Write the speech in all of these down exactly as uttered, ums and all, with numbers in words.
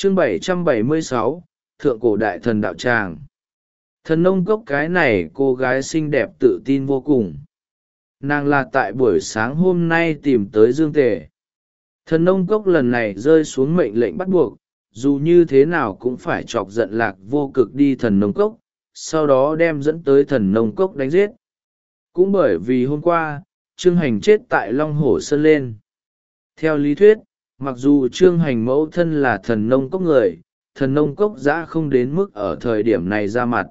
chương bảy trăm bảy mươi sáu, Thượng cổ đại thần đạo tràng. Thần nông cốc, cái này cô gái xinh đẹp tự tin vô cùng. Nàng là tại buổi sáng hôm nay tìm tới Dương Tề. Thần nông cốc lần này rơi xuống mệnh lệnh bắt buộc, dù như thế nào cũng phải chọc giận Lạc Vô Cực đi thần nông cốc, sau đó đem dẫn tới thần nông cốc đánh giết. Cũng bởi vì hôm qua, Trương Hành chết tại Long Hổ Sơn lên. Theo lý thuyết, mặc dù Trương Hành mẫu thân là thần nông cốc người, thần nông cốc giã không đến mức ở thời điểm này ra mặt.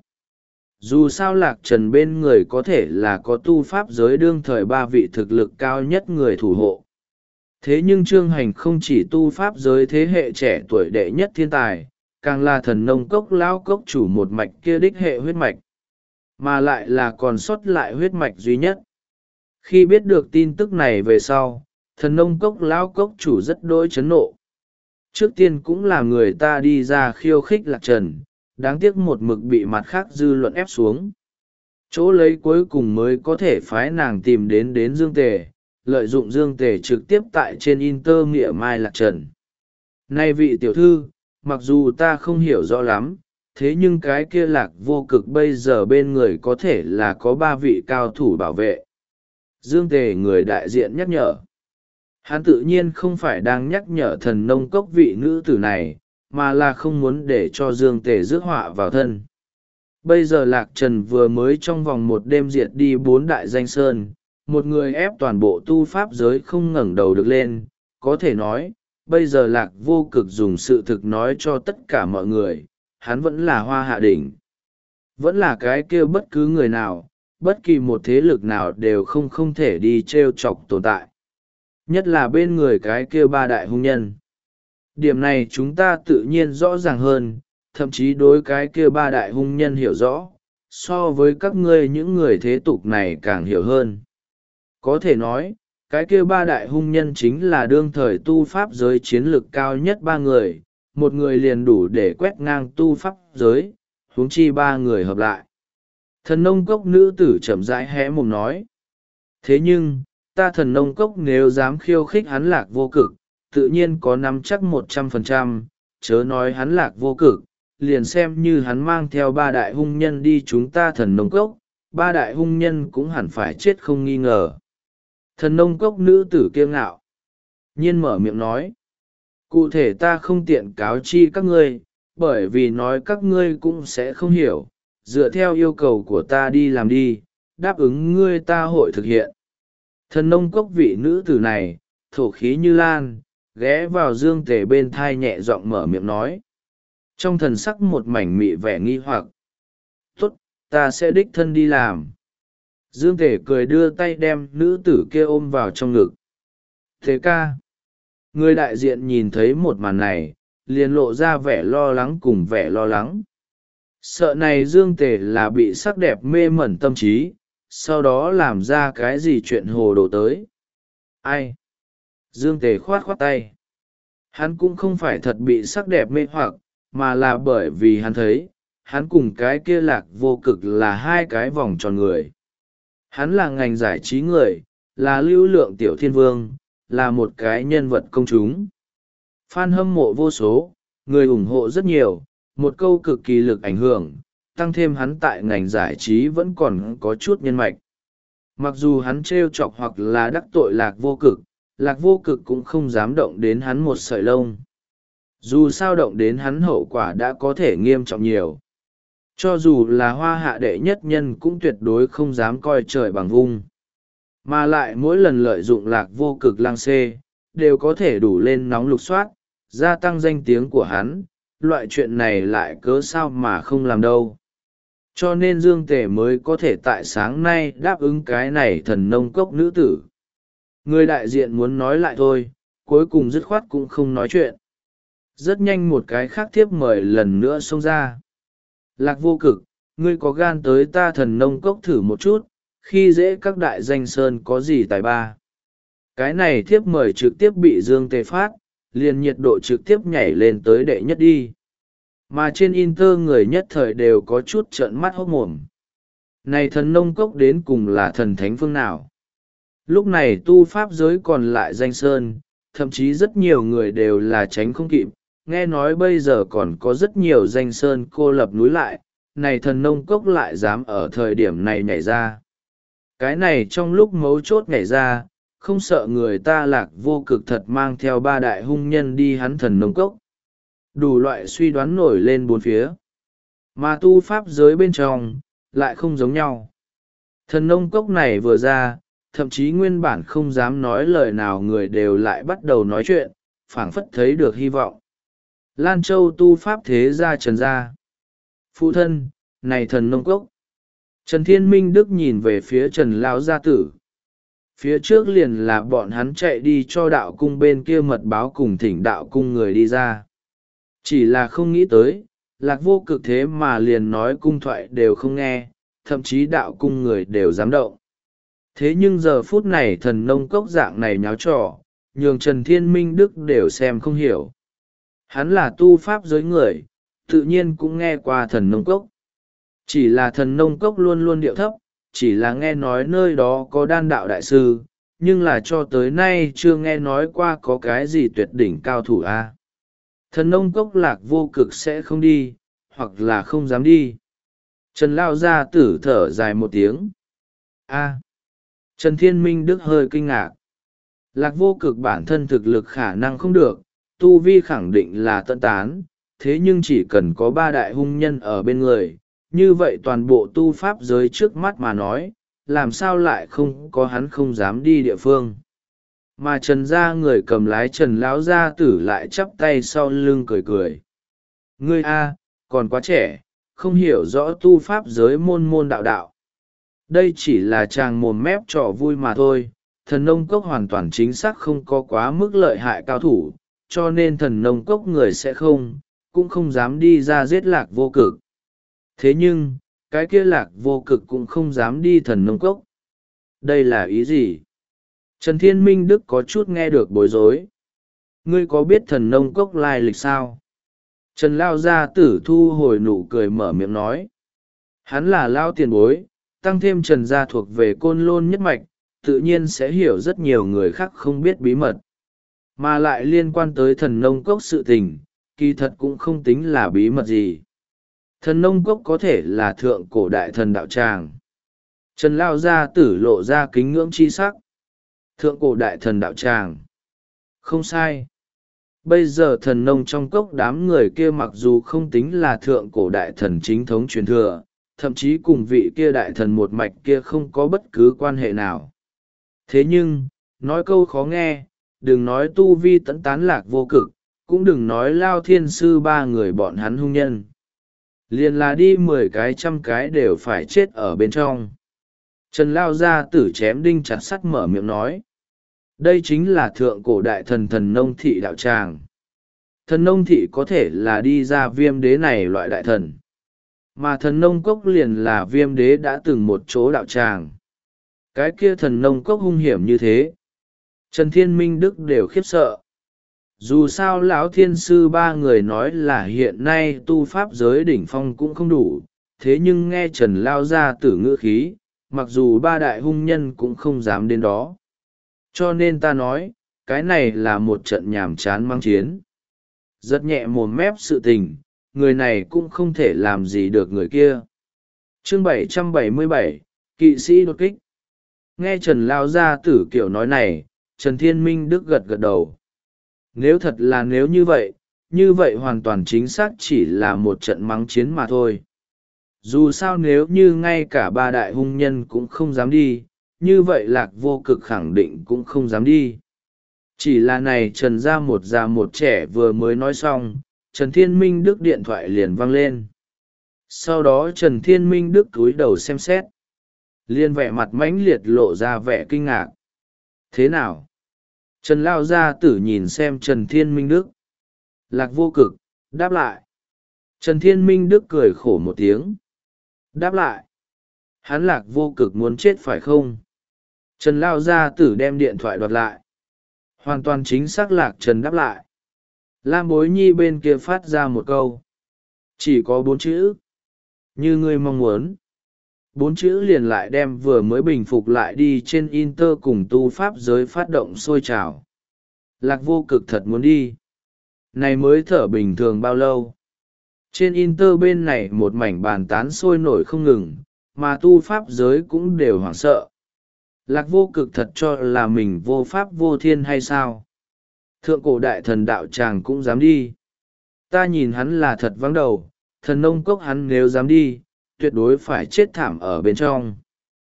Dù sao Lạc Trần bên người có thể là có tu pháp giới đương thời ba vị thực lực cao nhất người thủ hộ. Thế nhưng Trương Hành không chỉ tu pháp giới thế hệ trẻ tuổi đệ nhất thiên tài, càng là thần nông cốc lão cốc chủ một mạch kia đích hệ huyết mạch, mà lại là còn sót lại huyết mạch duy nhất. Khi biết được tin tức này về sau, thần nông cốc lão cốc chủ rất đỗi chấn nộ. Trước tiên cũng là người ta đi ra khiêu khích Lạc Trần, đáng tiếc một mực bị mặt khác dư luận ép xuống. Chỗ lấy cuối cùng mới có thể phái nàng tìm đến đến Dương Tề, lợi dụng Dương Tề trực tiếp tại trên Inter nghĩa mai Lạc Trần. Này vị tiểu thư, mặc dù ta không hiểu rõ lắm, thế nhưng cái kia Lạc Vô Cực bây giờ bên người có thể là có ba vị cao thủ bảo vệ. Dương Tề người đại diện nhắc nhở. Hắn tự nhiên không phải đang nhắc nhở thần nông cốc vị nữ tử này, mà là không muốn để cho Dương Tề rước họa vào thân. Bây giờ Lạc Trần vừa mới trong vòng một đêm diệt đi bốn đại danh sơn, một người ép toàn bộ tu pháp giới không ngẩng đầu được lên, có thể nói, bây giờ Lạc Vô Cực dùng sự thực nói cho tất cả mọi người, hắn vẫn là hoa hạ đỉnh. Vẫn là cái kia bất cứ người nào, bất kỳ một thế lực nào đều không không thể đi trêu chọc tồn tại. Nhất là bên người cái kia ba đại hung nhân. Điểm này chúng ta tự nhiên rõ ràng hơn, thậm chí đối cái kia ba đại hung nhân hiểu rõ, so với các ngươi những người thế tục này càng hiểu hơn. Có thể nói, cái kia ba đại hung nhân chính là đương thời tu pháp giới chiến lực cao nhất ba người, một người liền đủ để quét ngang tu pháp giới, huống chi ba người hợp lại. Thần nông cốc nữ tử chậm rãi hé mồm nói. Thế nhưng, ta thần nông cốc nếu dám khiêu khích hắn Lạc Vô Cực, tự nhiên có nắm chắc một trăm phần trăm, chớ nói hắn Lạc Vô Cực, liền xem như hắn mang theo ba đại hung nhân đi chúng ta thần nông cốc, ba đại hung nhân cũng hẳn phải chết không nghi ngờ. Thần nông cốc nữ tử kiêu ngạo, nhiên mở miệng nói. Cụ thể ta không tiện cáo chi các ngươi, bởi vì nói các ngươi cũng sẽ không hiểu, dựa theo yêu cầu của ta đi làm đi, đáp ứng ngươi ta hội thực hiện. Thần nông cốc vị nữ tử này, thổ khí như lan, ghé vào Dương Tề bên thai nhẹ giọng mở miệng nói. Trong thần sắc một mảnh mị vẻ nghi hoặc. Tốt, ta sẽ đích thân đi làm. Dương Tề cười đưa tay đem nữ tử kia ôm vào trong ngực. Thế ca. Người đại diện nhìn thấy một màn này, liền lộ ra vẻ lo lắng cùng vẻ lo lắng. Sợ này Dương Tề là bị sắc đẹp mê mẩn tâm trí, sau đó làm ra cái gì chuyện hồ đồ tới. Ai? Dương Tề khoát khoát tay. Hắn cũng không phải thật bị sắc đẹp mê hoặc, mà là bởi vì hắn thấy, hắn cùng cái kia Lạc Vô Cực là hai cái vòng tròn người. Hắn là ngành giải trí người, là lưu lượng tiểu thiên vương, là một cái nhân vật công chúng. Fan hâm mộ vô số, người ủng hộ rất nhiều, một câu cực kỳ lực ảnh hưởng, tăng thêm hắn tại ngành giải trí vẫn còn có chút nhân mạch. Mặc dù hắn trêu chọc hoặc là đắc tội Lạc Vô Cực, Lạc Vô Cực cũng không dám động đến hắn một sợi lông. Dù sao động đến hắn hậu quả đã có thể nghiêm trọng nhiều. Cho dù là hoa hạ đệ nhất nhân cũng tuyệt đối không dám coi trời bằng vung. Mà lại mỗi lần lợi dụng Lạc Vô Cực lang xê, đều có thể đủ lên nóng lục soát, gia tăng danh tiếng của hắn, loại chuyện này lại cớ sao mà không làm đâu. Cho nên Dương Tề mới có thể tại sáng nay đáp ứng cái này thần nông cốc nữ tử. Người đại diện muốn nói lại thôi, cuối cùng dứt khoát cũng không nói chuyện. Rất nhanh một cái khác thiếp mời lần nữa xông ra. Lạc Vô Cực, ngươi có gan tới ta thần nông cốc thử một chút, khi dễ các đại danh sơn có gì tài ba. Cái này thiếp mời trực tiếp bị Dương Tề phát, liền nhiệt độ trực tiếp nhảy lên tới đệ nhất đi. Mà trên Inter người nhất thời đều có chút trợn mắt hốt mồm. Này thần nông cốc đến cùng là thần thánh phương nào? Lúc này tu pháp giới còn lại danh sơn, thậm chí rất nhiều người đều là tránh không kịp, nghe nói bây giờ còn có rất nhiều danh sơn cô lập núi lại, này thần nông cốc lại dám ở thời điểm này nhảy ra. Cái này trong lúc mấu chốt nhảy ra, không sợ người ta Lạc Vô Cực thật mang theo ba đại hung nhân đi hắn thần nông cốc. Đủ loại suy đoán nổi lên bốn phía. Mà tu pháp giới bên trong, lại không giống nhau. Thần nông cốc này vừa ra, thậm chí nguyên bản không dám nói lời nào người đều lại bắt đầu nói chuyện, phảng phất thấy được hy vọng. Lan Châu tu pháp thế gia Trần gia. Phụ thân, này thần nông cốc. Trần Thiên Minh Đức nhìn về phía Trần Lão gia tử. Phía trước liền là bọn hắn chạy đi cho đạo cung bên kia mật báo cùng thỉnh đạo cung người đi ra. Chỉ là không nghĩ tới, Lạc Vô Cực thế mà liền nói cung thoại đều không nghe, thậm chí đạo cung người đều dám động. Thế nhưng giờ phút này thần nông cốc dạng này nháo trò, nhường Trần Thiên Minh Đức đều xem không hiểu. Hắn là tu pháp giới người, tự nhiên cũng nghe qua thần nông cốc. Chỉ là thần nông cốc luôn luôn điệu thấp, chỉ là nghe nói nơi đó có đan đạo đại sư, nhưng là cho tới nay chưa nghe nói qua có cái gì tuyệt đỉnh cao thủ a. Thần nông cốc Lạc Vô Cực sẽ không đi, hoặc là không dám đi. Trần Lao gia tử thở dài một tiếng. A. Trần Thiên Minh Đức hơi kinh ngạc. Lạc Vô Cực bản thân thực lực khả năng không được, tu vi khẳng định là tận tán, thế nhưng chỉ cần có ba đại hung nhân ở bên người, như vậy toàn bộ tu pháp giới trước mắt mà nói, làm sao lại không có hắn không dám đi địa phương. Mà Trần gia người cầm lái Trần Lão gia tử lại chắp tay sau lưng cười cười. Ngươi a, còn quá trẻ, không hiểu rõ tu pháp giới môn môn đạo đạo. Đây chỉ là chàng mồm mép trò vui mà thôi, thần nông cốc hoàn toàn chính xác không có quá mức lợi hại cao thủ, cho nên thần nông cốc người sẽ không, cũng không dám đi ra giết Lạc Vô Cực. Thế nhưng, cái kia Lạc Vô Cực cũng không dám đi thần nông cốc. Đây là ý gì? Trần Thiên Minh Đức có chút nghe được bối rối. Ngươi có biết thần nông cốc lai lịch sao? Trần Lao gia tử thu hồi nụ cười mở miệng nói. Hắn là Lao tiền bối, tăng thêm Trần gia thuộc về Côn Lôn nhất mạch, tự nhiên sẽ hiểu rất nhiều người khác không biết bí mật. Mà lại liên quan tới thần nông cốc sự tình, kỳ thật cũng không tính là bí mật gì. Thần nông cốc có thể là thượng cổ đại thần đạo tràng. Trần Lao gia tử lộ ra kính ngưỡng chi sắc. Thượng cổ đại thần đạo tràng. Không sai. Bây giờ thần nông trong cốc đám người kia mặc dù không tính là thượng cổ đại thần chính thống truyền thừa, thậm chí cùng vị kia đại thần một mạch kia không có bất cứ quan hệ nào. Thế nhưng, nói câu khó nghe, đừng nói tu vi tẫn tán Lạc Vô Cực, cũng đừng nói Lao thiên sư ba người bọn hắn hung nhân. Liền là đi mười cái trăm cái đều phải chết ở bên trong. Trần Lao gia tử chém đinh chặt sắt mở miệng nói. Đây chính là thượng cổ đại thần thần nông thị đạo tràng. Thần nông thị có thể là đi ra viêm đế này loại đại thần. Mà thần nông cốc liền là viêm đế đã từng một chỗ đạo tràng. Cái kia thần nông cốc hung hiểm như thế. Trần Thiên Minh Đức đều khiếp sợ. Dù sao lão thiên sư ba người nói là hiện nay tu pháp giới đỉnh phong cũng không đủ, thế nhưng nghe Trần Lao gia tử ngữ khí, mặc dù ba đại hung nhân cũng không dám đến đó. Cho nên ta nói, cái này là một trận nhàm chán mang chiến. Rất nhẹ mồm mép sự tình, người này cũng không thể làm gì được người kia. Chương bảy trăm bảy mươi bảy, Kỵ sĩ đột kích. Nghe Trần Lao gia tử kiểu nói này, Trần Thiên Minh Đức gật gật đầu. Nếu thật là nếu như vậy, như vậy hoàn toàn chính xác chỉ là một trận mắng chiến mà thôi. Dù sao nếu như ngay cả ba đại hung nhân cũng không dám đi, như vậy Lạc Vô Cực khẳng định cũng không dám đi. Chỉ là này Trần gia một già một trẻ vừa mới nói xong, Trần Thiên Minh Đức điện thoại liền vang lên. Sau đó Trần Thiên Minh Đức cúi đầu xem xét. Liên vẻ mặt mãnh liệt lộ ra vẻ kinh ngạc. Thế nào? Trần Lao gia tử nhìn xem Trần Thiên Minh Đức. Lạc Vô Cực, đáp lại. Trần Thiên Minh Đức cười khổ một tiếng. Đáp lại. Hắn Lạc Vô Cực muốn chết phải không? Trần Lao gia tử đem điện thoại đoạt lại. Hoàn toàn chính xác Lạc Trần đáp lại. Lam Bối Nhi bên kia phát ra một câu. Chỉ có bốn chữ. Như ngươi mong muốn. Bốn chữ liền lại đem vừa mới bình phục lại đi trên Inter cùng tu pháp giới phát động sôi trào. Lạc Vô Cực thật muốn đi. Này mới thở bình thường bao lâu? Trên Inter bên này một mảnh bàn tán sôi nổi không ngừng, mà tu pháp giới cũng đều hoảng sợ. Lạc Vô Cực thật cho là mình vô pháp vô thiên hay sao? Thượng cổ đại thần đạo tràng cũng dám đi. Ta nhìn hắn là thật vắng đầu, thần nông cốc hắn nếu dám đi, tuyệt đối phải chết thảm ở bên trong.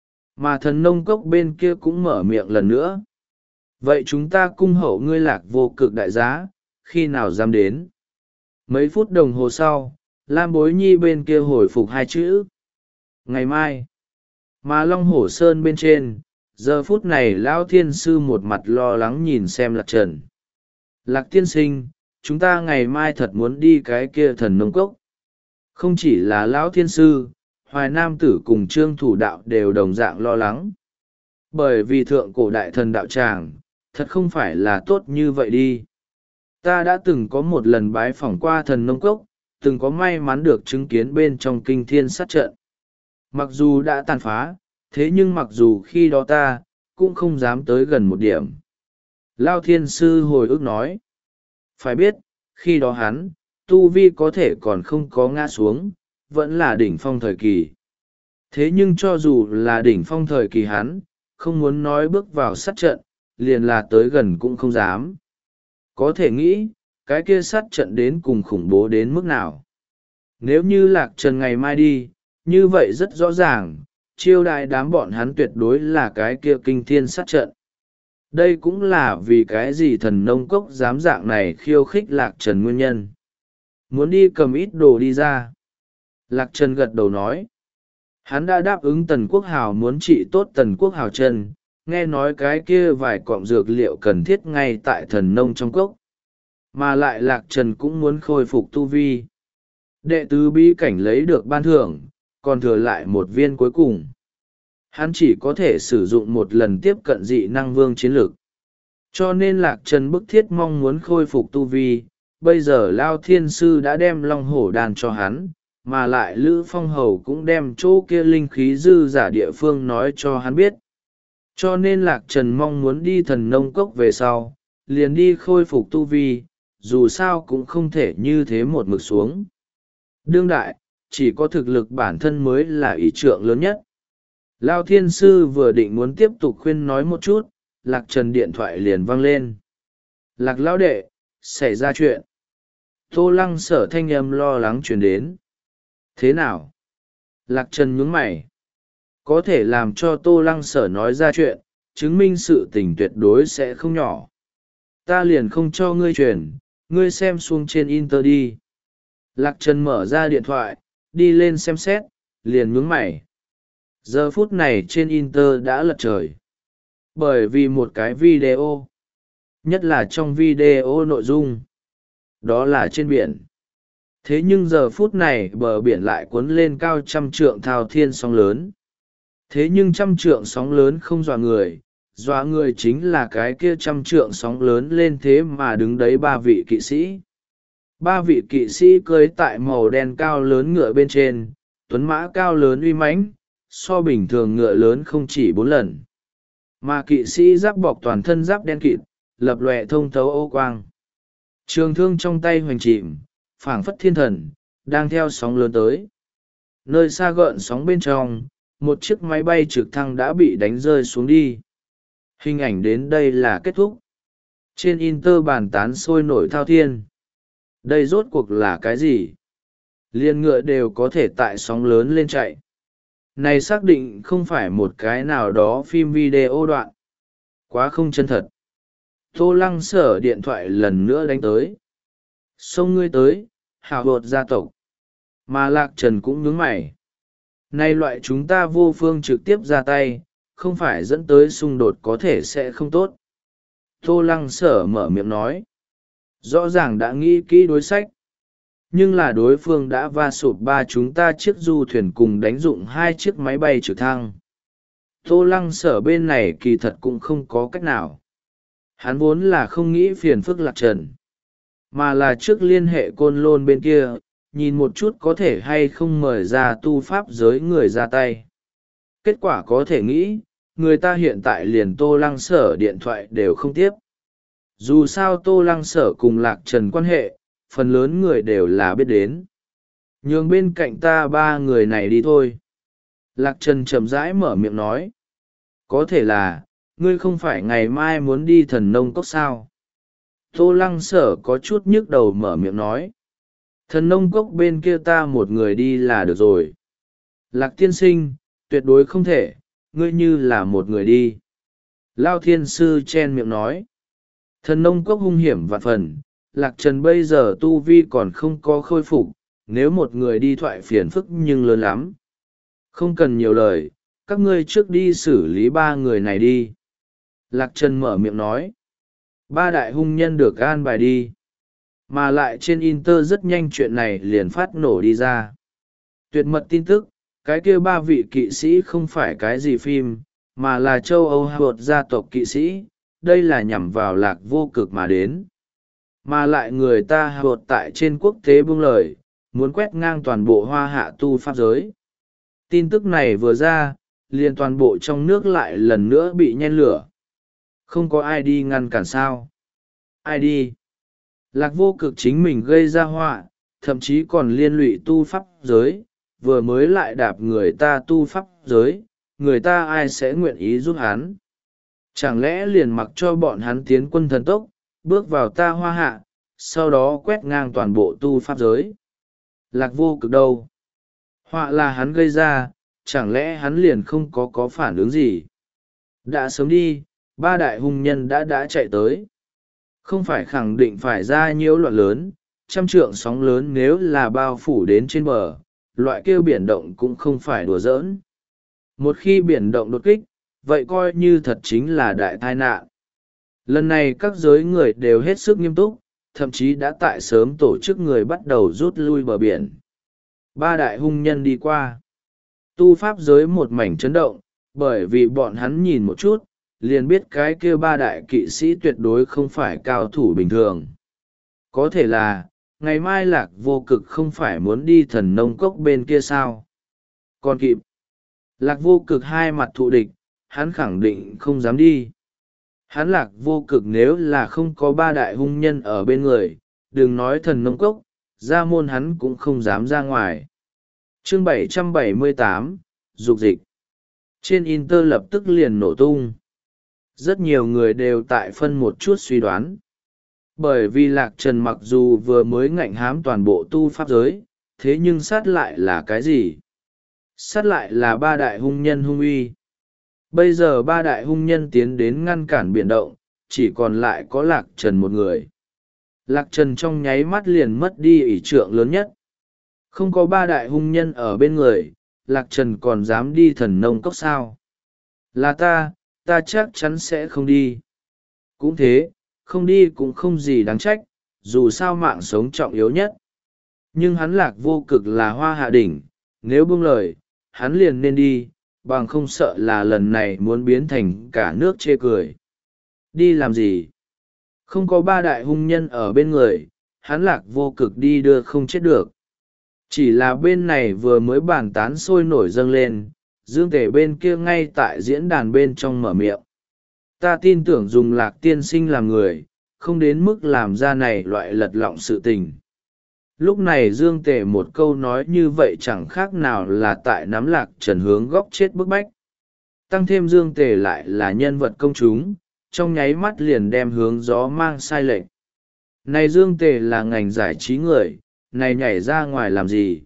Mà thần nông cốc bên kia cũng mở miệng lần nữa. Vậy chúng ta cung hậu ngươi Lạc Vô Cực đại giá, khi nào dám đến? Mấy phút đồng hồ sau, Lam Bối Nhi bên kia hồi phục hai chữ. Ngày mai. Mà Long Hổ Sơn bên trên, giờ phút này Lão Thiên Sư một mặt lo lắng nhìn xem Lạc Trần. Lạc tiên sinh, chúng ta ngày mai thật muốn đi cái kia thần nông cốc. Không chỉ là Lão Thiên Sư, Hoài Nam Tử cùng Trương Thủ Đạo đều đồng dạng lo lắng. Bởi vì thượng cổ đại thần đạo tràng, thật không phải là tốt như vậy đi. Ta đã từng có một lần bái phỏng qua thần nông cốc, từng có may mắn được chứng kiến bên trong kinh thiên sát trận. Mặc dù đã tàn phá, thế nhưng mặc dù khi đó ta, cũng không dám tới gần một điểm. Lao Thiên Sư hồi ức nói. Phải biết, khi đó hắn, tu vi có thể còn không có ngã xuống, vẫn là đỉnh phong thời kỳ. Thế nhưng cho dù là đỉnh phong thời kỳ hắn, không muốn nói bước vào sát trận, liền là tới gần cũng không dám. Có thể nghĩ, cái kia sát trận đến cùng khủng bố đến mức nào. Nếu như Lạc Trần ngày mai đi, như vậy rất rõ ràng, chiêu đại đám bọn hắn tuyệt đối là cái kia kinh thiên sát trận. Đây cũng là vì cái gì thần nông cốc dám dạng này khiêu khích Lạc Trần nguyên nhân. Muốn đi cầm ít đồ đi ra. Lạc Trần gật đầu nói. Hắn đã đáp ứng Tần Quốc Hào muốn trị tốt Tần Quốc Hào chân, nghe nói cái kia vài cọng dược liệu cần thiết ngay tại thần nông trong cốc. Mà lại Lạc Trần cũng muốn khôi phục tu vi. Đệ tứ bí cảnh lấy được ban thưởng, còn thừa lại một viên cuối cùng. Hắn chỉ có thể sử dụng một lần tiếp cận dị năng vương chiến lược. Cho nên Lạc Trần bức thiết mong muốn khôi phục tu vi. Bây giờ Lao Thiên Sư đã đem Long Hổ đàn cho hắn, mà lại Lữ Phong Hầu cũng đem chỗ kia linh khí dư giả địa phương nói cho hắn biết. Cho nên Lạc Trần mong muốn đi thần nông cốc về sau, liền đi khôi phục tu vi, dù sao cũng không thể như thế một mực xuống. Đương đại, chỉ có thực lực bản thân mới là ý trượng lớn nhất. Lao Thiên Sư vừa định muốn tiếp tục khuyên nói một chút, Lạc Trần điện thoại liền vang lên. Lạc lão đệ, xảy ra chuyện. Tô Lăng Sở thanh âm lo lắng truyền đến. Thế nào? Lạc Trần nhướng mày. Có thể làm cho Tô Lăng Sở nói ra chuyện, chứng minh sự tình tuyệt đối sẽ không nhỏ. Ta liền không cho ngươi truyền, ngươi xem xuống trên Inter đi. Lạc Trần mở ra điện thoại, đi lên xem xét, liền nhướng mày. Giờ phút này trên Inter đã lật trời. Bởi vì một cái video, nhất là trong video nội dung, đó là trên biển. Thế nhưng giờ phút này bờ biển lại cuốn lên cao trăm trượng thao thiên sóng lớn. Thế nhưng trăm trượng sóng lớn không dọa người, dọa người chính là cái kia trăm trượng sóng lớn lên thế mà đứng đấy ba vị kỵ sĩ. Ba vị kỵ sĩ cưỡi tại màu đen cao lớn ngựa bên trên, tuấn mã cao lớn uy mãnh, so bình thường ngựa lớn không chỉ bốn lần. Mà kỵ sĩ giáp bọc toàn thân giáp đen kịt, lập lòe thông thấu ô quang. Trường thương trong tay hoành chìm, phảng phất thiên thần, đang theo sóng lớn tới. Nơi xa gợn sóng bên trong, một chiếc máy bay trực thăng đã bị đánh rơi xuống đi. Hình ảnh đến đây là kết thúc. Trên Inter bàn tán sôi nổi thao thiên. Đây rốt cuộc là cái gì? Liên ngựa đều có thể tại sóng lớn lên chạy. Này xác định không phải một cái nào đó phim video đoạn. Quá không chân thật. Tô Lăng Sở điện thoại lần nữa đánh tới. Xông ngươi tới, hào hột gia tộc. Mà Lạc Trần cũng nhướng mày. Nay loại chúng ta vô phương trực tiếp ra tay, không phải dẫn tới xung đột có thể sẽ không tốt. Tô Lăng Sở mở miệng nói. Rõ ràng đã nghĩ kỹ đối sách. Nhưng là đối phương đã va sụp ba chúng ta chiếc du thuyền cùng đánh dụng hai chiếc máy bay trực thăng. Tô Lăng Sở bên này kỳ thật cũng không có cách nào. Hắn vốn là không nghĩ phiền phức Lạc Trần, mà là trước liên hệ Côn Lôn bên kia, nhìn một chút có thể hay không mời ra tu pháp giới người ra tay. Kết quả có thể nghĩ, người ta hiện tại liền Tô Lăng Sở điện thoại đều không tiếp. Dù sao Tô Lăng Sở cùng Lạc Trần quan hệ, phần lớn người đều là biết đến. Nhường bên cạnh ta ba người này đi thôi. Lạc Trần chậm rãi mở miệng nói. Có thể là, ngươi không phải ngày mai muốn đi thần nông cốc sao? Tô Lăng Sở có chút nhức đầu mở miệng nói. Thần nông cốc bên kia ta một người đi là được rồi. Lạc tiên sinh, tuyệt đối không thể, ngươi như là một người đi. Lao thiên sư chen miệng nói. Thần nông cốc hung hiểm vạn phần, Lạc Trần bây giờ tu vi còn không có khôi phục, nếu một người đi thoại phiền phức nhưng lớn lắm. Không cần nhiều lời, các ngươi trước đi xử lý ba người này đi. Lạc Trần mở miệng nói. Ba đại hung nhân được an bài đi. Mà lại trên Inter rất nhanh chuyện này liền phát nổ đi ra. Tuyệt mật tin tức, cái kia ba vị kỵ sĩ không phải cái gì phim, mà là châu Âu hợp gia tộc kỵ sĩ, đây là nhằm vào Lạc Vô Cực mà đến. Mà lại người ta hợp tại trên quốc tế buông lời, muốn quét ngang toàn bộ hoa hạ tu pháp giới. Tin tức này vừa ra, liền toàn bộ trong nước lại lần nữa bị nhen lửa. Không có ai đi ngăn cản sao? Ai đi? Lạc Vô Cực chính mình gây ra họa, thậm chí còn liên lụy tu pháp giới, vừa mới lại đạp người ta tu pháp giới, người ta ai sẽ nguyện ý giúp hắn? Chẳng lẽ liền mặc cho bọn hắn tiến quân thần tốc, bước vào ta hoa hạ, sau đó quét ngang toàn bộ tu pháp giới? Lạc Vô Cực đâu? Họa là hắn gây ra, chẳng lẽ hắn liền không có có phản ứng gì? Đã sớm đi, ba đại hung nhân đã đã chạy tới. Không phải khẳng định phải ra nhiễu loạn lớn, trăm trượng sóng lớn nếu là bao phủ đến trên bờ, loại kêu biển động cũng không phải đùa giỡn. Một khi biển động đột kích, vậy coi như thật chính là đại tai nạn. Lần này các giới người đều hết sức nghiêm túc, thậm chí đã tại sớm tổ chức người bắt đầu rút lui bờ biển. Ba đại hung nhân đi qua. Tu pháp giới một mảnh chấn động, bởi vì bọn hắn nhìn một chút, liền biết cái kia ba đại kỵ sĩ tuyệt đối không phải cao thủ bình thường. Có thể là, ngày mai Lạc Vô Cực không phải muốn đi thần nông cốc bên kia sao? Còn kịp. Lạc Vô Cực hai mặt thù địch, hắn khẳng định không dám đi. Hắn Lạc Vô Cực nếu là không có ba đại hung nhân ở bên người, đừng nói thần nông cốc, ra môn hắn cũng không dám ra ngoài. Chương bảy trăm bảy mươi tám, Dục dịch. Trên Inter lập tức liền nổ tung. Rất nhiều người đều tại phân một chút suy đoán. Bởi vì Lạc Trần mặc dù vừa mới ngạnh hám toàn bộ tu pháp giới, thế nhưng sát lại là cái gì? Sát lại là ba đại hung nhân hung uy. Bây giờ ba đại hung nhân tiến đến ngăn cản biển động, chỉ còn lại có Lạc Trần một người. Lạc Trần trong nháy mắt liền mất đi ỷ trượng lớn nhất. Không có ba đại hung nhân ở bên người, Lạc Trần còn dám đi thần nông cốc sao? Là ta, ta chắc chắn sẽ không đi. Cũng thế, không đi cũng không gì đáng trách, dù sao mạng sống trọng yếu nhất. Nhưng hắn Lạc Vô Cực là hoa hạ đỉnh, nếu buông lời, hắn liền nên đi, bằng không sợ là lần này muốn biến thành cả nước chê cười. Đi làm gì? Không có ba đại hung nhân ở bên người, hắn Lạc Vô Cực đi đưa không chết được. Chỉ là bên này vừa mới bàn tán sôi nổi dâng lên, Dương Tể bên kia ngay tại diễn đàn bên trong mở miệng. Ta tin tưởng dùng Lạc tiên sinh làm người, không đến mức làm ra này loại lật lọng sự tình. Lúc này Dương Tể một câu nói như vậy chẳng khác nào là tại nắm Lạc Trần hướng góc chết bức bách. Tăng thêm Dương Tể lại là nhân vật công chúng, trong nháy mắt liền đem hướng gió mang sai lệch. Này Dương Tể là ngành giải trí người, này nhảy ra ngoài làm gì?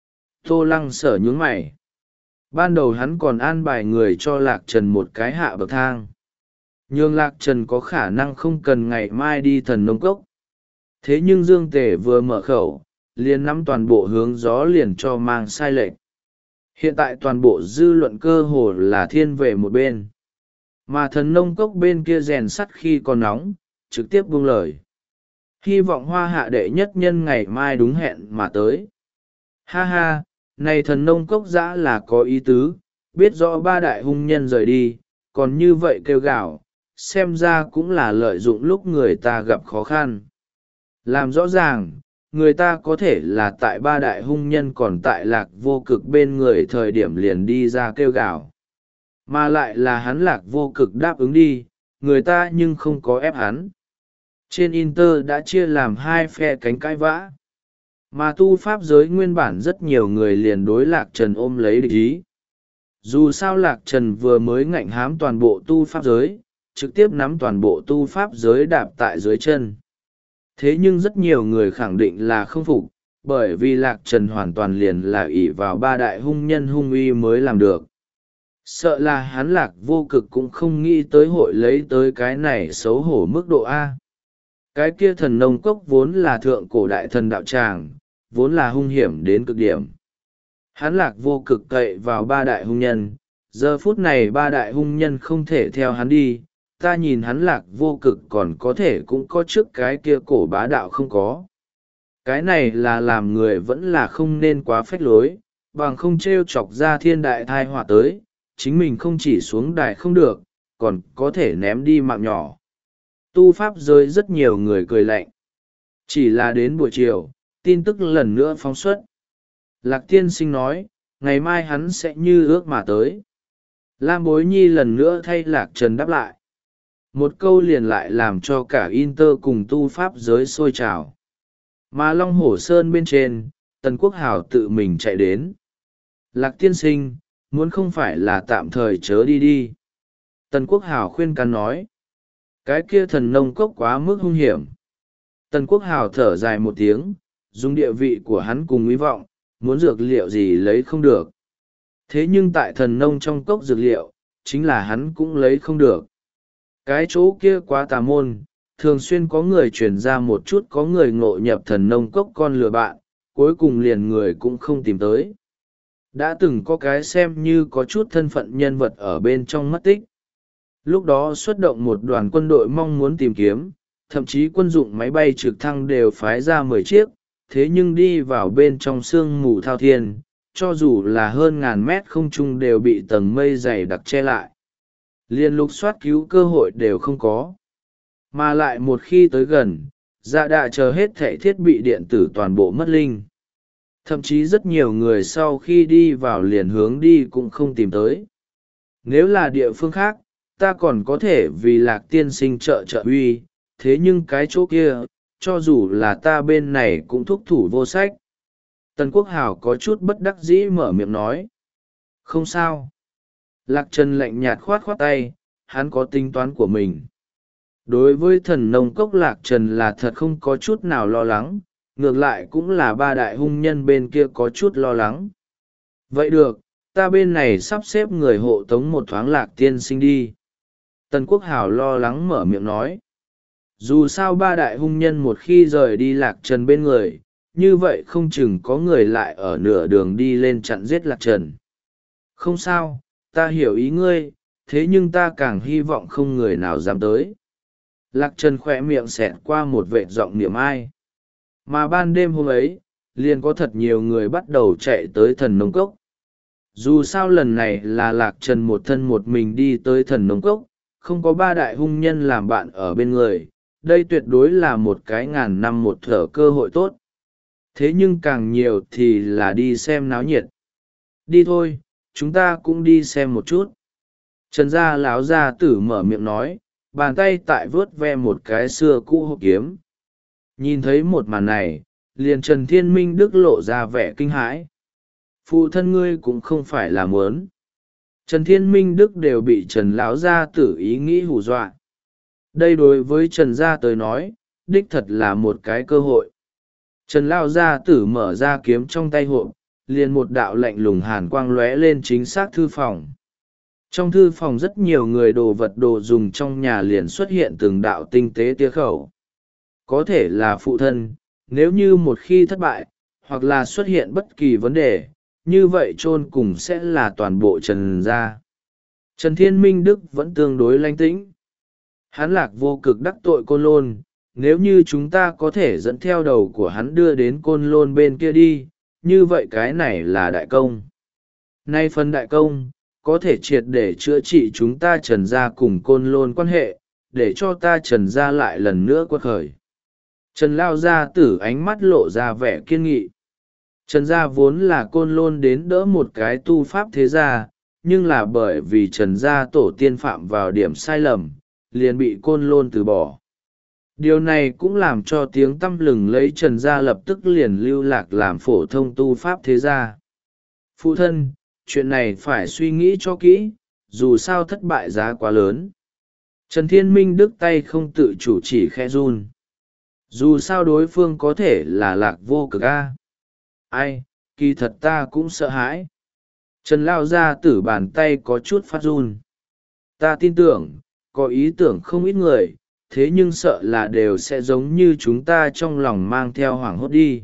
Tô Lăng Sở nhướng mày. Ban đầu hắn còn an bài người cho Lạc Trần một cái hạ bậc thang. Nhưng Lạc Trần có khả năng không cần ngày mai đi thần nông cốc. Thế nhưng Dương Tể vừa mở khẩu, liền nắm toàn bộ hướng gió liền cho mang sai lệch. Hiện tại toàn bộ dư luận cơ hồ là thiên về một bên. Mà thần nông cốc bên kia rèn sắt khi còn nóng, trực tiếp buông lời. Hy vọng hoa hạ đệ nhất nhân ngày mai đúng hẹn mà tới. Ha ha, này thần nông cốc dã là có ý tứ, biết rõ ba đại hung nhân rời đi, còn như vậy kêu gào, xem ra cũng là lợi dụng lúc người ta gặp khó khăn. Làm rõ ràng, người ta có thể là tại ba đại hung nhân còn tại Lạc Vô Cực bên người thời điểm liền đi ra kêu gào. Mà lại là hắn Lạc Vô Cực đáp ứng đi, người ta nhưng không có ép hắn. Trên Inter đã chia làm hai phe cánh cãi vã, mà tu pháp giới nguyên bản rất nhiều người liền đối Lạc Trần ôm lấy địch ý. Dù sao Lạc Trần vừa mới ngạnh hám toàn bộ tu pháp giới, trực tiếp nắm toàn bộ tu pháp giới đạp tại dưới chân. Thế nhưng rất nhiều người khẳng định là không phục, bởi vì Lạc Trần hoàn toàn liền là ỷ vào ba đại hung nhân hung uy mới làm được. Sợ là hắn Lạc Vô Cực cũng không nghĩ tới hội lấy tới cái này xấu hổ mức độ A. Cái kia thần nông cốc vốn là thượng cổ đại thần đạo tràng, vốn là hung hiểm đến cực điểm. Hắn Lạc Vô Cực cậy vào ba đại hung nhân, giờ phút này ba đại hung nhân không thể theo hắn đi, ta nhìn hắn Lạc Vô Cực còn có thể cũng có trước cái kia cổ bá đạo không có. Cái này là làm người vẫn là không nên quá phách lối, bằng không t r e o chọc ra thiên đại thai họa tới, chính mình không chỉ xuống đài không được, còn có thể ném đi mạng nhỏ. Tu pháp giới rất nhiều người cười lạnh. Chỉ là đến buổi chiều, tin tức lần nữa phóng xuất. Lạc tiên sinh nói, ngày mai hắn sẽ như ước mà tới. Lam Bối Nhi lần nữa thay Lạc Trần đáp lại. Một câu liền lại làm cho cả Inter cùng tu pháp giới sôi trào. Mà Long Hổ Sơn bên trên, Tần Quốc Hào tự mình chạy đến. Lạc tiên sinh, muốn không phải là tạm thời chớ đi đi. Tần Quốc Hào khuyên can nói. Cái kia thần nông cốc quá mức hung hiểm. Tần Quốc Hào thở dài một tiếng, dùng địa vị của hắn cùng hy vọng, muốn dược liệu gì lấy không được. Thế nhưng tại thần nông trong cốc dược liệu, chính là hắn cũng lấy không được. Cái chỗ kia quá tà môn, thường xuyên có người truyền ra một chút có người ngộ nhập thần nông cốc con lừa bạn, cuối cùng liền người cũng không tìm tới. Đã từng có cái xem như có chút thân phận nhân vật ở bên trong mất tích. Lúc đó xuất động một đoàn quân đội mong muốn tìm kiếm, thậm chí quân dụng máy bay trực thăng đều phái ra mười chiếc, thế nhưng đi vào bên trong sương mù thao thiên, cho dù là hơn ngàn mét không trung đều bị tầng mây dày đặc che lại. Liên lục soát cứu cơ hội đều không có. Mà lại một khi tới gần, dạ đạ chờ hết thảy thiết bị điện tử toàn bộ mất linh. Thậm chí rất nhiều người sau khi đi vào liền hướng đi cũng không tìm tới. Nếu là địa phương khác, ta còn có thể vì Lạc tiên sinh trợ trợ uy, thế nhưng cái chỗ kia, cho dù là ta bên này cũng thúc thủ vô sách. Tần Quốc Hào có chút bất đắc dĩ mở miệng nói. Không sao. Lạc Trần lạnh nhạt khoát khoát tay, hắn có tính toán của mình. Đối với thần nông cốc Lạc Trần là thật không có chút nào lo lắng, ngược lại cũng là ba đại hung nhân bên kia có chút lo lắng. Vậy được, ta bên này sắp xếp người hộ tống một thoáng Lạc tiên sinh đi. Tần Quốc Hào lo lắng mở miệng nói. Dù sao ba đại hung nhân một khi rời đi Lạc Trần bên người, như vậy không chừng có người lại ở nửa đường đi lên chặn giết Lạc Trần. Không sao, ta hiểu ý ngươi, thế nhưng ta càng hy vọng không người nào dám tới. Lạc Trần khỏe miệng xẹt qua một vệt giọng niệm ai. Mà ban đêm hôm ấy, liền có thật nhiều người bắt đầu chạy tới thần nông cốc. Dù sao lần này là Lạc Trần một thân một mình đi tới thần nông cốc, không có ba đại hung nhân làm bạn ở bên người, đây tuyệt đối là một cái ngàn năm một thở cơ hội tốt. Thế nhưng càng nhiều thì là đi xem náo nhiệt. Đi thôi, chúng ta cũng đi xem một chút. Trần gia láo gia tử mở miệng nói, bàn tay tại vớt ve một cái xưa cũ hộp kiếm. Nhìn thấy một màn này, liền Trần Thiên Minh Đức lộ ra vẻ kinh hãi. Phụ thân ngươi cũng không phải là muốn. Trần Thiên Minh Đức đều bị Trần lão gia tử ý nghĩ hù dọa. Đây đối với Trần gia tới nói, đích thật là một cái cơ hội. Trần lão gia tử mở ra kiếm trong tay hộp, liền một đạo lạnh lùng hàn quang lóe lên chính xác thư phòng. Trong thư phòng rất nhiều người đồ vật đồ dùng trong nhà liền xuất hiện từng đạo tinh tế tia khẩu. Có thể là phụ thân, nếu như một khi thất bại, hoặc là xuất hiện bất kỳ vấn đề, như vậy chôn cùng sẽ là toàn bộ Trần gia. Trần Thiên Minh Đức vẫn tương đối lanh tĩnh. Hắn Lạc Vô Cực đắc tội Côn Lôn, nếu như chúng ta có thể dẫn theo đầu của hắn đưa đến Côn Lôn bên kia đi, như vậy cái này là đại công. Nay phần đại công, có thể triệt để chữa trị chúng ta Trần gia cùng Côn Lôn quan hệ, để cho ta Trần gia lại lần nữa quật khởi. Trần Lao gia tử ánh mắt lộ ra vẻ kiên nghị. Trần gia vốn là Côn Lôn đến đỡ một cái tu pháp thế gia, nhưng là bởi vì Trần gia tổ tiên phạm vào điểm sai lầm, liền bị Côn Lôn từ bỏ. điều này cũng làm cho tiếng tăm lừng lấy Trần gia lập tức liền lưu lạc làm phổ thông tu pháp thế gia. Phụ thân, chuyện này phải suy nghĩ cho kỹ, dù sao thất bại giá quá lớn. Trần Thiên Minh Đức tay không tự chủ chỉ khẽ run. Dù sao đối phương có thể là Lạc Vô Cực a. Ai, kỳ thật ta cũng sợ hãi. Trần Lao Gia Tử bàn tay có chút phát run. Ta tin tưởng, có ý tưởng không ít người, thế nhưng sợ là đều sẽ giống như chúng ta trong lòng mang theo hoảng hốt đi.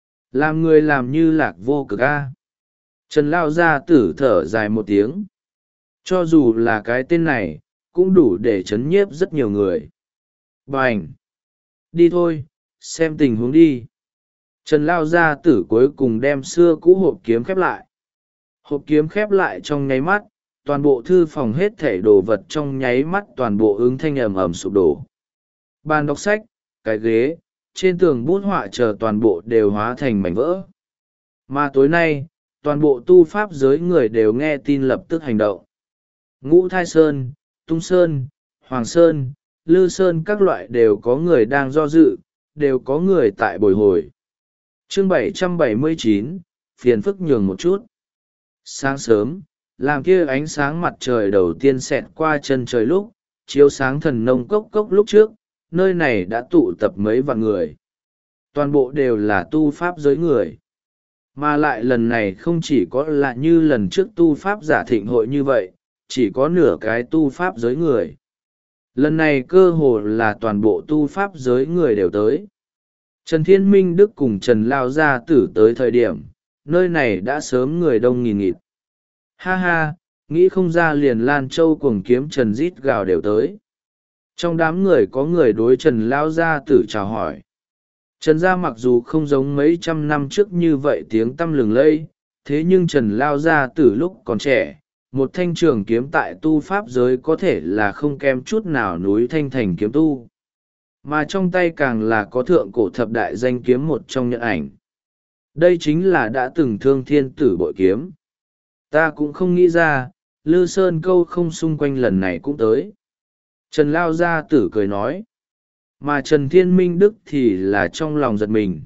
Làm người làm như Lạc Vô Cực a. Trần Lao Gia Tử thở dài một tiếng. Cho dù là cái tên này, cũng đủ để chấn nhiếp rất nhiều người. Bành! Đi thôi, xem tình huống đi. Trần Lao Gia Tử cuối cùng đem xưa cũ hộp kiếm khép lại. Hộp kiếm khép lại trong nháy mắt, toàn bộ thư phòng hết thảy đồ vật trong nháy mắt toàn bộ ứng thanh ầm ầm sụp đổ. Bàn đọc sách, cái ghế, trên tường bút họa chờ toàn bộ đều hóa thành mảnh vỡ. Mà tối nay, toàn bộ tu pháp giới người đều nghe tin lập tức hành động. Ngũ Thai Sơn, Tung Sơn, Hoàng Sơn, Lư Sơn các loại đều có người đang do dự, đều có người tại bồi hồi. Chương bảy trăm bảy mươi chín, phiền phức nhường một chút. Sáng sớm, làm kia ánh sáng mặt trời đầu tiên xẹt qua chân trời lúc, chiếu sáng thần nông cốc cốc lúc trước, nơi này đã tụ tập mấy vạn người. Toàn bộ đều là tu pháp giới người. Mà lại lần này không chỉ có là như lần trước tu pháp giả thịnh hội như vậy, chỉ có nửa cái tu pháp giới người. Lần này cơ hồ là toàn bộ tu pháp giới người đều tới. Trần Thiên Minh Đức cùng Trần Lao Gia Tử tới thời điểm, nơi này đã sớm người đông nghìn nghịt. Ha ha, nghĩ không ra liền Lan Châu cuồng kiếm Trần rít gào đều tới. Trong đám người có người đối Trần Lao Gia Tử chào hỏi. Trần gia mặc dù không giống mấy trăm năm trước như vậy tiếng tăm lừng lẫy, thế nhưng Trần Lao Gia Tử lúc còn trẻ, một thanh trường kiếm tại tu pháp giới có thể là không kém chút nào núi Thanh Thành kiếm tu. Mà trong tay càng là có thượng cổ thập đại danh kiếm một trong nhận ảnh. Đây chính là đã từng thương thiên tử bội kiếm. Ta cũng không nghĩ ra, Lư Sơn câu không xung quanh lần này cũng tới. Trần Lao Gia Tử cười nói. Mà Trần Thiên Minh Đức thì là trong lòng giật mình.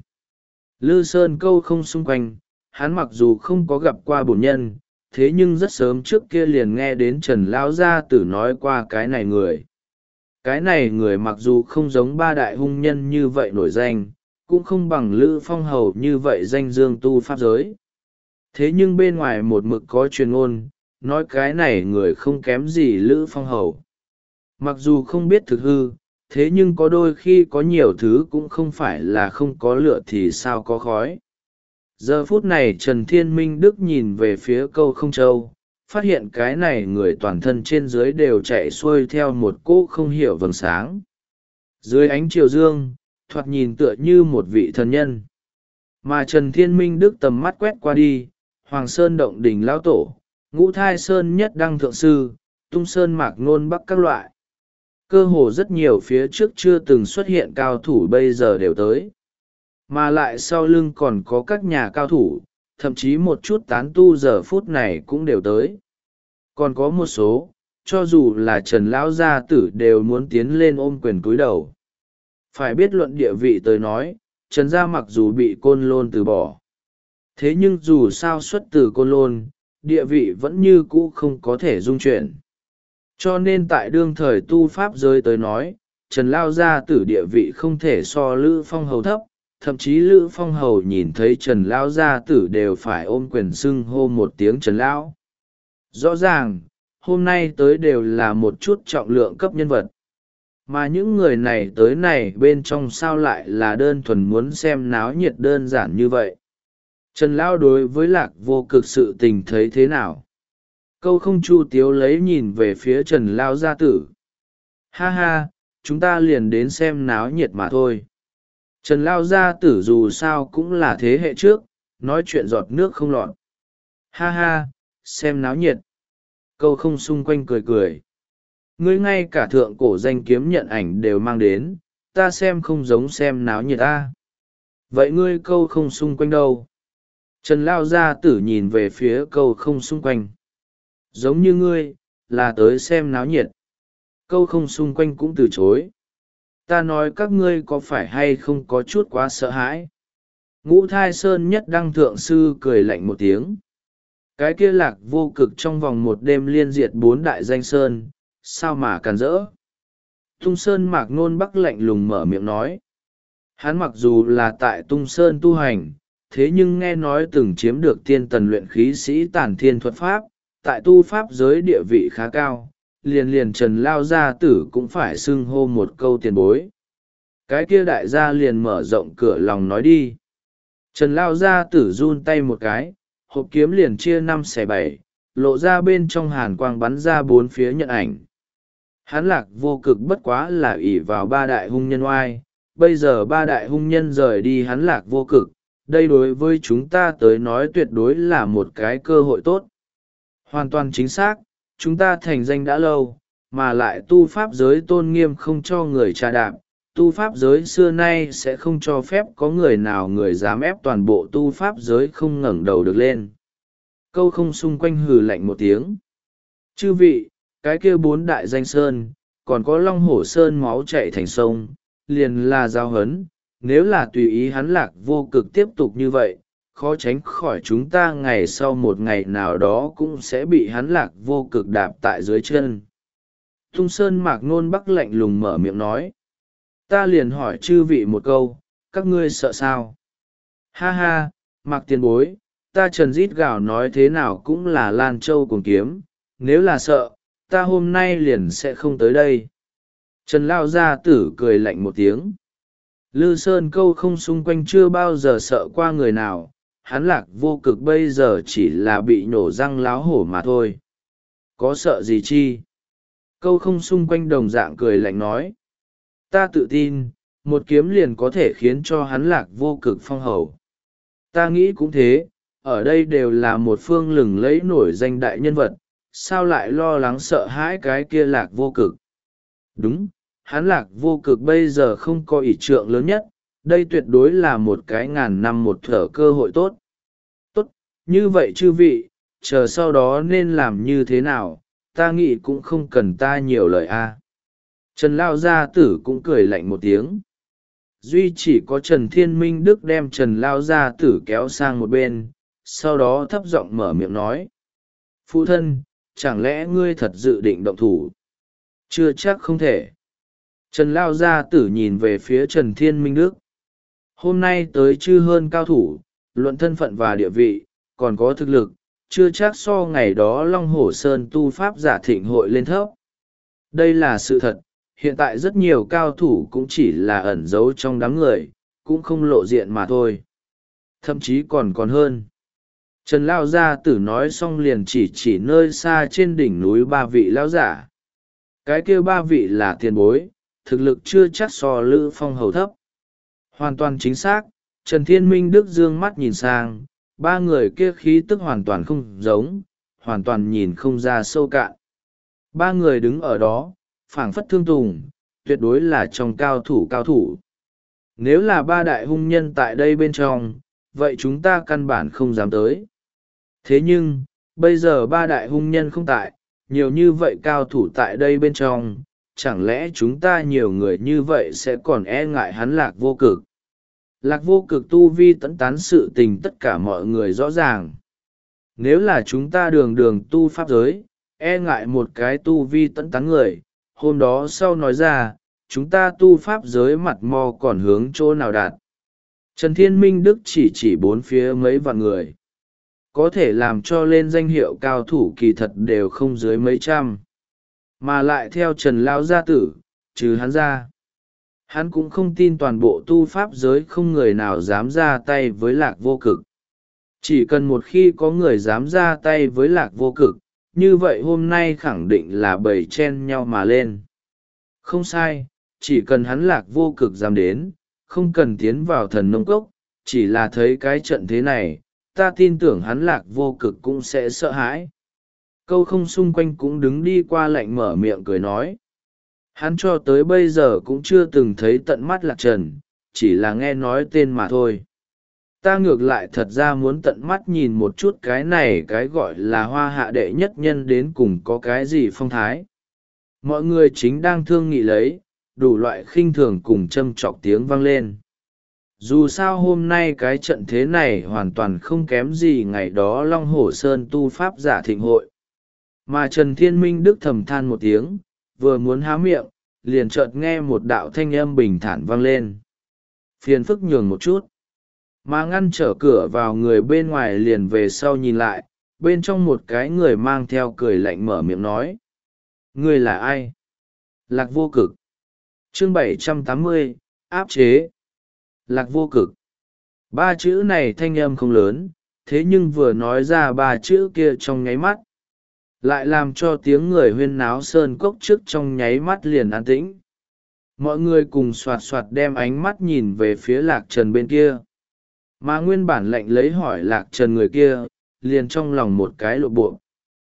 Lư Sơn câu không xung quanh, hắn mặc dù không có gặp qua bổn nhân, thế nhưng rất sớm trước kia liền nghe đến Trần Lão Gia Tử nói qua cái này người. Cái này người mặc dù không giống ba đại hung nhân như vậy nổi danh, cũng không bằng Lữ Phong Hầu như vậy danh dương tu pháp giới. Thế nhưng bên ngoài một mực có truyền ngôn, nói cái này người không kém gì Lữ Phong Hầu. Mặc dù không biết thực hư, thế nhưng có đôi khi có nhiều thứ cũng không phải là không có lửa thì sao có khói. Giờ phút này Trần Thiên Minh Đức nhìn về phía câu không châu, phát hiện cái này người toàn thân trên dưới đều chạy xuôi theo một cỗ không hiểu vầng sáng. Dưới ánh chiều dương, thoạt nhìn tựa như một vị thần nhân. Mà Trần Thiên Minh Đức tầm mắt quét qua đi, Hoàng Sơn Động Đình Lão Tổ, Ngũ Thai Sơn Nhất Đăng Thượng Sư, Tung Sơn Mạc Nôn Bắc các loại. Cơ hồ rất nhiều phía trước chưa từng xuất hiện cao thủ bây giờ đều tới. Mà lại sau lưng còn có các nhà cao thủ, thậm chí một chút tán tu giờ phút này cũng đều tới. Còn có một số, cho dù là Trần Lão Gia Tử đều muốn tiến lên ôm quyền cúi đầu. Phải biết luận địa vị tới nói, Trần gia mặc dù bị Côn Lôn từ bỏ. Thế nhưng dù sao xuất từ Côn Lôn, địa vị vẫn như cũ không có thể dung chuyển. Cho nên tại đương thời tu pháp giới tới nói, Trần Lao Gia Tử địa vị không thể so Lữ Phong Hầu thấp, thậm chí Lữ Phong Hầu nhìn thấy Trần Lao Gia Tử đều phải ôm quyền xưng hô một tiếng Trần Lão. Rõ ràng, hôm nay tới đều là một chút trọng lượng cấp nhân vật. Mà những người này tới này bên trong sao lại là đơn thuần muốn xem náo nhiệt đơn giản như vậy. Trần Lão đối với Lạc Vô Cực sự tình thấy thế nào? Câu không chu tiếu lấy nhìn về phía Trần Lao Gia Tử. Ha ha, chúng ta liền đến xem náo nhiệt mà thôi. Trần Lao Gia Tử dù sao cũng là thế hệ trước, nói chuyện giọt nước không lọt. Ha ha, xem náo nhiệt. Câu không xung quanh cười cười. Ngươi ngay cả thượng cổ danh kiếm nhận ảnh đều mang đến, ta xem không giống xem náo nhiệt ta. Vậy ngươi câu không xung quanh đâu? Trần Lao Gia Tử nhìn về phía câu không xung quanh. Giống như ngươi, là tới xem náo nhiệt. Câu không xung quanh cũng từ chối. Ta nói các ngươi có phải hay không có chút quá sợ hãi. Ngũ Thai Sơn Nhất Đăng Thượng Sư cười lạnh một tiếng. Cái kia Lạc Vô Cực trong vòng một đêm liên diệt bốn đại danh sơn, sao mà càn rỡ. Tung Sơn Mạc Nôn Bắc lạnh lùng mở miệng nói. Hắn mặc dù là tại Tung Sơn tu hành, thế nhưng nghe nói từng chiếm được tiên tần luyện khí sĩ tản thiên thuật pháp, tại tu pháp giới địa vị khá cao, liền liền Trần Lao Gia Tử cũng phải xưng hô một câu tiền bối. Cái kia đại gia liền mở rộng cửa lòng nói đi. Trần Lao Gia Tử run tay một cái, hộp kiếm liền chia năm xẻ bảy, lộ ra bên trong hàn quang bắn ra bốn phía nhận ảnh. Hắn Lạc Vô Cực bất quá là ỷ vào ba đại hung nhân oai, bây giờ ba đại hung nhân rời đi hắn Lạc Vô Cực, đây đối với chúng ta tới nói tuyệt đối là một cái cơ hội tốt. Hoàn toàn chính xác, chúng ta thành danh đã lâu, mà lại tu pháp giới tôn nghiêm không cho người trà đạp, tu pháp giới xưa nay sẽ không cho phép có người nào người dám ép toàn bộ tu pháp giới không ngẩng đầu được lên. Câu không xung quanh hừ lạnh một tiếng. Chư vị, cái kia bốn đại danh sơn, còn có Long Hổ Sơn máu chảy thành sông, liền là giao hấn, nếu là tùy ý hắn Lạc Vô Cực tiếp tục như vậy, khó tránh khỏi chúng ta ngày sau một ngày nào đó cũng sẽ bị hắn Lạc Vô Cực đạp tại dưới chân. Tung Sơn Mạc Nôn Bắc lạnh lùng mở miệng nói. Ta liền hỏi chư vị một câu, các ngươi sợ sao? Ha ha, Mạc tiền bối, ta Trần rít gào nói thế nào cũng là Lan Châu cùng kiếm, nếu là sợ, ta hôm nay liền sẽ không tới đây. Trần Lao Gia Tử cười lạnh một tiếng. Lư Sơn Câu không xung quanh chưa bao giờ sợ qua người nào, hắn Lạc Vô Cực bây giờ chỉ là bị nổ răng láo hổ mà thôi. Có sợ gì chi? Câu không xung quanh đồng dạng cười lạnh nói. Ta tự tin, một kiếm liền có thể khiến cho hắn Lạc Vô Cực phong hầu. Ta nghĩ cũng thế, ở đây đều là một phương lừng lẫy nổi danh đại nhân vật, sao lại lo lắng sợ hãi cái kia Lạc Vô Cực? Đúng, hắn Lạc Vô Cực bây giờ không có ỷ trượng lớn nhất, đây tuyệt đối là một cái ngàn năm một thở cơ hội tốt. Tốt, như vậy chư vị, chờ sau đó nên làm như thế nào, ta nghĩ cũng không cần ta nhiều lời a. Trần Lao Gia Tử cũng cười lạnh một tiếng. Duy chỉ có Trần Thiên Minh Đức đem Trần Lao Gia Tử kéo sang một bên, sau đó thấp giọng mở miệng nói. Phụ thân, chẳng lẽ ngươi thật dự định động thủ? Chưa chắc không thể. Trần Lao Gia Tử nhìn về phía Trần Thiên Minh Đức. Hôm nay tới chư hơn cao thủ, luận thân phận và địa vị, còn có thực lực, chưa chắc so ngày đó Long Hổ Sơn tu pháp giả thịnh hội lên thấp. Đây là sự thật, hiện tại rất nhiều cao thủ cũng chỉ là ẩn giấu trong đám người, cũng không lộ diện mà thôi. Thậm chí còn còn hơn. Trần Lao Gia Tử nói xong liền chỉ chỉ nơi xa trên đỉnh núi ba vị lão giả. Cái kia ba vị là tiền bối, thực lực chưa chắc so Lữ Phong hầu thấp. Hoàn toàn chính xác, Trần Thiên Minh Đức dương mắt nhìn sang, ba người kia khí tức hoàn toàn không giống, hoàn toàn nhìn không ra sâu cạn. Ba người đứng ở đó, phảng phất thương tùng, tuyệt đối là trong cao thủ cao thủ. Nếu là ba đại hung nhân tại đây bên trong, vậy chúng ta căn bản không dám tới. Thế nhưng, bây giờ ba đại hung nhân không tại, nhiều như vậy cao thủ tại đây bên trong, chẳng lẽ chúng ta nhiều người như vậy sẽ còn e ngại hắn Lạc Vô Cực? Lạc Vô Cực tu vi tẫn tán sự tình tất cả mọi người rõ ràng. Nếu là chúng ta đường đường tu pháp giới, e ngại một cái tu vi tẫn tán người, hôm đó sau nói ra, chúng ta tu pháp giới mặt mo còn hướng chỗ nào đạt. Trần Thiên Minh Đức chỉ chỉ bốn phía mấy vạn người. Có thể làm cho lên danh hiệu cao thủ kỳ thật đều không dưới mấy trăm. Mà lại theo Trần Lão Gia Tử, trừ hắn ra. Hắn cũng không tin toàn bộ tu pháp giới không người nào dám ra tay với Lạc Vô Cực. Chỉ cần một khi có người dám ra tay với Lạc Vô Cực, như vậy hôm nay khẳng định là bầy chen nhau mà lên. Không sai, chỉ cần hắn Lạc Vô Cực dám đến, không cần tiến vào thần nông cốc, chỉ là thấy cái trận thế này, ta tin tưởng hắn Lạc Vô Cực cũng sẽ sợ hãi. Câu không xung quanh cũng đứng đi qua lạnh mở miệng cười nói. Hắn cho tới bây giờ cũng chưa từng thấy tận mắt Lạc Trần, chỉ là nghe nói tên mà thôi. Ta ngược lại thật ra muốn tận mắt nhìn một chút cái này cái gọi là hoa hạ đệ nhất nhân đến cùng có cái gì phong thái. Mọi người chính đang thương nghị lấy, đủ loại khinh thường cùng châm chọc tiếng vang lên. Dù sao hôm nay cái trận thế này hoàn toàn không kém gì ngày đó Long Hổ Sơn tu pháp giả thịnh hội. Mà Trần Thiên Minh Đức thầm than một tiếng, vừa muốn há miệng, liền chợt nghe một đạo thanh âm bình thản vang lên. Phiền phức nhường một chút. Mà ngăn trở cửa vào người bên ngoài liền về sau nhìn lại, bên trong một cái người mang theo cười lạnh mở miệng nói. Người là ai? Lạc Vô Cực. Chương bảy trăm tám mươi, áp chế. Lạc Vô Cực. Ba chữ này thanh âm không lớn, thế nhưng vừa nói ra ba chữ kia trong nháy mắt, lại làm cho tiếng người huyên náo sơn cốc trước trong nháy mắt liền an tĩnh. Mọi người cùng soạt soạt đem ánh mắt nhìn về phía Lạc Trần bên kia. Mà nguyên bản lệnh lấy hỏi Lạc Trần người kia, liền trong lòng một cái lộ bộ.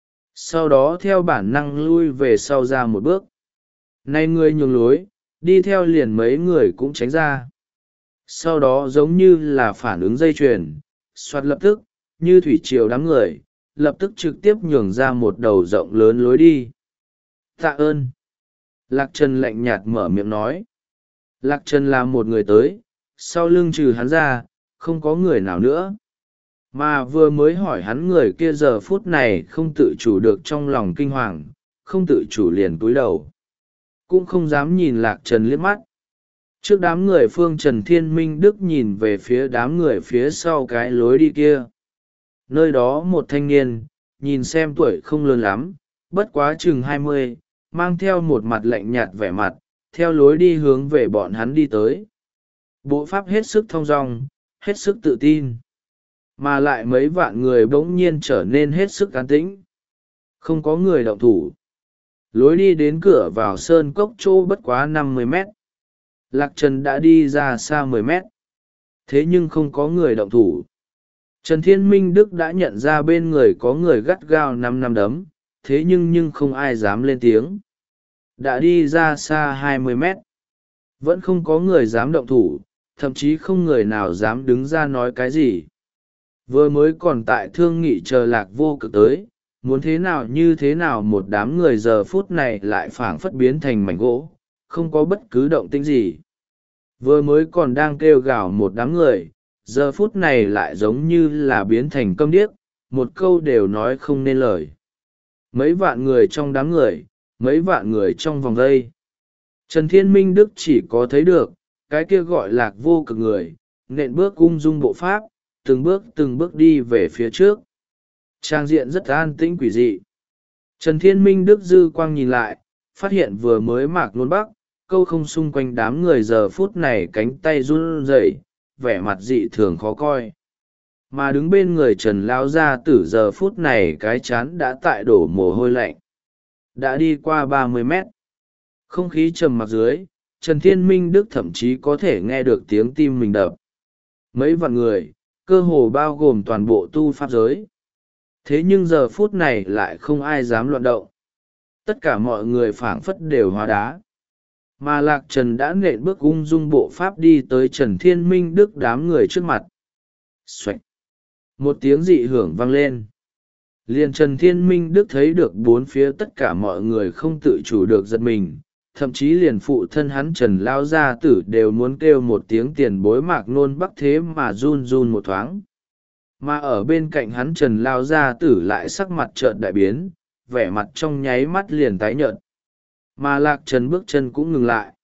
Sau đó theo bản năng lui về sau ra một bước. Nay người nhường lối, đi theo liền mấy người cũng tránh ra. Sau đó giống như là phản ứng dây chuyền, soạt lập tức, như thủy triều đám người, lập tức trực tiếp nhường ra một đầu rộng lớn lối đi. Tạ ơn. Lạc Trần lạnh nhạt mở miệng nói. Lạc Trần là một người tới, sau lưng trừ hắn ra, không có người nào nữa. Mà vừa mới hỏi hắn người kia giờ phút này không tự chủ được trong lòng kinh hoàng, không tự chủ liền cúi đầu. Cũng không dám nhìn Lạc Trần liếc mắt. Trước đám người phương Trần Thiên Minh Đức nhìn về phía đám người phía sau cái lối đi kia. Nơi đó một thanh niên, nhìn xem tuổi không lớn lắm, bất quá chừng hai mươi, mang theo một mặt lạnh nhạt vẻ mặt, theo lối đi hướng về bọn hắn đi tới. Bộ pháp hết sức thong dong, hết sức tự tin. Mà lại mấy vạn người bỗng nhiên trở nên hết sức an tĩnh. Không có người động thủ. Lối đi đến cửa vào sơn cốc chỗ bất quá năm mươi mét. Lạc Trần đã đi ra xa mười mét. Thế nhưng không có người động thủ. Trần Thiên Minh Đức đã nhận ra bên người có người gắt gao năm năm đấm, thế nhưng nhưng không ai dám lên tiếng. Đã đi ra xa hai mươi mét. Vẫn không có người dám động thủ, thậm chí không người nào dám đứng ra nói cái gì. Vừa mới còn tại thương nghị chờ Lạc Vô Cực tới, muốn thế nào như thế nào một đám người giờ phút này lại phảng phất biến thành mảnh gỗ, không có bất cứ động tĩnh gì. Vừa mới còn đang kêu gào một đám người, giờ phút này lại giống như là biến thành câm điếc, một câu đều nói không nên lời. Mấy vạn người trong đám người, mấy vạn người trong vòng vây. Trần Thiên Minh Đức chỉ có thấy được, cái kia gọi Lạc Vô Cực người, nện bước ung dung bộ pháp, từng bước từng bước đi về phía trước. Trang diện rất an tĩnh quỷ dị. Trần Thiên Minh Đức dư quang nhìn lại, phát hiện vừa mới mạc nôn bắc, câu không xung quanh đám người giờ phút này cánh tay run rẩy, vẻ mặt dị thường khó coi. Mà đứng bên người Trần Lao Gia Tử giờ phút này cái chán đã tại đổ mồ hôi lạnh. Đã đi qua ba mươi mét. Không khí trầm mặc dưới, Trần Thiên Minh Đức thậm chí có thể nghe được tiếng tim mình đập. Mấy vạn người, cơ hồ bao gồm toàn bộ tu pháp giới. Thế nhưng giờ phút này lại không ai dám loạn động. Tất cả mọi người phảng phất đều hóa đá. Mà Lạc Trần đã nện bước ung dung bộ pháp đi tới Trần Thiên Minh Đức đám người trước mặt. Xoạch! Một tiếng dị hưởng vang lên. Liền Trần Thiên Minh Đức thấy được bốn phía tất cả mọi người không tự chủ được giật mình, thậm chí liền phụ thân hắn Trần Lao Gia Tử đều muốn kêu một tiếng tiền bối mạc nôn bắc thế mà run run một thoáng. Mà ở bên cạnh hắn Trần Lao Gia Tử lại sắc mặt chợt đại biến, vẻ mặt trong nháy mắt liền tái nhợt. Mà Lạc Trần bước chân cũng ngừng lại.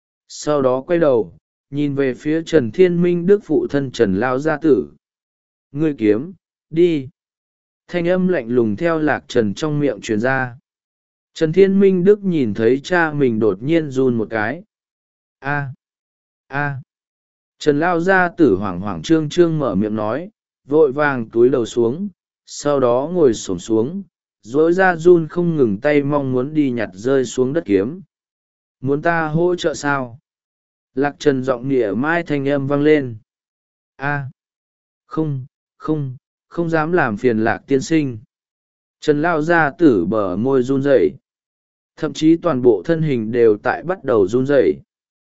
Sau đó quay đầu, nhìn về phía Trần Thiên Minh Đức phụ thân Trần Lao Gia Tử. Ngươi kiếm, đi. Thanh âm lạnh lùng theo Lạc Trần trong miệng truyền ra. Trần Thiên Minh Đức nhìn thấy cha mình đột nhiên run một cái. A, a. Trần Lao Gia Tử hoảng hoảng trương trương mở miệng nói, vội vàng túi đầu xuống, sau đó ngồi xổm xuống, dối ra run không ngừng tay mong muốn đi nhặt rơi xuống đất kiếm. Muốn ta hỗ trợ sao? Lạc Trần giọng nịa mai thanh âm vang lên. A, không, không, không dám làm phiền Lạc tiên sinh. Trần Lao Gia Tử bờ môi run rẩy, thậm chí toàn bộ thân hình đều tại bắt đầu run rẩy.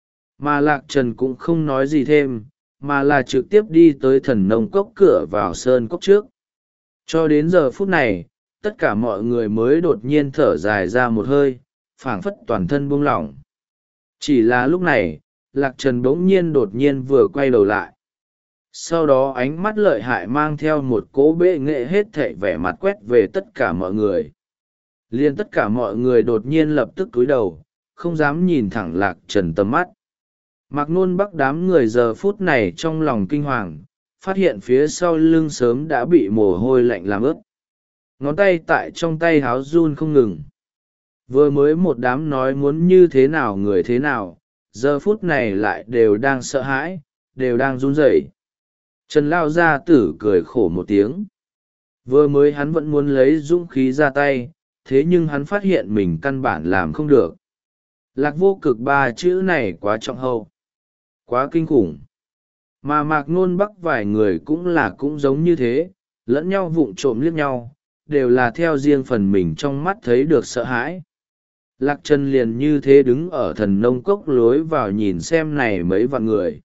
Mà Lạc Trần cũng không nói gì thêm, mà là trực tiếp đi tới Thần Nông Cốc cửa vào sơn cốc trước. Cho đến giờ phút này, tất cả mọi người mới đột nhiên thở dài ra một hơi, phảng phất toàn thân buông lỏng. Chỉ là lúc này Lạc Trần bỗng nhiên đột nhiên vừa quay đầu lại. Sau đó ánh mắt lợi hại mang theo một cỗ bệ nghệ hết thảy vẻ mặt quét về tất cả mọi người. Liên tất cả mọi người đột nhiên lập tức cúi đầu, không dám nhìn thẳng Lạc Trần tầm mắt. Mạc Nôn Bắc đám người giờ phút này trong lòng kinh hoàng, phát hiện phía sau lưng sớm đã bị mồ hôi lạnh làm ướt. Ngón tay tại trong tay háo run không ngừng. Vừa mới một đám nói muốn như thế nào người thế nào, giờ phút này lại đều đang sợ hãi, đều đang run rẩy. Trần Lao Gia Tử cười khổ một tiếng. Vừa mới hắn vẫn muốn lấy dũng khí ra tay, thế nhưng hắn phát hiện mình căn bản làm không được. Lạc vô cực ba chữ này quá trọng hậu, quá kinh khủng. Mà Mạc Nôn Bắc vài người cũng là cũng giống như thế, lẫn nhau vụng trộm liếc nhau, đều là theo riêng phần mình trong mắt thấy được sợ hãi. Lạc Trần liền như thế đứng ở thần nông cốc lối vào nhìn xem này mấy vạn người.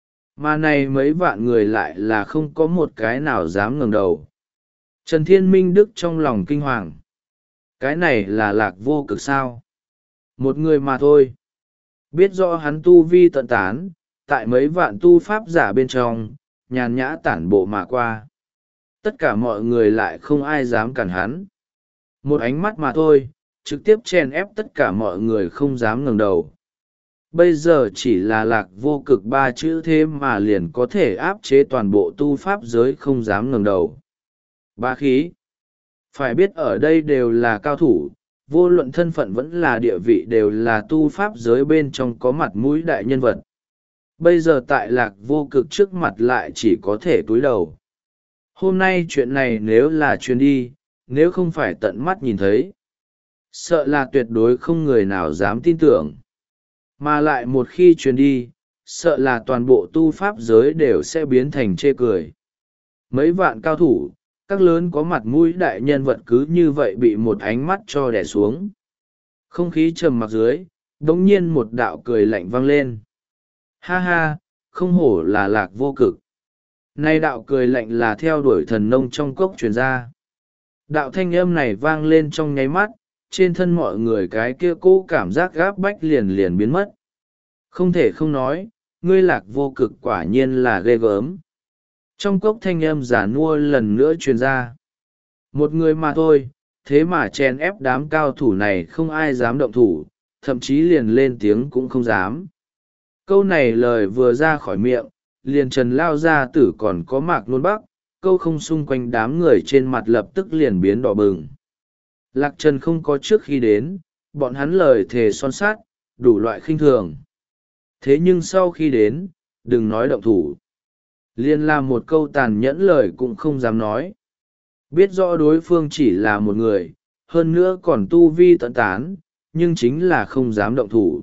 Mà này mấy vạn người lại là không có một cái nào dám ngẩng đầu. Trần Thiên Minh Đức trong lòng kinh hoàng. Cái này là Lạc vô cực sao? Một người mà thôi. Biết rõ hắn tu vi tận tán, tại mấy vạn tu pháp giả bên trong, nhàn nhã tản bộ mà qua. Tất cả mọi người lại không ai dám cản hắn. Một ánh mắt mà thôi, trực tiếp chèn ép tất cả mọi người không dám ngẩng đầu. Bây giờ chỉ là Lạc vô cực ba chữ thế mà liền có thể áp chế toàn bộ tu pháp giới không dám ngẩng đầu. Bá khí. Phải biết ở đây đều là cao thủ, vô luận thân phận vẫn là địa vị đều là tu pháp giới bên trong có mặt mũi đại nhân vật. Bây giờ tại Lạc vô cực trước mặt lại chỉ có thể cúi đầu. Hôm nay chuyện này nếu là truyền đi, nếu không phải tận mắt nhìn thấy, sợ là tuyệt đối không người nào dám tin tưởng. Mà lại một khi truyền đi, sợ là toàn bộ tu pháp giới đều sẽ biến thành chê cười. Mấy vạn cao thủ, các lớn có mặt mũi đại nhân vật cứ như vậy bị một ánh mắt cho đè xuống. Không khí trầm mặc dưới, đống nhiên một đạo cười lạnh vang lên. Ha ha, không hổ là Lạc vô cực. Nay đạo cười lạnh là theo đuổi thần nông trong cốc truyền ra. Đạo thanh âm này vang lên trong nháy mắt, trên thân mọi người cái kia cố cảm giác gáp bách liền liền biến mất. Không thể không nói, ngươi Lạc vô cực quả nhiên là ghê gớm. Trong cốc thanh âm giả nua lần nữa truyền ra. Một người mà thôi, thế mà chèn ép đám cao thủ này không ai dám động thủ, thậm chí liền lên tiếng cũng không dám. Câu này lời vừa ra khỏi miệng, liền Trần Lao Gia Tử còn có Mạc Nôn Bắc, câu không xung quanh đám người trên mặt lập tức liền biến đỏ bừng. Lạc Trần không có trước khi đến, bọn hắn lời thề son sát, đủ loại khinh thường. Thế nhưng sau khi đến, đừng nói động thủ. Liên làm một câu tàn nhẫn lời cũng không dám nói. Biết rõ đối phương chỉ là một người, hơn nữa còn tu vi tận tán, nhưng chính là không dám động thủ.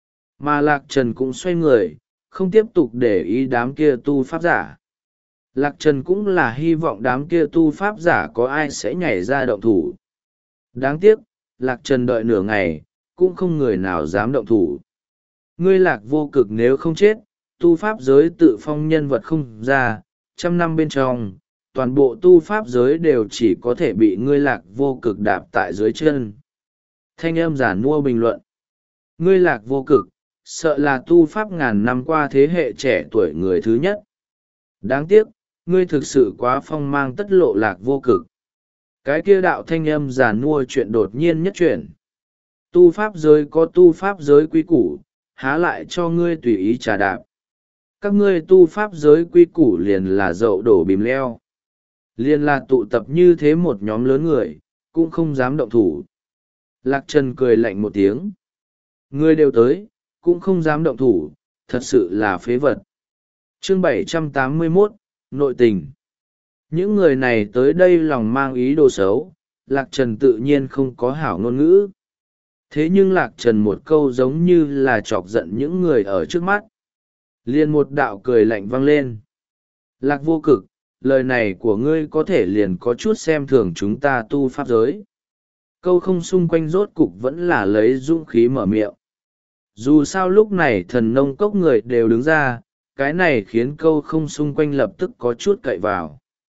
Mà Lạc Trần cũng xoay người, không tiếp tục để ý đám kia tu pháp giả. Lạc Trần cũng là hy vọng đám kia tu pháp giả có ai sẽ nhảy ra động thủ. Đáng tiếc, Lạc Trần đợi nửa ngày, cũng không người nào dám động thủ. Ngươi Lạc vô cực nếu không chết, tu pháp giới tự phong nhân vật không ra, trăm năm bên trong, toàn bộ tu pháp giới đều chỉ có thể bị ngươi Lạc vô cực đạp tại dưới chân. Thanh âm giả nua bình luận. Ngươi Lạc vô cực, sợ là tu pháp ngàn năm qua thế hệ trẻ tuổi người thứ nhất. Đáng tiếc, ngươi thực sự quá phong mang tất lộ Lạc vô cực. Cái kia đạo thanh âm giả nua chuyện đột nhiên nhất chuyển. Tu pháp giới có tu pháp giới quy củ, há lại cho ngươi tùy ý trà đạp. Các ngươi tu pháp giới quy củ liền là dậu đổ bìm leo. Liền là tụ tập như thế một nhóm lớn người, cũng không dám động thủ. Lạc Trần cười lạnh một tiếng. Ngươi đều tới, cũng không dám động thủ, thật sự là phế vật. Chương bảy trăm tám mươi mốt, Nội tình. Những người này tới đây lòng mang ý đồ xấu, Lạc Trần tự nhiên không có hảo ngôn ngữ. Thế nhưng Lạc Trần một câu giống như là chọc giận những người ở trước mắt. Liền một đạo cười lạnh vang lên. Lạc vô cực, lời này của ngươi có thể liền có chút xem thường chúng ta tu pháp giới. Câu không xung quanh rốt cục vẫn là lấy dũng khí mở miệng. Dù sao lúc này thần nông cốc người đều đứng ra, cái này khiến câu không xung quanh lập tức có chút cậy vào.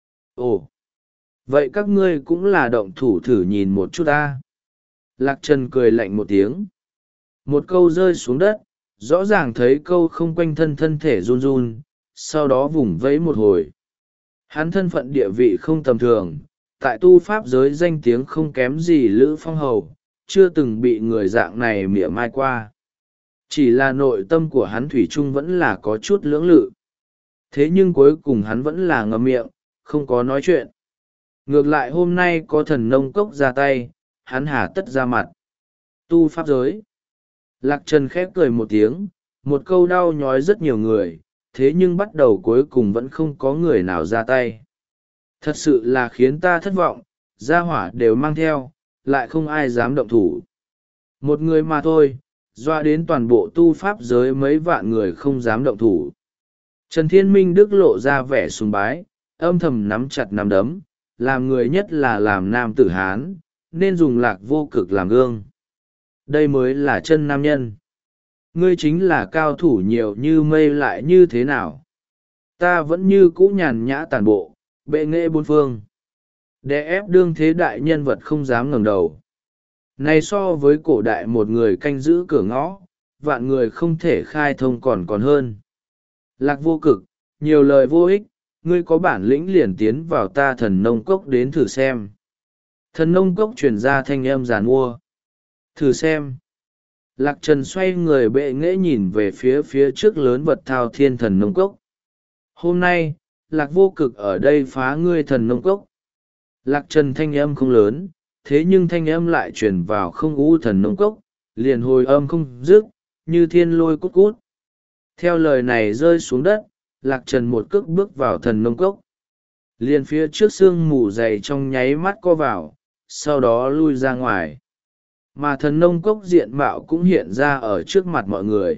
Ồ, vậy các ngươi cũng là động thủ thử nhìn một chút ta. Lạc Trần cười lạnh một tiếng. Một câu rơi xuống đất, rõ ràng thấy câu không quanh thân thân thể run run, sau đó vùng vẫy một hồi. Hắn thân phận địa vị không tầm thường, tại tu pháp giới danh tiếng không kém gì Lữ Phong Hầu, chưa từng bị người dạng này mỉa mai qua. Chỉ là nội tâm của hắn thủy chung vẫn là có chút lưỡng lự. Thế nhưng cuối cùng hắn vẫn là ngậm miệng, không có nói chuyện. Ngược lại hôm nay có thần nông cốc ra tay, hắn hà tất ra mặt. Tu pháp giới. Lạc Trần khép cười một tiếng, một câu đau nhói rất nhiều người, thế nhưng bắt đầu cuối cùng vẫn không có người nào ra tay. Thật sự là khiến ta thất vọng, gia hỏa đều mang theo, lại không ai dám động thủ. Một người mà thôi, doa đến toàn bộ tu pháp giới mấy vạn người không dám động thủ. Trần Thiên Minh Đức lộ ra vẻ sùng bái, âm thầm nắm chặt nắm đấm, làm người nhất là làm nam tử Hán, nên dùng Lạc Vô Cực làm gương. Đây mới là chân nam nhân. Ngươi chính là cao thủ nhiều như mây lại như thế nào? Ta vẫn như cũ nhàn nhã tàn bộ, bệ nghệ bốn phương. Đè ép đương thế đại nhân vật không dám ngẩng đầu. Này so với cổ đại một người canh giữ cửa ngõ, vạn người không thể khai thông còn còn hơn. Lạc Vô Cực, nhiều lời vô ích, ngươi có bản lĩnh liền tiến vào ta thần nông cốc đến thử xem. Thần nông cốc truyền ra thanh âm giàn mua. Thử xem. Lạc Trần xoay người bệ nghễ nhìn về phía phía trước lớn vật thao thiên thần nông cốc. Hôm nay, Lạc Vô Cực ở đây phá ngươi thần nông cốc. Lạc Trần thanh âm không lớn, thế nhưng thanh âm lại truyền vào không u thần nông cốc, liền hồi âm không dứt, như thiên lôi cút cút. Theo lời này rơi xuống đất, Lạc Trần một cước bước vào thần nông cốc. Liền phía trước sương mù dày trong nháy mắt co vào, sau đó lui ra ngoài. Mà thần nông cốc diện mạo cũng hiện ra ở trước mặt mọi người.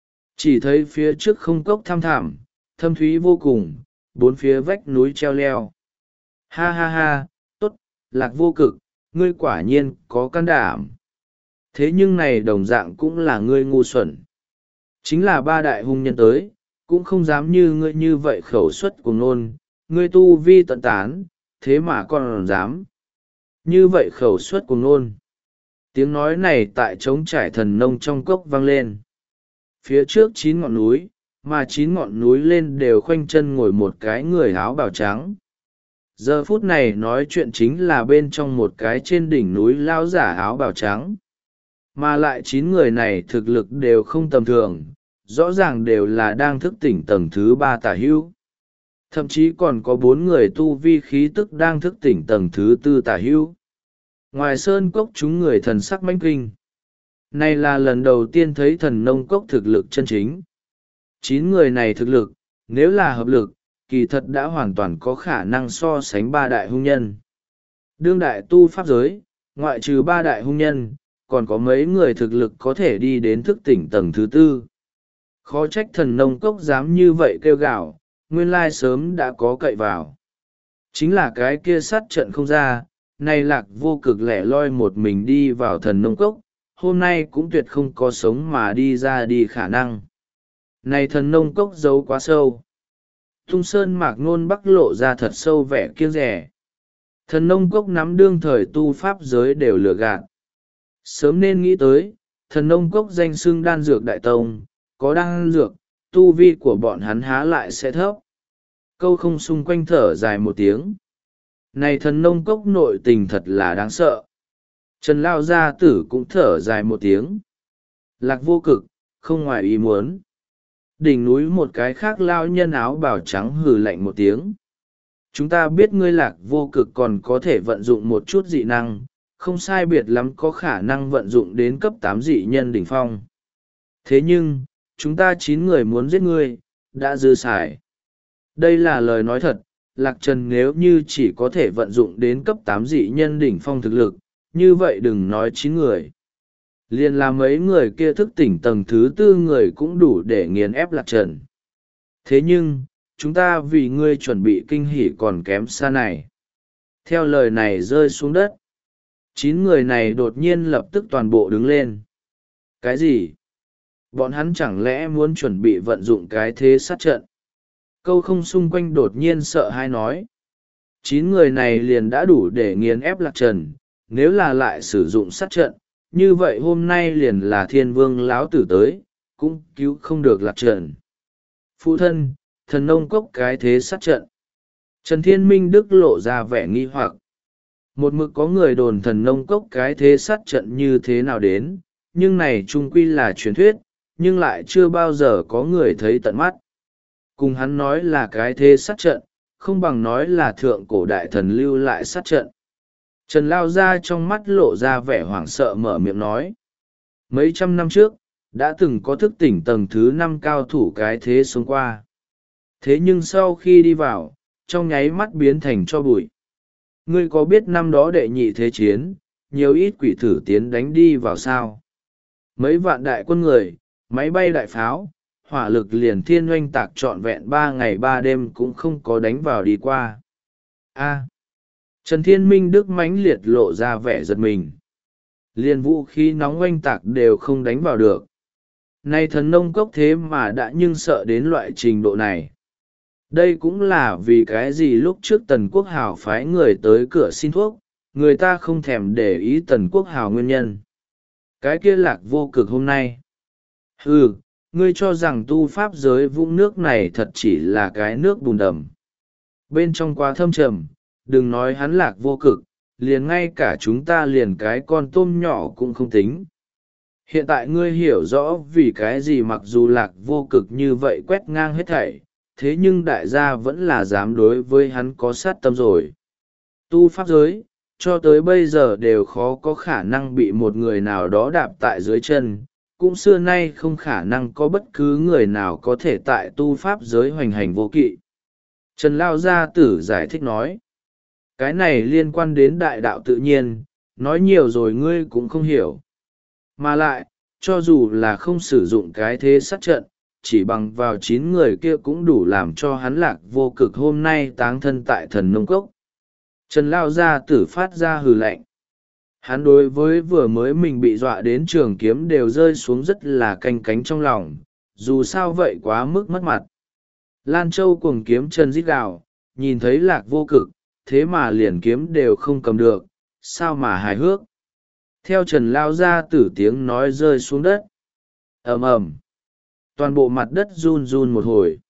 Chỉ thấy phía trước không cốc thăm thẳm, thâm thúy vô cùng, bốn phía vách núi treo leo. Ha ha ha, tốt, Lạc Vô Cực, ngươi quả nhiên có can đảm. Thế nhưng này đồng dạng cũng là ngươi ngu xuẩn. Chính là ba đại hung nhân tới, cũng không dám như ngươi như vậy khẩu suất cuồng nôn, ngươi tu vi tận tán, thế mà còn dám. Như vậy khẩu suất cuồng nôn. Tiếng nói này tại trống trải thần nông trong cốc vang lên. Phía trước chín ngọn núi, mà chín ngọn núi lên đều khoanh chân ngồi một cái người áo bào trắng. Giờ phút này nói chuyện chính là bên trong một cái trên đỉnh núi lao giả áo bào trắng. Mà lại chín người này thực lực đều không tầm thường, rõ ràng đều là đang thức tỉnh tầng thứ ba tả hữu. Thậm chí còn có bốn người tu vi khí tức đang thức tỉnh tầng thứ tư tả hữu. Ngoài sơn cốc chúng người thần sắc mãnh kinh. Này là lần đầu tiên thấy thần nông cốc thực lực chân chính. Chín người này thực lực, nếu là hợp lực, kỳ thật đã hoàn toàn có khả năng so sánh ba đại hung nhân. Đương đại tu pháp giới, ngoại trừ ba đại hung nhân, còn có mấy người thực lực có thể đi đến thức tỉnh tầng thứ tư. Khó trách thần nông cốc dám như vậy kêu gào, nguyên lai sớm đã có cậy vào. Chính là cái kia sát trận không ra, nay Lạc Vô Cực lẻ loi một mình đi vào thần nông cốc, hôm nay cũng tuyệt không có sống mà đi ra đi khả năng. Này thần nông cốc giấu quá sâu. Tung sơn mạc nôn bắc lộ ra thật sâu vẻ kiêng rẻ. Thần nông cốc nắm đương thời tu pháp giới đều lừa gạt. Sớm nên nghĩ tới, thần nông cốc danh xưng đan dược đại tông, có đan dược, tu vi của bọn hắn há lại sẽ thấp. Câu không xung quanh thở dài một tiếng. Này thần nông cốc nội tình thật là đáng sợ. Trần Lao Gia Tử cũng thở dài một tiếng. Lạc Vô Cực, không ngoài ý muốn. Đỉnh núi một cái khác lao nhân áo bào trắng hừ lạnh một tiếng. Chúng ta biết ngươi Lạc Vô Cực còn có thể vận dụng một chút dị năng, không sai biệt lắm có khả năng vận dụng đến cấp tám dị nhân đỉnh phong. Thế nhưng, chúng ta chín người muốn giết ngươi, đã dư xài. Đây là lời nói thật, Lạc Trần nếu như chỉ có thể vận dụng đến cấp tám dị nhân đỉnh phong thực lực, như vậy đừng nói chín người. Liên là mấy người kia thức tỉnh tầng thứ tư người cũng đủ để nghiền ép Lạc Trần. Thế nhưng, chúng ta vì ngươi chuẩn bị kinh hỉ còn kém xa này. Theo lời này rơi xuống đất. Chín người này đột nhiên lập tức toàn bộ đứng lên. Cái gì? Bọn hắn chẳng lẽ muốn chuẩn bị vận dụng cái thế sát trận? Câu không xung quanh đột nhiên sợ hãi nói. Chín người này liền đã đủ để nghiền ép Lạc Trần, nếu là lại sử dụng sát trận, như vậy hôm nay liền là thiên vương lão tử tới, cũng cứu không được Lạc Trần. Phụ thân, thần nông cốc cái thế sát trận. Trần Thiên Minh Đức lộ ra vẻ nghi hoặc. Một mực có người đồn thần nông cốc cái thế sát trận như thế nào đến, nhưng này trung quy là truyền thuyết, nhưng lại chưa bao giờ có người thấy tận mắt. Cùng hắn nói là cái thế sát trận, không bằng nói là thượng cổ đại thần lưu lại sát trận. Trần Lao Gia trong mắt lộ ra vẻ hoảng sợ mở miệng nói. Mấy trăm năm trước, đã từng có thức tỉnh tầng thứ năm cao thủ cái thế xuống qua. Thế nhưng sau khi đi vào, trong nháy mắt biến thành cho bụi. Ngươi có biết năm đó đệ nhị thế chiến, nhiều ít quỷ thử tiến đánh đi vào sao? Mấy vạn đại quân người, máy bay đại pháo, hỏa lực liền thiên oanh tạc trọn vẹn ba ngày ba đêm cũng không có đánh vào đi qua. A. Trần Thiên Minh Đức mãnh liệt lộ ra vẻ giật mình. Liền vũ khí nóng oanh tạc đều không đánh vào được. Nay thần nông cốc thế mà đã nhưng sợ đến loại trình độ này. Đây cũng là vì cái gì lúc trước Tần Quốc Hào phái người tới cửa xin thuốc, người ta không thèm để ý Tần Quốc Hào nguyên nhân. Cái kia Lạc Vô Cực hôm nay. Ừ, ngươi cho rằng tu pháp giới vũng nước này thật chỉ là cái nước bùn đầm. Bên trong quá thâm trầm, đừng nói hắn Lạc Vô Cực, liền ngay cả chúng ta liền cái con tôm nhỏ cũng không tính. Hiện tại ngươi hiểu rõ vì cái gì mặc dù Lạc Vô Cực như vậy quét ngang hết thảy, thế nhưng đại gia vẫn là dám đối với hắn có sát tâm rồi. Tu pháp giới, cho tới bây giờ đều khó có khả năng bị một người nào đó đạp tại dưới chân, cũng xưa nay không khả năng có bất cứ người nào có thể tại tu pháp giới hoành hành vô kỵ. Trần Lao Gia Tử giải thích nói, cái này liên quan đến đại đạo tự nhiên, nói nhiều rồi ngươi cũng không hiểu. Mà lại, cho dù là không sử dụng cái thế sát trận, chỉ bằng vào chín người kia cũng đủ làm cho hắn Lạc Vô Cực hôm nay táng thân tại thần nông cốc. Trần Lao Gia Tử phát ra hừ lạnh. Hắn đối với vừa mới mình bị dọa đến trường kiếm đều rơi xuống rất là canh cánh trong lòng, dù sao vậy quá mức mất mặt. Lan Châu cuồng kiếm chân rít gào, nhìn thấy Lạc Vô Cực, thế mà liền kiếm đều không cầm được, sao mà hài hước. Theo Trần Lao Gia Tử tiếng nói rơi xuống đất. Ầm ầm, toàn bộ mặt đất run run một hồi.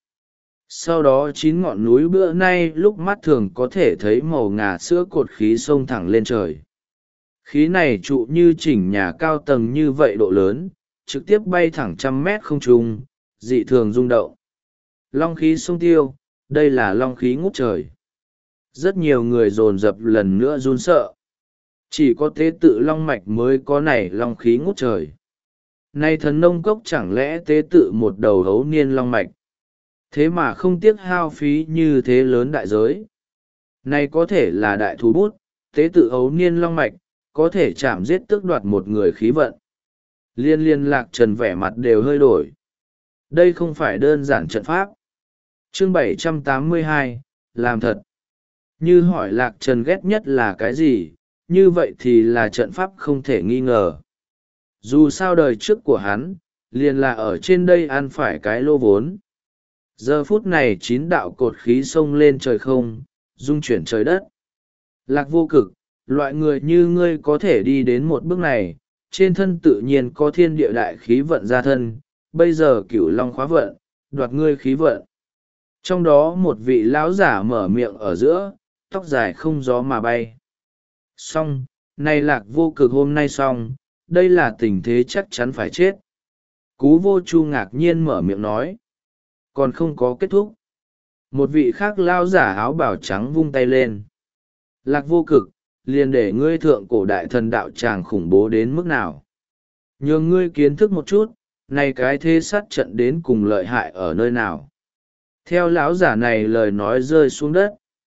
Sau đó chín ngọn núi bữa nay lúc mắt thường có thể thấy màu ngà sữa cột khí xông thẳng lên trời. Khí này trụ như chỉnh nhà cao tầng như vậy độ lớn, trực tiếp bay thẳng trăm mét không trung, dị thường rung động. Long khí sông tiêu, đây là long khí ngút trời. Rất nhiều người dồn dập lần nữa run sợ. Chỉ có tế tự long mạch mới có này long khí ngút trời. Nay thần nông cốc chẳng lẽ tế tự một đầu hấu niên long mạch. Thế mà không tiếc hao phí như thế lớn đại giới. Này có thể là đại thú bút, tế tự hấu niên long mạch, có thể chạm giết tước đoạt một người khí vận. Liên liên Lạc Trần vẻ mặt đều hơi đổi. Đây không phải đơn giản trận pháp. Chương bảy trăm tám mươi hai, làm thật. Như hỏi Lạc Trần ghét nhất là cái gì, như vậy thì là trận pháp không thể nghi ngờ. Dù sao đời trước của hắn, liền là ở trên đây ăn phải cái lô vốn. Giờ phút này chín đạo cột khí xông lên trời không, dung chuyển trời đất. Lạc Vô Cực, loại người như ngươi có thể đi đến một bước này, trên thân tự nhiên có thiên địa đại khí vận ra thân, bây giờ cửu long khóa vận, đoạt ngươi khí vận. Trong đó một vị lão giả mở miệng ở giữa, tóc dài không gió mà bay. Xong, này Lạc Vô Cực hôm nay xong, đây là tình thế chắc chắn phải chết. Cú Vô Chu ngạc nhiên mở miệng nói. Còn không có kết thúc. Một vị khác lão giả áo bào trắng vung tay lên. Lạc Vô Cực, liền để ngươi thượng cổ đại thần đạo tràng khủng bố đến mức nào. Nhường ngươi kiến thức một chút, này cái thế sát trận đến cùng lợi hại ở nơi nào. Theo lão giả này lời nói rơi xuống đất.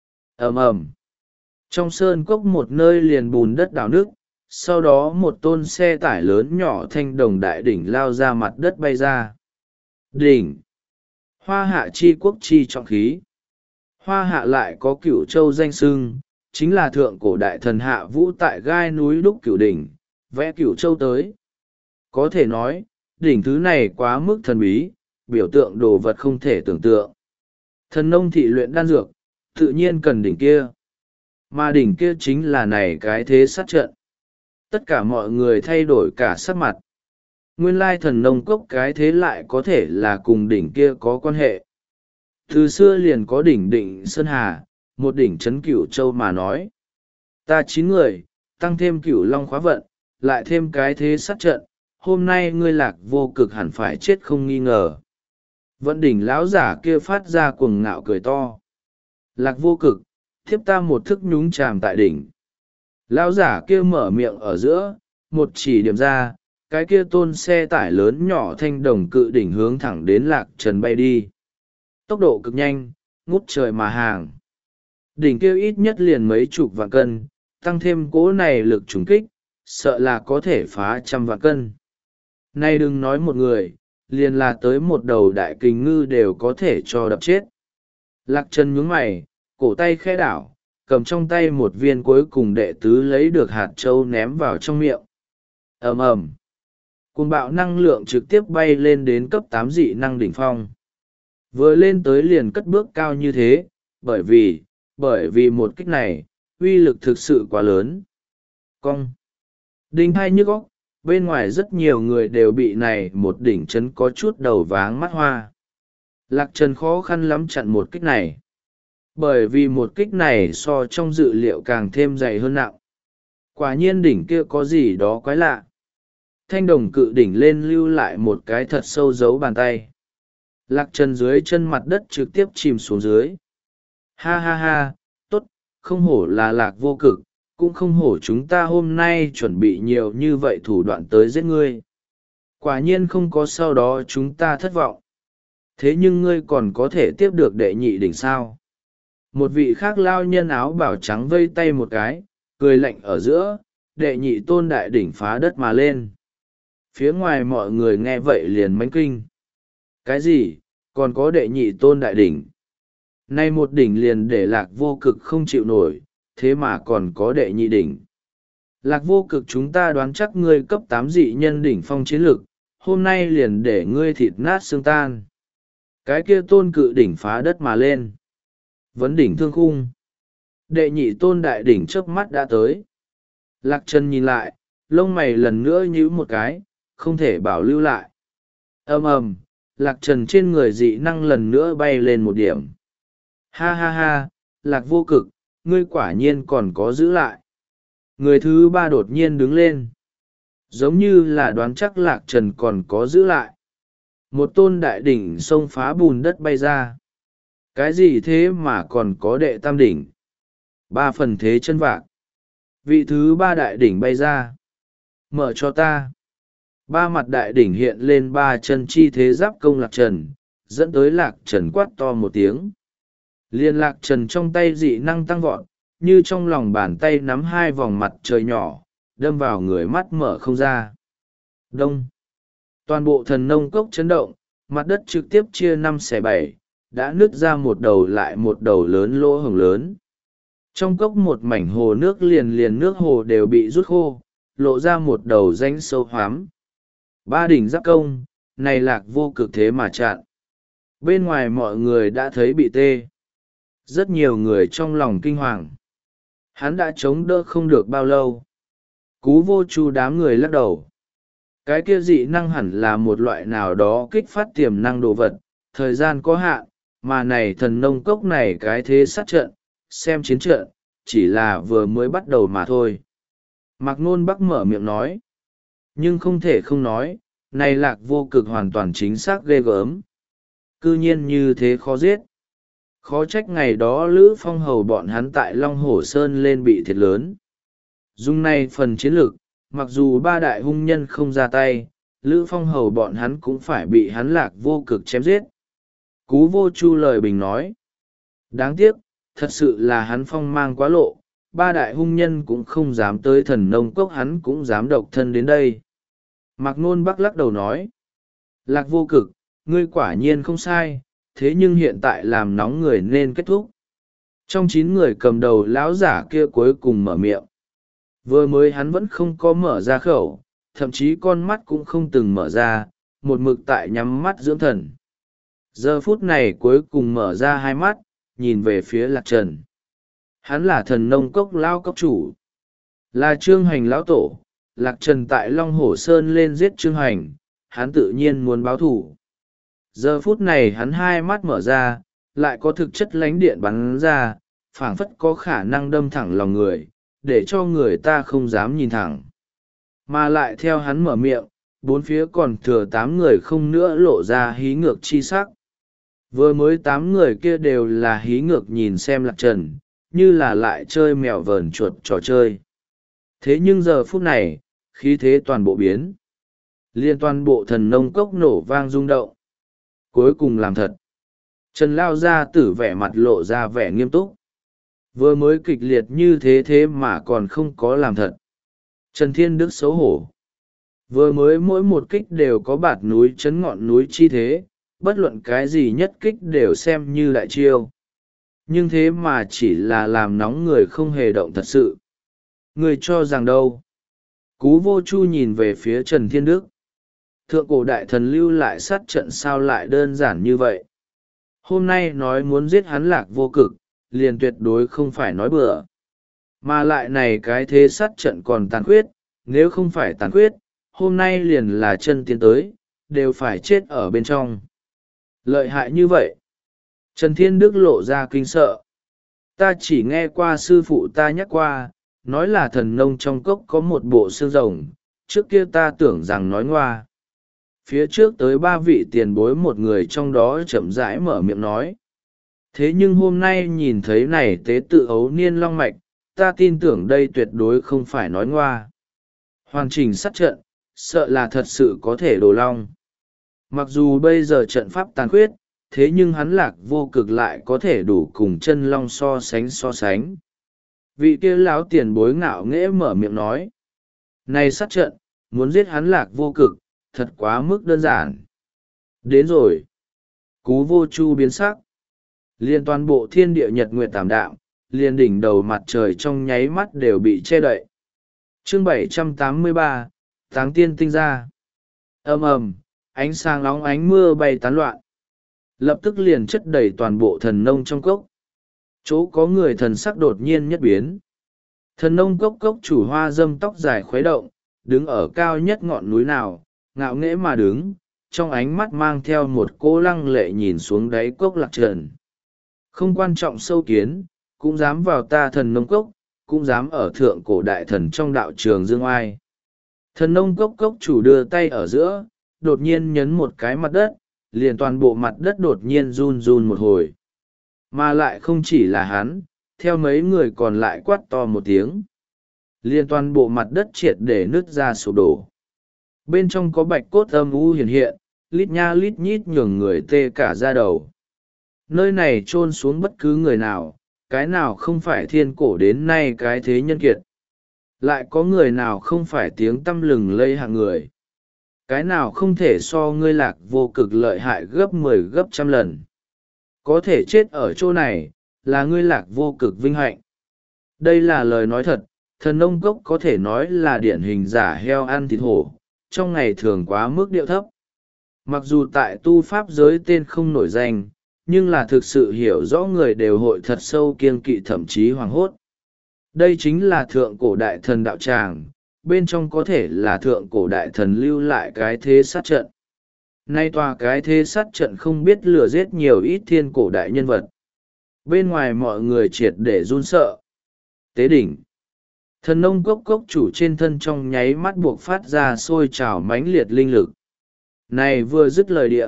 Ầm ầm. Trong sơn cốc một nơi liền bùn đất đào nước, sau đó một tôn xe tải lớn nhỏ thanh đồng đại đỉnh lao ra mặt đất bay ra. Đỉnh. Hoa hạ chi quốc chi trọng khí. Hoa hạ lại có cửu châu danh sưng, chính là thượng cổ đại thần hạ vũ tại gai núi đúc cửu đỉnh, vẽ cửu châu tới. Có thể nói, đỉnh thứ này quá mức thần bí, biểu tượng đồ vật không thể tưởng tượng. Thần nông thị luyện đan dược, tự nhiên cần đỉnh kia. Mà đỉnh kia chính là này cái thế sát trận. Tất cả mọi người thay đổi cả sắc mặt. Nguyên lai thần nông cốc cái thế lại có thể là cùng đỉnh kia có quan hệ. Từ xưa liền có đỉnh Định Sơn Hà, một đỉnh trấn Cửu Châu mà nói. Ta chín người, tăng thêm Cửu Long khóa vận, lại thêm cái thế sát trận, hôm nay ngươi Lạc Vô Cực hẳn phải chết không nghi ngờ. Vận đỉnh lão giả kia phát ra cuồng ngạo cười to. Lạc Vô Cực, thiếp ta một thức nhúng chàm tại đỉnh. Lão giả kia mở miệng ở giữa, một chỉ điểm ra, cái kia tôn xe tải lớn nhỏ thanh đồng cự đỉnh hướng thẳng đến Lạc Trần bay đi. Tốc độ cực nhanh, ngút trời mà hàng. Đỉnh kia ít nhất liền mấy chục vạn cân, tăng thêm cỗ này lực trùng kích, sợ là có thể phá trăm vạn cân. Nay đừng nói một người, liền là tới một đầu đại kình ngư đều có thể cho đập chết. Lạc Trần nhướng mày, cổ tay khẽ đảo, cầm trong tay một viên cuối cùng đệ tứ lấy được hạt trâu ném vào trong miệng. Ầm ầm, cuồng bạo năng lượng trực tiếp bay lên đến cấp tám dị năng đỉnh phong. Vừa lên tới liền cất bước cao như thế, bởi vì, bởi vì một kích này, uy lực thực sự quá lớn. Cong, đinh hai nhức óc, bên ngoài rất nhiều người đều bị này một đỉnh chấn có chút đầu váng mắt hoa. Lạc Trần khó khăn lắm chặn một kích này. Bởi vì một kích này so trong dự liệu càng thêm dày hơn nặng. Quả nhiên đỉnh kia có gì đó quái lạ. Thanh đồng cự đỉnh lên lưu lại một cái thật sâu dấu bàn tay. Lạc Trần dưới chân mặt đất trực tiếp chìm xuống dưới. Ha ha ha, tốt, không hổ là Lạc Vô Cực, cũng không hổ chúng ta hôm nay chuẩn bị nhiều như vậy thủ đoạn tới giết ngươi. Quả nhiên không có sau đó chúng ta thất vọng. Thế nhưng ngươi còn có thể tiếp được đệ nhị đỉnh sao? Một vị khác lao nhân áo bảo trắng vây tay một cái, cười lạnh ở giữa, đệ nhị tôn đại đỉnh phá đất mà lên. Phía ngoài mọi người nghe vậy liền mánh kinh. Cái gì, còn có đệ nhị tôn đại đỉnh? Nay một đỉnh liền để Lạc Vô Cực không chịu nổi, thế mà còn có đệ nhị đỉnh. Lạc Vô Cực, chúng ta đoán chắc ngươi cấp tám dị nhân đỉnh phong chiến lực, hôm nay liền để ngươi thịt nát xương tan. Cái kia tôn cự đỉnh phá đất mà lên. Vấn đỉnh thương khung. Đệ nhị tôn đại đỉnh chớp mắt đã tới. Lạc Trần nhìn lại, lông mày lần nữa nhíu một cái, không thể bảo lưu lại. Ầm ầm, Lạc Trần trên người dị năng lần nữa bay lên một điểm. Ha ha ha, Lạc Vô Cực, ngươi quả nhiên còn có giữ lại. Người thứ ba đột nhiên đứng lên. Giống như là đoán chắc Lạc Trần còn có giữ lại. Một tôn đại đỉnh xông phá bùn đất bay ra. Cái gì thế mà còn có đệ tam đỉnh? Ba phần thế chân vạc. Vị thứ ba đại đỉnh bay ra. Mở cho ta. Ba mặt đại đỉnh hiện lên ba chân chi thế giáp công Lạc Trần, dẫn tới Lạc Trần quát to một tiếng. Liên Lạc Trần trong tay dị năng tăng vọt, như trong lòng bàn tay nắm hai vòng mặt trời nhỏ, đâm vào người mắt mở không ra. Đông. Toàn bộ thần nông cốc chấn động, mặt đất trực tiếp chia năm xẻ bảy, đã nứt ra một đầu lại một đầu lớn lỗ hổng lớn. Trong cốc một mảnh hồ nước liền liền nước hồ đều bị rút khô, lộ ra một đầu rãnh sâu hoắm. Ba đỉnh giáp công, này Lạc Vô Cực thế mà chặn. Bên ngoài mọi người đã thấy bị tê. Rất nhiều người trong lòng kinh hoàng. Hắn đã chống đỡ không được bao lâu. Cú Vô Chu đám người lắc đầu. Cái kia dị năng hẳn là một loại nào đó kích phát tiềm năng đồ vật, thời gian có hạn, mà này thần nông cốc này cái thế sát trận, xem chiến trận, chỉ là vừa mới bắt đầu mà thôi. Mạc Nôn Bắc mở miệng nói. Nhưng không thể không nói, này Lạc Vô Cực hoàn toàn chính xác ghê gớm. Cư nhiên như thế khó giết. Khó trách ngày đó Lữ Phong hầu bọn hắn tại Long Hổ Sơn lên bị thiệt lớn. Dung này phần chiến lược, mặc dù ba đại hung nhân không ra tay, Lữ Phong hầu bọn hắn cũng phải bị hắn Lạc Vô Cực chém giết. Cú Vô Chu lời bình nói. Đáng tiếc, thật sự là hắn phong mang quá lộ, ba đại hung nhân cũng không dám tới thần nông cốc, hắn cũng dám độc thân đến đây. Mạc Nôn Bắc lắc đầu nói. Lạc Vô Cực, ngươi quả nhiên không sai, thế nhưng hiện tại làm nóng người nên kết thúc. Trong chín người cầm đầu lão giả kia cuối cùng mở miệng. Vừa mới hắn vẫn không có mở ra khẩu, thậm chí con mắt cũng không từng mở ra, một mực tại nhắm mắt dưỡng thần. Giờ phút này cuối cùng mở ra hai mắt, nhìn về phía Lạc Trần. Hắn là thần nông cốc lao cốc chủ, là Trương Hành lão tổ. Lạc Trần tại Long Hổ Sơn lên giết Trương Hành, hắn tự nhiên muốn báo thù. Giờ phút này hắn hai mắt mở ra, lại có thực chất lánh điện bắn ra, phảng phất có khả năng đâm thẳng lòng người, để cho người ta không dám nhìn thẳng. Mà lại theo hắn mở miệng, bốn phía còn thừa tám người không nữa lộ ra hí ngược chi sắc. Vừa mới tám người kia đều là hí ngược nhìn xem Lạc Trần, như là lại chơi mèo vờn chuột trò chơi. Thế nhưng giờ phút này, khí thế toàn bộ biến. Liên toàn bộ thần nông cốc nổ vang rung động. Cuối cùng làm thật. Trần lao ra tử vẻ mặt lộ ra vẻ nghiêm túc. Vừa mới kịch liệt như thế thế mà còn không có làm thật. Trần Thiên Đức xấu hổ. Vừa mới mỗi một kích đều có bạt núi chấn ngọn núi chi thế, bất luận cái gì nhất kích đều xem như đại chiêu. Nhưng thế mà chỉ là làm nóng người không hề động thật sự. Người cho rằng đâu? Cú Vô Chu nhìn về phía Trần Thiên Đức. Thượng cổ đại thần lưu lại sát trận sao lại đơn giản như vậy? Hôm nay nói muốn giết hắn Lạc Vô Cực, liền tuyệt đối không phải nói bừa. Mà lại này cái thế sát trận còn tàn khuyết, nếu không phải tàn khuyết, hôm nay liền là chân tiến tới, đều phải chết ở bên trong. Lợi hại như vậy. Trần Thiên Đức lộ ra kinh sợ. Ta chỉ nghe qua sư phụ ta nhắc qua, nói là thần nông trong cốc có một bộ xương rồng, trước kia ta tưởng rằng nói ngoa. Phía trước tới ba vị tiền bối một người trong đó chậm rãi mở miệng nói. Thế nhưng hôm nay nhìn thấy này tế tự ấu niên long mạch, ta tin tưởng đây tuyệt đối không phải nói ngoa. Hoàn chỉnh sát trận, sợ là thật sự có thể đồ long. Mặc dù bây giờ trận pháp tàn khuyết, thế nhưng hắn Lạc Vô Cực lại có thể đủ cùng chân long so sánh so sánh. Vị kia lão tiền bối ngạo nghễ mở miệng nói. Này sát trận, muốn giết hắn Lạc Vô Cực, thật quá mức đơn giản. Đến rồi. Cú Vô Chu biến sắc. Liên toàn bộ thiên địa nhật nguyệt tảm đạm, liền đỉnh đầu mặt trời trong nháy mắt đều bị che đậy. Chương bảy trăm tám mươi ba, Táng tiên tinh ra. Ầm ầm, ánh sáng nóng ánh mưa bay tán loạn. Lập tức liền chất đầy toàn bộ thần nông trong cốc. Chỗ có người thần sắc đột nhiên nhất biến. Thần nông cốc cốc chủ Hoa Dâm tóc dài khuấy động, đứng ở cao nhất ngọn núi nào, ngạo nghễ mà đứng, trong ánh mắt mang theo một cô lăng lệ nhìn xuống đáy cốc Lạc Trần. Không quan trọng sâu kiến, cũng dám vào ta thần nông cốc, cũng dám ở thượng cổ đại thần trong đạo trường dương oai. Thần nông cốc cốc chủ đưa tay ở giữa, đột nhiên nhấn một cái mặt đất, liền toàn bộ mặt đất đột nhiên run run một hồi. Mà lại không chỉ là hắn, theo mấy người còn lại quát to một tiếng. Liền toàn bộ mặt đất triệt để nứt ra sụp đổ. Bên trong có bạch cốt âm u hiện hiện, lít nha lít nhít nhường người tê cả da đầu. Nơi này chôn xuống bất cứ người nào, cái nào không phải thiên cổ đến nay cái thế nhân kiệt. Lại có người nào không phải tiếng tăm lừng lây hạng người. Cái nào không thể so ngươi Lạc Vô Cực lợi hại gấp mười gấp trăm lần. Có thể chết ở chỗ này, là ngươi Lạc Vô Cực vinh hạnh. Đây là lời nói thật, thần nông cốc có thể nói là điển hình giả heo ăn thịt hổ, trong ngày thường quá mức điệu thấp. Mặc dù tại tu pháp giới tên không nổi danh, nhưng là thực sự hiểu rõ người đều hội thật sâu kiêng kỵ thậm chí hoảng hốt. Đây chính là thượng cổ đại thần đạo tràng, bên trong có thể là thượng cổ đại thần lưu lại cái thế sát trận. Nay tòa cái thế sát trận không biết lừa giết nhiều ít thiên cổ đại nhân vật. Bên ngoài mọi người triệt để run sợ. Tế đỉnh. Thần nông cốc cốc chủ trên thân trong nháy mắt buộc phát ra sôi trào mãnh liệt linh lực. Này vừa dứt lời địa.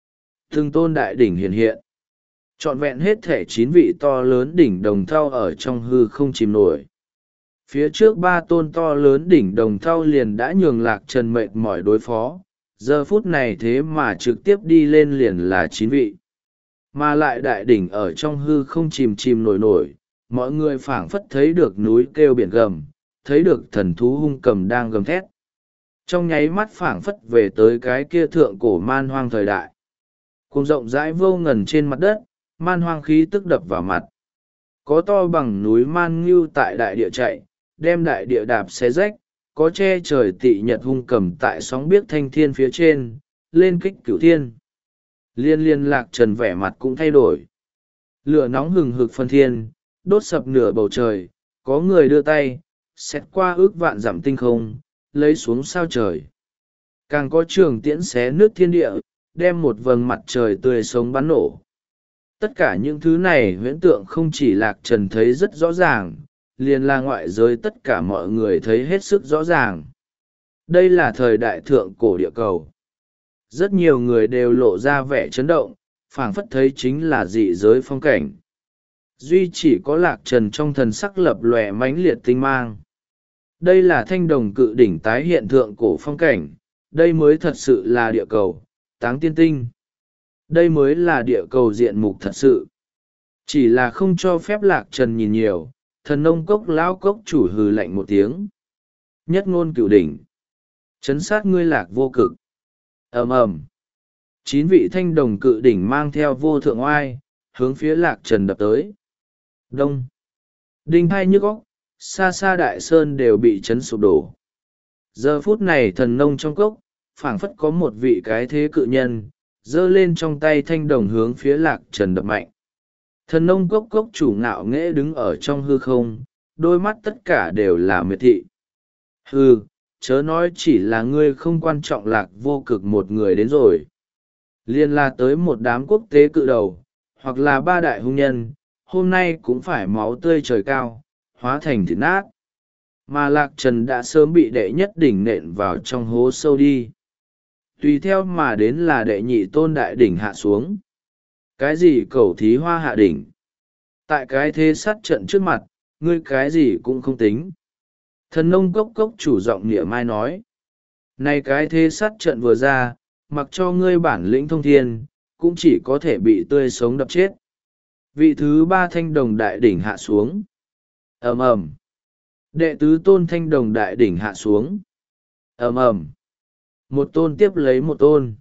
Từng tôn đại đỉnh hiện hiện. Trọn vẹn hết thể chín vị to lớn đỉnh đồng thau ở trong hư không chìm nổi. Phía trước ba tôn to lớn đỉnh đồng thau liền đã nhường Lạc Trần mệt mỏi đối phó. Giờ phút này thế mà trực tiếp đi lên liền là chín vị. Mà lại đại đỉnh ở trong hư không chìm chìm nổi nổi. Mọi người phảng phất thấy được núi kêu biển gầm, thấy được thần thú hung cầm đang gầm thét. Trong nháy mắt phảng phất về tới cái kia thượng cổ man hoang thời đại. Cùng rộng rãi vô ngần trên mặt đất, man hoang khí tức đập vào mặt. Có to bằng núi man ngưu tại đại địa chạy, đem đại địa đạp xé rách, có che trời tị nhật hung cầm tại sóng biếc thanh thiên phía trên, lên kích cửu thiên. Liên liên Lạc Trần vẻ mặt cũng thay đổi. Lửa nóng hừng hực phân thiên, đốt sập nửa bầu trời, có người đưa tay, xét qua ước vạn dặm tinh không, lấy xuống sao trời. càng có trường tiễn xé nước thiên địa, đem một vầng mặt trời tươi sống bắn nổ. Tất cả những thứ này huyễn tượng không chỉ Lạc Trần thấy rất rõ ràng, liền là ngoại giới tất cả mọi người thấy hết sức rõ ràng. Đây là thời đại thượng cổ địa cầu. Rất nhiều người đều lộ ra vẻ chấn động, phảng phất thấy chính là dị giới phong cảnh. Duy chỉ có Lạc Trần trong thần sắc lập lòe mãnh liệt tinh mang. Đây là thanh đồng cự đỉnh tái hiện thượng cổ phong cảnh, đây mới thật sự là địa cầu, táng tiên tinh. Đây mới là địa cầu diện mục thật sự. Chỉ là không cho phép Lạc Trần nhìn nhiều, thần nông cốc lão cốc chủ hừ lạnh một tiếng. Nhất ngôn cửu đỉnh. Chấn sát ngươi Lạc vô cực. ầm ầm. Chín vị thanh đồng cự đỉnh mang theo vô thượng oai, hướng phía Lạc Trần đập tới. Đông. Đinh hai nhức óc, xa xa đại sơn đều bị chấn sụp đổ. Giờ phút này thần nông trong cốc, phảng phất có một vị cái thế cự nhân, giơ lên trong tay thanh đồng hướng phía Lạc Trần đập mạnh. Thần nông cốc cốc chủ ngạo nghễ đứng ở trong hư không, đôi mắt tất cả đều là miệt thị. Hư, chớ nói chỉ là ngươi không quan trọng Lạc vô cực một người đến rồi. Liên la tới một đám quốc tế cự đầu, hoặc là ba đại hung nhân, hôm nay cũng phải máu tươi trời cao, hóa thành thịt nát. Mà Lạc Trần đã sớm bị đệ nhất đỉnh nện vào trong hố sâu đi. Tùy theo mà đến là đệ nhị tôn đại đỉnh hạ xuống. Cái gì cầu thí hoa hạ đỉnh? Tại cái thế sát trận trước mặt, ngươi cái gì cũng không tính. Thần nông cốc cốc chủ giọng nghĩa mai nói. Này cái thế sát trận vừa ra, mặc cho ngươi bản lĩnh thông thiên, cũng chỉ có thể bị tươi sống đập chết. Vị thứ ba thanh đồng đại đỉnh hạ xuống. ầm ầm. Đệ tứ tôn thanh đồng đại đỉnh hạ xuống. ầm ầm. Một tôn tiếp lấy một tôn.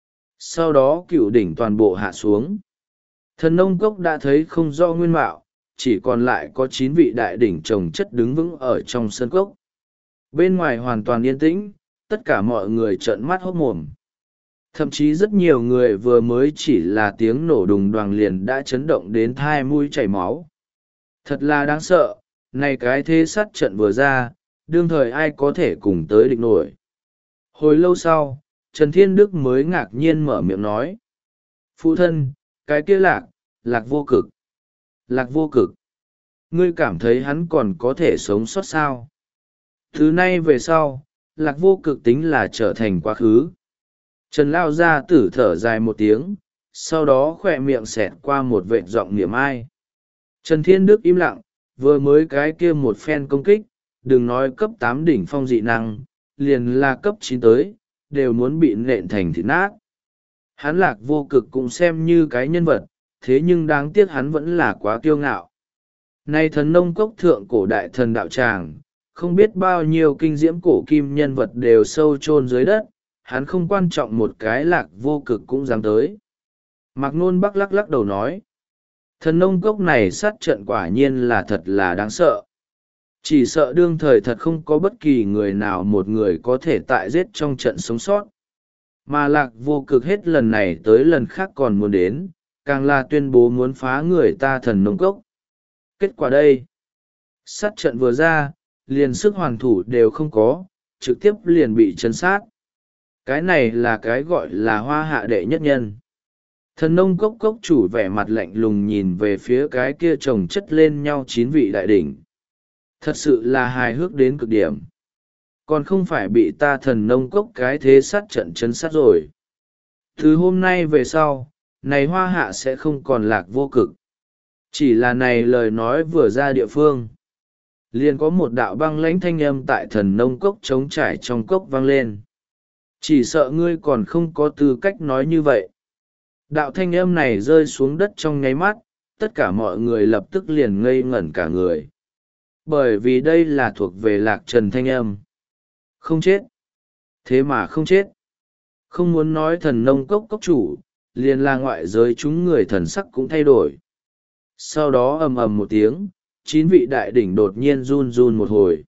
Sau đó cựu đỉnh toàn bộ hạ xuống. Thần nông cốc đã thấy không rõ nguyên mạo, chỉ còn lại có chín vị đại đỉnh chồng chất đứng vững ở trong sân cốc. Bên ngoài hoàn toàn yên tĩnh, tất cả mọi người trợn mắt hốt mồm. Thậm chí rất nhiều người vừa mới chỉ là tiếng nổ đùng đoàng liền đã chấn động đến thai mũi chảy máu. Thật là đáng sợ, này cái thế sát trận vừa ra, đương thời ai có thể cùng tới địch nổi. Hồi lâu sau, Trần Thiên Đức mới ngạc nhiên mở miệng nói. Phụ thân, cái kia lạc, lạc vô cực. Lạc vô cực. Ngươi cảm thấy hắn còn có thể sống sót sao? Thứ nay về sau, lạc vô cực tính là trở thành quá khứ. Trần Lao Gia tử thở dài một tiếng, sau đó khỏe miệng xẹt qua một vệt giọng niệm ai. Trần Thiên Đức im lặng, vừa mới cái kia một phen công kích, đừng nói cấp tám đỉnh phong dị năng, liền là cấp chín tới, đều muốn bị nện thành thịt nát. Hắn lạc vô cực cũng xem như cái nhân vật, thế nhưng đáng tiếc hắn vẫn là quá kiêu ngạo. Nay thần nông cốc thượng cổ đại thần đạo tràng, không biết bao nhiêu kinh diễm cổ kim nhân vật đều sâu chôn dưới đất, hắn không quan trọng một cái lạc vô cực cũng dám tới. Mạc Nôn Bắc lắc lắc đầu nói, thần nông cốc này sát trận quả nhiên là thật là đáng sợ. Chỉ sợ đương thời thật không có bất kỳ người nào một người có thể tại giết trong trận sống sót. Mà lạc vô cực hết lần này tới lần khác còn muốn đến, càng là tuyên bố muốn phá người ta thần nông cốc. Kết quả đây, sát trận vừa ra, liền sức hoàn thủ đều không có, trực tiếp liền bị chấn sát. Cái này là cái gọi là hoa hạ đệ nhất nhân. Thần nông cốc cốc chủ vẻ mặt lạnh lùng nhìn về phía cái kia chồng chất lên nhau chín vị đại đỉnh. Thật sự là hài hước đến cực điểm. Còn không phải bị ta thần nông cốc cái thế sát trận chấn sát rồi. Từ hôm nay về sau, này hoa hạ sẽ không còn lạc vô cực. Chỉ là này lời nói vừa ra địa phương. Liền có một đạo băng lãnh thanh âm tại thần nông cốc trống trải trong cốc vang lên. Chỉ sợ ngươi còn không có tư cách nói như vậy. Đạo thanh âm này rơi xuống đất trong nháy mắt, tất cả mọi người lập tức liền ngây ngẩn cả người. Bởi vì đây là thuộc về Lạc Trần thanh âm. Không chết. Thế mà không chết. Không muốn nói thần nông cốc cốc chủ, liền là ngoại giới chúng người thần sắc cũng thay đổi. Sau đó ầm ầm một tiếng, chín vị đại đỉnh đột nhiên run run một hồi.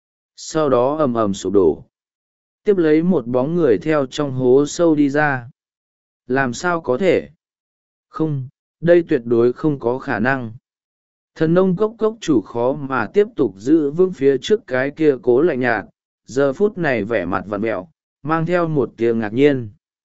Sau đó ầm ầm sụp đổ. Tiếp lấy một bóng người theo trong hố sâu đi ra. Làm sao có thể? Không, đây tuyệt đối không có khả năng. Thần nông cốc cốc chủ khó mà tiếp tục giữ vững phía trước cái kia cố lạnh nhạt, giờ phút này vẻ mặt vặn mẹo, mang theo một tiếng ngạc nhiên.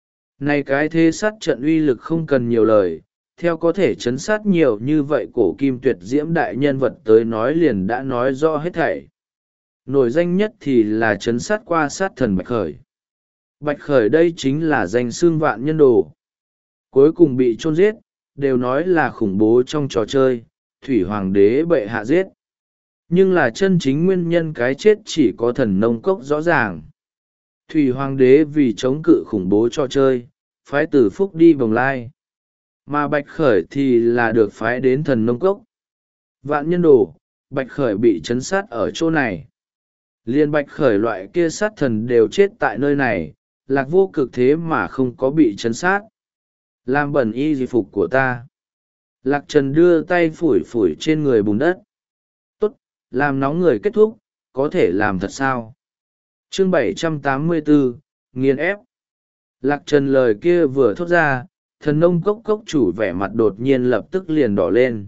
Này cái thế sát trận uy lực không cần nhiều lời, theo có thể chấn sát nhiều như vậy cổ kim tuyệt diễm đại nhân vật tới nói liền đã nói rõ hết thảy. Nổi danh nhất thì là chấn sát qua sát thần Bạch Khởi. Bạch Khởi đây chính là danh xương vạn nhân đồ. Cuối cùng bị chôn giết, đều nói là khủng bố trong trò chơi, thủy hoàng đế bệ hạ giết. Nhưng là chân chính nguyên nhân cái chết chỉ có thần nông cốc rõ ràng. Thủy hoàng đế vì chống cự khủng bố trò chơi, phái tử phúc đi bồng lai. Mà Bạch Khởi thì là được phái đến thần nông cốc. Vạn nhân đồ, Bạch Khởi bị chấn sát ở chỗ này. Liên Bạch Khởi loại kia sát thần đều chết tại nơi này, Lạc Vô Cực thế mà không có bị chấn sát. Làm bẩn y di phục của ta. Lạc Trần đưa tay phủi phủi trên người bùn đất. Tốt, làm nóng người kết thúc, có thể làm thật sao? Chương bảy trăm tám mươi bốn, nghiền ép. Lạc Trần lời kia vừa thốt ra, thần nông cốc cốc chủ vẻ mặt đột nhiên lập tức liền đỏ lên.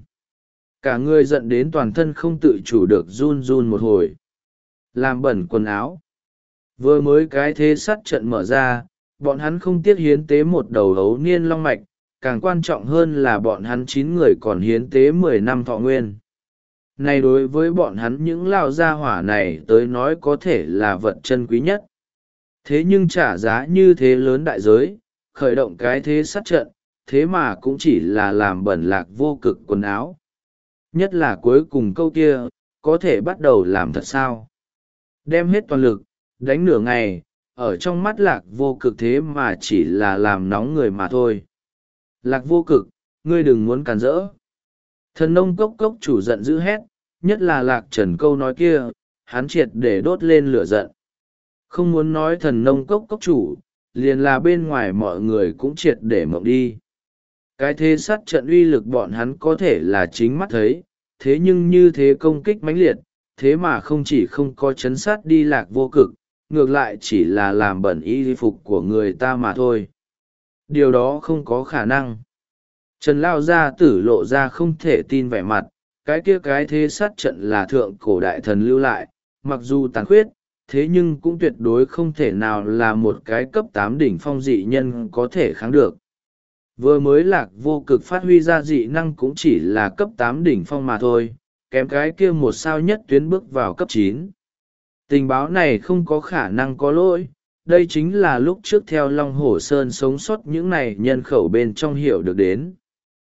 Cả người giận đến toàn thân không tự chủ được run run một hồi. Làm bẩn quần áo. Vừa mới cái thế sát trận mở ra, bọn hắn không tiếc hiến tế một đầu hấu niên long mạch, càng quan trọng hơn là bọn hắn chín người còn hiến tế mười năm thọ nguyên. Này đối với bọn hắn những lao gia hỏa này tới nói có thể là vật chân quý nhất. Thế nhưng trả giá như thế lớn đại giới, khởi động cái thế sát trận, thế mà cũng chỉ là làm bẩn Lạc Vô Cực quần áo. Nhất là cuối cùng câu kia, có thể bắt đầu làm thật sao? Đem hết toàn lực, đánh nửa ngày, ở trong mắt Lạc Vô Cực thế mà chỉ là làm nóng người mà thôi. Lạc Vô Cực, ngươi đừng muốn cản rỡ. Thần nông cốc cốc chủ giận dữ hét, nhất là Lạc Trần câu nói kia, hắn triệt để đốt lên lửa giận. Không muốn nói thần nông cốc cốc chủ, liền là bên ngoài mọi người cũng triệt để mộng đi. Cái thế sát trận uy lực bọn hắn có thể là chính mắt thấy, thế nhưng như thế công kích mãnh liệt, thế mà không chỉ không có chấn sát đi Lạc Vô Cực, ngược lại chỉ là làm bẩn y phục của người ta mà thôi. Điều đó không có khả năng. Trần Lao Gia Tử lộ ra không thể tin vẻ mặt, cái kia cái thế sát trận là thượng cổ đại thần lưu lại, mặc dù tàn khuyết, thế nhưng cũng tuyệt đối không thể nào là một cái cấp tám đỉnh phong dị nhân có thể kháng được. Vừa mới Lạc Vô Cực phát huy ra dị năng cũng chỉ là cấp tám đỉnh phong mà thôi, kém cái kia một sao nhất tuyến bước vào cấp chín. Tình báo này không có khả năng có lỗi, đây chính là lúc trước theo Long Hổ Sơn sống sót những này nhân khẩu bên trong hiểu được đến.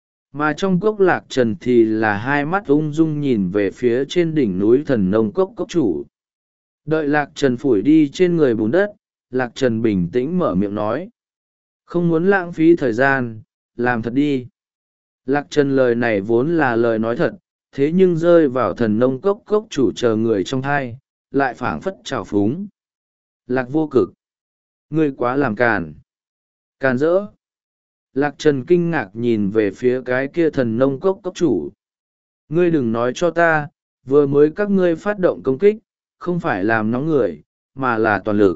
Mà trong cốc Lạc Trần thì là hai mắt ung dung nhìn về phía trên đỉnh núi thần nông cốc cốc chủ. Đợi Lạc Trần phủi đi trên người bùn đất, Lạc Trần bình tĩnh mở miệng nói. Không muốn lãng phí thời gian, làm thật đi. Lạc Trần lời này vốn là lời nói thật, thế nhưng rơi vào thần nông cốc cốc chủ chờ người trong thai, lại phảng phất trào phúng. Lạc Vô Cực. Ngươi quá làm càn. Càn rỡ. Lạc Trần kinh ngạc nhìn về phía cái kia thần nông cốc cốc chủ. Ngươi đừng nói cho ta, vừa mới các ngươi phát động công kích, không phải làm nóng người, mà là toàn lực.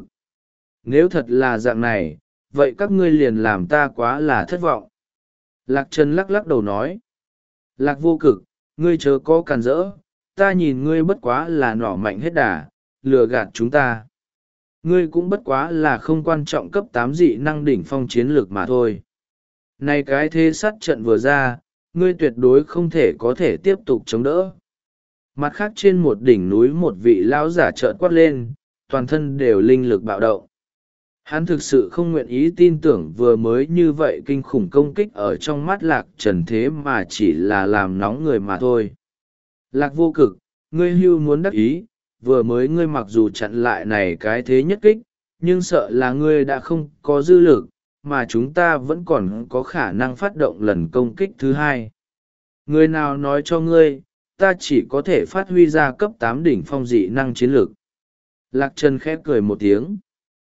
Nếu thật là dạng này, vậy các ngươi liền làm ta quá là thất vọng. Lạc Trần lắc lắc đầu nói. Lạc Vô Cực, ngươi chớ có càn rỡ, ta nhìn ngươi bất quá là nỏ mạnh hết đà, lừa gạt chúng ta. Ngươi cũng bất quá là không quan trọng cấp tám dị năng đỉnh phong chiến lược mà thôi. Này cái thế sát trận vừa ra, ngươi tuyệt đối không thể có thể tiếp tục chống đỡ. Mặt khác trên một đỉnh núi một vị lão giả trợn quát lên, toàn thân đều linh lực bạo động. Hắn thực sự không nguyện ý tin tưởng vừa mới như vậy kinh khủng công kích ở trong mắt Lạc Trần thế mà chỉ là làm nóng người mà thôi. Lạc Vô Cực, ngươi hưu muốn đắc ý, vừa mới ngươi mặc dù chặn lại này cái thế nhất kích, nhưng sợ là ngươi đã không có dư lực, mà chúng ta vẫn còn có khả năng phát động lần công kích thứ hai. Người nào nói cho ngươi, ta chỉ có thể phát huy ra cấp tám đỉnh phong dị năng chiến lược. Lạc Trần khẽ cười một tiếng.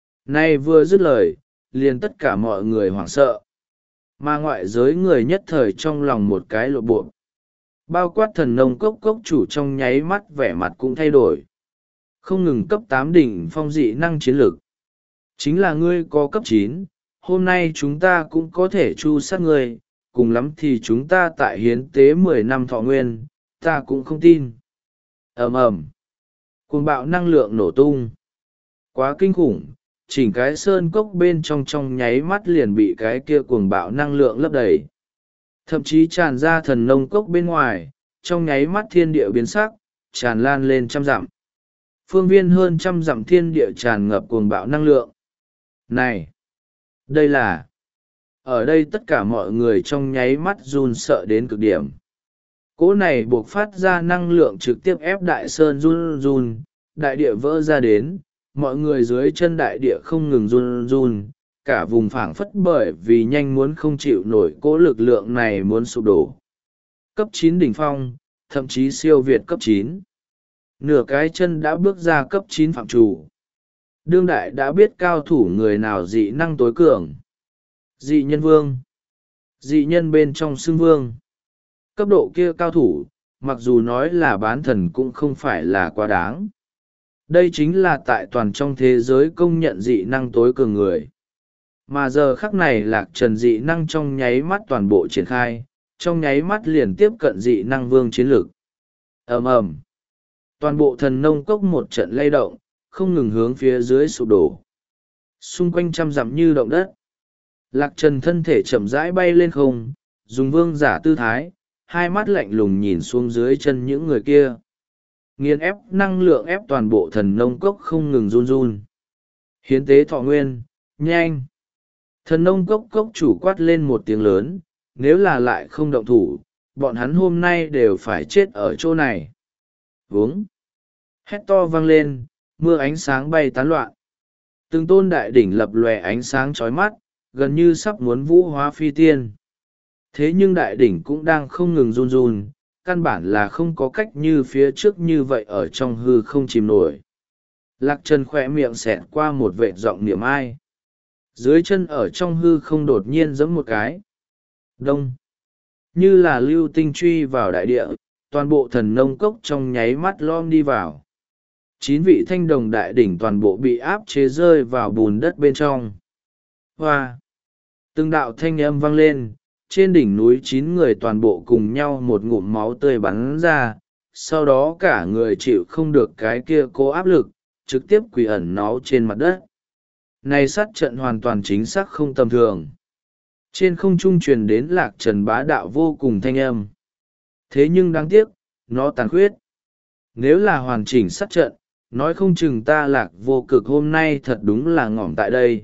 Nay vừa dứt lời, liền tất cả mọi người hoảng sợ. Mà ngoại giới người nhất thời trong lòng một cái lộ bộ. Bao quát thần nông cốc cốc chủ trong nháy mắt vẻ mặt cũng thay đổi. Không ngừng cấp tám đỉnh phong dị năng chiến lược. Chính là ngươi có cấp chín, hôm nay chúng ta cũng có thể chu sát ngươi, cùng lắm thì chúng ta tại hiến tế mười năm thọ nguyên, ta cũng không tin. Ầm ầm, cuồng bạo năng lượng nổ tung. Quá kinh khủng, chỉnh cái sơn cốc bên trong trong nháy mắt liền bị cái kia cuồng bạo năng lượng lấp đầy, thậm chí tràn ra thần nông cốc bên ngoài. Trong nháy mắt thiên địa biến sắc, tràn lan lên trăm dặm, phương viên hơn trăm dặm thiên địa tràn ngập cuồng bạo năng lượng. Này, đây là... Ở đây tất cả mọi người trong nháy mắt run sợ đến cực điểm. Cỗ này buộc phát ra năng lượng trực tiếp ép đại sơn run run, đại địa vỡ ra đến, mọi người dưới chân đại địa không ngừng run run, cả vùng phảng phất bởi vì nhanh muốn không chịu nổi cỗ lực lượng này muốn sụp đổ. Cấp chín đỉnh phong, thậm chí siêu việt cấp chín. Nửa cái chân đã bước ra cấp chín phạm chủ. Đương đại đã biết cao thủ người nào dị năng tối cường. Dị nhân vương. Dị nhân bên trong xưng vương. Cấp độ kia cao thủ, mặc dù nói là bán thần cũng không phải là quá đáng. Đây chính là tại toàn trong thế giới công nhận dị năng tối cường người. Mà giờ khắc này Lạc Trần dị năng trong nháy mắt toàn bộ triển khai, trong nháy mắt liền tiếp cận dị năng vương chiến lược. Ầm ầm. Toàn bộ thần nông cốc một trận lay động, không ngừng hướng phía dưới sụp đổ. Xung quanh trăm dặm như động đất. Lạc Trần thân thể chậm rãi bay lên không, dùng vương giả tư thái, hai mắt lạnh lùng nhìn xuống dưới chân những người kia. Nghiền ép năng lượng ép toàn bộ thần nông cốc không ngừng run run. Hiến tế thọ nguyên, nhanh. Thần nông cốc cốc chủ quát lên một tiếng lớn, nếu là lại không động thủ, bọn hắn hôm nay đều phải chết ở chỗ này. Vướng. Hét to vang lên, mưa ánh sáng bay tán loạn. Từng tôn đại đỉnh lập lòe ánh sáng chói mắt, gần như sắp muốn vũ hóa phi tiên. Thế nhưng đại đỉnh cũng đang không ngừng run run, căn bản là không có cách như phía trước như vậy ở trong hư không chìm nổi. Lạc Trần khỏe miệng xẹt qua một vệt giọng niệm ai. Dưới chân ở trong hư không đột nhiên giẫm một cái. Đông. Như là lưu tinh truy vào đại địa, toàn bộ thần nông cốc trong nháy mắt lom đi vào. Chín vị thanh đồng đại đỉnh toàn bộ bị áp chế rơi vào bùn đất bên trong. Hoa! Từng đạo thanh âm vang lên, trên đỉnh núi chín người toàn bộ cùng nhau một ngụm máu tươi bắn ra, sau đó cả người chịu không được cái kia cố áp lực, trực tiếp quỳ ẩn náu trên mặt đất. Này sát trận hoàn toàn chính xác không tầm thường. Trên không trung truyền đến Lạc Trần bá đạo vô cùng thanh âm. Thế nhưng đáng tiếc, nó tàn khuyết. Nếu là hoàn chỉnh sát trận, nói không chừng ta Lạc Vô Cực hôm nay thật đúng là ngỏm tại đây.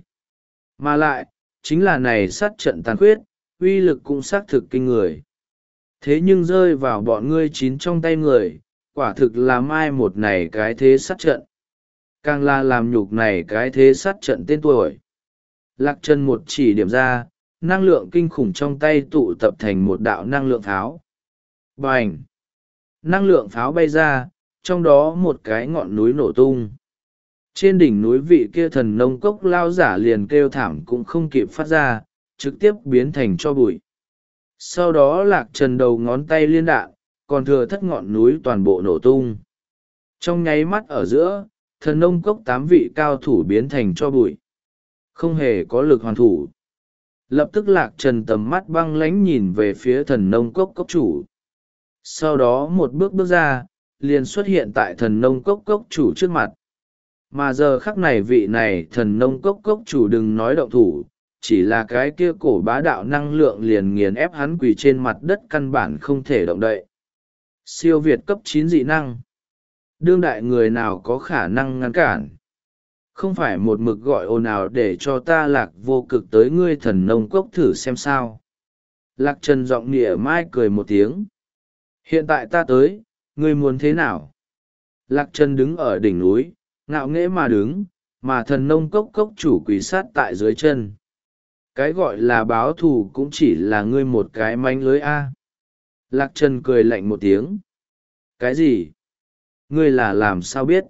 Mà lại, chính là này sát trận tàn khuyết, uy lực cũng xác thực kinh người. Thế nhưng rơi vào bọn ngươi chín trong tay người, quả thực là mai một này cái thế sát trận. Càng là làm nhục này cái thế sát trận tên tuổi. Lạc Trần một chỉ điểm ra, năng lượng kinh khủng trong tay tụ tập thành một đạo năng lượng pháo. Bành! Năng lượng pháo bay ra, trong đó một cái ngọn núi nổ tung. Trên đỉnh núi vị kia thần nông cốc lao giả liền kêu thảm cũng không kịp phát ra, trực tiếp biến thành cho bụi. Sau đó Lạc Trần đầu ngón tay liên đạn, còn thừa thất ngọn núi toàn bộ nổ tung. Trong nháy mắt ở giữa, thần nông cốc tám vị cao thủ biến thành cho bụi. Không hề có lực hoàn thủ. Lập tức Lạc Trần tầm mắt băng lánh nhìn về phía thần nông cốc cốc chủ. Sau đó một bước bước ra, liền xuất hiện tại thần nông cốc cốc chủ trước mặt. Mà giờ khắc này vị này thần nông cốc cốc chủ đừng nói động thủ, chỉ là cái kia cổ bá đạo năng lượng liền nghiền ép hắn quỳ trên mặt đất căn bản không thể động đậy. Siêu việt cấp chín dị năng. Đương đại người nào có khả năng ngăn cản. Không phải một mực gọi ồn ào để cho ta Lạc Vô Cực tới ngươi thần nông cốc thử xem sao. Lạc Trần giọng nịa mai cười một tiếng. Hiện tại ta tới, ngươi muốn thế nào? Lạc Trần đứng ở đỉnh núi, ngạo nghễ mà đứng, mà thần nông cốc cốc chủ quỳ sát tại dưới chân. Cái gọi là báo thù cũng chỉ là ngươi một cái manh lưới A. Lạc Trần cười lạnh một tiếng. Cái gì? Ngươi là làm sao biết?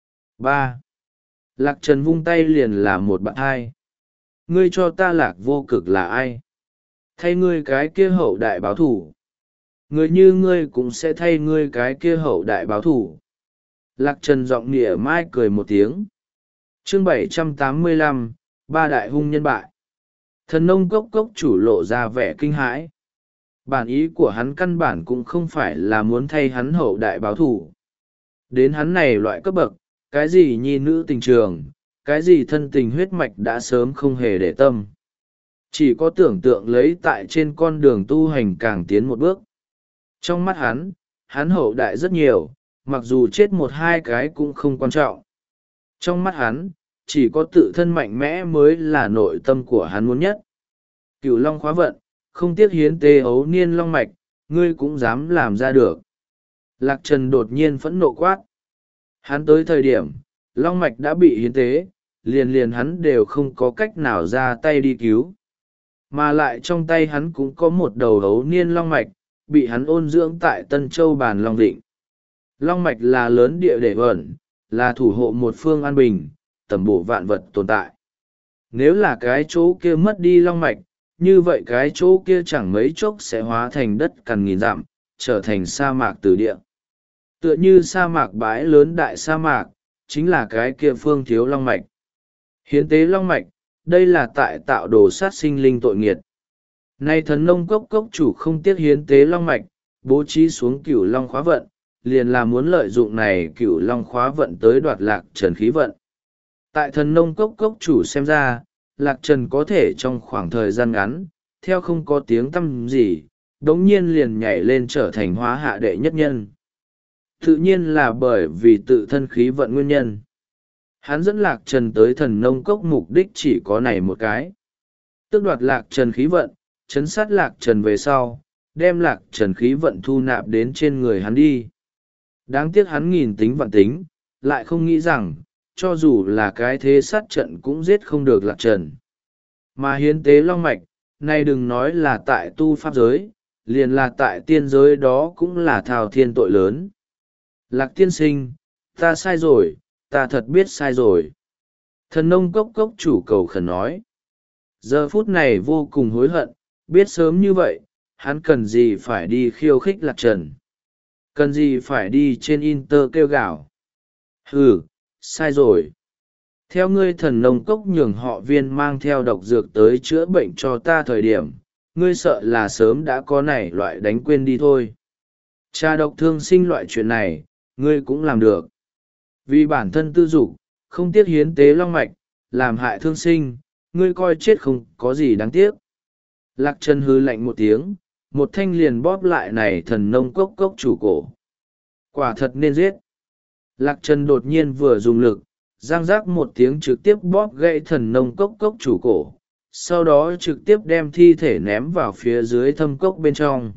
Ba. Lạc Trần vung tay liền là một bạn hai. Ngươi cho ta Lạc Vô Cực là ai? Thay ngươi cái kia hậu đại báo thù. Người như ngươi cũng sẽ thay ngươi cái kia hậu đại báo thù. Lạc Trần giọng nịa mai cười một tiếng. Chương bảy trăm tám mươi lăm, ba đại hung nhân bại. Thần nông cốc cốc chủ lộ ra vẻ kinh hãi. Bản ý của hắn căn bản cũng không phải là muốn thay hắn hậu đại báo thù. Đến hắn này loại cấp bậc, cái gì nhi nữ tình trường, cái gì thân tình huyết mạch đã sớm không hề để tâm. Chỉ có tưởng tượng lấy tại trên con đường tu hành càng tiến một bước. Trong mắt hắn, hắn hậu đại rất nhiều, mặc dù chết một hai cái cũng không quan trọng. Trong mắt hắn, chỉ có tự thân mạnh mẽ mới là nội tâm của hắn muốn nhất. Cửu long khóa vận, không tiếc hiến tế ấu niên long mạch, ngươi cũng dám làm ra được. Lạc Trần đột nhiên phẫn nộ quát. Hắn tới thời điểm, long mạch đã bị hiến tế, liền liền hắn đều không có cách nào ra tay đi cứu. Mà lại trong tay hắn cũng có một đầu ấu niên long mạch, bị hắn ôn dưỡng tại Tân Châu Bàn Long Định. Long mạch là lớn địa để ẩn, là thủ hộ một phương an bình, tẩm bổ vạn vật tồn tại. Nếu là cái chỗ kia mất đi long mạch, như vậy cái chỗ kia chẳng mấy chốc sẽ hóa thành đất cằn nghìn dặm, trở thành sa mạc từ địa. Tựa như sa mạc bãi lớn đại sa mạc, chính là cái kia phương thiếu long mạch. Hiến tế long mạch, đây là tại tạo đồ sát sinh linh tội nghiệt. Nay thần nông cốc cốc chủ không tiếc hiến tế long mạch, bố trí xuống cửu long khóa vận, liền là muốn lợi dụng này cửu long khóa vận tới đoạt Lạc Trần khí vận. Tại thần nông cốc cốc chủ xem ra, Lạc Trần có thể trong khoảng thời gian ngắn, theo không có tiếng tăm gì, đống nhiên liền nhảy lên trở thành hóa hạ đệ nhất nhân. Tự nhiên là bởi vì tự thân khí vận nguyên nhân. Hắn dẫn Lạc Trần tới thần nông cốc mục đích chỉ có này một cái. Tước đoạt Lạc Trần khí vận, chấn sát Lạc Trần về sau, đem Lạc Trần khí vận thu nạp đến trên người hắn đi. Đáng tiếc hắn nghìn tính vạn tính, lại không nghĩ rằng, cho dù là cái thế sát trận cũng giết không được Lạc Trần. Mà hiến tế long mạch, này đừng nói là tại tu pháp giới, liền là tại tiên giới đó cũng là thao thiên tội lớn. Lạc tiên sinh, ta sai rồi, ta thật biết sai rồi. Thần nông cốc cốc chủ cầu khẩn nói. Giờ phút này vô cùng hối hận, biết sớm như vậy, hắn cần gì phải đi khiêu khích Lạc Trần. Cần gì phải đi trên Inter kêu gào. Ừ, sai rồi. Theo ngươi thần nông cốc nhường họ Viên mang theo độc dược tới chữa bệnh cho ta thời điểm, ngươi sợ là sớm đã có này loại đánh quên đi thôi. Cha độc thương sinh loại chuyện này, ngươi cũng làm được. Vì bản thân tư dục, không tiếc hiến tế long mạch, làm hại thương sinh, ngươi coi chết không có gì đáng tiếc. Lạc Trần hư lạnh một tiếng, một thanh liền bóp lại này thần nông cốc cốc chủ cổ. Quả thật nên giết. Lạc Trần đột nhiên vừa dùng lực, giang giác một tiếng trực tiếp bóp gãy thần nông cốc cốc chủ cổ, sau đó trực tiếp đem thi thể ném vào phía dưới thâm cốc bên trong.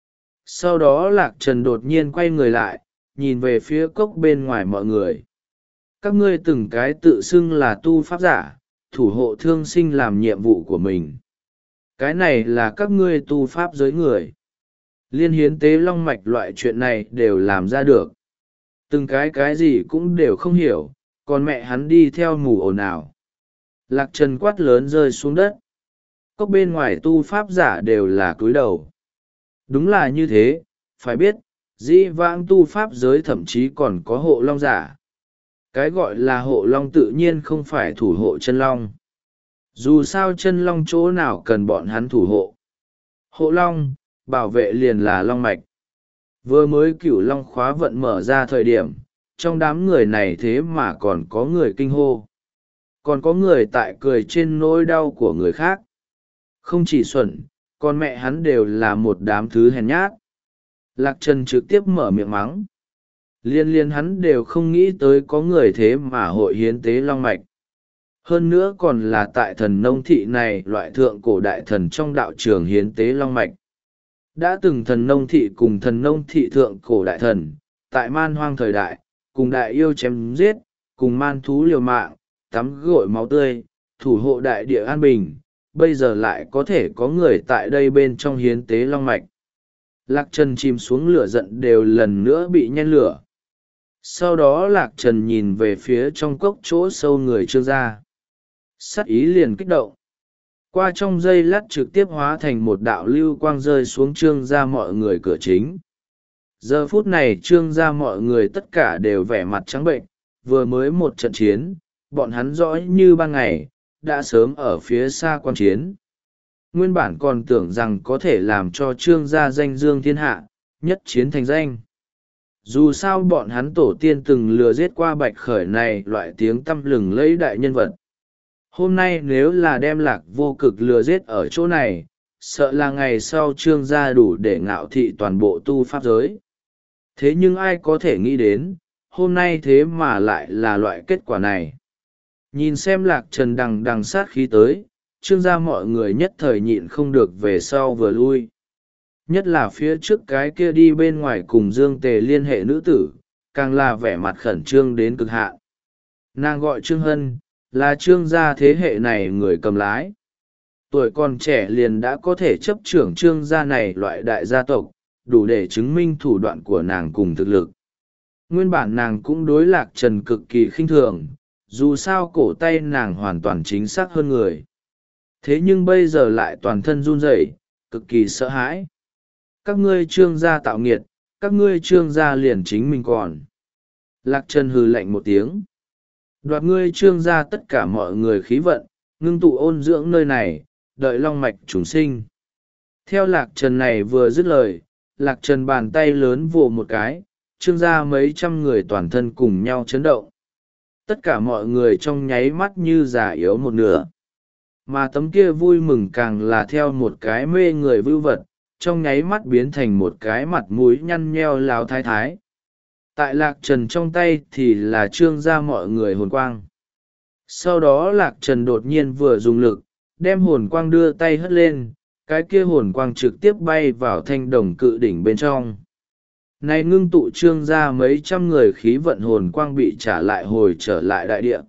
Sau đó Lạc Trần đột nhiên quay người lại, nhìn về phía cốc bên ngoài mọi người. Các ngươi từng cái tự xưng là tu pháp giả, thủ hộ thương sinh làm nhiệm vụ của mình. Cái này là các ngươi tu pháp giới người. Liên hiến tế long mạch loại chuyện này đều làm ra được. Từng cái cái gì cũng đều không hiểu, còn mẹ hắn đi theo mù ồn ào. Lạc Trần quát lớn rơi xuống đất. Cốc bên ngoài tu pháp giả đều là cúi đầu. Đúng là như thế, phải biết, dĩ vãng tu pháp giới thậm chí còn có hộ long giả. Cái gọi là hộ long tự nhiên không phải thủ hộ chân long. Dù sao chân long chỗ nào cần bọn hắn thủ hộ. Hộ long, bảo vệ liền là long mạch. Vừa mới cửu long khóa vận mở ra thời điểm, trong đám người này thế mà còn có người kinh hô. Còn có người tại cười trên nỗi đau của người khác. Không chỉ xuẩn, con mẹ hắn đều là một đám thứ hèn nhát. Lạc Trần trực tiếp mở miệng mắng. Liên liên hắn đều không nghĩ tới có người thế mà hội hiến tế long mạch. Hơn nữa còn là tại thần nông thị này loại thượng cổ đại thần trong đạo trường hiến tế long mạch. Đã từng thần nông thị cùng thần nông thị thượng cổ đại thần, tại man hoang thời đại, cùng đại yêu chém giết, cùng man thú liều mạng, tắm gội máu tươi, thủ hộ đại địa an bình, bây giờ lại có thể có người tại đây bên trong hiến tế long mạch. Lạc Trần chìm xuống lửa giận đều lần nữa bị nhen lửa. Sau đó Lạc Trần nhìn về phía trong cốc chỗ sâu người Trương gia. Sát ý liền kích động. Qua trong giây lát trực tiếp hóa thành một đạo lưu quang rơi xuống Trương gia mọi người cửa chính. Giờ phút này Trương gia mọi người tất cả đều vẻ mặt trắng bệnh, vừa mới một trận chiến, bọn hắn rõ như ban ngày, đã sớm ở phía xa quan chiến. Nguyên bản còn tưởng rằng có thể làm cho Trương gia danh dương thiên hạ, nhất chiến thành danh. dù sao bọn hắn tổ tiên từng lừa giết qua Bạch Khởi này loại tiếng tăm lừng lẫy đại nhân vật. Hôm nay nếu là đem Lạc Vô Cực lừa giết ở chỗ này, sợ là ngày sau Trương gia đủ để ngạo thị toàn bộ tu pháp giới. Thế nhưng ai có thể nghĩ đến, hôm nay thế mà lại là loại kết quả này. Nhìn xem Lạc Trần đằng đằng sát khí tới, Trương gia mọi người nhất thời nhịn không được về sau vừa lui. Nhất là phía trước cái kia đi bên ngoài cùng Dương Tề liên hệ nữ tử, càng là vẻ mặt khẩn trương đến cực hạn. Nàng gọi Trương Hân, là Trương gia thế hệ này người cầm lái. Tuổi còn trẻ liền đã có thể chấp trưởng Trương gia này loại đại gia tộc, đủ để chứng minh thủ đoạn của nàng cùng thực lực. Nguyên bản nàng cũng đối Lạc Trần cực kỳ khinh thường, dù sao cổ tay nàng hoàn toàn chính xác hơn người. Thế nhưng bây giờ lại toàn thân run rẩy, cực kỳ sợ hãi. Các ngươi Trương gia tạo nghiệt, các ngươi Trương gia liền chính mình còn. Lạc Trần hừ lạnh một tiếng. Đoạt ngươi Trương gia tất cả mọi người khí vận, ngưng tụ ôn dưỡng nơi này, đợi long mạch chúng sinh. Theo Lạc Trần này vừa dứt lời, Lạc Trần bàn tay lớn vồ một cái, Trương gia mấy trăm người toàn thân cùng nhau chấn động. Tất cả mọi người trong nháy mắt như già yếu một nửa. Mà tấm kia vui mừng càng là theo một cái mê người vưu vật, trong nháy mắt biến thành một cái mặt mũi nhăn nheo láo thái thái. Tại Lạc Trần trong tay thì là Trương gia mọi người hồn quang. Sau đó Lạc Trần đột nhiên vừa dùng lực, đem hồn quang đưa tay hất lên, cái kia hồn quang trực tiếp bay vào thanh đồng cự đỉnh bên trong. Này ngưng tụ Trương gia mấy trăm người khí vận hồn quang bị trả lại hồi trở lại đại địa.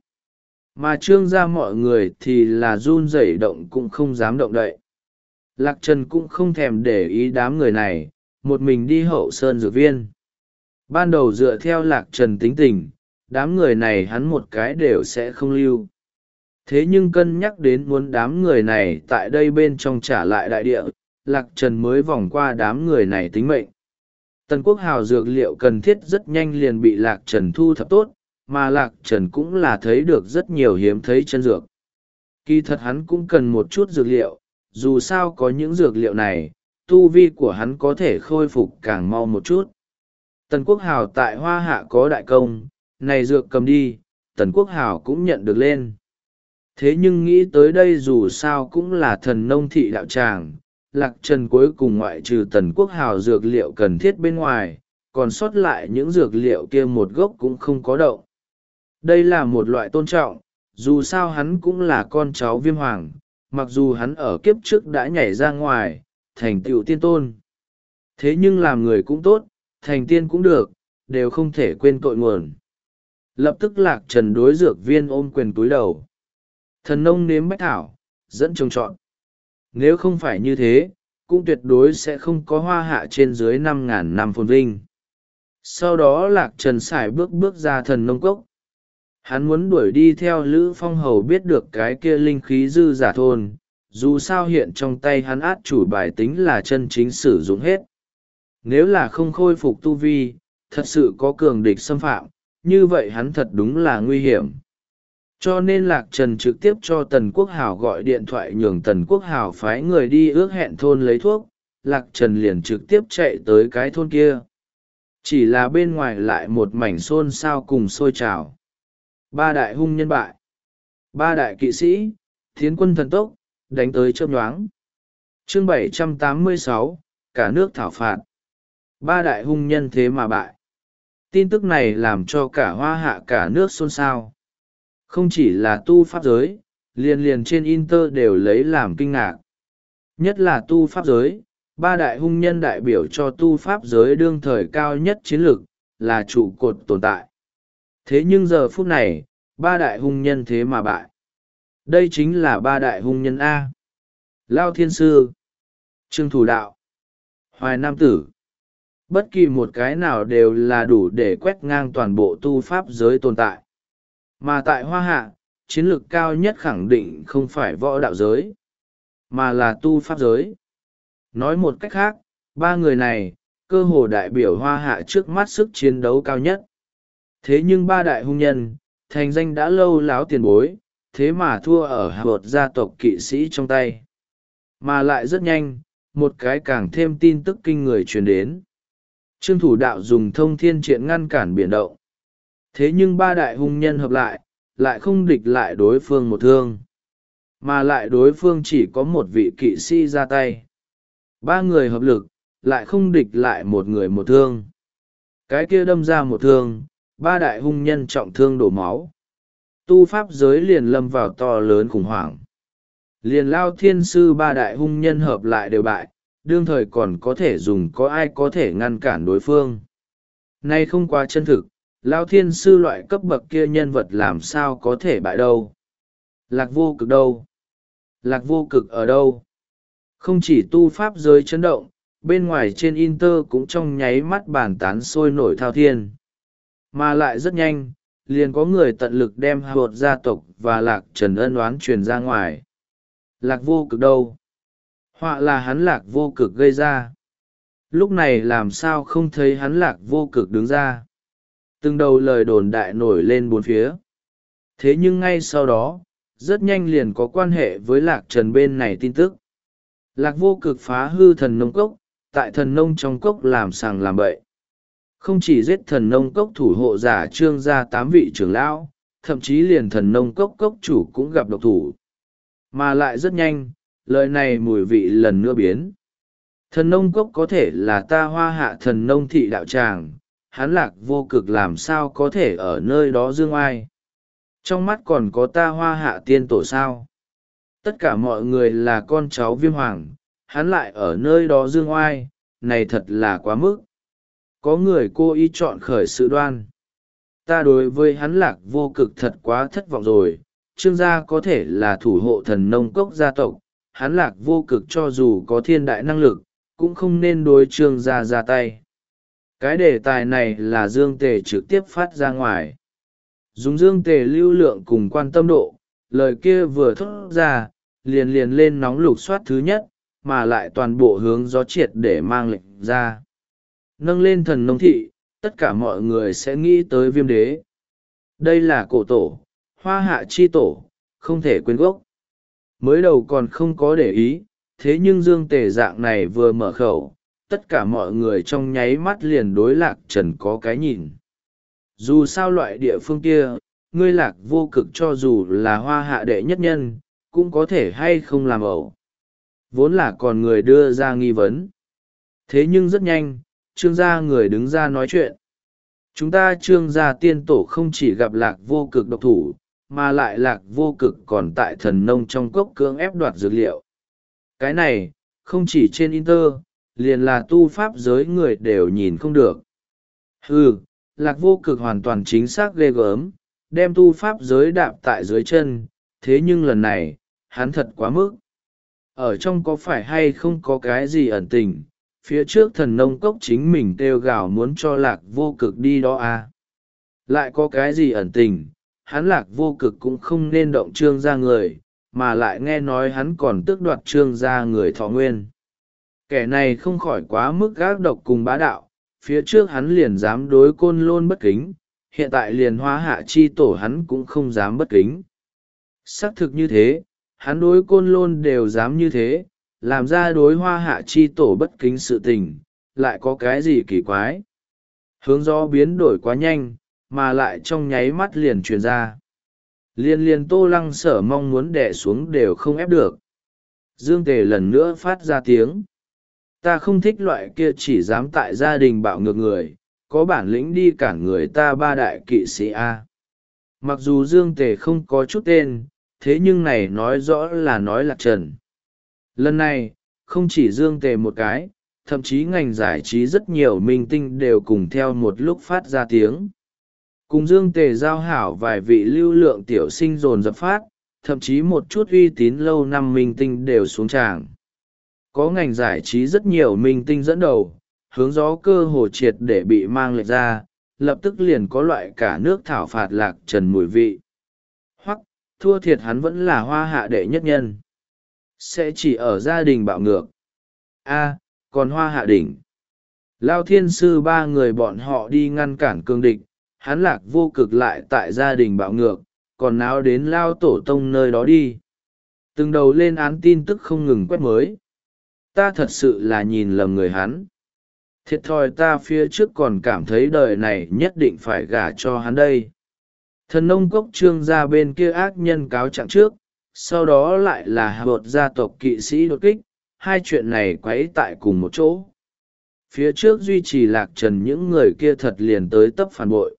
Mà Trương gia mọi người thì là run rẩy động cũng không dám động đậy. Lạc Trần cũng không thèm để ý đám người này, một mình đi hậu sơn dược viên. Ban đầu dựa theo Lạc Trần tính tình, đám người này hắn một cái đều sẽ không lưu. Thế nhưng cân nhắc đến muốn đám người này tại đây bên trong trả lại đại địa, Lạc Trần mới vòng qua đám người này tính mệnh. Tần Quốc Hào dược liệu cần thiết rất nhanh liền bị Lạc Trần thu thập tốt, mà Lạc Trần cũng là thấy được rất nhiều hiếm thấy chân dược. Kỳ thật hắn cũng cần một chút dược liệu, dù sao có những dược liệu này, tu vi của hắn có thể khôi phục càng mau một chút. Tần Quốc Hào tại Hoa Hạ có đại công, này dược cầm đi, Tần Quốc Hào cũng nhận được lên. Thế nhưng nghĩ tới đây dù sao cũng là thần nông thị đạo tràng, Lạc Trần cuối cùng ngoại trừ Tần Quốc Hào dược liệu cần thiết bên ngoài, còn sót lại những dược liệu kia một gốc cũng không có đậu. Đây là một loại tôn trọng, dù sao hắn cũng là con cháu Viêm Hoàng, mặc dù hắn ở kiếp trước đã nhảy ra ngoài, thành tựu tiên tôn. Thế nhưng làm người cũng tốt, thành tiên cũng được, đều không thể quên tội nguồn. Lập tức Lạc Trần đối dược viên ôm quyền túi đầu. Thần nông nếm bách thảo, dẫn trồng trọn. Nếu không phải như thế, cũng tuyệt đối sẽ không có Hoa Hạ trên dưới năm ngàn năm phồn vinh. Sau đó Lạc Trần sải bước bước ra thần nông cốc. Hắn muốn đuổi đi theo Lữ Phong Hầu biết được cái kia linh khí dư giả thôn, dù sao hiện trong tay hắn át chủ bài tính là chân chính sử dụng hết. Nếu là không khôi phục tu vi, thật sự có cường địch xâm phạm, như vậy hắn thật đúng là nguy hiểm. Cho nên Lạc Trần trực tiếp cho Tần Quốc Hào gọi điện thoại nhường Tần Quốc Hào phái người đi ước hẹn thôn lấy thuốc, Lạc Trần liền trực tiếp chạy tới cái thôn kia. Chỉ là bên ngoài lại một mảnh xôn xao cùng sôi trào. Ba đại hung nhân bại. Ba đại kỵ sĩ, thiến quân thần tốc, đánh tới chớp nhoáng. Chương bảy trăm tám mươi sáu, cả nước thảo phạt. Ba đại hung nhân thế mà bại. Tin tức này làm cho cả Hoa Hạ cả nước xôn xao. Không chỉ là tu pháp giới, liền liền trên Inter đều lấy làm kinh ngạc. Nhất là tu pháp giới, ba đại hung nhân đại biểu cho tu pháp giới đương thời cao nhất chiến lược, là trụ cột tồn tại. Thế nhưng giờ phút này, ba đại hung nhân thế mà bại. Đây chính là ba đại hung nhân A. Lao Thiên Sư, Trương Thủ Đạo, Hoài Nam Tử. Bất kỳ một cái nào đều là đủ để quét ngang toàn bộ tu pháp giới tồn tại. Mà tại Hoa Hạ, chiến lược cao nhất khẳng định không phải võ đạo giới, mà là tu pháp giới. Nói một cách khác, ba người này, cơ hồ đại biểu Hoa Hạ trước mắt sức chiến đấu cao nhất. Thế nhưng ba đại hung nhân, thành danh đã lâu láo tiền bối, thế mà thua ở hạ bột gia tộc kỵ sĩ trong tay. Mà lại rất nhanh, một cái càng thêm tin tức kinh người truyền đến. Trương thủ đạo dùng thông thiên triện ngăn cản biển động. Thế nhưng ba đại hung nhân hợp lại, lại không địch lại đối phương một thương. Mà lại đối phương chỉ có một vị kỵ sĩ ra tay. Ba người hợp lực, lại không địch lại một người một thương. Cái kia đâm ra một thương, ba đại hung nhân trọng thương đổ máu. Tu pháp giới liền lâm vào to lớn khủng hoảng. Liền Lao Thiên Sư ba đại hung nhân hợp lại đều bại, đương thời còn có thể dùng có ai có thể ngăn cản đối phương. Nay không quá chân thực, Lao Thiên Sư loại cấp bậc kia nhân vật làm sao có thể bại đâu. Lạc vô cực đâu? Lạc vô cực ở đâu? Không chỉ tu pháp giới chấn động, bên ngoài trên Inter cũng trong nháy mắt bàn tán sôi nổi thao thiên. Mà lại rất nhanh, liền có người tận lực đem hạ bột gia tộc và Lạc Trần ân oán truyền ra ngoài. Lạc vô cực đâu? Họa là hắn Lạc vô cực gây ra. Lúc này làm sao không thấy hắn Lạc vô cực đứng ra? Từng đầu lời đồn đại nổi lên bốn phía. Thế nhưng ngay sau đó, rất nhanh liền có quan hệ với Lạc Trần bên này tin tức. Lạc vô cực phá hư thần nông cốc, tại thần nông trong cốc làm sàng làm bậy. Không chỉ giết thần nông cốc thủ hộ giả Trương gia tám vị trưởng lão, thậm chí liền thần nông cốc cốc chủ cũng gặp độc thủ. Mà lại rất nhanh, lời này mùi vị lần nữa biến. Thần nông cốc có thể là ta hoa hạ thần nông thị đạo tràng, hắn Lạc vô cực làm sao có thể ở nơi đó dương ai. Trong mắt còn có ta hoa hạ tiên tổ sao. Tất cả mọi người là con cháu Viêm Hoàng, hắn lại ở nơi đó dương oai, này thật là quá mức. Có người cố ý chọn khởi sự đoan. Ta đối với hắn Lạc vô cực thật quá thất vọng rồi. Trương gia có thể là thủ hộ thần nông cốc gia tộc, hắn Lạc vô cực cho dù có thiên đại năng lực, cũng không nên đối Trương gia ra tay. Cái đề tài này là Dương Tề trực tiếp phát ra ngoài. Dùng Dương Tề lưu lượng cùng quan tâm độ, lời kia vừa thốt ra, liền liền lên nóng lục soát thứ nhất, mà lại toàn bộ hướng gió triệt để mang lệnh ra. Nâng lên thần nông thị, tất cả mọi người sẽ nghĩ tới Viêm đế. Đây là cổ tổ, hoa hạ chi tổ, không thể quên gốc. Mới đầu còn không có để ý, thế nhưng Dương Tề dạng này vừa mở khẩu, tất cả mọi người trong nháy mắt liền đối Lạc Trần có cái nhìn. Dù sao loại địa phương kia, ngươi Lạc vô cực cho dù là hoa hạ đệ nhất nhân, cũng có thể hay không làm ẩu. Vốn là còn người đưa ra nghi vấn. Thế nhưng rất nhanh, Trương gia người đứng ra nói chuyện. Chúng ta Trương gia tiên tổ không chỉ gặp Lạc vô cực độc thủ, mà lại Lạc vô cực còn tại thần nông trong cốc cưỡng ép đoạt dược liệu. Cái này, không chỉ trên Inter, liền là tu pháp giới người đều nhìn không được. Ừ, Lạc vô cực hoàn toàn chính xác ghê gớm, đem tu pháp giới đạp tại dưới chân, thế nhưng lần này, hắn thật quá mức. Ở trong có phải hay không có cái gì ẩn tình, phía trước thần nông cốc chính mình kêu gào muốn cho Lạc vô cực đi đó à. Lại có cái gì ẩn tình, hắn Lạc vô cực cũng không nên động Trương gia người, mà lại nghe nói hắn còn tước đoạt Trương gia người thọ nguyên. Kẻ này không khỏi quá mức gác độc cùng bá đạo, phía trước hắn liền dám đối Côn Lôn bất kính, hiện tại liền hóa hạ chi tổ hắn cũng không dám bất kính. Xác thực như thế, hắn đối Côn Lôn đều dám như thế, làm ra đối hoa hạ chi tổ bất kính sự tình, lại có cái gì kỳ quái. Hướng gió biến đổi quá nhanh, mà lại trong nháy mắt liền truyền ra. Liên liên Tô Lăng Sở mong muốn đè xuống đều không ép được. Dương Tề lần nữa phát ra tiếng. Ta không thích loại kia chỉ dám tại gia đình bạo ngược người, có bản lĩnh đi cản người ta ba đại kỵ sĩ A. Mặc dù Dương Tề không có chút tên, thế nhưng này nói rõ là nói Lạc Trần. Lần này, không chỉ Dương Tề một cái, thậm chí ngành giải trí rất nhiều minh tinh đều cùng theo một lúc phát ra tiếng. Cùng Dương Tề giao hảo vài vị lưu lượng tiểu sinh dồn dập phát, thậm chí một chút uy tín lâu năm minh tinh đều xuống tràng. Có ngành giải trí rất nhiều minh tinh dẫn đầu, hướng gió cơ hồ triệt để bị mang lệch ra, lập tức liền có loại cả nước thảo phạt Lạc Trần mùi vị. Hoặc, thua thiệt hắn vẫn là hoa hạ đệ nhất nhân. Sẽ chỉ ở gia đình bạo ngược. A, còn hoa hạ đỉnh. Lao thiên sư ba người bọn họ đi ngăn cản cương địch, hắn Lạc vô cực lại tại gia đình bạo ngược, còn náo đến Lao tổ tông nơi đó đi. Từng đầu lên án tin tức không ngừng quét mới. Ta thật sự là nhìn lầm người hắn. Thiệt thòi ta phía trước còn cảm thấy đời này nhất định phải gả cho hắn đây. Thần nông cốc Trương gia bên kia ác nhân cáo trạng trước, sau đó lại là hạ bột gia tộc kỵ sĩ đột kích, hai chuyện này quấy tại cùng một chỗ. Phía trước duy trì Lạc Trần những người kia thật liền tới tấp phản bội.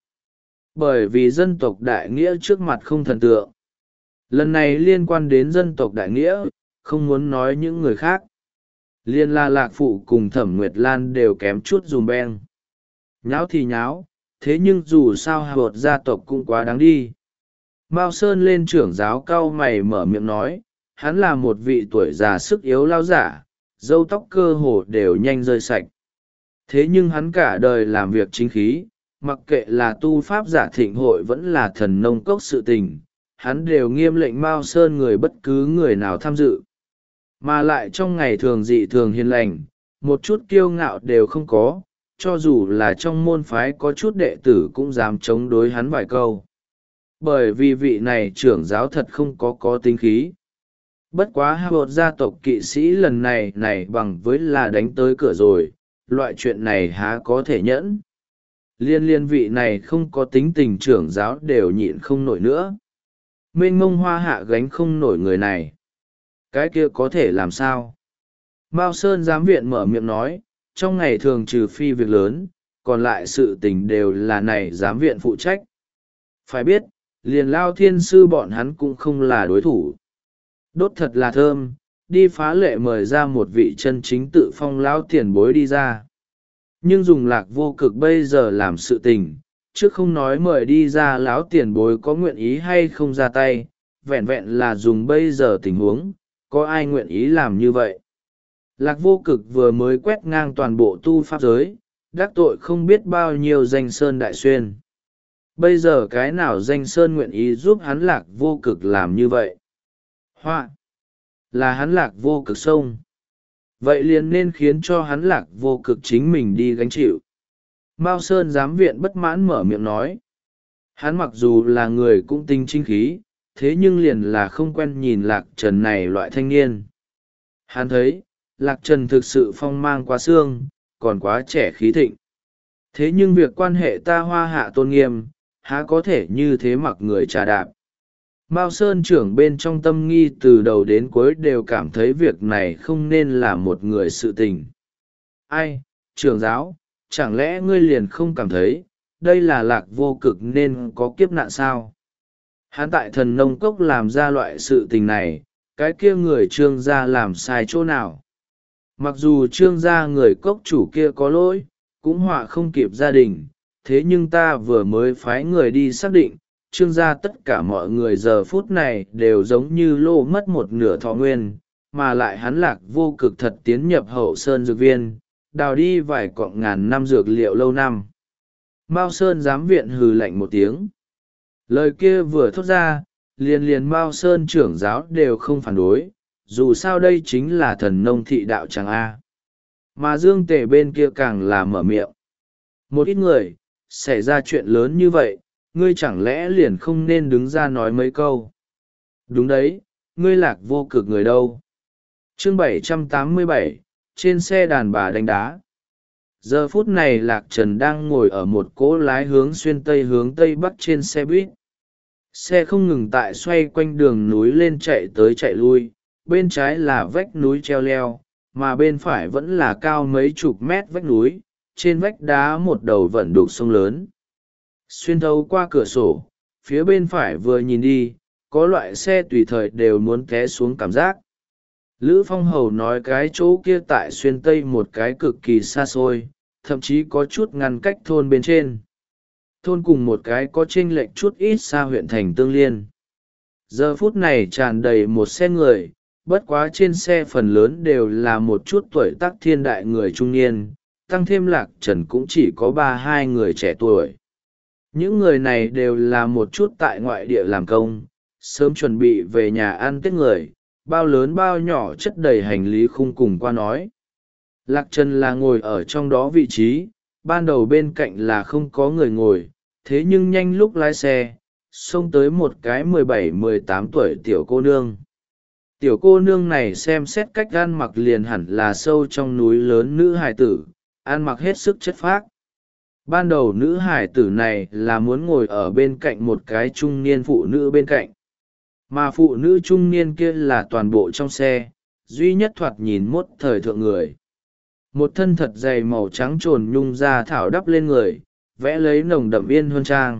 Bởi vì dân tộc đại nghĩa trước mặt không thần tượng. Lần này liên quan đến dân tộc đại nghĩa, không muốn nói những người khác. Liên la Lạc Phụ cùng Thẩm Nguyệt Lan đều kém chút dùm beng. Nháo thì nháo, thế nhưng dù sao hạ bột gia tộc cũng quá đáng đi. Mao Sơn lên trưởng giáo cau mày mở miệng nói, hắn là một vị tuổi già sức yếu lao giả, râu tóc cơ hồ đều nhanh rơi sạch. Thế nhưng hắn cả đời làm việc chính khí, mặc kệ là tu pháp giả thịnh hội vẫn là thần nông cốc sự tình, hắn đều nghiêm lệnh Mao Sơn người bất cứ người nào tham dự. Mà lại trong ngày thường dị thường hiền lành, một chút kiêu ngạo đều không có, cho dù là trong môn phái có chút đệ tử cũng dám chống đối hắn vài câu. Bởi vì vị này trưởng giáo thật không có có tính khí. Bất quá hai một gia tộc kỵ sĩ lần này này bằng với là đánh tới cửa rồi, loại chuyện này há có thể nhẫn. Liên liên vị này không có tính tình trưởng giáo đều nhịn không nổi nữa. Mênh mông hoa hạ gánh không nổi người này. Cái kia có thể làm sao? Mao Sơn giám viện mở miệng nói, trong ngày thường trừ phi việc lớn, còn lại sự tình đều là này giám viện phụ trách. Phải biết, liền Lao Thiên Sư bọn hắn cũng không là đối thủ. Đốt thật là thơm, đi phá lệ mời ra một vị chân chính tự phong lão tiền bối đi ra. Nhưng dùng Lạc Vô Cực bây giờ làm sự tình, chứ không nói mời đi ra lão tiền bối có nguyện ý hay không ra tay, vẹn vẹn là dùng bây giờ tình huống, có ai nguyện ý làm như vậy. Lạc Vô Cực vừa mới quét ngang toàn bộ tu pháp giới, đắc tội không biết bao nhiêu danh sơn đại xuyên. Bây giờ cái nào danh sơn nguyện ý giúp hắn Lạc Vô Cực làm như vậy? Hoa! Là hắn Lạc Vô Cực sông. Vậy liền nên khiến cho hắn Lạc Vô Cực chính mình đi gánh chịu. Mao Sơn giám viện bất mãn mở miệng nói. Hắn mặc dù là người cũng tinh chính khí, thế nhưng liền là không quen nhìn Lạc Trần này loại thanh niên. Hắn thấy, Lạc Trần thực sự phong mang quá xương, còn quá trẻ khí thịnh. Thế nhưng việc quan hệ ta hoa hạ tôn nghiêm, há có thể như thế mặc người trà đạp. Mao Sơn trưởng bên trong tâm nghi từ đầu đến cuối đều cảm thấy việc này không nên là một người sự tình. Ai, trưởng giáo, chẳng lẽ ngươi liền không cảm thấy, đây là Lạc Vô Cực nên có kiếp nạn sao? Hắn tại thần nông cốc làm ra loại sự tình này, cái kia người Trương gia làm sai chỗ nào? Mặc dù Trương gia người cốc chủ kia có lỗi, cũng họa không kịp gia đình, thế nhưng ta vừa mới phái người đi xác định, Trương gia tất cả mọi người giờ phút này đều giống như lô mất một nửa thọ nguyên, mà lại hắn Lạc Vô Cực thật tiến nhập hậu sơn dược viên, đào đi vài cọng ngàn năm dược liệu lâu năm. Mao Sơn giám viện hừ lạnh một tiếng. Lời kia vừa thốt ra, liền liền Mao Sơn trưởng giáo đều không phản đối, dù sao đây chính là thần nông thị đạo tràng A. Mà Dương Tề bên kia càng là mở miệng. Một ít người, xảy ra chuyện lớn như vậy, ngươi chẳng lẽ liền không nên đứng ra nói mấy câu. Đúng đấy, ngươi Lạc Vô Cực người đâu. Chương bảy trăm tám mươi bảy, trên xe đàn bà đánh đá. Giờ phút này Lạc Trần đang ngồi ở một cỗ lái hướng xuyên tây hướng tây bắc trên xe buýt. Xe không ngừng tại xoay quanh đường núi lên chạy tới chạy lui, bên trái là vách núi treo leo, mà bên phải vẫn là cao mấy chục mét vách núi, trên vách đá một đầu vận đục sông lớn. Xuyên thấu qua cửa sổ, phía bên phải vừa nhìn đi, có loại xe tùy thời đều muốn té xuống cảm giác. Lữ Phong Hầu nói cái chỗ kia tại xuyên tây một cái cực kỳ xa xôi, thậm chí có chút ngăn cách thôn bên trên. Thôn cùng một cái có chênh lệch chút ít xa huyện thành tương liên. Giờ phút này tràn đầy một xe người, bất quá trên xe phần lớn đều là một chút tuổi tác thiên đại người trung niên, tăng thêm Lạc Trần cũng chỉ có ba hai người trẻ tuổi. Những người này đều là một chút tại ngoại địa làm công, sớm chuẩn bị về nhà ăn Tết người, bao lớn bao nhỏ chất đầy hành lý khung cùng qua nói. Lạc Trần là ngồi ở trong đó vị trí, ban đầu bên cạnh là không có người ngồi, thế nhưng nhanh lúc lái xe, xông tới một cái mười bảy mười tám tuổi tiểu cô nương. Tiểu cô nương này xem xét cách ăn mặc liền hẳn là sâu trong núi lớn nữ hài tử, ăn mặc hết sức chất phác. Ban đầu nữ hải tử này là muốn ngồi ở bên cạnh một cái trung niên phụ nữ bên cạnh, mà phụ nữ trung niên kia là toàn bộ trong xe, duy nhất thoạt nhìn mốt thời thượng người. Một thân thật dày màu trắng trồn nhung da thảo đắp lên người, vẽ lấy nồng đậm yên huân trang,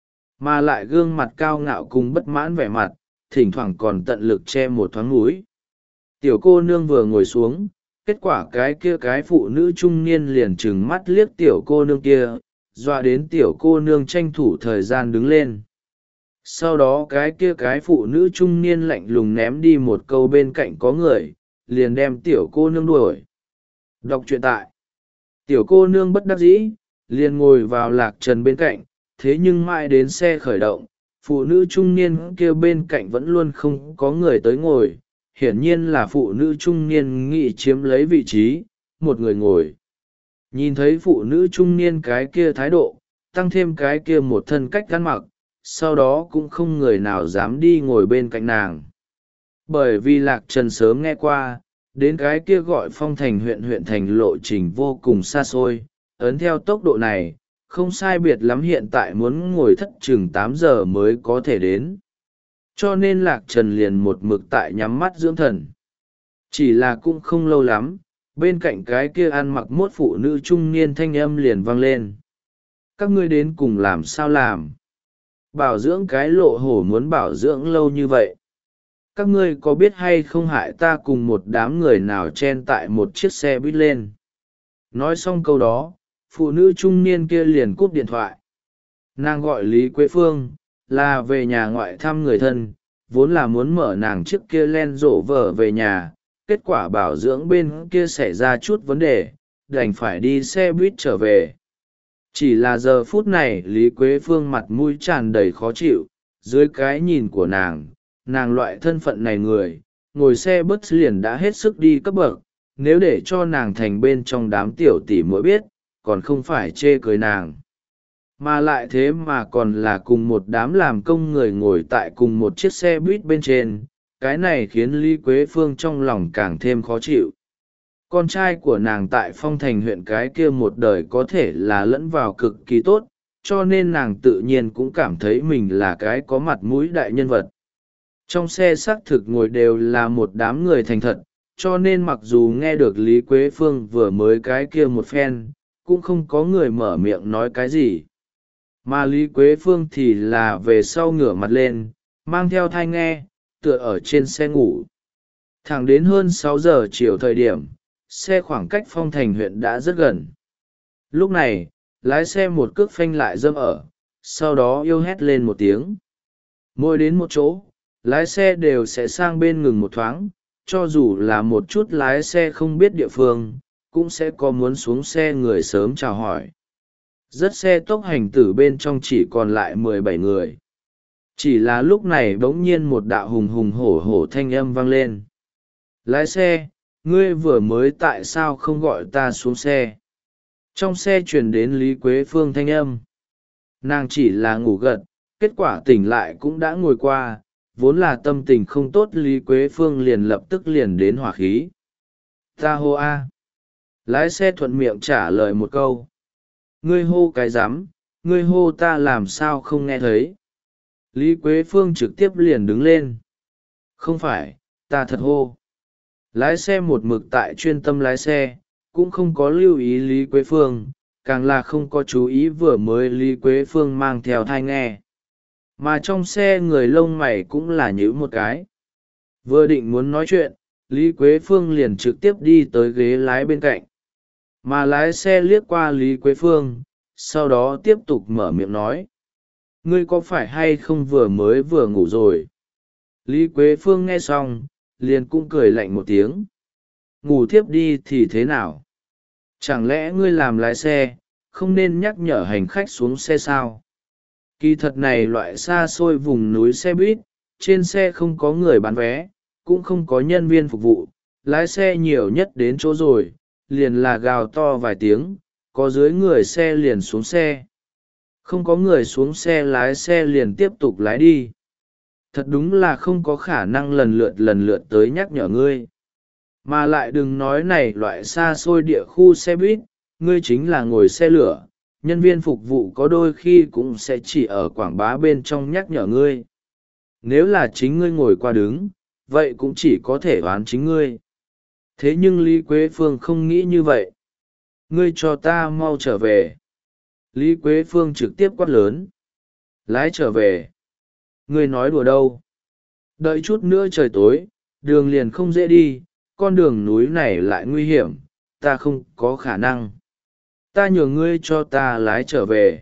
mà lại gương mặt cao ngạo cùng bất mãn vẻ mặt, thỉnh thoảng còn tận lực che một thoáng mũi. Tiểu cô nương vừa ngồi xuống, kết quả cái kia cái phụ nữ trung niên liền trừng mắt liếc tiểu cô nương kia, dọa đến tiểu cô nương tranh thủ thời gian đứng lên. Sau đó cái kia cái phụ nữ trung niên lạnh lùng ném đi một câu bên cạnh có người, liền đem tiểu cô nương đuổi. Đọc truyện tại tiểu cô nương bất đắc dĩ, liền ngồi vào Lạc Trần bên cạnh, thế nhưng mãi đến xe khởi động, phụ nữ trung niên kia bên cạnh vẫn luôn không có người tới ngồi. Hiển nhiên là phụ nữ trung niên nghị chiếm lấy vị trí, một người ngồi. Nhìn thấy phụ nữ trung niên cái kia thái độ, tăng thêm cái kia một thân cách ăn mặc, sau đó cũng không người nào dám đi ngồi bên cạnh nàng. Bởi vì Lạc Trần sớm nghe qua, đến cái kia gọi Phong Thành huyện huyện thành lộ trình vô cùng xa xôi, ấn theo tốc độ này, không sai biệt lắm hiện tại muốn ngồi thất chừng tám giờ mới có thể đến. Cho nên Lạc Trần liền một mực tại nhắm mắt dưỡng thần. Chỉ là cũng không lâu lắm, bên cạnh cái kia ăn mặc mốt phụ nữ trung niên thanh âm liền vang lên. Các ngươi đến cùng làm sao làm? Bảo dưỡng cái lộ hổ muốn bảo dưỡng lâu như vậy. Các ngươi có biết hay không hại ta cùng một đám người nào chen tại một chiếc xe buýt lên? Nói xong câu đó, phụ nữ trung niên kia liền cúp điện thoại. Nàng gọi Lý Quế Phương, là về nhà ngoại thăm người thân, vốn là muốn mở nàng chiếc kia len rộ vở về nhà, kết quả bảo dưỡng bên kia xảy ra chút vấn đề, đành phải đi xe buýt trở về. Chỉ là giờ phút này Lý Quế Phương mặt mũi tràn đầy khó chịu, dưới cái nhìn của nàng, nàng loại thân phận này người, ngồi xe bus liền đã hết sức đi cấp bậc, nếu để cho nàng thành bên trong đám tiểu tỷ muội biết, còn không phải chê cười nàng. Mà lại thế mà còn là cùng một đám làm công người ngồi tại cùng một chiếc xe buýt bên trên, cái này khiến Lý Quế Phương trong lòng càng thêm khó chịu. Con trai của nàng tại Phong Thành huyện cái kia một đời có thể là lẫn vào cực kỳ tốt, cho nên nàng tự nhiên cũng cảm thấy mình là cái có mặt mũi đại nhân vật. Trong xe xác thực ngồi đều là một đám người thành thật, cho nên mặc dù nghe được Lý Quế Phương vừa mới cái kia một phen, cũng không có người mở miệng nói cái gì. Mà Lý Quế Phương thì là về sau ngửa mặt lên, mang theo thai nghe, tựa ở trên xe ngủ. Thẳng đến hơn sáu giờ chiều thời điểm, xe khoảng cách Phong Thành huyện đã rất gần. Lúc này, lái xe một cước phanh lại dâm ở, sau đó yêu hét lên một tiếng. Mỗi đến một chỗ, lái xe đều sẽ sang bên ngừng một thoáng, cho dù là một chút lái xe không biết địa phương, cũng sẽ có muốn xuống xe người sớm chào hỏi. Rất xe tốc hành tử bên trong chỉ còn lại mười bảy người. Chỉ là lúc này bỗng nhiên một đạo hùng hùng hổ hổ thanh âm vang lên. Lái xe, ngươi vừa mới tại sao không gọi ta xuống xe? Trong xe truyền đến Lý Quế Phương thanh âm. Nàng chỉ là ngủ gật, kết quả tỉnh lại cũng đã ngồi qua, vốn là tâm tình không tốt Lý Quế Phương liền lập tức liền đến hỏa khí. Ta hô a. Lái xe thuận miệng trả lời một câu. Ngươi hô cái rắm, ngươi hô ta làm sao không nghe thấy. Lý Quế Phương trực tiếp liền đứng lên. Không phải, ta thật hô. Lái xe một mực tại chuyên tâm lái xe, cũng không có lưu ý Lý Quế Phương, càng là không có chú ý vừa mới Lý Quế Phương mang theo thai nghe. Mà trong xe người lông mày cũng là nhíu một cái. Vừa định muốn nói chuyện, Lý Quế Phương liền trực tiếp đi tới ghế lái bên cạnh. Mà lái xe liếc qua Lý Quế Phương, sau đó tiếp tục mở miệng nói. Ngươi có phải hay không vừa mới vừa ngủ rồi? Lý Quế Phương nghe xong, liền cũng cười lạnh một tiếng. Ngủ thiếp đi thì thế nào? Chẳng lẽ ngươi làm lái xe, không nên nhắc nhở hành khách xuống xe sao? Kỳ thật này loại xa xôi vùng núi xe buýt, trên xe không có người bán vé, cũng không có nhân viên phục vụ, lái xe nhiều nhất đến chỗ rồi, liền là gào to vài tiếng, có dưới người xe liền xuống xe. Không có người xuống xe lái xe liền tiếp tục lái đi. Thật đúng là không có khả năng lần lượt lần lượt tới nhắc nhở ngươi. Mà lại đừng nói này loại xa xôi địa khu xe buýt, ngươi chính là ngồi xe lửa, nhân viên phục vụ có đôi khi cũng sẽ chỉ ở quảng bá bên trong nhắc nhở ngươi. Nếu là chính ngươi ngồi qua đứng, vậy cũng chỉ có thể oán chính ngươi. Thế nhưng Lý Quế Phương không nghĩ như vậy. Ngươi cho ta mau trở về. Lý Quế Phương trực tiếp quát lớn. Lái trở về. Ngươi nói đùa đâu? Đợi chút nữa trời tối, đường liền không dễ đi, con đường núi này lại nguy hiểm, ta không có khả năng. Ta nhường ngươi cho ta lái trở về.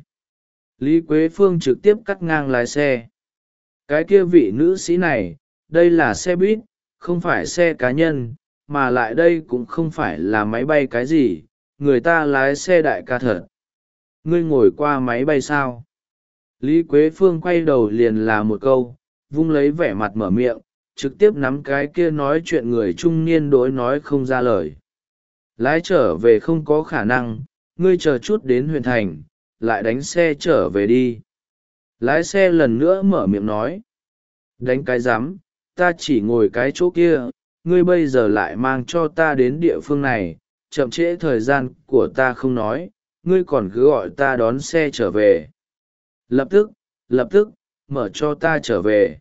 Lý Quế Phương trực tiếp cắt ngang lái xe. Cái kia vị nữ sĩ này, đây là xe buýt, không phải xe cá nhân, mà lại đây cũng không phải là máy bay cái gì, người ta lái xe đại ca thật. Ngươi ngồi qua máy bay sao? Lý Quế Phương quay đầu liền là một câu, vung lấy vẻ mặt mở miệng, trực tiếp nắm cái kia nói chuyện người trung niên đối nói không ra lời. Lái trở về không có khả năng, ngươi chờ chút đến huyện thành, lại đánh xe trở về đi. Lái xe lần nữa mở miệng nói. Đánh cái rắm, ta chỉ ngồi cái chỗ kia, ngươi bây giờ lại mang cho ta đến địa phương này, chậm trễ thời gian của ta không nói, ngươi còn cứ gọi ta đón xe trở về. Lập tức, lập tức, mở cho ta trở về.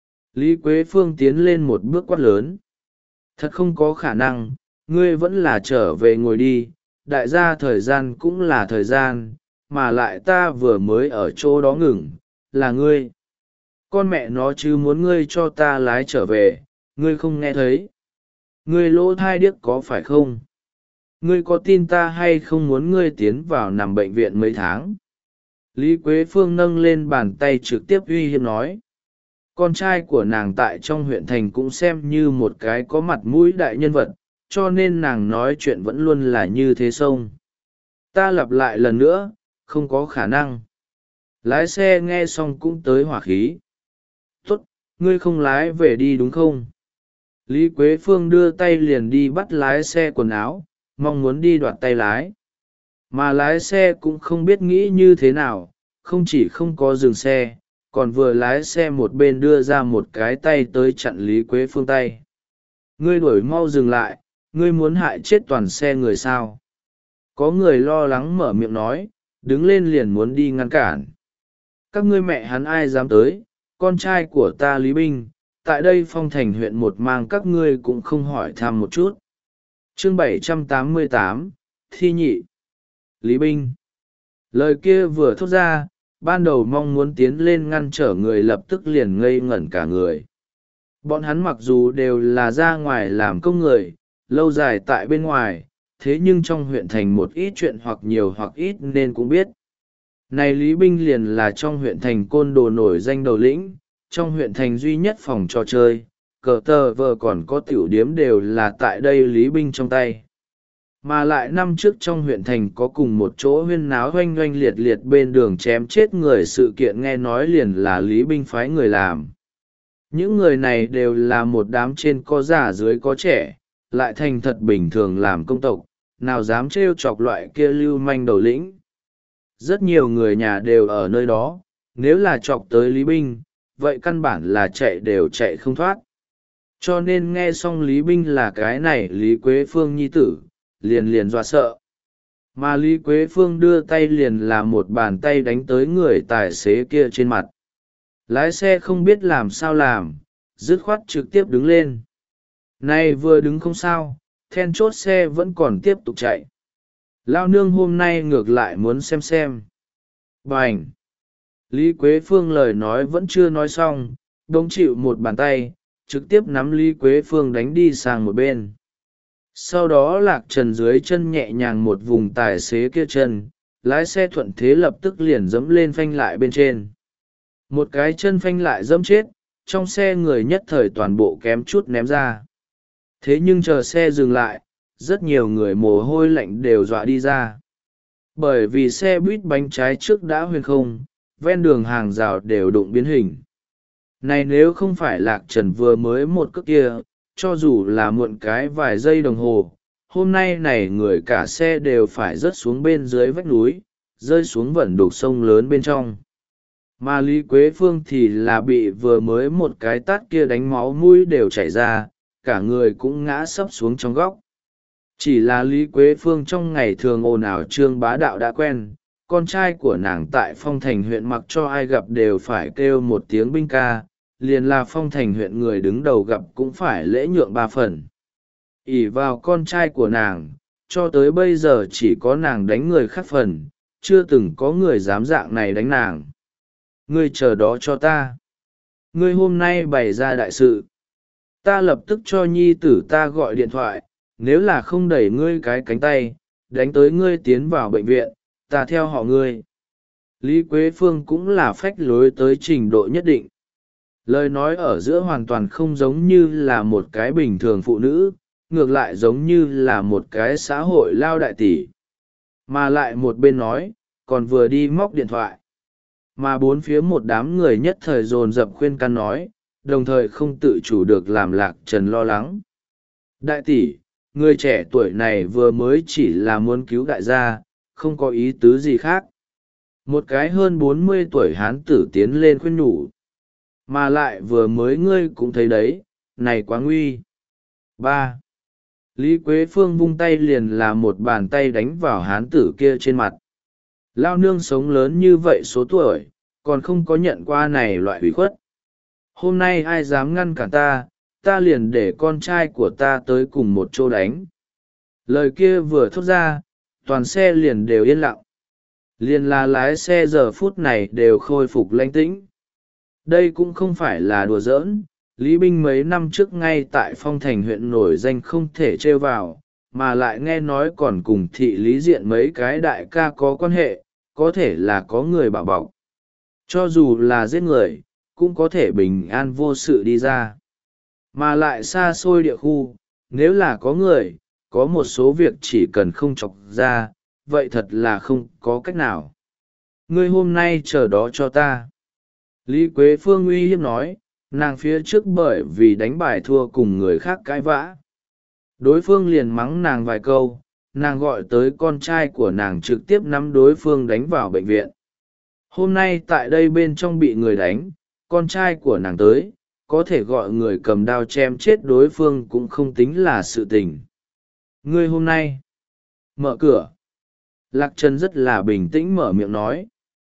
Lý Quế Phương tiến lên một bước quát lớn. Thật không có khả năng, ngươi vẫn là trở về ngồi đi, đại gia thời gian cũng là thời gian, mà lại ta vừa mới ở chỗ đó ngừng, là ngươi. Con mẹ nó chứ muốn ngươi cho ta lái trở về, ngươi không nghe thấy. Ngươi lỗ thai điếc có phải không? Ngươi có tin ta hay không muốn ngươi tiến vào nằm bệnh viện mấy tháng? Lý Quế Phương nâng lên bàn tay trực tiếp uy hiếp nói. Con trai của nàng tại trong huyện thành cũng xem như một cái có mặt mũi đại nhân vật, cho nên nàng nói chuyện vẫn luôn là như thế sông. Ta lặp lại lần nữa, không có khả năng. Lái xe nghe xong cũng tới hỏa khí. Tốt, ngươi không lái về đi đúng không? Lý Quế Phương đưa tay liền đi bắt lái xe quần áo, mong muốn đi đoạt tay lái. Mà lái xe cũng không biết nghĩ như thế nào, không chỉ không có dừng xe, còn vừa lái xe một bên đưa ra một cái tay tới chặn Lý Quế Phương tay. Ngươi đuổi mau dừng lại, ngươi muốn hại chết toàn xe người sao? Có người lo lắng mở miệng nói, đứng lên liền muốn đi ngăn cản. Các ngươi mẹ hắn ai dám tới, con trai của ta Lý Binh, tại đây Phong Thành huyện một mang các ngươi cũng không hỏi thăm một chút. Chương bảy trăm tám mươi tám, Thi nhị. Lý Binh. Lời kia vừa thốt ra, ban đầu mong muốn tiến lên ngăn trở người lập tức liền ngây ngẩn cả người. Bọn hắn mặc dù đều là ra ngoài làm công người, lâu dài tại bên ngoài, thế nhưng trong huyện thành một ít chuyện hoặc nhiều hoặc ít nên cũng biết. Này Lý Binh liền là trong huyện thành côn đồ nổi danh đầu lĩnh, trong huyện thành duy nhất phòng trò chơi, cờ tờ vờ còn có tiểu điếm đều là tại đây Lý Binh trong tay. Mà lại năm trước trong huyện thành có cùng một chỗ huyên náo oanh oanh liệt liệt bên đường chém chết người, sự kiện nghe nói liền là Lý Binh phái người làm. Những người này đều là một đám trên có già dưới có trẻ, lại thành thật bình thường làm công tộc, nào dám trêu chọc loại kia lưu manh đầu lĩnh. Rất nhiều người nhà đều ở nơi đó, nếu là chọc tới Lý Binh, vậy căn bản là chạy đều chạy không thoát. Cho nên nghe xong Lý Binh là cái này Lý Quế Phương nhi tử, liền liền dọa sợ. Mà Lý Quế Phương đưa tay liền là một bàn tay đánh tới người tài xế kia trên mặt. Lái xe không biết làm sao làm, dứt khoát trực tiếp đứng lên. Này vừa đứng không sao, then chốt xe vẫn còn tiếp tục chạy. Lao nương hôm nay ngược lại muốn xem xem. Bành! Lý Quế Phương lời nói vẫn chưa nói xong, đống chịu một bàn tay, trực tiếp nắm Lý Quế Phương đánh đi sang một bên. Sau đó Lạc Trần dưới chân nhẹ nhàng một vùng tài xế kia chân, lái xe thuận thế lập tức liền dẫm lên phanh lại bên trên. Một cái chân phanh lại dẫm chết, trong xe người nhất thời toàn bộ kém chút ném ra. Thế nhưng chờ xe dừng lại, rất nhiều người mồ hôi lạnh đều dọa đi ra. Bởi vì xe buýt bánh trái trước đã huyền không, ven đường hàng rào đều đụng biến hình. Này nếu không phải Lạc Trần vừa mới một cước kia, cho dù là muộn cái vài giây đồng hồ, hôm nay này người cả xe đều phải rớt xuống bên dưới vách núi, rơi xuống vẩn đục sông lớn bên trong. Mà Lý Quế Phương thì là bị vừa mới một cái tát kia đánh máu mũi đều chảy ra, cả người cũng ngã sấp xuống trong góc. Chỉ là Lý Quế Phương trong ngày thường ồn ào trương bá đạo đã quen, con trai của nàng tại Phong Thành huyện mặc cho ai gặp đều phải kêu một tiếng binh ca, liền là Phong Thành huyện người đứng đầu gặp cũng phải lễ nhượng ba phần. ỷ vào con trai của nàng, cho tới bây giờ chỉ có nàng đánh người khác phần, chưa từng có người dám dạng này đánh nàng. Ngươi chờ đó cho ta. Ngươi hôm nay bày ra đại sự, ta lập tức cho nhi tử ta gọi điện thoại, nếu là không đẩy ngươi cái cánh tay, đánh tới ngươi tiến vào bệnh viện, ta theo họ ngươi. Lý Quế Phương cũng là phách lối tới trình độ nhất định. Lời nói ở giữa hoàn toàn không giống như là một cái bình thường phụ nữ, ngược lại giống như là một cái xã hội lao đại tỷ. Mà lại một bên nói, còn vừa đi móc điện thoại. Mà bốn phía một đám người nhất thời dồn dập khuyên can nói, đồng thời không tự chủ được làm Lạc Trần lo lắng. Đại tỷ, người trẻ tuổi này vừa mới chỉ là muốn cứu đại gia, không có ý tứ gì khác. Một cái hơn bốn mươi tuổi hán tử tiến lên khuyên nhủ. Mà lại vừa mới ngươi cũng thấy đấy, này quá nguy. Ba. Lý Quế Phương vung tay liền là một bàn tay đánh vào hán tử kia trên mặt. Lao nương sống lớn như vậy số tuổi, còn không có nhận qua này loại hủy khuất. Hôm nay ai dám ngăn cản ta, ta liền để con trai của ta tới cùng một chỗ đánh. Lời kia vừa thốt ra, toàn xe liền đều yên lặng. Liền là lái xe giờ phút này đều khôi phục lãnh tĩnh. Đây cũng không phải là đùa giỡn, Lý Binh mấy năm trước ngay tại Phong Thành huyện nổi danh không thể trêu vào, mà lại nghe nói còn cùng thị Lý Diện mấy cái đại ca có quan hệ, có thể là có người bảo bọc. Cho dù là giết người, cũng có thể bình an vô sự đi ra. Mà lại xa xôi địa khu, nếu là có người, có một số việc chỉ cần không chọc ra, vậy thật là không có cách nào. Ngươi hôm nay chờ đó cho ta. Lý Quế Phương uy hiếp nói, nàng phía trước bởi vì đánh bài thua cùng người khác cãi vã. Đối phương liền mắng nàng vài câu, nàng gọi tới con trai của nàng trực tiếp nắm đối phương đánh vào bệnh viện. Hôm nay tại đây bên trong bị người đánh, con trai của nàng tới, có thể gọi người cầm đao chém chết đối phương cũng không tính là sự tình. Ngươi hôm nay, mở cửa. Lạc Trần rất là bình tĩnh mở miệng nói.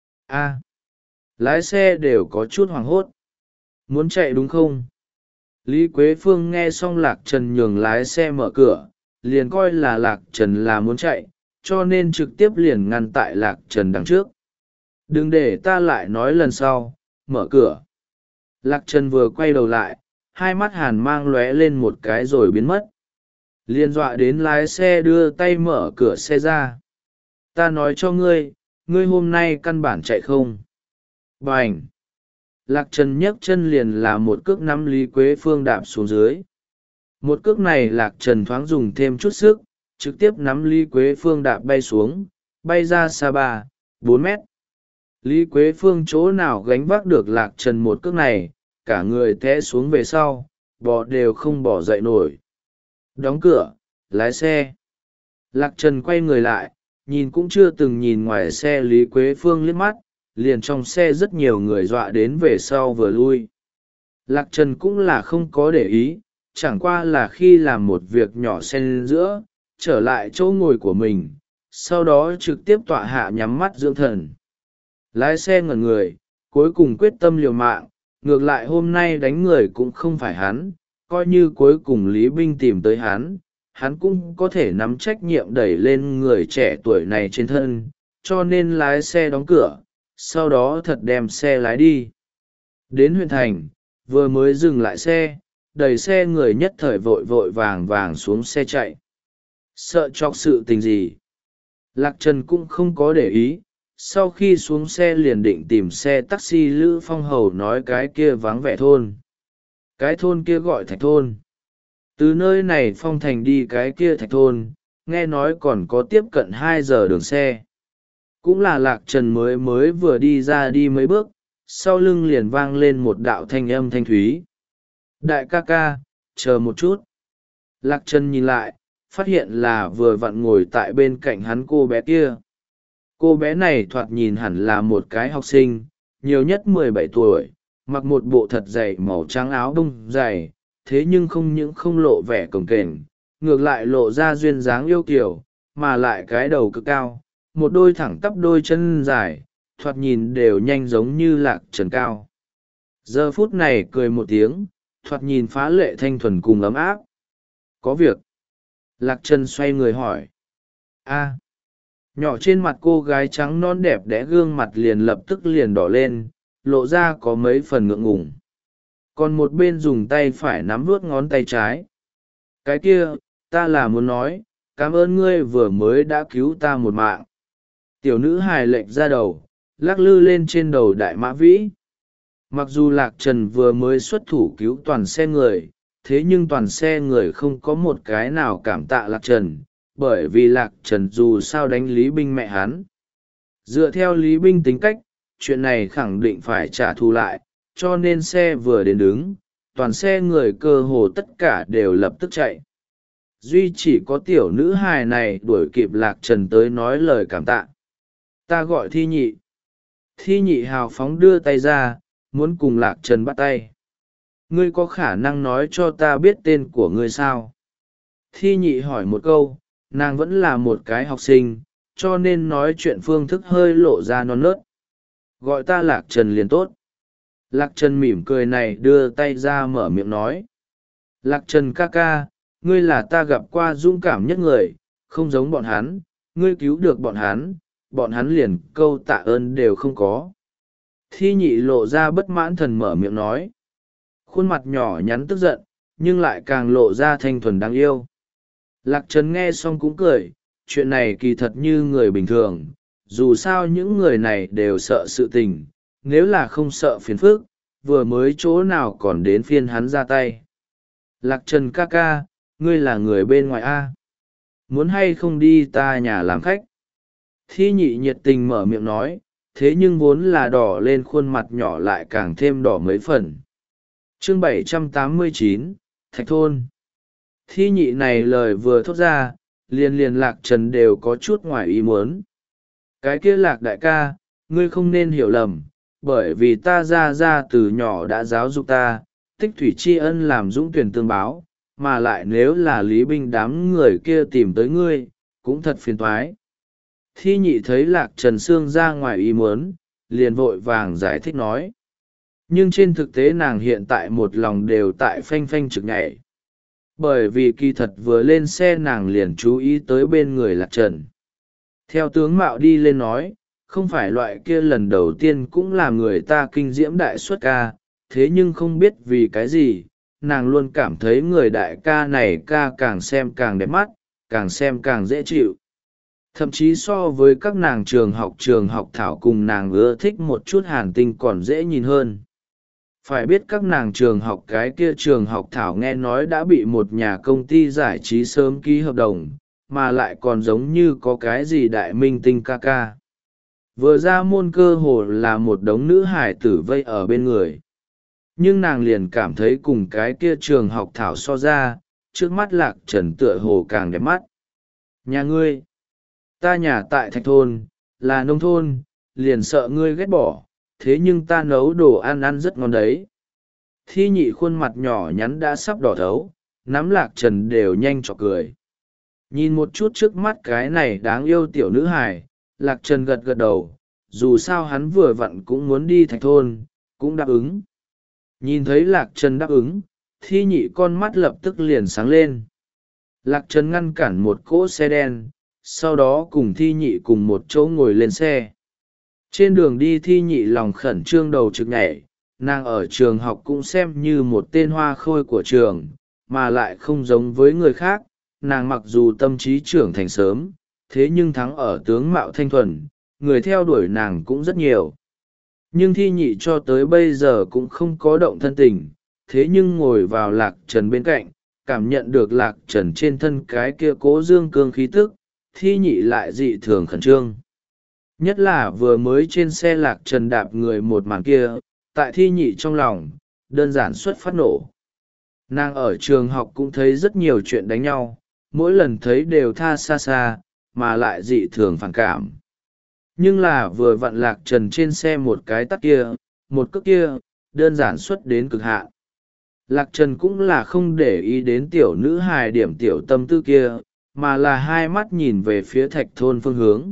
A, lái xe đều có chút hoảng hốt. Muốn chạy đúng không? Lý Quế Phương nghe xong Lạc Trần nhường lái xe mở cửa, liền coi là Lạc Trần là muốn chạy, cho nên trực tiếp liền ngăn tại Lạc Trần đằng trước. Đừng để ta lại nói lần sau, mở cửa. Lạc Trần vừa quay đầu lại, hai mắt hàn mang lóe lên một cái rồi biến mất. Liên dọa đến lái xe đưa tay mở cửa xe ra. Ta nói cho ngươi, ngươi hôm nay căn bản chạy không. Bành! Lạc Trần nhấc chân liền là một cước nắm Lý Quế Phương đạp xuống dưới. Một cước này Lạc Trần thoáng dùng thêm chút sức, trực tiếp nắm Lý Quế Phương đạp bay xuống, bay ra xa ba, bốn mét. Lý Quế Phương chỗ nào gánh vác được Lạc Trần một cước này, cả người té xuống về sau, bò đều không bỏ dậy nổi. Đóng cửa, lái xe. Lạc Trần quay người lại, nhìn cũng chưa từng nhìn ngoài xe Lý Quế Phương liếc mắt, liền trong xe rất nhiều người dọa đến về sau vừa lui. Lạc Trần cũng là không có để ý, chẳng qua là khi làm một việc nhỏ xen giữa, trở lại chỗ ngồi của mình, sau đó trực tiếp tọa hạ nhắm mắt dưỡng thần. Lái xe ngẩn người, cuối cùng quyết tâm liều mạng, ngược lại hôm nay đánh người cũng không phải hắn, coi như cuối cùng Lý Binh tìm tới hắn, hắn cũng có thể nắm trách nhiệm đẩy lên người trẻ tuổi này trên thân, cho nên lái xe đóng cửa, sau đó thật đem xe lái đi. Đến huyện thành, vừa mới dừng lại xe, đẩy xe người nhất thời vội vội vàng vàng xuống xe chạy. Sợ chọc sự tình gì? Lạc Trần cũng không có để ý, sau khi xuống xe liền định tìm xe taxi Lữ Phong Hầu nói cái kia vắng vẻ thôn. Cái thôn kia gọi Thạch Thôn. Từ nơi này Phong Thành đi cái kia Thạch Thôn, nghe nói còn có tiếp cận hai giờ đường xe. Cũng là Lạc Trần mới mới vừa đi ra đi mấy bước, sau lưng liền vang lên một đạo thanh âm thanh thúy. Đại ca ca, chờ một chút. Lạc Trần nhìn lại, phát hiện là vừa vặn ngồi tại bên cạnh hắn cô bé kia. Cô bé này thoạt nhìn hẳn là một cái học sinh, nhiều nhất mười bảy tuổi, mặc một bộ thật dày màu trắng áo đông dày, thế nhưng không những không lộ vẻ cồng kềnh, ngược lại lộ ra duyên dáng yêu kiểu, mà lại cái đầu cực cao, một đôi thẳng tắp đôi chân dài, thoạt nhìn đều nhanh giống như Lạc Trần cao. Giờ phút này cười một tiếng, thoạt nhìn phá lệ thanh thuần cùng ấm áp. Có việc. Lạc Trần xoay người hỏi. A. Nhỏ trên mặt cô gái trắng non đẹp đẽ gương mặt liền lập tức liền đỏ lên, lộ ra có mấy phần ngượng ngùng. Còn một bên dùng tay phải nắm vuốt ngón tay trái. Cái kia, ta là muốn nói, cảm ơn ngươi vừa mới đã cứu ta một mạng. Tiểu nữ hài lệch ra đầu, lắc lư lên trên đầu đại mã vĩ. Mặc dù Lạc Trần vừa mới xuất thủ cứu toàn xe người, thế nhưng toàn xe người không có một cái nào cảm tạ Lạc Trần, bởi vì Lạc Trần dù sao đánh Lý Binh mẹ hắn. Dựa theo Lý Binh tính cách, chuyện này khẳng định phải trả thù lại, cho nên xe vừa đến đứng, toàn xe người cơ hồ tất cả đều lập tức chạy. Duy chỉ có tiểu nữ hài này đuổi kịp Lạc Trần tới nói lời cảm tạ. Ta gọi Thi Nhị. Thi Nhị hào phóng đưa tay ra, muốn cùng Lạc Trần bắt tay. Ngươi có khả năng nói cho ta biết tên của ngươi sao? Thi Nhị hỏi một câu, nàng vẫn là một cái học sinh, cho nên nói chuyện phương thức hơi lộ ra non nớt. Gọi ta Lạc Trần liền tốt. Lạc Trần mỉm cười này đưa tay ra mở miệng nói. Lạc Trần ca ca, ngươi là ta gặp qua dũng cảm nhất người, không giống bọn hắn, ngươi cứu được bọn hắn, bọn hắn liền câu tạ ơn đều không có. Thi Nhị lộ ra bất mãn thần mở miệng nói. Khuôn mặt nhỏ nhắn tức giận, nhưng lại càng lộ ra thanh thuần đáng yêu. Lạc Trần nghe xong cũng cười, chuyện này kỳ thật như người bình thường, dù sao những người này đều sợ sự tình, nếu là không sợ phiền phức, vừa mới chỗ nào còn đến phiên hắn ra tay. Lạc Trần ca ca, ngươi là người bên ngoài A. Muốn hay không đi ta nhà làm khách? Thi Nhị nhiệt tình mở miệng nói, thế nhưng vốn là đỏ lên khuôn mặt nhỏ lại càng thêm đỏ mấy phần. Chương bảy trăm tám mươi chín, Thạch Thôn. Thi Nhị này lời vừa thốt ra, liền liền Lạc Trần đều có chút ngoài ý muốn. Cái kia Lạc đại ca, ngươi không nên hiểu lầm, bởi vì ta ra ra từ nhỏ đã giáo dục ta, tích thủy tri ân làm dũng tuyển tương báo, mà lại nếu là Lý Binh đám người kia tìm tới ngươi, cũng thật phiền toái. Thi Nhị thấy Lạc Trần Sương ra ngoài ý muốn, liền vội vàng giải thích nói. Nhưng trên thực tế nàng hiện tại một lòng đều tại phanh phanh trực nhảy. Bởi vì kỳ thật vừa lên xe nàng liền chú ý tới bên người Lạc Trần. Theo tướng mạo đi lên nói, không phải loại kia lần đầu tiên cũng là người ta kinh diễm đại xuất ca, thế nhưng không biết vì cái gì, nàng luôn cảm thấy người đại ca này ca càng xem càng đẹp mắt, càng xem càng dễ chịu. Thậm chí so với các nàng trường học trường học thảo cùng nàng ưa thích một chút hàn tinh còn dễ nhìn hơn. Phải biết các nàng trường học cái kia trường học thảo nghe nói đã bị một nhà công ty giải trí sớm ký hợp đồng, mà lại còn giống như có cái gì đại minh tinh ca ca. Vừa ra môn cơ hồ là một đống nữ hải tử vây ở bên người. Nhưng nàng liền cảm thấy cùng cái kia trường học thảo so ra, trước mắt Lạc Trần tựa hồ càng đẹp mắt. Nhà ngươi, ta nhà tại Thạch Thôn, là nông thôn, liền sợ ngươi ghét bỏ, thế nhưng ta nấu đồ ăn ăn rất ngon đấy. Thi Nhị khuôn mặt nhỏ nhắn đã sắp đỏ thấu, nắm Lạc Trần đều nhanh chọc cười. Nhìn một chút trước mắt cái này đáng yêu tiểu nữ hài, Lạc Trần gật gật đầu, dù sao hắn vừa vặn cũng muốn đi Thạch Thôn, cũng đáp ứng. Nhìn thấy Lạc Trần đáp ứng, Thi Nhị con mắt lập tức liền sáng lên. Lạc Trần ngăn cản một cỗ xe đen, sau đó cùng Thi Nhị cùng một chỗ ngồi lên xe. Trên đường đi Thi Nhị lòng khẩn trương đầu trực nhảy, nàng ở trường học cũng xem như một tên hoa khôi của trường, mà lại không giống với người khác, nàng mặc dù tâm trí trưởng thành sớm, thế nhưng thắng ở tướng mạo thanh thuần, người theo đuổi nàng cũng rất nhiều. Nhưng Thi Nhị cho tới bây giờ cũng không có động thân tình, thế nhưng ngồi vào Lạc Trần bên cạnh, cảm nhận được Lạc Trần trên thân cái kia cố dương cương khí tức, Thi Nhị lại dị thường khẩn trương. Nhất là vừa mới trên xe Lạc Trần đạp người một màn kia, tại Thi Nhị trong lòng, đơn giản xuất phát nổ. Nàng ở trường học cũng thấy rất nhiều chuyện đánh nhau, mỗi lần thấy đều tha xa xa, mà lại dị thường phản cảm. Nhưng là vừa vặn Lạc Trần trên xe một cái tắt kia, một cước kia, đơn giản xuất đến cực hạn. Lạc Trần cũng là không để ý đến tiểu nữ hài điểm tiểu tâm tư kia, mà là hai mắt nhìn về phía thạch thôn phương hướng.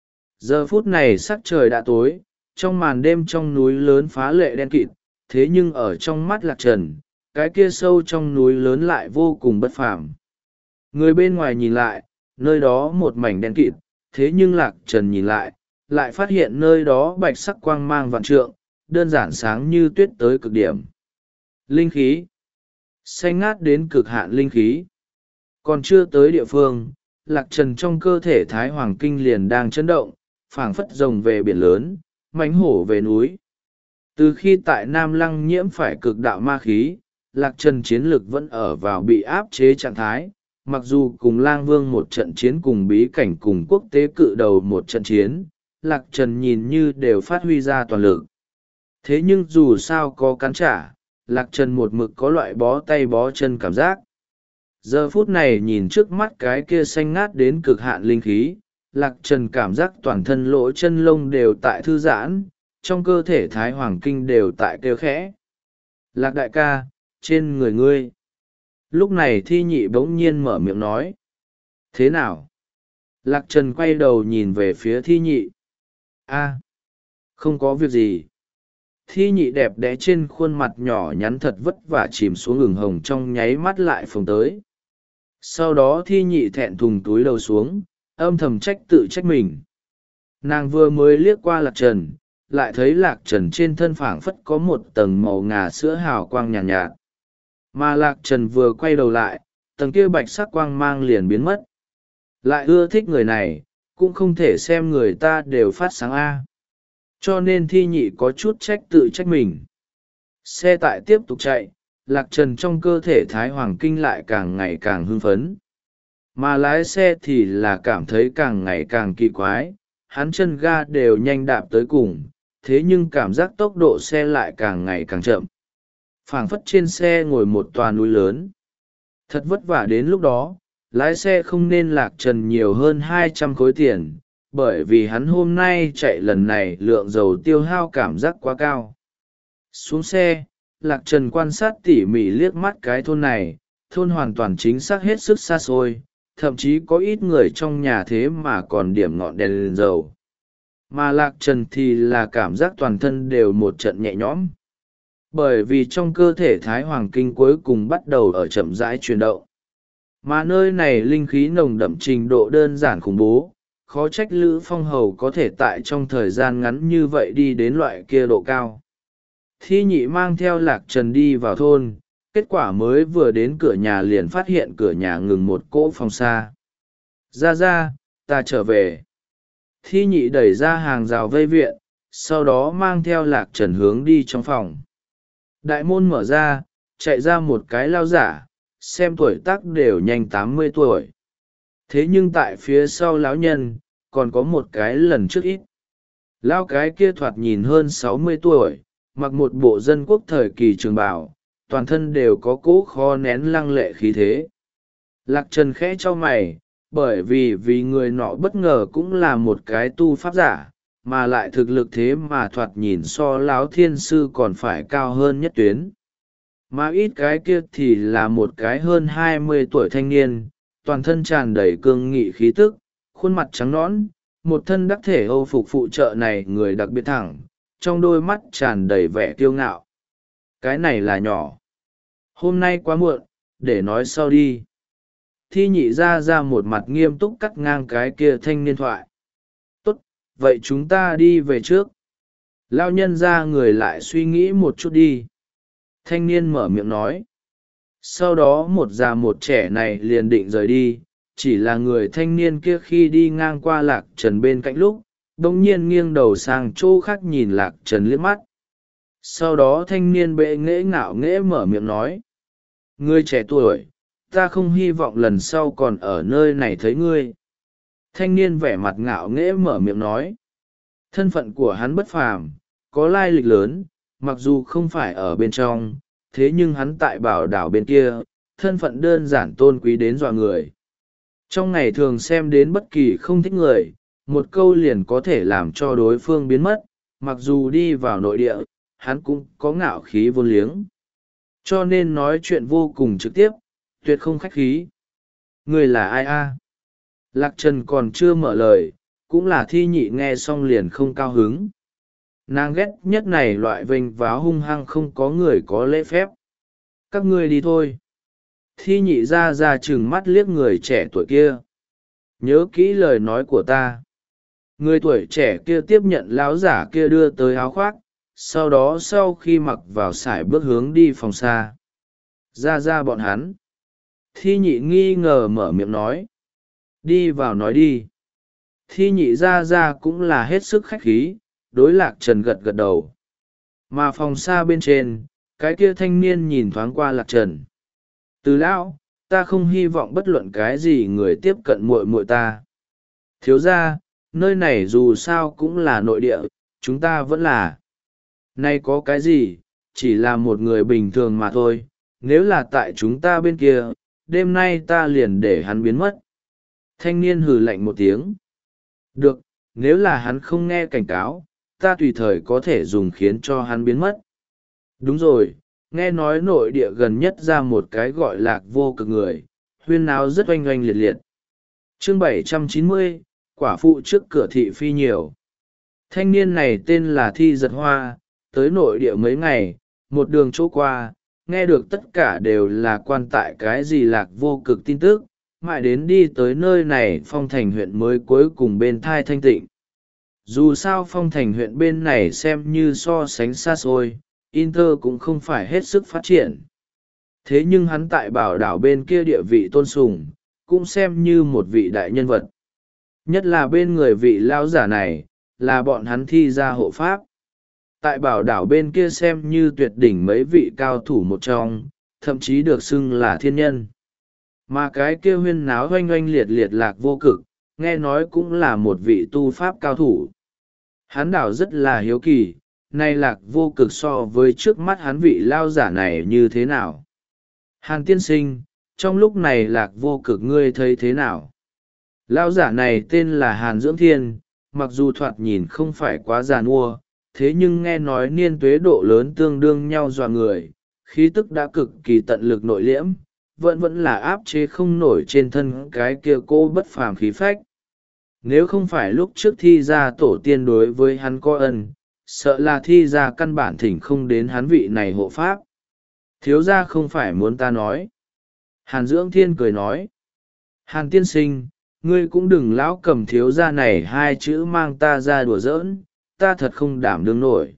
Giờ phút này sắc trời đã tối, trong màn đêm trong núi lớn phá lệ đen kịt, thế nhưng ở trong mắt Lạc Trần, cái kia sâu trong núi lớn lại vô cùng bất phàm. Người bên ngoài nhìn lại, nơi đó một mảnh đen kịt, thế nhưng Lạc Trần nhìn lại, lại phát hiện nơi đó bạch sắc quang mang vạn trượng, đơn giản sáng như tuyết tới cực điểm. Linh khí. Xanh ngát đến cực hạn linh khí. Còn chưa tới địa phương, Lạc Trần trong cơ thể Thái Hoàng Kinh liền đang chấn động, phảng phất rồng về biển lớn, mãnh hổ về núi. Từ khi tại Nam Lăng nhiễm phải cực đạo ma khí, Lạc Trần chiến lực vẫn ở vào bị áp chế trạng thái, mặc dù cùng Lang Vương một trận chiến cùng bí cảnh cùng quốc tế cự đầu một trận chiến, Lạc Trần nhìn như đều phát huy ra toàn lực. Thế nhưng dù sao có cắn trả, Lạc Trần một mực có loại bó tay bó chân cảm giác. Giờ phút này nhìn trước mắt cái kia xanh ngát đến cực hạn linh khí, Lạc Trần cảm giác toàn thân lỗ chân lông đều tại thư giãn, trong cơ thể Thái Hoàng Kinh đều tại kêu khẽ. Lạc đại ca, trên người ngươi. Lúc này Thi Nhị bỗng nhiên mở miệng nói. Thế nào? Lạc Trần quay đầu nhìn về phía Thi Nhị. A, không có việc gì. Thi Nhị đẹp đẽ trên khuôn mặt nhỏ nhắn thật vất vả chìm xuống ửng hồng trong nháy mắt lại phồng tới. Sau đó Thi Nhị thẹn thùng túi đầu xuống, âm thầm trách tự trách mình. Nàng vừa mới liếc qua Lạc Trần, lại thấy Lạc Trần trên thân phảng phất có một tầng màu ngà sữa hào quang nhàn nhạt, nhạt. Mà Lạc Trần vừa quay đầu lại, tầng kia bạch sắc quang mang liền biến mất. Lại ưa thích người này, cũng không thể xem người ta đều phát sáng A. Cho nên Thi Nhị có chút trách tự trách mình. Xe tải tiếp tục chạy, Lạc Trần trong cơ thể Thái Hoàng Kinh lại càng ngày càng hưng phấn. Mà lái xe thì là cảm thấy càng ngày càng kỳ quái, hắn chân ga đều nhanh đạp tới cùng, thế nhưng cảm giác tốc độ xe lại càng ngày càng chậm. Phảng phất trên xe ngồi một tòa núi lớn. Thật vất vả đến lúc đó, lái xe không nên Lạc Trần nhiều hơn hai trăm khối tiền, bởi vì hắn hôm nay chạy lần này lượng dầu tiêu hao cảm giác quá cao. Xuống xe, Lạc Trần quan sát tỉ mỉ liếc mắt cái thôn này, thôn hoàn toàn chính xác hết sức xa xôi, thậm chí có ít người trong nhà thế mà còn điểm ngọn đèn lên dầu. Mà Lạc Trần thì là cảm giác toàn thân đều một trận nhẹ nhõm. Bởi vì trong cơ thể Thái Hoàng Kinh cuối cùng bắt đầu ở chậm rãi chuyển động. Mà nơi này linh khí nồng đậm trình độ đơn giản khủng bố, khó trách Lữ Phong Hầu có thể tại trong thời gian ngắn như vậy đi đến loại kia độ cao. Thi Nhị mang theo Lạc Trần đi vào thôn, kết quả mới vừa đến cửa nhà liền phát hiện cửa nhà ngừng một cỗ phòng xa. Ra ra, ta trở về. Thi Nhị đẩy ra hàng rào vây viện, sau đó mang theo Lạc Trần hướng đi trong phòng. Đại môn mở ra, chạy ra một cái lao giả, xem tuổi tác đều nhanh tám mươi tuổi. Thế nhưng tại phía sau lão nhân, còn có một cái lần trước ít. Lão cái kia thoạt nhìn hơn sáu mươi tuổi, mặc một bộ dân quốc thời kỳ trường bào, toàn thân đều có cỗ khó nén lăng lệ khí thế. Lạc Trần khẽ cho mày, bởi vì vì người nọ bất ngờ cũng là một cái tu pháp giả, mà lại thực lực thế mà thoạt nhìn so láo thiên sư còn phải cao hơn nhất tuyến. Mà ít cái kia thì là một cái hơn hai mươi tuổi thanh niên, toàn thân tràn đầy cương nghị khí tức, khuôn mặt trắng nõn, một thân đắc thể âu phục phụ trợ này người đặc biệt thẳng, trong đôi mắt tràn đầy vẻ kiêu ngạo. Cái này là nhỏ. Hôm nay quá muộn, để nói sau đi. Thi Nhị ra ra một mặt nghiêm túc cắt ngang cái kia thanh niên thoại. Tốt, vậy chúng ta đi về trước. Lao nhân ra người lại suy nghĩ một chút đi. Thanh niên mở miệng nói. Sau đó một già một trẻ này liền định rời đi, chỉ là người thanh niên kia khi đi ngang qua Lạc Trần bên cạnh lúc, bỗng nhiên nghiêng đầu sang chỗ khác nhìn Lạc Trần liếc mắt. Sau đó thanh niên bệ nghễ ngạo nghễ mở miệng nói. Ngươi trẻ tuổi, ta không hy vọng lần sau còn ở nơi này thấy ngươi. Thanh niên vẻ mặt ngạo nghễ mở miệng nói. Thân phận của hắn bất phàm, có lai lịch lớn, mặc dù không phải ở bên trong, thế nhưng hắn tại bảo đảo bên kia, thân phận đơn giản tôn quý đến dọa người. Trong ngày thường xem đến bất kỳ không thích người, một câu liền có thể làm cho đối phương biến mất, mặc dù đi vào nội địa, hắn cũng có ngạo khí vô liếng. cho nên nói chuyện vô cùng trực tiếp, tuyệt không khách khí. Người là ai a? Lạc Trần còn chưa mở lời, cũng là Thi Nhị nghe xong liền không cao hứng. Nàng ghét nhất này loại vênh váo hung hăng không có người có lễ phép. Các ngươi đi thôi. Thi Nhị ra ra chừng mắt liếc người trẻ tuổi kia. Nhớ kỹ lời nói của ta. Người tuổi trẻ kia tiếp nhận láo giả kia đưa tới áo khoác, sau đó sau khi mặc vào sải bước hướng đi phòng xa. Ra ra bọn hắn. Thi Nhị nghi ngờ mở miệng nói. Đi vào nói đi. Thi Nhị ra ra cũng là hết sức khách khí, đối Lạc Trần gật gật đầu. Mà phòng xa bên trên, cái kia thanh niên nhìn thoáng qua Lạc Trần. Từ lão, ta không hy vọng bất luận cái gì người tiếp cận muội muội ta. Thiếu ra, nơi này dù sao cũng là nội địa, chúng ta vẫn là. Nay có cái gì, chỉ là một người bình thường mà thôi, nếu là tại chúng ta bên kia, đêm nay ta liền để hắn biến mất. Thanh niên hừ lạnh một tiếng. Được, nếu là hắn không nghe cảnh cáo, ta tùy thời có thể dùng khiến cho hắn biến mất. Đúng rồi, nghe nói nội địa gần nhất ra một cái gọi Lạc Vô Cực người, huyên náo rất oanh oanh liệt liệt. Chương bảy trăm chín mươi, quả phụ trước cửa thị phi nhiều. Thanh niên này tên là Thi Giật Hoa, tới nội địa mấy ngày, một đường chỗ qua, nghe được tất cả đều là quan tại cái gì Lạc Vô Cực tin tức, mãi đến đi tới nơi này Phong Thành huyện mới cuối cùng bên thai thanh tịnh. Dù sao Phong Thành huyện bên này xem như so sánh xa xôi, Inter cũng không phải hết sức phát triển. Thế nhưng hắn tại bảo đảo bên kia địa vị tôn sùng, cũng xem như một vị đại nhân vật. Nhất là bên người vị lão giả này, là bọn hắn Thi ra hộ pháp. Tại bảo đảo bên kia xem như tuyệt đỉnh mấy vị cao thủ một trong, thậm chí được xưng là thiên nhân. Mà cái kia huyên náo oanh oanh liệt liệt Lạc Vô Cực, nghe nói cũng là một vị tu pháp cao thủ. Hắn đảo rất là hiếu kỳ, nay Lạc Vô Cực so với trước mắt hắn vị lao giả này như thế nào. Hàn tiên sinh, trong lúc này Lạc Vô Cực ngươi thấy thế nào? Lao giả này tên là Hàn Dưỡng Thiên, mặc dù thoạt nhìn không phải quá già nua, thế nhưng nghe nói niên tuế độ lớn tương đương nhau dọa người, khí tức đã cực kỳ tận lực nội liễm, vẫn vẫn là áp chế không nổi trên thân cái kia cô bất phàm khí phách. Nếu không phải lúc trước Thi ra tổ tiên đối với hắn có ân, sợ là Thi ra căn bản thỉnh không đến hắn vị này hộ pháp. Thiếu ra không phải muốn ta nói. Hàn Dưỡng Thiên cười nói. Hàn tiên sinh, ngươi cũng đừng lão cầm thiếu ra này hai chữ mang ta ra đùa giỡn, ta thật không đảm đương nổi.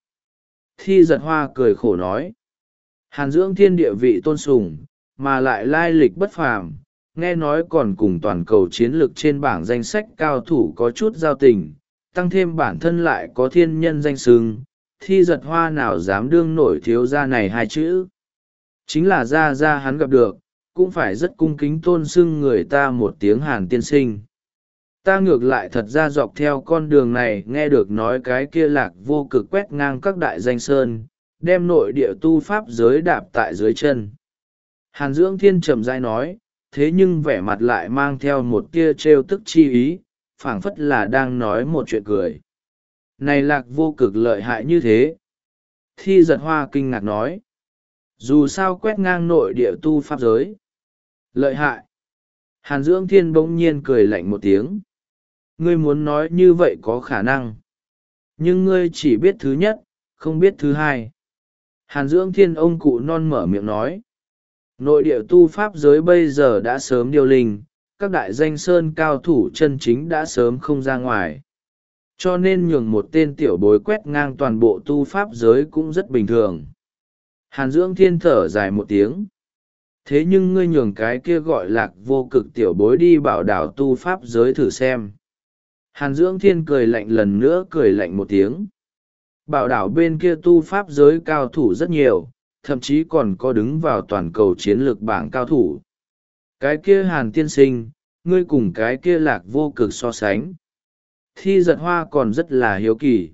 Thi Giật Hoa cười khổ nói. Hàn Dưỡng Thiên địa vị tôn sùng, mà lại lai lịch bất phàm, nghe nói còn cùng toàn cầu chiến lược trên bảng danh sách cao thủ có chút giao tình, tăng thêm bản thân lại có thiên nhân danh xưng, Thi Giật Hoa nào dám đương nổi thiếu gia này hai chữ. Chính là ra ra hắn gặp được, cũng phải rất cung kính tôn xưng người ta một tiếng Hàn tiên sinh. Ta ngược lại thật ra dọc theo con đường này nghe được nói cái kia Lạc Vô Cực quét ngang các đại danh sơn, đem nội địa tu pháp giới đạp tại dưới chân. Hàn Dưỡng Thiên trầm dai nói, thế nhưng vẻ mặt lại mang theo một tia trêu tức chi ý, phảng phất là đang nói một chuyện cười. Này Lạc Vô Cực lợi hại như thế. Thi Giật Hoa kinh ngạc nói. Dù sao quét ngang nội địa tu pháp giới. Lợi hại. Hàn Dưỡng Thiên bỗng nhiên cười lạnh một tiếng. Ngươi muốn nói như vậy có khả năng. Nhưng ngươi chỉ biết thứ nhất, không biết thứ hai. Hàn Dưỡng Thiên ông cụ non mở miệng nói. Nội địa tu pháp giới bây giờ đã sớm điều linh, các đại danh sơn cao thủ chân chính đã sớm không ra ngoài. Cho nên nhường một tên tiểu bối quét ngang toàn bộ tu pháp giới cũng rất bình thường. Hàn Dưỡng Thiên thở dài một tiếng. Thế nhưng ngươi nhường cái kia gọi Lạc Vô Cực tiểu bối đi bảo đảo tu pháp giới thử xem. Hàn Dưỡng Thiên cười lạnh lần nữa cười lạnh một tiếng. Bảo đảo bên kia tu pháp giới cao thủ rất nhiều, thậm chí còn có đứng vào toàn cầu chiến lược bảng cao thủ. Cái kia Hàn tiên sinh, ngươi cùng cái kia Lạc Vô Cực so sánh. Thi Giật Hoa còn rất là hiếu kỳ.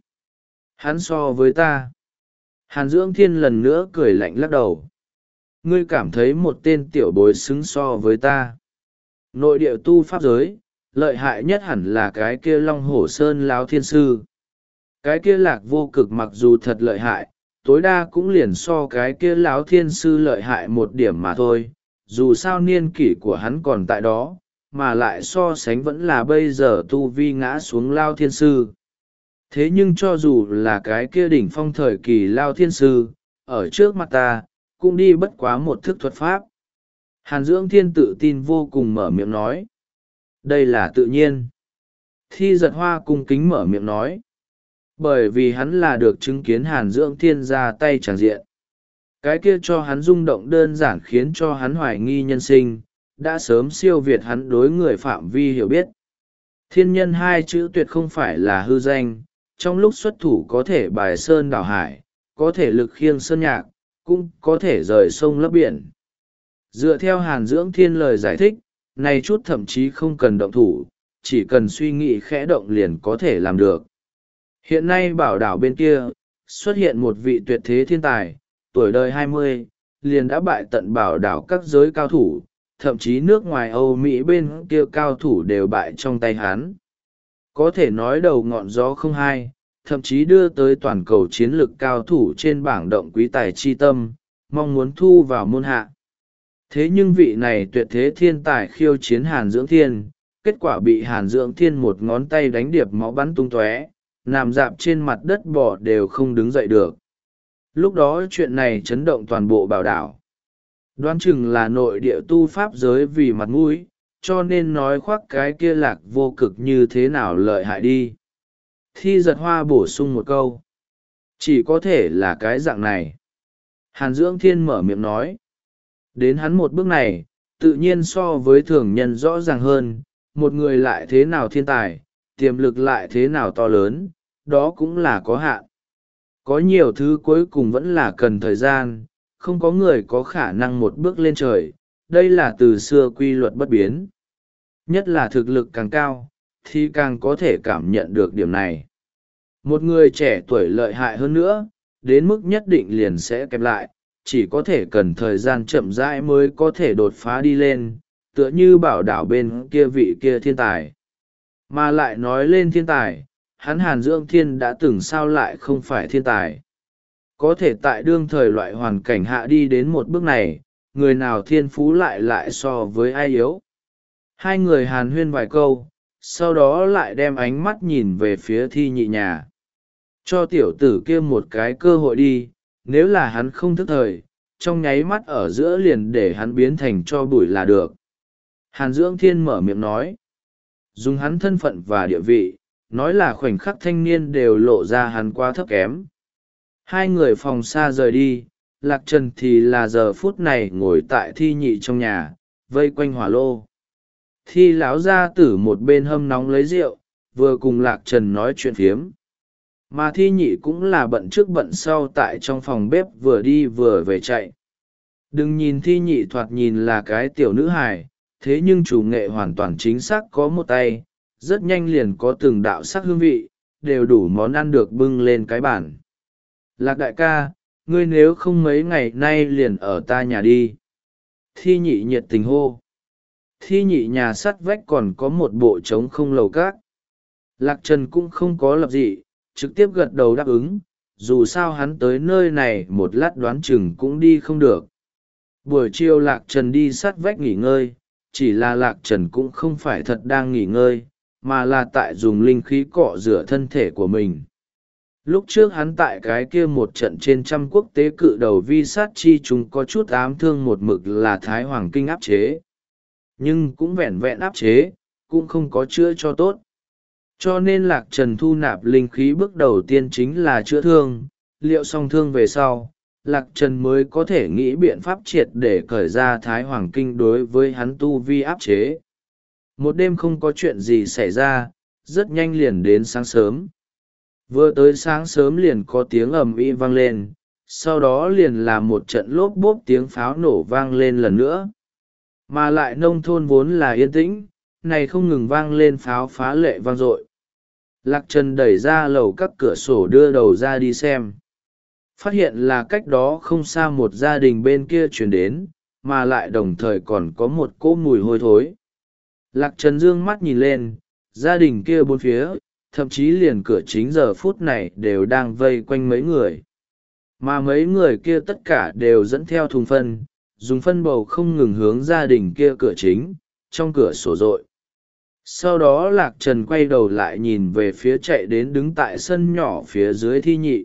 Hắn so với ta. Hàn Dưỡng Thiên lần nữa cười lạnh lắc đầu. Ngươi cảm thấy một tên tiểu bối xứng so với ta. Nội địa tu pháp giới, lợi hại nhất hẳn là cái kia Long Hổ Sơn Láo Thiên Sư. Cái kia Lạc Vô Cực mặc dù thật lợi hại, tối đa cũng liền so cái kia lão thiên sư lợi hại một điểm mà thôi, dù sao niên kỷ của hắn còn tại đó, mà lại so sánh vẫn là bây giờ tu vi ngã xuống lao thiên sư. Thế nhưng cho dù là cái kia đỉnh phong thời kỳ lao thiên sư, ở trước mặt ta, cũng đi bất quá một thức thuật pháp. Hàn Dưỡng Thiên tự tin vô cùng mở miệng nói. Đây là tự nhiên. Thi Giật Hoa cung kính mở miệng nói. Bởi vì hắn là được chứng kiến Hàn Dưỡng Thiên ra tay tràng diện. Cái kia cho hắn rung động đơn giản khiến cho hắn hoài nghi nhân sinh, đã sớm siêu việt hắn đối người phạm vi hiểu biết. Thiên nhân hai chữ tuyệt không phải là hư danh, trong lúc xuất thủ có thể bài sơn đảo hải, có thể lực khiêng sơn nhạc, cũng có thể rời sông lấp biển. Dựa theo Hàn Dưỡng Thiên lời giải thích, này chút thậm chí không cần động thủ, chỉ cần suy nghĩ khẽ động liền có thể làm được. Hiện nay bảo đảo bên kia, xuất hiện một vị tuyệt thế thiên tài, tuổi đời hai mươi, liền đã bại tận bảo đảo các giới cao thủ, thậm chí nước ngoài Âu Mỹ bên kia cao thủ đều bại trong tay hắn. Có thể nói đầu ngọn gió không hai, thậm chí đưa tới toàn cầu chiến lược cao thủ trên bảng động quý tài chi tâm, mong muốn thu vào môn hạ. Thế nhưng vị này tuyệt thế thiên tài khiêu chiến Hàn Dưỡng Thiên, kết quả bị Hàn Dưỡng Thiên một ngón tay đánh điệp máu bắn tung tóe, nằm dạp trên mặt đất bò đều không đứng dậy được. Lúc đó chuyện này chấn động toàn bộ bảo đảo. Đoán chừng là nội địa tu pháp giới vì mặt mũi, cho nên nói khoác cái kia Lạc Vô Cực như thế nào lợi hại đi. Thi Giật Hoa bổ sung một câu. Chỉ có thể là cái dạng này. Hàn Dưỡng Thiên mở miệng nói. Đến hắn một bước này, tự nhiên so với thường nhân rõ ràng hơn, một người lại thế nào thiên tài, tiềm lực lại thế nào to lớn, đó cũng là có hạn. Có nhiều thứ cuối cùng vẫn là cần thời gian, không có người có khả năng một bước lên trời, đây là từ xưa quy luật bất biến. Nhất là thực lực càng cao, thì càng có thể cảm nhận được điểm này. Một người trẻ tuổi lợi hại hơn nữa, đến mức nhất định liền sẽ kẹp lại, chỉ có thể cần thời gian chậm rãi mới có thể đột phá đi lên, tựa như bảo đảo bên kia vị kia thiên tài. Mà lại nói lên thiên tài, hắn Hàn Dưỡng Thiên đã từng sao lại không phải thiên tài. Có thể tại đương thời loại hoàn cảnh hạ đi đến một bước này, người nào thiên phú lại lại so với ai yếu. Hai người hàn huyên vài câu, sau đó lại đem ánh mắt nhìn về phía Thi Nhị nhà. Cho tiểu tử kia một cái cơ hội đi, nếu là hắn không thức thời, trong nháy mắt ở giữa liền để hắn biến thành cho bụi là được. Hàn Dưỡng Thiên mở miệng nói. Dùng hắn thân phận và địa vị, nói là khoảnh khắc thanh niên đều lộ ra hắn quá thấp kém. Hai người phòng xa rời đi, Lạc Trần thì là giờ phút này ngồi tại Thi Nhị trong nhà, vây quanh hỏa lô. Thi lão gia tử một bên hâm nóng lấy rượu, vừa cùng Lạc Trần nói chuyện phiếm. Mà Thi Nhị cũng là bận trước bận sau tại trong phòng bếp vừa đi vừa về chạy. Đừng nhìn Thi Nhị thoạt nhìn là cái tiểu nữ hài, thế nhưng chủ nghệ hoàn toàn chính xác có một tay, rất nhanh liền có từng đạo sắc hương vị, đều đủ món ăn được bưng lên cái bàn. Lạc đại ca, ngươi nếu không mấy ngày nay liền ở ta nhà đi. Thi Nhị nhiệt tình hô. Thi Nhị nhà sắt vách còn có một bộ trống không lầu cát. Lạc Trần cũng không có lập dị, trực tiếp gật đầu đáp ứng, dù sao hắn tới nơi này một lát đoán chừng cũng đi không được. Buổi chiều Lạc Trần đi sắt vách nghỉ ngơi, chỉ là Lạc Trần cũng không phải thật đang nghỉ ngơi, mà là tại dùng linh khí cọ rửa thân thể của mình. Lúc trước hắn tại cái kia một trận trên trăm quốc tế cự đầu vi sát chi chúng có chút ám thương một mực là Thái Hoàng Kinh áp chế. Nhưng cũng vẹn vẹn áp chế, cũng không có chữa cho tốt. Cho nên Lạc Trần thu nạp linh khí bước đầu tiên chính là chữa thương, liệu xong thương về sau, Lạc Trần mới có thể nghĩ biện pháp triệt để cởi ra Thái Hoàng Kinh đối với hắn tu vi áp chế. Một đêm không có chuyện gì xảy ra, rất nhanh liền đến sáng sớm. Vừa tới sáng sớm liền có tiếng ầm ĩ vang lên, sau đó liền là một trận lốp bốp tiếng pháo nổ vang lên lần nữa. Mà lại nông thôn vốn là yên tĩnh, này không ngừng vang lên pháo phá lệ vang dội. Lạc Trần đẩy ra lầu các cửa sổ đưa đầu ra đi xem. Phát hiện là cách đó không xa một gia đình bên kia chuyển đến, mà lại đồng thời còn có một cỗ mùi hôi thối. Lạc Trần dương mắt nhìn lên, gia đình kia bốn phía, thậm chí liền cửa chính giờ phút này đều đang vây quanh mấy người. mà mấy người kia tất cả đều dẫn theo thùng phân, dùng phân bầu không ngừng hướng gia đình kia cửa chính, trong cửa sổ rội. Sau đó Lạc Trần quay đầu lại nhìn về phía chạy đến đứng tại sân nhỏ phía dưới Thi Nhị.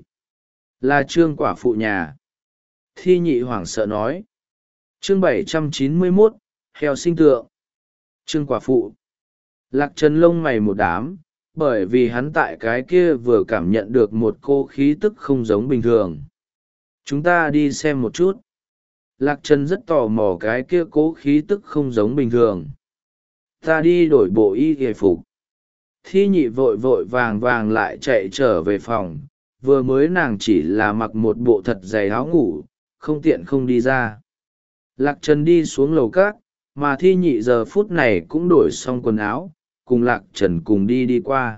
Là Trương quả phụ nhà. Thi Nhị hoảng sợ nói. Chương bảy trăm chín mươi mốt, heo sinh tượng. Trương quả phụ. Lạc Trần lông mày một đám, bởi vì hắn tại cái kia vừa cảm nhận được một cô khí tức không giống bình thường. Chúng ta đi xem một chút. Lạc Trần rất tò mò cái kia cố khí tức không giống bình thường. Ta đi đổi bộ y hề phục. Thi Nhị vội vội vàng vàng lại chạy trở về phòng, vừa mới nàng chỉ là mặc một bộ thật dày áo ngủ, không tiện không đi ra. Lạc Trần đi xuống lầu cát, mà Thi Nhị giờ phút này cũng đổi xong quần áo, cùng Lạc Trần cùng đi đi qua.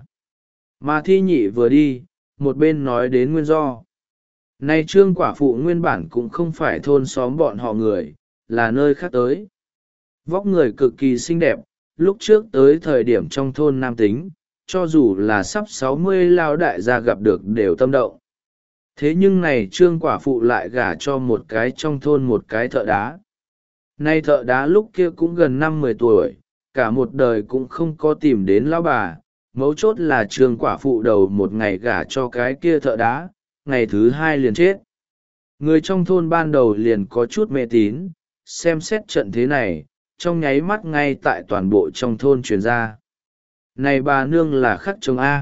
Mà Thi Nhị vừa đi, một bên nói đến nguyên do. Này Trương quả phụ nguyên bản cũng không phải thôn xóm bọn họ người, là nơi khác tới. Vóc người cực kỳ xinh đẹp, lúc trước tới thời điểm trong thôn nam tính, cho dù là sắp sáu mươi lao đại gia gặp được đều tâm động. Thế nhưng này Trương quả phụ lại gả cho một cái trong thôn một cái thợ đá. Nay thợ đá lúc kia cũng gần năm mười tuổi, cả một đời cũng không có tìm đến lão bà. Mấu chốt là Trương quả phụ đầu một ngày gả cho cái kia thợ đá, ngày thứ hai liền chết. Người trong thôn ban đầu liền có chút mê tín, xem xét trận thế này, trong nháy mắt ngay tại toàn bộ trong thôn truyền ra. Này bà nương là khắc chồng A.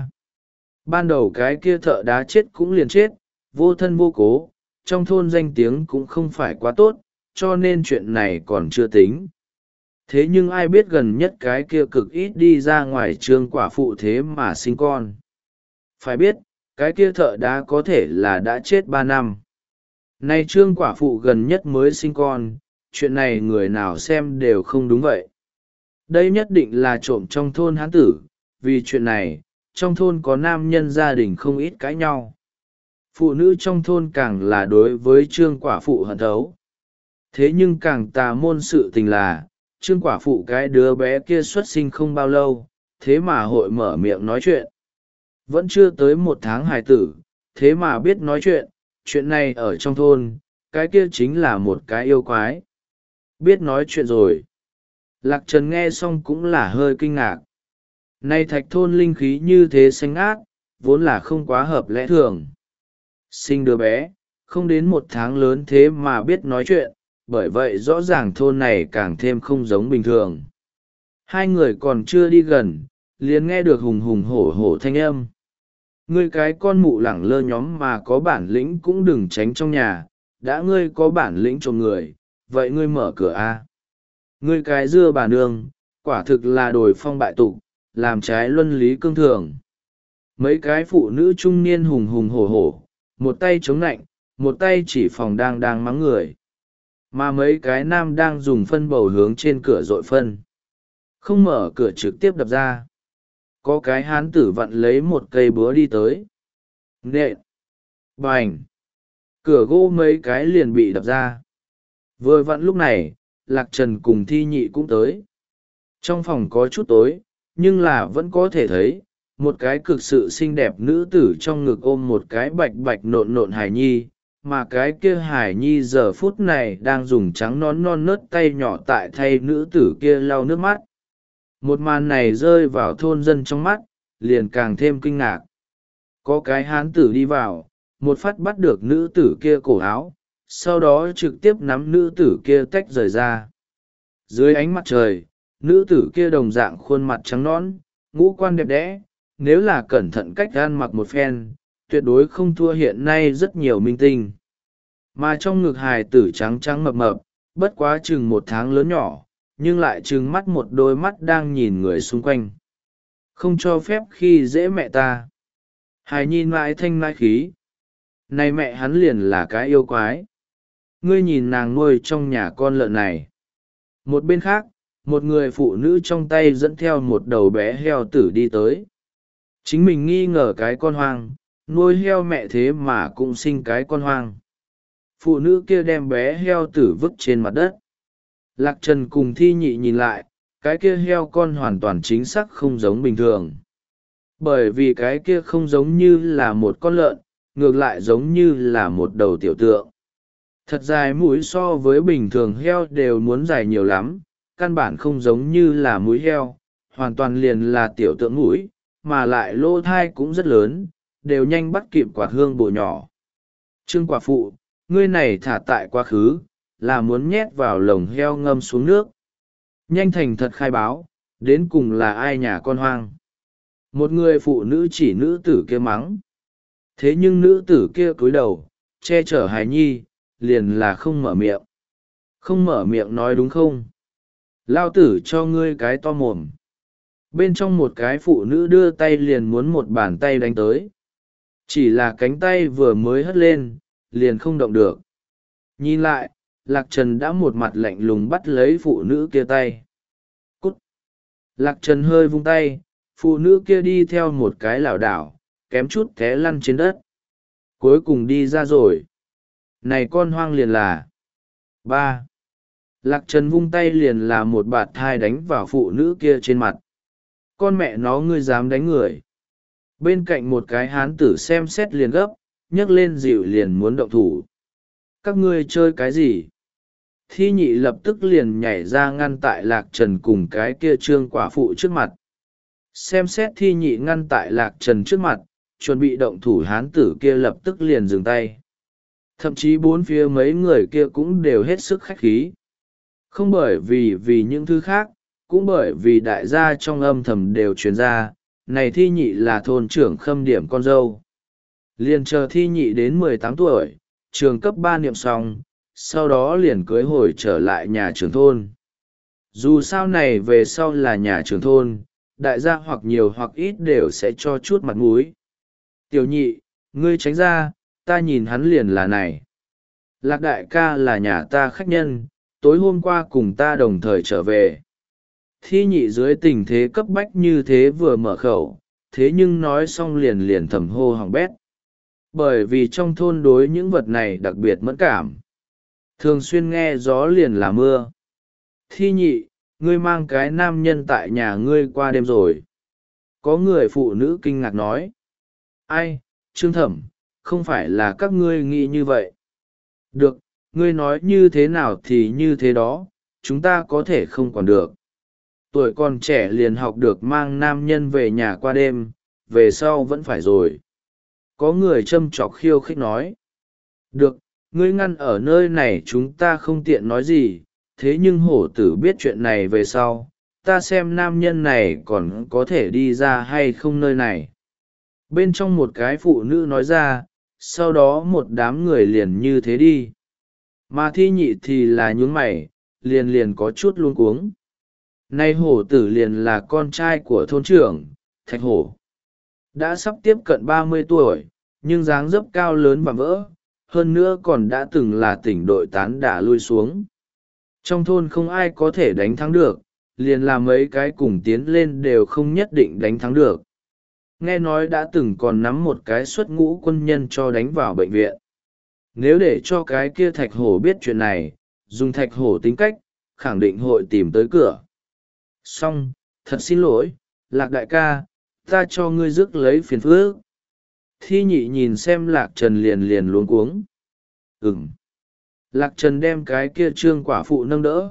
Ban đầu cái kia thợ đá chết cũng liền chết, vô thân vô cố, trong thôn danh tiếng cũng không phải quá tốt, cho nên chuyện này còn chưa tính. Thế nhưng ai biết gần nhất cái kia cực ít đi ra ngoài Trương quả phụ thế mà sinh con. Phải biết, cái kia thợ đá có thể là đã chết ba năm. Nay Trương quả phụ gần nhất mới sinh con, chuyện này người nào xem đều không đúng vậy. Đây nhất định là trộm trong thôn hán tử, vì chuyện này, trong thôn có nam nhân gia đình không ít cãi nhau. Phụ nữ trong thôn càng là đối với Trương quả phụ hận thấu. Thế nhưng càng tà môn sự tình là, Trương quả phụ cái đứa bé kia xuất sinh không bao lâu, thế mà hội mở miệng nói chuyện. Vẫn chưa tới một tháng hài tử, thế mà biết nói chuyện, chuyện này ở trong thôn, cái kia chính là một cái yêu quái. Biết nói chuyện rồi. Lạc Trần nghe xong cũng là hơi kinh ngạc. Nay thạch thôn linh khí như thế xanh ác, vốn là không quá hợp lẽ thường. Sinh đứa bé, không đến một tháng lớn thế mà biết nói chuyện, bởi vậy rõ ràng thôn này càng thêm không giống bình thường. Hai người còn chưa đi gần, liền nghe được hùng hùng hổ hổ thanh âm. Ngươi cái con mụ lẳng lơ nhóm mà có bản lĩnh cũng đừng tránh trong nhà, đã ngươi có bản lĩnh trộm người, vậy ngươi mở cửa a. Ngươi cái dưa bà nương, quả thực là đồi phong bại tục, làm trái luân lý cương thường. Mấy cái phụ nữ trung niên hùng hùng hổ hổ, một tay chống nạnh, một tay chỉ phòng đang đang mắng người. Mà mấy cái nam đang dùng phân bầu hướng trên cửa dội phân. Không mở cửa trực tiếp đập ra. Có cái hán tử vặn lấy một cây búa đi tới. Nện. Bành. Cửa gỗ mấy cái liền bị đập ra. Vừa vặn lúc này, Lạc Trần cùng Thi Nhị cũng tới. Trong phòng có chút tối, nhưng là vẫn có thể thấy, một cái cực sự xinh đẹp nữ tử trong ngực ôm một cái bạch bạch nộn nộn hài nhi, mà cái kia hài nhi giờ phút này đang dùng trắng non non nớt tay nhỏ tại thay nữ tử kia lau nước mắt. Một màn này rơi vào thôn dân trong mắt, liền càng thêm kinh ngạc. Có cái hán tử đi vào, một phát bắt được nữ tử kia cổ áo, sau đó trực tiếp nắm nữ tử kia tách rời ra. Dưới ánh mặt trời, nữ tử kia đồng dạng khuôn mặt trắng nõn, ngũ quan đẹp đẽ, nếu là cẩn thận cách ăn mặc một phen, tuyệt đối không thua hiện nay rất nhiều minh tinh. Mà trong ngực hài tử trắng trắng mập mập, bất quá chừng một tháng lớn nhỏ, nhưng lại trừng mắt một đôi mắt đang nhìn người xung quanh. Không cho phép khi dễ mẹ ta. Hài nhi mãi thanh mãi khí. Này mẹ hắn liền là cái yêu quái. Ngươi nhìn nàng nuôi trong nhà con lợn này. Một bên khác, một người phụ nữ trong tay dẫn theo một đầu bé heo tử đi tới. Chính mình nghi ngờ cái con hoang, nuôi heo mẹ thế mà cũng sinh cái con hoang. Phụ nữ kia đem bé heo tử vứt trên mặt đất. Lạc Trần cùng Thi Nhị nhìn lại, cái kia heo con hoàn toàn chính xác không giống bình thường. Bởi vì cái kia không giống như là một con lợn, ngược lại giống như là một đầu tiểu tượng. Thật dài mũi so với bình thường heo đều muốn dài nhiều lắm, căn bản không giống như là mũi heo, hoàn toàn liền là tiểu tượng mũi, mà lại lỗ thai cũng rất lớn, đều nhanh bắt kịp quạt hương bồ nhỏ. Trương quả phụ, ngươi này thả tại quá khứ, là muốn nhét vào lồng heo ngâm xuống nước. Nhanh thành thật khai báo, đến cùng là ai nhà con hoang. Một người phụ nữ chỉ nữ tử kia mắng. Thế nhưng nữ tử kia cúi đầu, che chở hài nhi, liền là không mở miệng. Không mở miệng nói đúng không? Lao tử cho ngươi cái to mồm. Bên trong một cái phụ nữ đưa tay liền muốn một bàn tay đánh tới. Chỉ là cánh tay vừa mới hất lên, liền không động được. Nhìn lại, Lạc Trần đã một mặt lạnh lùng bắt lấy phụ nữ kia tay. Cút! Lạc Trần hơi vung tay, phụ nữ kia đi theo một cái lảo đảo, kém chút té lăn trên đất. Cuối cùng đi ra rồi. Này con hoang liền là... ba. Lạc Trần vung tay liền là một bạt thai đánh vào phụ nữ kia trên mặt. Con mẹ nó ngươi dám đánh người. Bên cạnh một cái hán tử xem xét liền gấp, nhấc lên dịu liền muốn động thủ. Các ngươi chơi cái gì? Thi nhị lập tức liền nhảy ra ngăn tại Lạc Trần cùng cái kia trương quả phụ trước mặt. Xem xét thi nhị ngăn tại Lạc Trần trước mặt, chuẩn bị động thủ hán tử kia lập tức liền dừng tay. Thậm chí bốn phía mấy người kia cũng đều hết sức khách khí. Không bởi vì vì những thứ khác, cũng bởi vì đại gia trong âm thầm đều truyền ra, này thi nhị là thôn trưởng khâm điểm con dâu. Liền chờ thi nhị đến mười tám tuổi, trường cấp ba niệm xong, sau đó liền cưới hồi trở lại nhà trưởng thôn. Dù sao này về sau là nhà trưởng thôn, đại gia hoặc nhiều hoặc ít đều sẽ cho chút mặt mũi. Tiểu nhị, ngươi tránh ra, ta nhìn hắn liền là này. Lạc đại ca là nhà ta khách nhân, tối hôm qua cùng ta đồng thời trở về. Thi nhị dưới tình thế cấp bách như thế vừa mở khẩu, thế nhưng nói xong liền liền thầm hô hỏng bét. Bởi vì trong thôn đối những vật này đặc biệt mẫn cảm. Thường xuyên nghe gió liền là mưa. Thi nhị, ngươi mang cái nam nhân tại nhà ngươi qua đêm rồi. Có người phụ nữ kinh ngạc nói. Ai, Trương Thẩm, không phải là các ngươi nghĩ như vậy. Được, ngươi nói như thế nào thì như thế đó, chúng ta có thể không còn được. Tuổi còn trẻ liền học được mang nam nhân về nhà qua đêm, về sau vẫn phải rồi. Có người châm chọc khiêu khích nói. Được, ngươi ngăn ở nơi này chúng ta không tiện nói gì, thế nhưng hổ tử biết chuyện này về sau, ta xem nam nhân này còn có thể đi ra hay không nơi này. Bên trong một cái phụ nữ nói ra, sau đó một đám người liền như thế đi. Mà thi nhị thì là nhún mày, liền liền có chút luống cuống. Nay hổ tử liền là con trai của thôn trưởng, Thạch Hổ. Đã sắp tiếp cận ba mươi tuổi, nhưng dáng dấp cao lớn và vỡ, hơn nữa còn đã từng là tỉnh đội tán đả lui xuống. Trong thôn không ai có thể đánh thắng được, liền là mấy cái cùng tiến lên đều không nhất định đánh thắng được. Nghe nói đã từng còn nắm một cái xuất ngũ quân nhân cho đánh vào bệnh viện. Nếu để cho cái kia Thạch Hổ biết chuyện này, dùng Thạch Hổ tính cách, khẳng định hội tìm tới cửa. Xong, thật xin lỗi, Lạc đại ca, ta cho ngươi rước lấy phiền phức. Thi nhị nhìn xem Lạc Trần liền liền luống cuống. Ừm. Lạc Trần đem cái kia trương quả phụ nâng đỡ.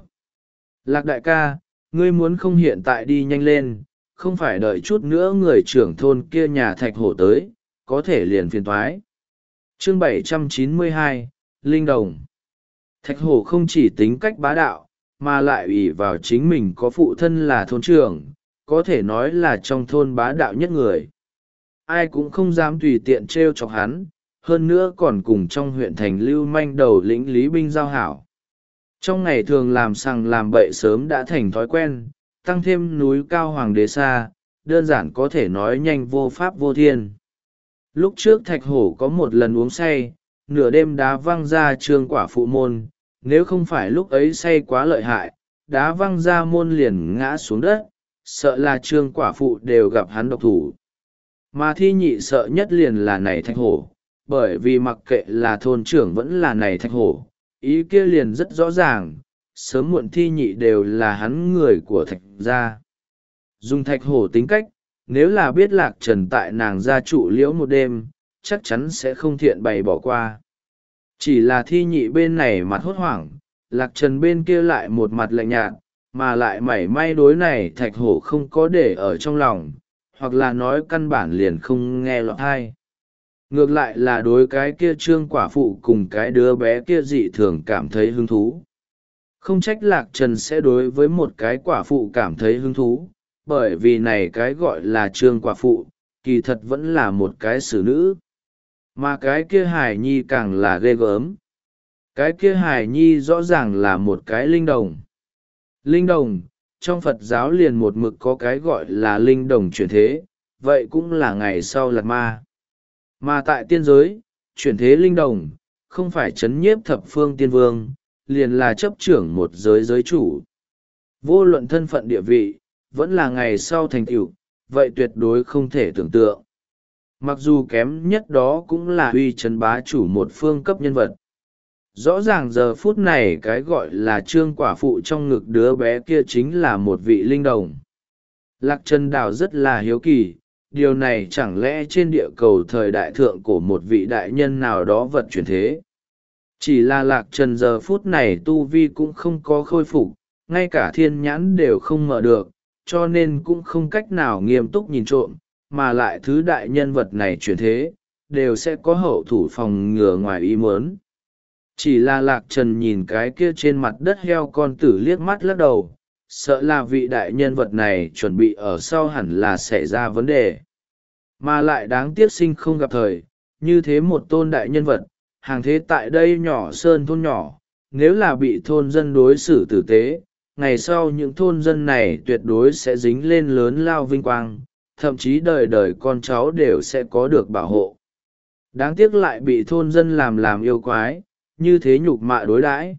Lạc đại ca, ngươi muốn không hiện tại đi nhanh lên, không phải đợi chút nữa người trưởng thôn kia nhà Thạch Hổ tới, có thể liền phiền toái. Chương bảy trăm chín mươi hai, Linh Đồng. Thạch Hổ không chỉ tính cách bá đạo, mà lại ủy vào chính mình có phụ thân là thôn trưởng, có thể nói là trong thôn bá đạo nhất người. Ai cũng không dám tùy tiện trêu chọc hắn, hơn nữa còn cùng trong huyện thành lưu manh đầu lĩnh Lý Binh giao hảo. Trong ngày thường làm sằng làm bậy sớm đã thành thói quen, tăng thêm núi cao hoàng đế xa, đơn giản có thể nói nhanh vô pháp vô thiên. Lúc trước Thạch Hổ có một lần uống say, nửa đêm đá văng ra trương quả phụ môn, nếu không phải lúc ấy say quá lợi hại, đá văng ra môn liền ngã xuống đất, sợ là trương quả phụ đều gặp hắn độc thủ. Mà thi nhị sợ nhất liền là này Thạch Hổ, bởi vì mặc kệ là thôn trưởng vẫn là này Thạch Hổ, ý kia liền rất rõ ràng, sớm muộn thi nhị đều là hắn người của Thạch gia. Dùng Thạch Hổ tính cách, nếu là biết Lạc Trần tại nàng gia trụ liễu một đêm, chắc chắn sẽ không thiện bày bỏ qua. Chỉ là thi nhị bên này mặt hốt hoảng, lạc trần bên kia lại một mặt lạnh nhạt, mà lại mảy may đối này thạch hổ không có để ở trong lòng, hoặc là nói căn bản liền không nghe lọt tai. Ngược lại là đối cái kia trương quả phụ cùng cái đứa bé kia dị thường cảm thấy hứng thú. Không trách lạc trần sẽ đối với một cái quả phụ cảm thấy hứng thú, bởi vì này cái gọi là trương quả phụ, kỳ thật vẫn là một cái xử nữ. Mà cái kia hài nhi càng là ghê gớm. Cái kia hài nhi rõ ràng là một cái linh đồng. Linh đồng, trong Phật giáo liền một mực có cái gọi là linh đồng chuyển thế, vậy cũng là ngày sau Lạt Ma. Mà tại tiên giới, chuyển thế linh đồng, không phải chấn nhiếp thập phương tiên vương, liền là chấp trưởng một giới giới chủ. Vô luận thân phận địa vị, vẫn là ngày sau thành tựu, vậy tuyệt đối không thể tưởng tượng. Mặc dù kém nhất đó cũng là uy chấn bá chủ một phương cấp nhân vật. Rõ ràng giờ phút này cái gọi là trương quả phụ trong ngực đứa bé kia chính là một vị linh đồng. Lạc Trần Đào rất là hiếu kỳ, điều này chẳng lẽ trên địa cầu thời đại thượng của một vị đại nhân nào đó vật chuyển thế. Chỉ là Lạc Trần giờ phút này tu vi cũng không có khôi phục, ngay cả thiên nhãn đều không mở được, cho nên cũng không cách nào nghiêm túc nhìn trộm, mà lại thứ đại nhân vật này chuyển thế, đều sẽ có hậu thủ phòng ngừa ngoài ý muốn. Chỉ là Lạc Trần nhìn cái kia trên mặt đất heo con tử liếc mắt lắc đầu, sợ là vị đại nhân vật này chuẩn bị ở sau hẳn là xảy ra vấn đề. Mà lại đáng tiếc sinh không gặp thời, như thế một tôn đại nhân vật, hàng thế tại đây nhỏ sơn thôn nhỏ, nếu là bị thôn dân đối xử tử tế, ngày sau những thôn dân này tuyệt đối sẽ dính lên lớn lao vinh quang, thậm chí đời đời con cháu đều sẽ có được bảo hộ. Đáng tiếc lại bị thôn dân làm làm yêu quái, như thế nhục mạ đối đãi.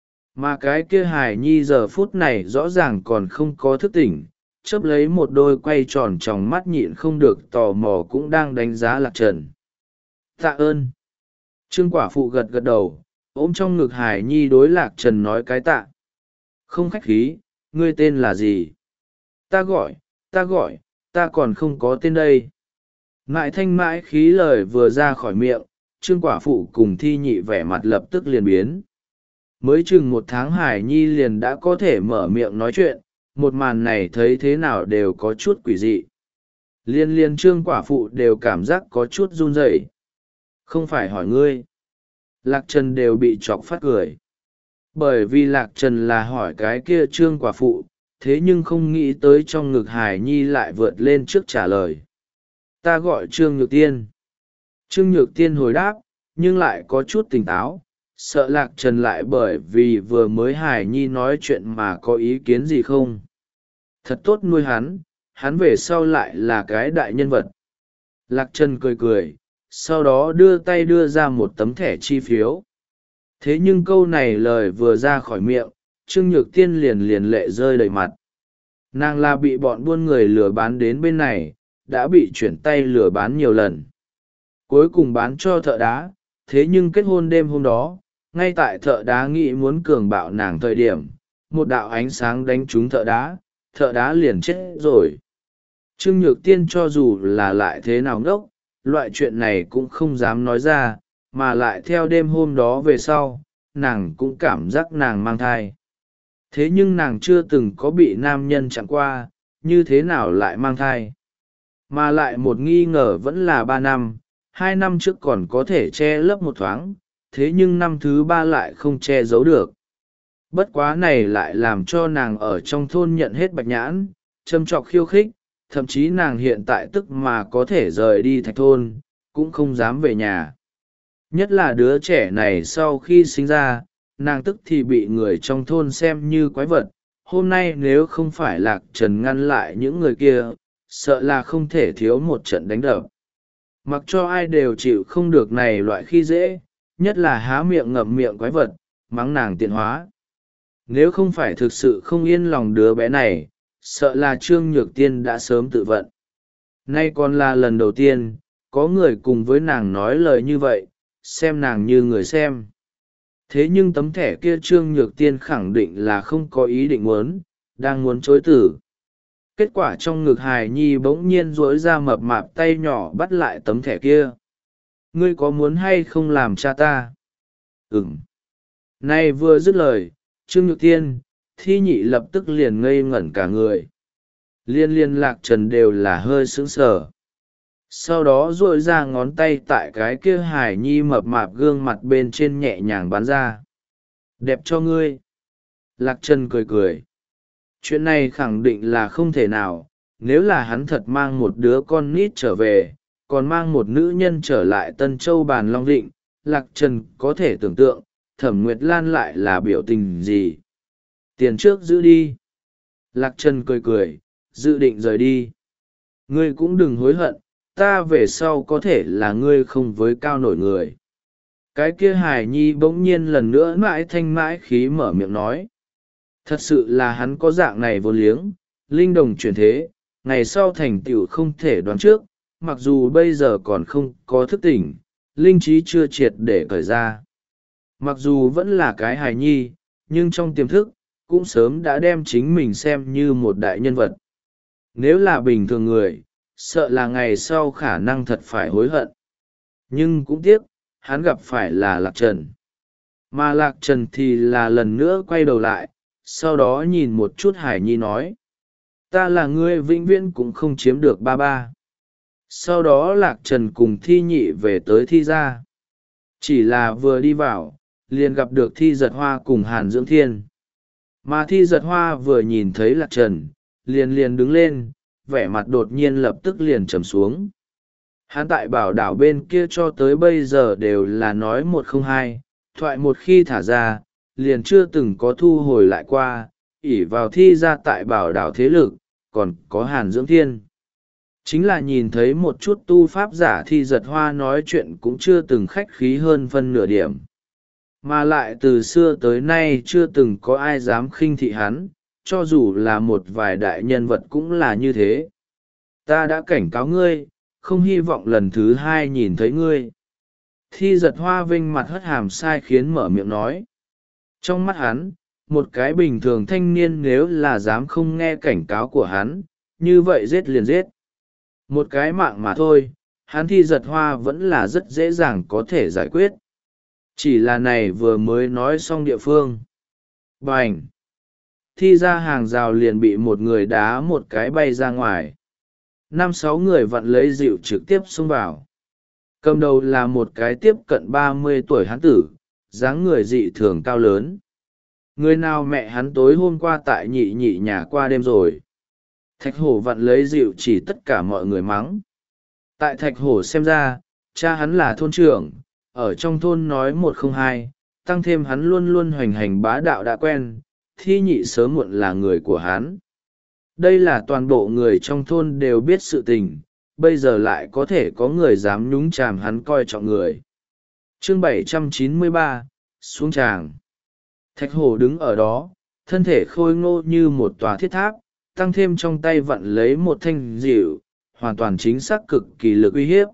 Mà cái kia hài nhi giờ phút này rõ ràng còn không có thức tỉnh, chớp lấy một đôi quay tròn tròng mắt nhịn không được tò mò cũng đang đánh giá Lạc Trần. Tạ ơn. Trương quả phụ gật gật đầu, ôm trong ngực hài nhi đối Lạc Trần nói cái tạ. Không khách khí, ngươi tên là gì? Ta gọi, ta gọi, ta còn không có tên đây. Mãi thanh mãi khí lời vừa ra khỏi miệng, trương quả phụ cùng thi nhị vẻ mặt lập tức liền biến. Mới chừng một tháng hải nhi liền đã có thể mở miệng nói chuyện, một màn này thấy thế nào đều có chút quỷ dị. Liên liên trương quả phụ đều cảm giác có chút run rẩy. Không phải hỏi ngươi. Lạc Trần đều bị chọc phát cười. Bởi vì Lạc Trần là hỏi cái kia trương quả phụ, thế nhưng không nghĩ tới trong ngực hải nhi lại vượt lên trước trả lời. Ta gọi Trương Nhược Tiên. Trương Nhược Tiên hồi đáp, nhưng lại có chút tỉnh táo, sợ Lạc Trần lại bởi vì vừa mới Hải Nhi nói chuyện mà có ý kiến gì không. Thật tốt nuôi hắn, hắn về sau lại là cái đại nhân vật. Lạc Trần cười cười, sau đó đưa tay đưa ra một tấm thẻ chi phiếu. Thế nhưng câu này lời vừa ra khỏi miệng, Trương Nhược Tiên liền liền lệ rơi đầy mặt. Nàng là bị bọn buôn người lừa bán đến bên này, đã bị chuyển tay lừa bán nhiều lần. Cuối cùng bán cho thợ đá, thế nhưng kết hôn đêm hôm đó, ngay tại thợ đá nghĩ muốn cường bạo nàng thời điểm, một đạo ánh sáng đánh trúng thợ đá, thợ đá liền chết rồi. Trương Nhược Tiên cho dù là lại thế nào ngốc, loại chuyện này cũng không dám nói ra, mà lại theo đêm hôm đó về sau, nàng cũng cảm giác nàng mang thai. Thế nhưng nàng chưa từng có bị nam nhân chặn qua, như thế nào lại mang thai. Mà lại một nghi ngờ vẫn là ba năm, hai năm trước còn có thể che lấp một thoáng, thế nhưng năm thứ ba lại không che giấu được. Bất quá này lại làm cho nàng ở trong thôn nhận hết bạch nhãn, châm trọc khiêu khích, thậm chí nàng hiện tại tức mà có thể rời đi thạch thôn, cũng không dám về nhà. Nhất là đứa trẻ này sau khi sinh ra, nàng tức thì bị người trong thôn xem như quái vật. Hôm nay nếu không phải Lạc Trần ngăn lại những người kia, sợ là không thể thiếu một trận đánh đập. Mặc cho ai đều chịu không được này loại khi dễ, nhất là há miệng ngậm miệng quái vật, mắng nàng tiện hóa. Nếu không phải thực sự không yên lòng đứa bé này, sợ là Trương Nhược Tiên đã sớm tự vận. Nay còn là lần đầu tiên, có người cùng với nàng nói lời như vậy, xem nàng như người xem. Thế nhưng tấm thẻ kia Trương Nhược Tiên khẳng định là không có ý định muốn, đang muốn chối tử. Kết quả trong ngực hài nhi bỗng nhiên duỗi ra mập mạp tay nhỏ bắt lại tấm thẻ kia. ngươi có muốn hay không làm cha ta? Ừm. Này vừa dứt lời, Trương Nhược Tiên, Thi Nhị lập tức liền ngây ngẩn cả người. Liên liên Lạc Trần đều là hơi sững sờ. Sau đó duỗi ra ngón tay tại cái kia Hải Nhi mập mạp gương mặt bên trên nhẹ nhàng bắn ra. Đẹp cho ngươi. Lạc Trần cười cười. Chuyện này khẳng định là không thể nào, nếu là hắn thật mang một đứa con nít trở về, còn mang một nữ nhân trở lại Tân Châu Bàn Long Định, Lạc Trần có thể tưởng tượng, Thẩm Nguyệt Lan lại là biểu tình gì. Tiền trước giữ đi. Lạc Trần cười cười, dự định rời đi. Ngươi cũng đừng hối hận, ta về sau có thể là ngươi không với cao nổi người. Cái kia Hải Nhi bỗng nhiên lần nữa mãi thanh mãi khí mở miệng nói. Thật sự là hắn có dạng này vô liếng, linh đồng chuyển thế, ngày sau thành tựu không thể đoán trước, mặc dù bây giờ còn không có thức tỉnh, linh trí chưa triệt để cởi ra. Mặc dù vẫn là cái hài nhi, nhưng trong tiềm thức, cũng sớm đã đem chính mình xem như một đại nhân vật. Nếu là bình thường người, sợ là ngày sau khả năng thật phải hối hận. Nhưng cũng tiếc, hắn gặp phải là Lạc Trần. Mà Lạc Trần thì là lần nữa quay đầu lại, sau đó nhìn một chút Hải Nhi nói. Ta là ngươi vĩnh viễn cũng không chiếm được ba ba. Sau đó Lạc Trần cùng Thi Nhị về tới Thi gia. Chỉ là vừa đi vào, liền gặp được Thi Giật Hoa cùng Hàn Dưỡng Thiên. Mà Thi Giật Hoa vừa nhìn thấy Lạc Trần, liền liền đứng lên, vẻ mặt đột nhiên lập tức liền trầm xuống. Hắn tại bảo đảo bên kia cho tới bây giờ đều là nói một không hai, thoại một khi thả ra, liền chưa từng có thu hồi lại qua, ỷ vào Thi gia tại bảo đảo thế lực, còn có Hàn Dưỡng Thiên. Chính là nhìn thấy một chút tu pháp giả Thi Giật Hoa nói chuyện cũng chưa từng khách khí hơn phân nửa điểm. Mà lại từ xưa tới nay chưa từng có ai dám khinh thị hắn, cho dù là một vài đại nhân vật cũng là như thế. Ta đã cảnh cáo ngươi, không hy vọng lần thứ hai nhìn thấy ngươi. Thi Giật Hoa vinh mặt hất hàm sai khiến mở miệng nói. Trong mắt hắn, một cái bình thường thanh niên nếu là dám không nghe cảnh cáo của hắn, như vậy giết liền giết. Một cái mạng mà thôi, hắn Thi Giật Hoa vẫn là rất dễ dàng có thể giải quyết. Chỉ là này vừa mới nói xong địa phương. Bành! Thi ra hàng rào liền bị một người đá một cái bay ra ngoài. Năm sáu người vặn lấy dịu trực tiếp xông vào. Cầm đầu là một cái tiếp cận ba mươi tuổi hán tử, dáng người dị thường cao lớn. Người nào mẹ hắn tối hôm qua tại nhị nhị nhà qua đêm rồi. Thạch hổ vặn lấy dịu chỉ tất cả mọi người mắng. Tại thạch hổ xem ra, cha hắn là thôn trưởng, ở trong thôn nói một không hai, tăng thêm hắn luôn luôn hoành hành bá đạo đã quen, Thi Nhị sớm muộn là người của hắn. Đây là toàn bộ người trong thôn đều biết sự tình, bây giờ lại có thể có người dám nhúng chàm hắn coi trọng người. Chương bảy trăm chín mươi ba, xuống tràng. Thạch hổ đứng ở đó, thân thể khôi ngô như một tòa thiết tháp, tăng thêm trong tay vặn lấy một thanh dịu, hoàn toàn chính xác cực kỳ lực uy hiếp.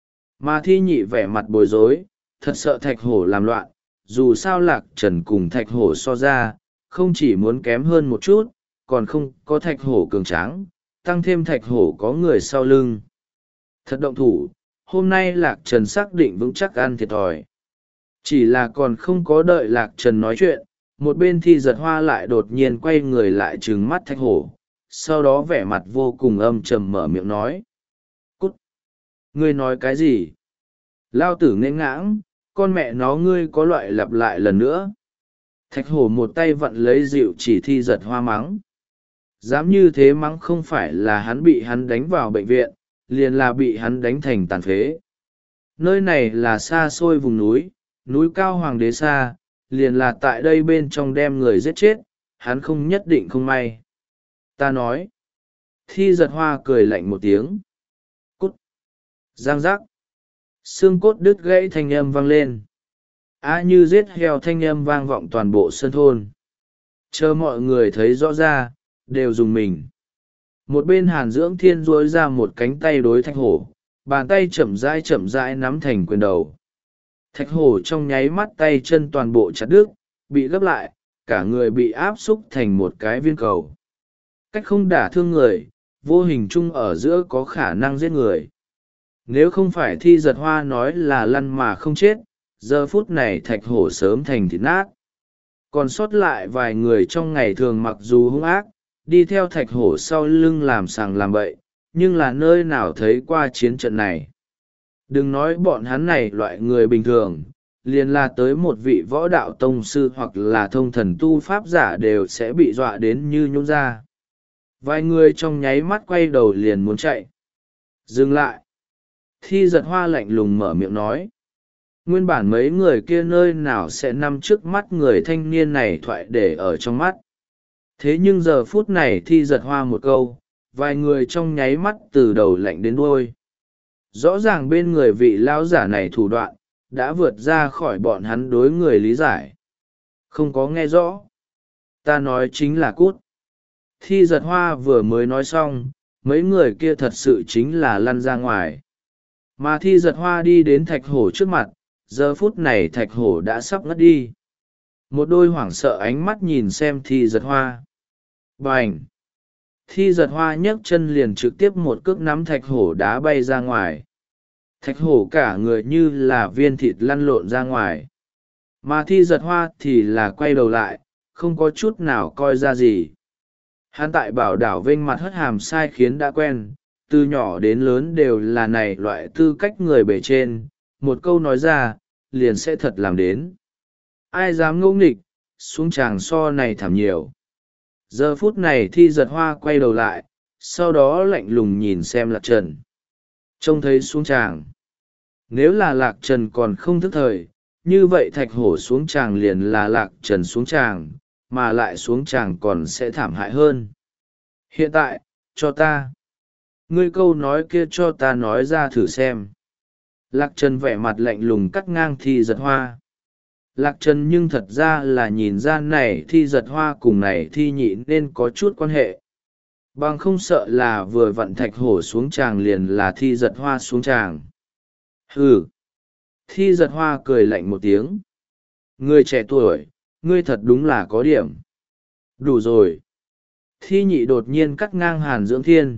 Mà Thi Nhị vẻ mặt bối rối, thật sợ thạch hổ làm loạn, dù sao Lạc Trần cùng thạch hổ so ra, không chỉ muốn kém hơn một chút, còn không có thạch hổ cường tráng, tăng thêm thạch hổ có người sau lưng. Thật động thủ, hôm nay Lạc Trần xác định vững chắc ăn thiệt thòi. Chỉ là còn không có đợi Lạc Trần nói chuyện, một bên Thi Giật Hoa lại đột nhiên quay người lại trừng mắt thạch hổ, sau đó vẻ mặt vô cùng âm trầm mở miệng nói. Cút! Ngươi nói cái gì? Lao tử nghênh ngãng, con mẹ nó ngươi có loại lặp lại lần nữa. Thạch hổ một tay vặn lấy dịu chỉ Thi Giật Hoa mắng. Dám như thế mắng không phải là hắn bị hắn đánh vào bệnh viện, liền là bị hắn đánh thành tàn phế. Nơi này là xa xôi vùng núi, núi cao hoàng đế xa, liền là tại đây bên trong đem người giết chết, hắn không nhất định không may. Ta nói. Thi Giật Hoa cười lạnh một tiếng. Cút. Giang giác. Xương cốt đứt gãy thanh âm vang lên. Á như giết heo thanh âm vang vọng toàn bộ sân thôn. Chờ mọi người thấy rõ ra, đều dùng mình. Một bên Hàn Dưỡng Thiên duỗi ra một cánh tay đối thạch hổ, bàn tay chậm rãi chậm rãi nắm thành quyền đầu. Thạch hổ trong nháy mắt tay chân toàn bộ chặt đứt, bị gấp lại, cả người bị áp xúc thành một cái viên cầu. Cách không đả thương người, vô hình chung ở giữa có khả năng giết người. Nếu không phải thi giật hoa nói là lăn mà không chết, giờ phút này thạch hổ sớm thành thịt nát. Còn sót lại vài người trong ngày thường mặc dù hung ác, đi theo thạch hổ sau lưng làm sàng làm bậy, nhưng là nơi nào thấy qua chiến trận này. Đừng nói bọn hắn này loại người bình thường, liền là tới một vị võ đạo tông sư hoặc là thông thần tu pháp giả đều sẽ bị dọa đến như nhũn ra. Vài người trong nháy mắt quay đầu liền muốn chạy. Dừng lại. Thi giật hoa lạnh lùng mở miệng nói. Nguyên bản mấy người kia nơi nào sẽ nằm trước mắt người thanh niên này thoại để ở trong mắt. Thế nhưng giờ phút này thi giật hoa một câu, vài người trong nháy mắt từ đầu lạnh đến đuôi. Rõ ràng bên người vị lão giả này thủ đoạn, đã vượt ra khỏi bọn hắn đối người lý giải. Không có nghe rõ. Ta nói chính là cút. Thi giật hoa vừa mới nói xong, mấy người kia thật sự chính là lăn ra ngoài. Mà thi giật hoa đi đến thạch hổ trước mặt, giờ phút này thạch hổ đã sắp ngất đi. Một đôi hoảng sợ ánh mắt nhìn xem thi giật hoa. Bành! Thi giật hoa nhấc chân liền trực tiếp một cước nắm thạch hổ đá bay ra ngoài. Thạch hổ cả người như là viên thịt lăn lộn ra ngoài. Mà thi giật hoa thì là quay đầu lại, không có chút nào coi ra gì. Hắn tại bảo đảo vênh mặt hất hàm sai khiến đã quen, từ nhỏ đến lớn đều là này loại tư cách người bề trên, một câu nói ra, liền sẽ thật làm đến. Ai dám ngỗ nghịch, xuống tràng so này thảm nhiều. Giờ phút này thi giật hoa quay đầu lại, sau đó lạnh lùng nhìn xem lạc trần. Trông thấy xuống tràng. Nếu là lạc trần còn không thức thời, như vậy thạch hổ xuống tràng liền là lạc trần xuống tràng, mà lại xuống tràng còn sẽ thảm hại hơn. Hiện tại, cho ta. Ngươi câu nói kia cho ta nói ra thử xem. Lạc trần vẻ mặt lạnh lùng cắt ngang thi giật hoa. Lạc trần nhưng thật ra là nhìn ra này thi giật hoa cùng này thi nhị nên có chút quan hệ. Bằng không sợ là vừa vặn thạch hổ xuống tràng liền là thi giật hoa xuống tràng. Hừ! Thi giật hoa cười lạnh một tiếng. Ngươi trẻ tuổi, ngươi thật đúng là có điểm. Đủ rồi. Thi nhị đột nhiên cắt ngang Hàn Dưỡng Thiên.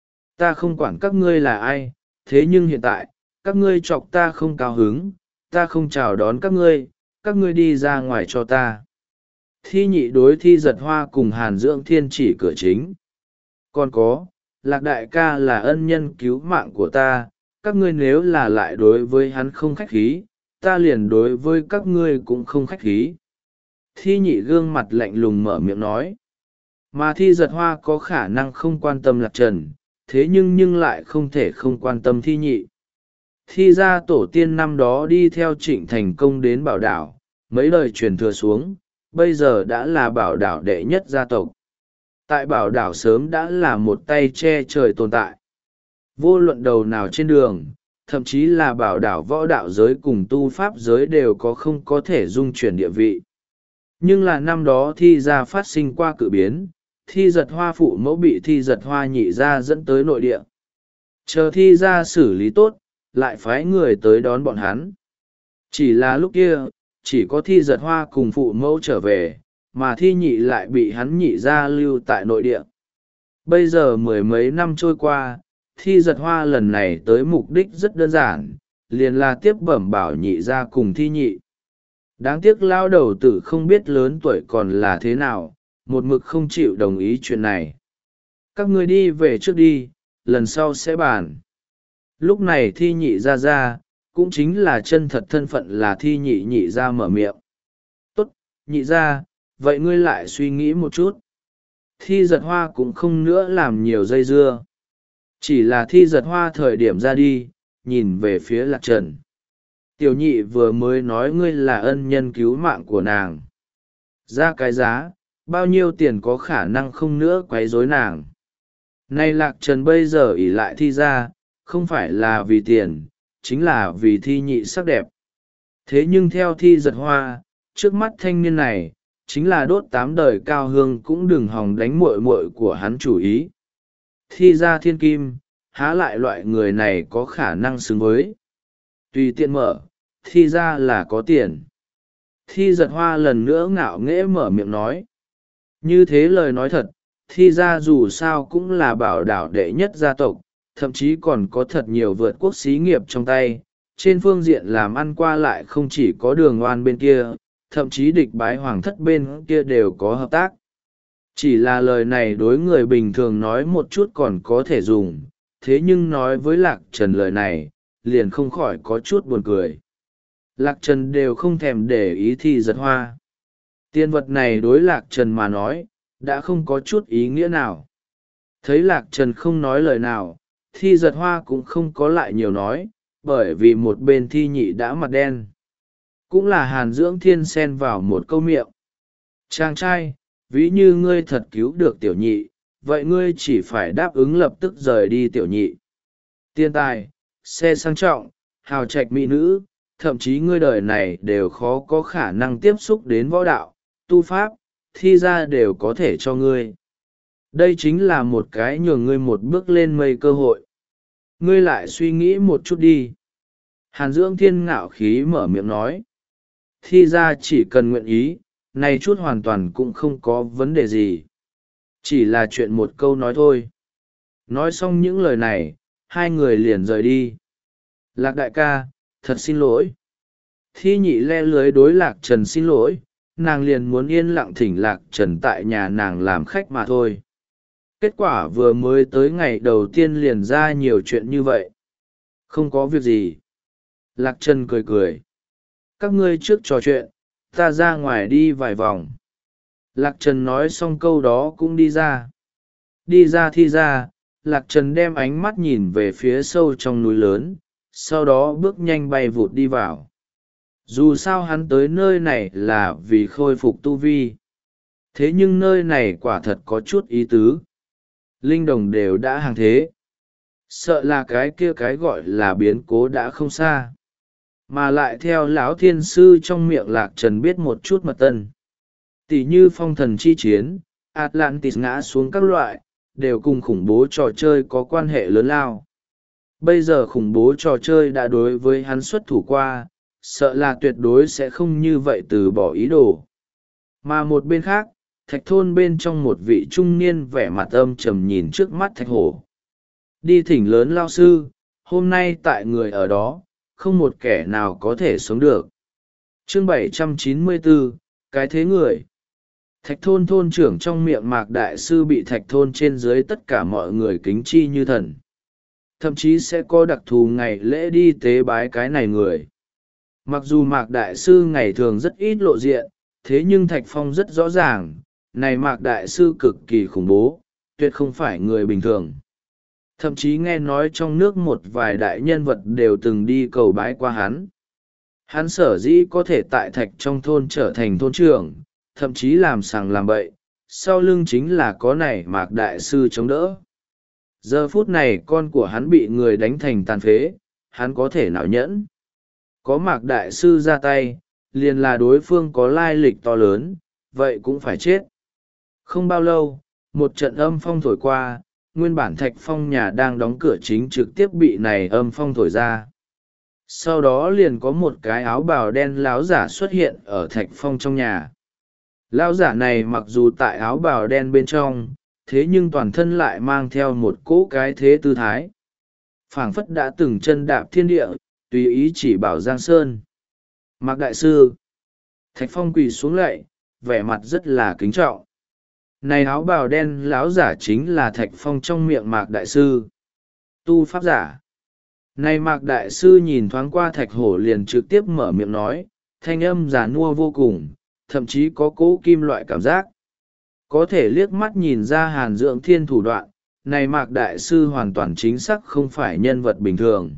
Ta không quản các ngươi là ai, thế nhưng hiện tại, các ngươi chọc ta không cao hứng, ta không chào đón các ngươi, các ngươi đi ra ngoài cho ta. Thi nhị đối thi giật hoa cùng Hàn Dưỡng Thiên chỉ cửa chính. Còn có, lạc đại ca là ân nhân cứu mạng của ta, các ngươi nếu là lại đối với hắn không khách khí, ta liền đối với các ngươi cũng không khách khí. Thi nhị gương mặt lạnh lùng mở miệng nói. Mà thi giật hoa có khả năng không quan tâm lạc trần, thế nhưng nhưng lại không thể không quan tâm thi nhị. Thi ra tổ tiên năm đó đi theo Trịnh thành công đến bảo đảo, mấy lời truyền thừa xuống, bây giờ đã là bảo đảo đệ nhất gia tộc. Tại bảo đảo sớm đã là một tay che trời tồn tại. Vô luận đầu nào trên đường, thậm chí là bảo đảo võ đạo giới cùng tu pháp giới đều có không có thể dung chuyển địa vị. Nhưng là năm đó thi ra phát sinh qua cự biến, thi giật hoa phụ mẫu bị thi giật hoa nhị ra dẫn tới nội địa. Chờ thi ra xử lý tốt, lại phái người tới đón bọn hắn. Chỉ là lúc kia, chỉ có thi giật hoa cùng phụ mẫu trở về, mà thi nhị lại bị hắn nhị ra lưu tại nội địa. Bây giờ mười mấy năm trôi qua, thi giật hoa lần này tới mục đích rất đơn giản, liền là tiếp bẩm bảo nhị ra cùng thi nhị. Đáng tiếc lao đầu tử không biết lớn tuổi còn là thế nào, một mực không chịu đồng ý chuyện này. Các ngươi đi về trước đi, lần sau sẽ bàn. Lúc này thi nhị ra ra, cũng chính là chân thật thân phận là thi nhị nhị ra mở miệng. Tốt, nhị ra, vậy ngươi lại suy nghĩ một chút. Thi giật hoa cũng không nữa làm nhiều dây dưa. Chỉ là thi giật hoa thời điểm ra đi, nhìn về phía lạc trần. Tiểu nhị vừa mới nói ngươi là ân nhân cứu mạng của nàng. Ra cái giá, bao nhiêu tiền có khả năng không nữa quấy rối nàng. Nay lạc trần bây giờ ỷ lại thi ra, không phải là vì tiền, chính là vì thi nhị sắc đẹp. Thế nhưng theo thi giật hoa, trước mắt thanh niên này, chính là đốt tám đời cao hương cũng đừng hòng đánh muội muội của hắn chủ ý. Thi ra thiên kim, há lại loại người này có khả năng xứng với. Tùy tiện mở, thi ra là có tiền. Thi giật hoa lần nữa ngạo nghễ mở miệng nói. Như thế lời nói thật, thi ra dù sao cũng là bảo đảo đệ nhất gia tộc, thậm chí còn có thật nhiều vượt quốc xí nghiệp trong tay. Trên phương diện làm ăn qua lại không chỉ có Đường Oan bên kia, thậm chí địch bái hoàng thất bên kia đều có hợp tác. Chỉ là lời này đối người bình thường nói một chút còn có thể dùng, thế nhưng nói với Lạc Trần lời này, liền không khỏi có chút buồn cười. Lạc Trần đều không thèm để ý Thi Giật Hoa. Tiền vật này đối Lạc Trần mà nói, đã không có chút ý nghĩa nào. Thấy Lạc Trần không nói lời nào, Thi Giật Hoa cũng không có lại nhiều nói, bởi vì một bên Thi Nhị đã mặt đen. Cũng là Hàn Dưỡng Thiên xen vào một câu miệng. Chàng trai, ví như ngươi thật cứu được tiểu nhị, vậy ngươi chỉ phải đáp ứng lập tức rời đi tiểu nhị. Tiền tài, xe sang trọng, hào trạch mỹ nữ, thậm chí ngươi đời này đều khó có khả năng tiếp xúc đến võ đạo, tu pháp, thi ra đều có thể cho ngươi. Đây chính là một cái nhường ngươi một bước lên mây cơ hội. Ngươi lại suy nghĩ một chút đi. Hàn Dưỡng Thiên ngạo khí mở miệng nói. Thi ra chỉ cần nguyện ý, này chút hoàn toàn cũng không có vấn đề gì. Chỉ là chuyện một câu nói thôi. Nói xong những lời này, hai người liền rời đi. Lạc đại ca, thật xin lỗi. Thi Nhị le lưới đối Lạc Trần xin lỗi, nàng liền muốn yên lặng thỉnh Lạc Trần tại nhà nàng làm khách mà thôi. Kết quả vừa mới tới ngày đầu tiên liền ra nhiều chuyện như vậy. Không có việc gì. Lạc Trần cười cười. Các ngươi trước trò chuyện, ta ra ngoài đi vài vòng. Lạc Trần nói xong câu đó cũng đi ra. Đi ra Thi ra, Lạc Trần đem ánh mắt nhìn về phía sâu trong núi lớn, sau đó bước nhanh bay vụt đi vào. Dù sao hắn tới nơi này là vì khôi phục tu vi. Thế nhưng nơi này quả thật có chút ý tứ. Linh đồng đều đã hàng thế. Sợ là cái kia cái gọi là biến cố đã không xa. Mà lại theo lão thiên sư trong miệng Lạc Trần biết một chút mật tân. Tỷ như phong thần chi chiến, Atlantis ngã xuống các loại, đều cùng khủng bố trò chơi có quan hệ lớn lao. Bây giờ khủng bố trò chơi đã đối với hắn xuất thủ qua, sợ là tuyệt đối sẽ không như vậy từ bỏ ý đồ. Mà một bên khác, thạch thôn bên trong một vị trung niên vẻ mặt âm trầm nhìn trước mắt thạch hổ. Đi thỉnh lớn lao sư, hôm nay tại người ở đó, không một kẻ nào có thể sống được. Chương bảy trăm chín mươi bốn, cái thế người. Thạch thôn thôn trưởng trong miệng Mạc Đại Sư bị thạch thôn trên dưới tất cả mọi người kính chi như thần. Thậm chí sẽ có đặc thù ngày lễ đi tế bái cái này người. Mặc dù Mạc Đại Sư ngày thường rất ít lộ diện, thế nhưng Thạch Phong rất rõ ràng, này Mạc Đại Sư cực kỳ khủng bố, tuyệt không phải người bình thường. Thậm chí nghe nói trong nước một vài đại nhân vật đều từng đi cầu bái qua hắn. Hắn sở dĩ có thể tại Thạch trong thôn trở thành thôn trưởng, thậm chí làm sàng làm bậy, sau lưng chính là có này Mạc Đại Sư chống đỡ. Giờ phút này con của hắn bị người đánh thành tàn phế, hắn có thể nào nhẫn. Có Mạc Đại Sư ra tay, liền là đối phương có lai lịch to lớn, vậy cũng phải chết. Không bao lâu, một trận âm phong thổi qua, nguyên bản Thạch Phong nhà đang đóng cửa chính trực tiếp bị này âm phong thổi ra. Sau đó liền có một cái áo bào đen láo giả xuất hiện ở Thạch Phong trong nhà. Lão giả này mặc dù tại áo bào đen bên trong, thế nhưng toàn thân lại mang theo một cỗ cái thế tư thái. Phảng phất đã từng chân đạp thiên địa, tùy ý chỉ bảo Giang Sơn. Mạc Đại Sư. Thạch Phong quỳ xuống lạy, vẻ mặt rất là kính trọng. Này áo bào đen lão giả chính là Thạch Phong trong miệng Mạc Đại Sư. Tu pháp giả. Này Mạc Đại Sư nhìn thoáng qua Thạch Hổ liền trực tiếp mở miệng nói, thanh âm giả nua vô cùng, thậm chí có cỗ kim loại cảm giác. Có thể liếc mắt nhìn ra Hàn Dưỡng Thiên thủ đoạn, này Mạc Đại Sư hoàn toàn chính xác không phải nhân vật bình thường.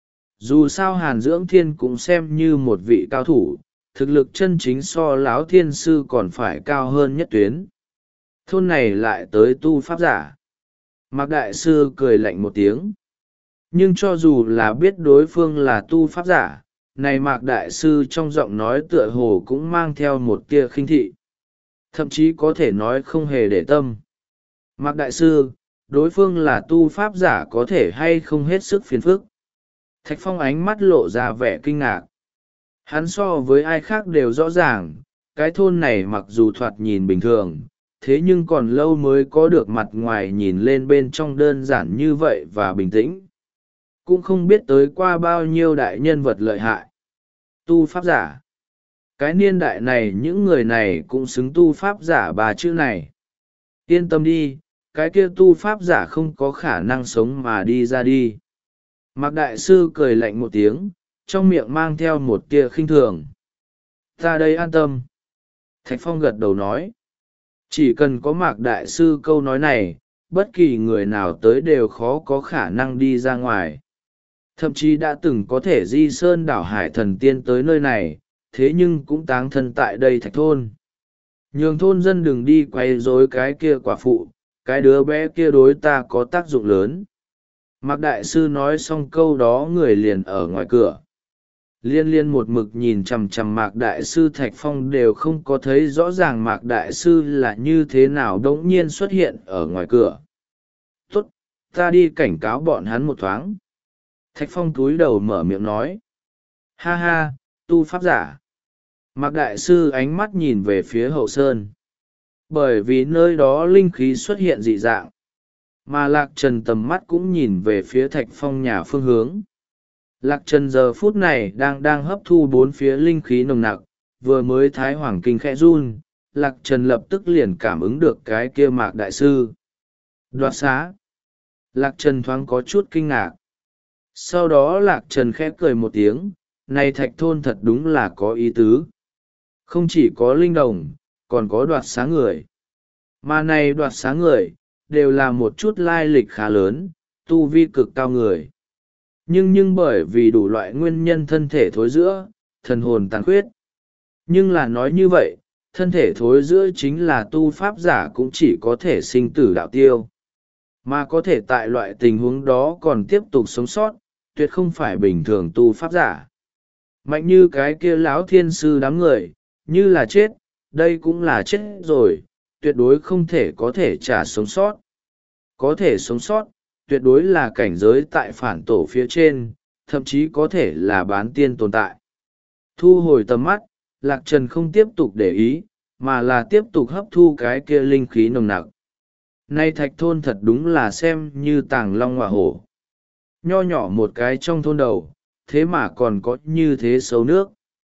Dù sao Hàn Dưỡng Thiên cũng xem như một vị cao thủ, thực lực chân chính so Láo Thiên Sư còn phải cao hơn nhất tuyến. Thôn này lại tới tu pháp giả. Mạc Đại Sư cười lạnh một tiếng. Nhưng cho dù là biết đối phương là tu pháp giả, này Mạc Đại Sư trong giọng nói tựa hồ cũng mang theo một tia khinh thị. Thậm chí có thể nói không hề để tâm. Mạc Đại Sư, đối phương là tu pháp giả có thể hay không hết sức phiền phức. Thạch Phong ánh mắt lộ ra vẻ kinh ngạc. Hắn so với ai khác đều rõ ràng, cái thôn này mặc dù thoạt nhìn bình thường, thế nhưng còn lâu mới có được mặt ngoài nhìn lên bên trong đơn giản như vậy và bình tĩnh. Cũng không biết tới qua bao nhiêu đại nhân vật lợi hại. Tu pháp giả. Cái niên đại này những người này cũng xứng tu pháp giả ba chữ này. Yên tâm đi, cái kia tu pháp giả không có khả năng sống mà đi ra đi. Mạc đại sư cười lạnh một tiếng, trong miệng mang theo một tia khinh thường. Ta đây an tâm. Thạch Phong gật đầu nói. Chỉ cần có Mạc đại sư câu nói này, bất kỳ người nào tới đều khó có khả năng đi ra ngoài. Thậm chí đã từng có thể di sơn đảo hải thần tiên tới nơi này, thế nhưng cũng táng thân tại đây Thạch thôn. Nhường thôn dân đừng đi quay rối cái kia quả phụ, cái đứa bé kia đối ta có tác dụng lớn. Mạc đại sư nói xong câu đó người liền ở ngoài cửa. Liên liên một mực nhìn chằm chằm Mạc đại sư Thạch Phong đều không có thấy rõ ràng Mạc đại sư là như thế nào đống nhiên xuất hiện ở ngoài cửa. Tốt, ta đi cảnh cáo bọn hắn một thoáng. Thạch Phong cúi đầu mở miệng nói. Ha ha, tu pháp giả. Mạc đại sư ánh mắt nhìn về phía hậu sơn. Bởi vì nơi đó linh khí xuất hiện dị dạng, mà Lạc Trần tầm mắt cũng nhìn về phía Thạch Phong nhà phương hướng. Lạc Trần giờ phút này đang đang hấp thu bốn phía linh khí nồng nặc, vừa mới thái hoàng kinh khẽ run, Lạc Trần lập tức liền cảm ứng được cái kia Mạc đại sư. Đoạt xá. Lạc Trần thoáng có chút kinh ngạc. Sau đó Lạc Trần khẽ cười một tiếng, này Thạch thôn thật đúng là có ý tứ. Không chỉ có linh đồng, còn có đoạt xá người. Mà này đoạt xá người, đều là một chút lai lịch khá lớn, tu vi cực cao người. Nhưng nhưng bởi vì đủ loại nguyên nhân thân thể thối giữa, thần hồn tàn khuyết. Nhưng là nói như vậy, thân thể thối giữa chính là tu pháp giả cũng chỉ có thể sinh tử đạo tiêu. Mà có thể tại loại tình huống đó còn tiếp tục sống sót, tuyệt không phải bình thường tu pháp giả. Mạnh như cái kia lão thiên sư đám người, như là chết, đây cũng là chết rồi, tuyệt đối không thể có thể trả sống sót. Có thể sống sót, tuyệt đối là cảnh giới tại phản tổ phía trên, thậm chí có thể là bán tiên tồn tại. Thu hồi tầm mắt, Lạc Trần không tiếp tục để ý, mà là tiếp tục hấp thu cái kia linh khí nồng nặc. Nay Thạch thôn thật đúng là xem như tàng long hỏa hổ. Nho nhỏ một cái trong thôn đầu, thế mà còn có như thế xấu nước.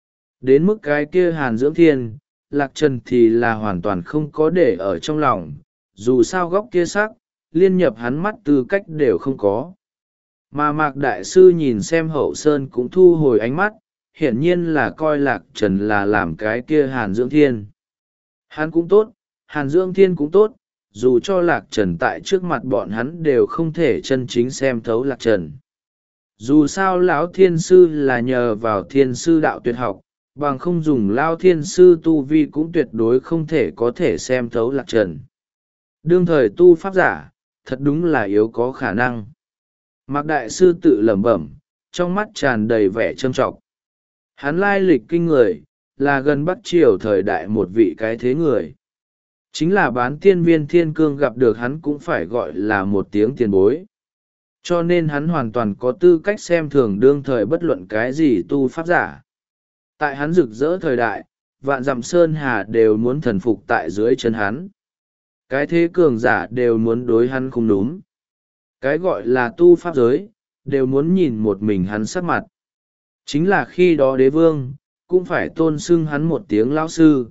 Đến mức cái kia Hàn Dưỡng Thiên, Lạc Trần thì là hoàn toàn không có để ở trong lòng, dù sao góc kia sắc, liên nhập hắn mắt tư cách đều không có. Mà Mạc đại sư nhìn xem hậu sơn cũng thu hồi ánh mắt, hiển nhiên là coi Lạc Trần là làm cái kia Hàn Dưỡng Thiên. Hắn cũng tốt, Hàn Dưỡng Thiên cũng tốt, dù cho Lạc Trần tại trước mặt bọn hắn đều không thể chân chính xem thấu Lạc Trần. Dù sao lão thiên sư là nhờ vào thiên sư đạo tuyệt học, bằng không dùng lao thiên sư tu vi cũng tuyệt đối không thể có thể xem thấu Lạc Trần. Đương thời tu pháp giả, thật đúng là yếu có khả năng. Mạc đại sư tự lẩm bẩm, trong mắt tràn đầy vẻ trâm trọng. Hắn lai lịch kinh người, là gần Bắc Triều thời đại một vị cái thế người. Chính là bán tiên viên thiên cương gặp được hắn cũng phải gọi là một tiếng tiền bối. Cho nên hắn hoàn toàn có tư cách xem thường đương thời bất luận cái gì tu pháp giả. Tại hắn rực rỡ thời đại, vạn dặm sơn hà đều muốn thần phục tại dưới chân hắn. Cái thế cường giả đều muốn đối hắn không đúng. Cái gọi là tu pháp giới, đều muốn nhìn một mình hắn sắc mặt. Chính là khi đó đế vương, cũng phải tôn xưng hắn một tiếng lão sư.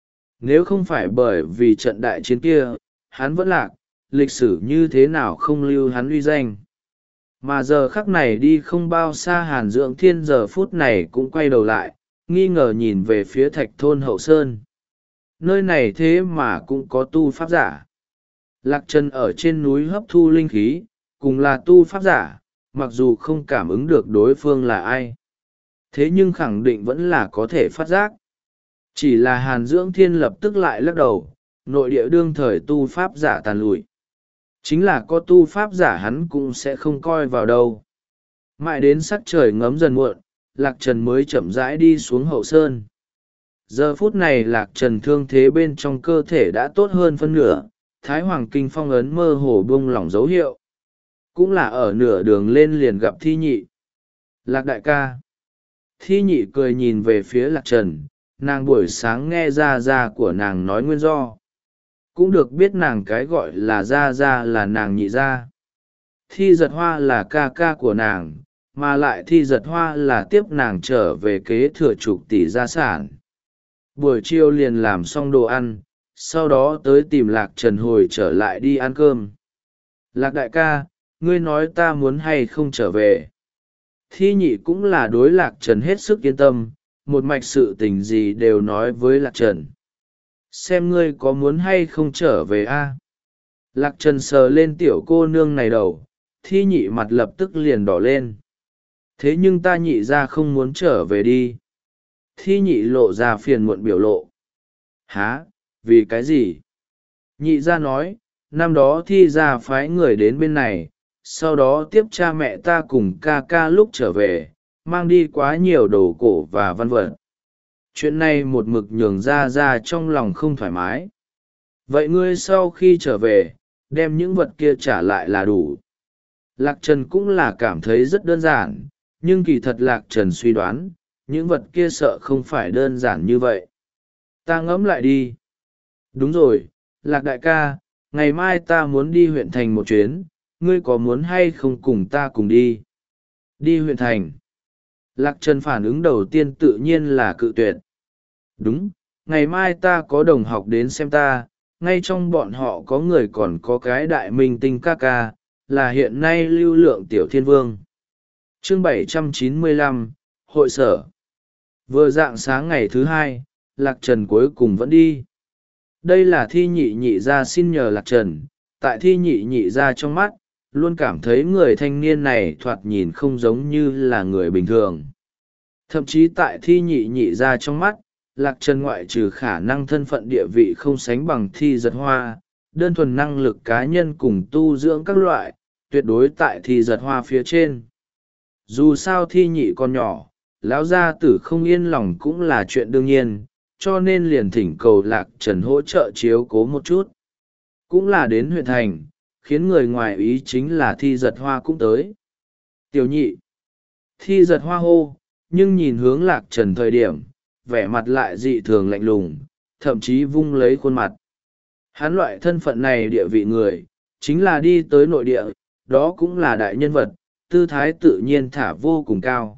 Nếu không phải bởi vì trận đại chiến kia, hắn vẫn lạc, lịch sử như thế nào không lưu hắn uy danh. Mà giờ khắc này đi không bao xa Hàn Dưỡng Thiên giờ phút này cũng quay đầu lại, nghi ngờ nhìn về phía Thạch thôn hậu sơn. Nơi này thế mà cũng có tu pháp giả. Lạc Trần ở trên núi hấp thu linh khí, cùng là tu pháp giả, mặc dù không cảm ứng được đối phương là ai. Thế nhưng khẳng định vẫn là có thể phát giác. Chỉ là Hàn Dưỡng Thiên lập tức lại lắc đầu, nội địa đương thời tu pháp giả tàn lụi. Chính là có tu pháp giả hắn cũng sẽ không coi vào đâu. Mãi đến sắc trời ngấm dần muộn, Lạc Trần mới chậm rãi đi xuống hậu sơn. Giờ phút này Lạc Trần thương thế bên trong cơ thể đã tốt hơn phân nửa, Thái Hoàng Kinh phong ấn mơ hồ buông lỏng dấu hiệu. Cũng là ở nửa đường lên liền gặp Thi Nhị. Lạc đại ca. Thi Nhị cười nhìn về phía Lạc Trần, nàng buổi sáng nghe ra ra của nàng nói nguyên do. cũng được biết nàng cái gọi là gia gia là nàng nhị gia. Thi giật hoa là ca ca của nàng, mà lại thi giật hoa là tiếp nàng trở về kế thừa chục tỷ gia sản. Buổi chiều liền làm xong đồ ăn, sau đó tới tìm Lạc Trần hồi trở lại đi ăn cơm. Lạc đại ca, ngươi nói ta muốn hay không trở về? Thi nhị cũng là đối Lạc Trần hết sức yên tâm, một mạch sự tình gì đều nói với Lạc Trần. Xem ngươi có muốn hay không trở về a? Lạc Trần sờ lên tiểu cô nương này đầu, thi nhị mặt lập tức liền đỏ lên. Thế nhưng ta nhị ra không muốn trở về đi. Thi nhị lộ ra phiền muộn biểu lộ. Hả, vì cái gì? Nhị ra nói, năm đó thi ra phái người đến bên này, sau đó tiếp cha mẹ ta cùng ca ca lúc trở về, mang đi quá nhiều đồ cổ và văn vật. Chuyện này một mực nhường ra ra trong lòng không thoải mái. Vậy ngươi sau khi trở về, đem những vật kia trả lại là đủ. Lạc Trần cũng là cảm thấy rất đơn giản, nhưng kỳ thật Lạc Trần suy đoán, những vật kia sợ không phải đơn giản như vậy. Ta ngẫm lại đi. Đúng rồi, Lạc đại ca, ngày mai ta muốn đi huyện thành một chuyến, ngươi có muốn hay không cùng ta cùng đi? Đi huyện thành. Lạc Trần phản ứng đầu tiên tự nhiên là cự tuyệt. Đúng, ngày mai ta có đồng học đến xem ta, ngay trong bọn họ có người còn có cái đại minh tinh ca ca, là hiện nay lưu lượng tiểu thiên vương. Chương bảy trăm chín mươi lăm, Hội sở. Vừa rạng sáng ngày thứ hai, Lạc Trần cuối cùng vẫn đi. Đây là thi nhị nhị ra xin nhờ Lạc Trần, tại thi nhị nhị ra trong mắt, luôn cảm thấy người thanh niên này thoạt nhìn không giống như là người bình thường. Thậm chí tại thi nhị nhị ra trong mắt, Lạc Trần ngoại trừ khả năng thân phận địa vị không sánh bằng thi giật hoa, đơn thuần năng lực cá nhân cùng tu dưỡng các loại, tuyệt đối tại thi giật hoa phía trên. Dù sao thi nhị còn nhỏ, lão gia tử không yên lòng cũng là chuyện đương nhiên, cho nên liền thỉnh cầu Lạc Trần hỗ trợ chiếu cố một chút. Cũng là đến huyện thành, khiến người ngoài ý chính là thi giật hoa cũng tới. Tiểu nhị. Thi giật hoa hô, nhưng nhìn hướng Lạc Trần thời điểm, vẻ mặt lại dị thường lạnh lùng, thậm chí vung lấy khuôn mặt. Hắn loại thân phận này địa vị người, chính là đi tới nội địa, đó cũng là đại nhân vật, tư thái tự nhiên thả vô cùng cao.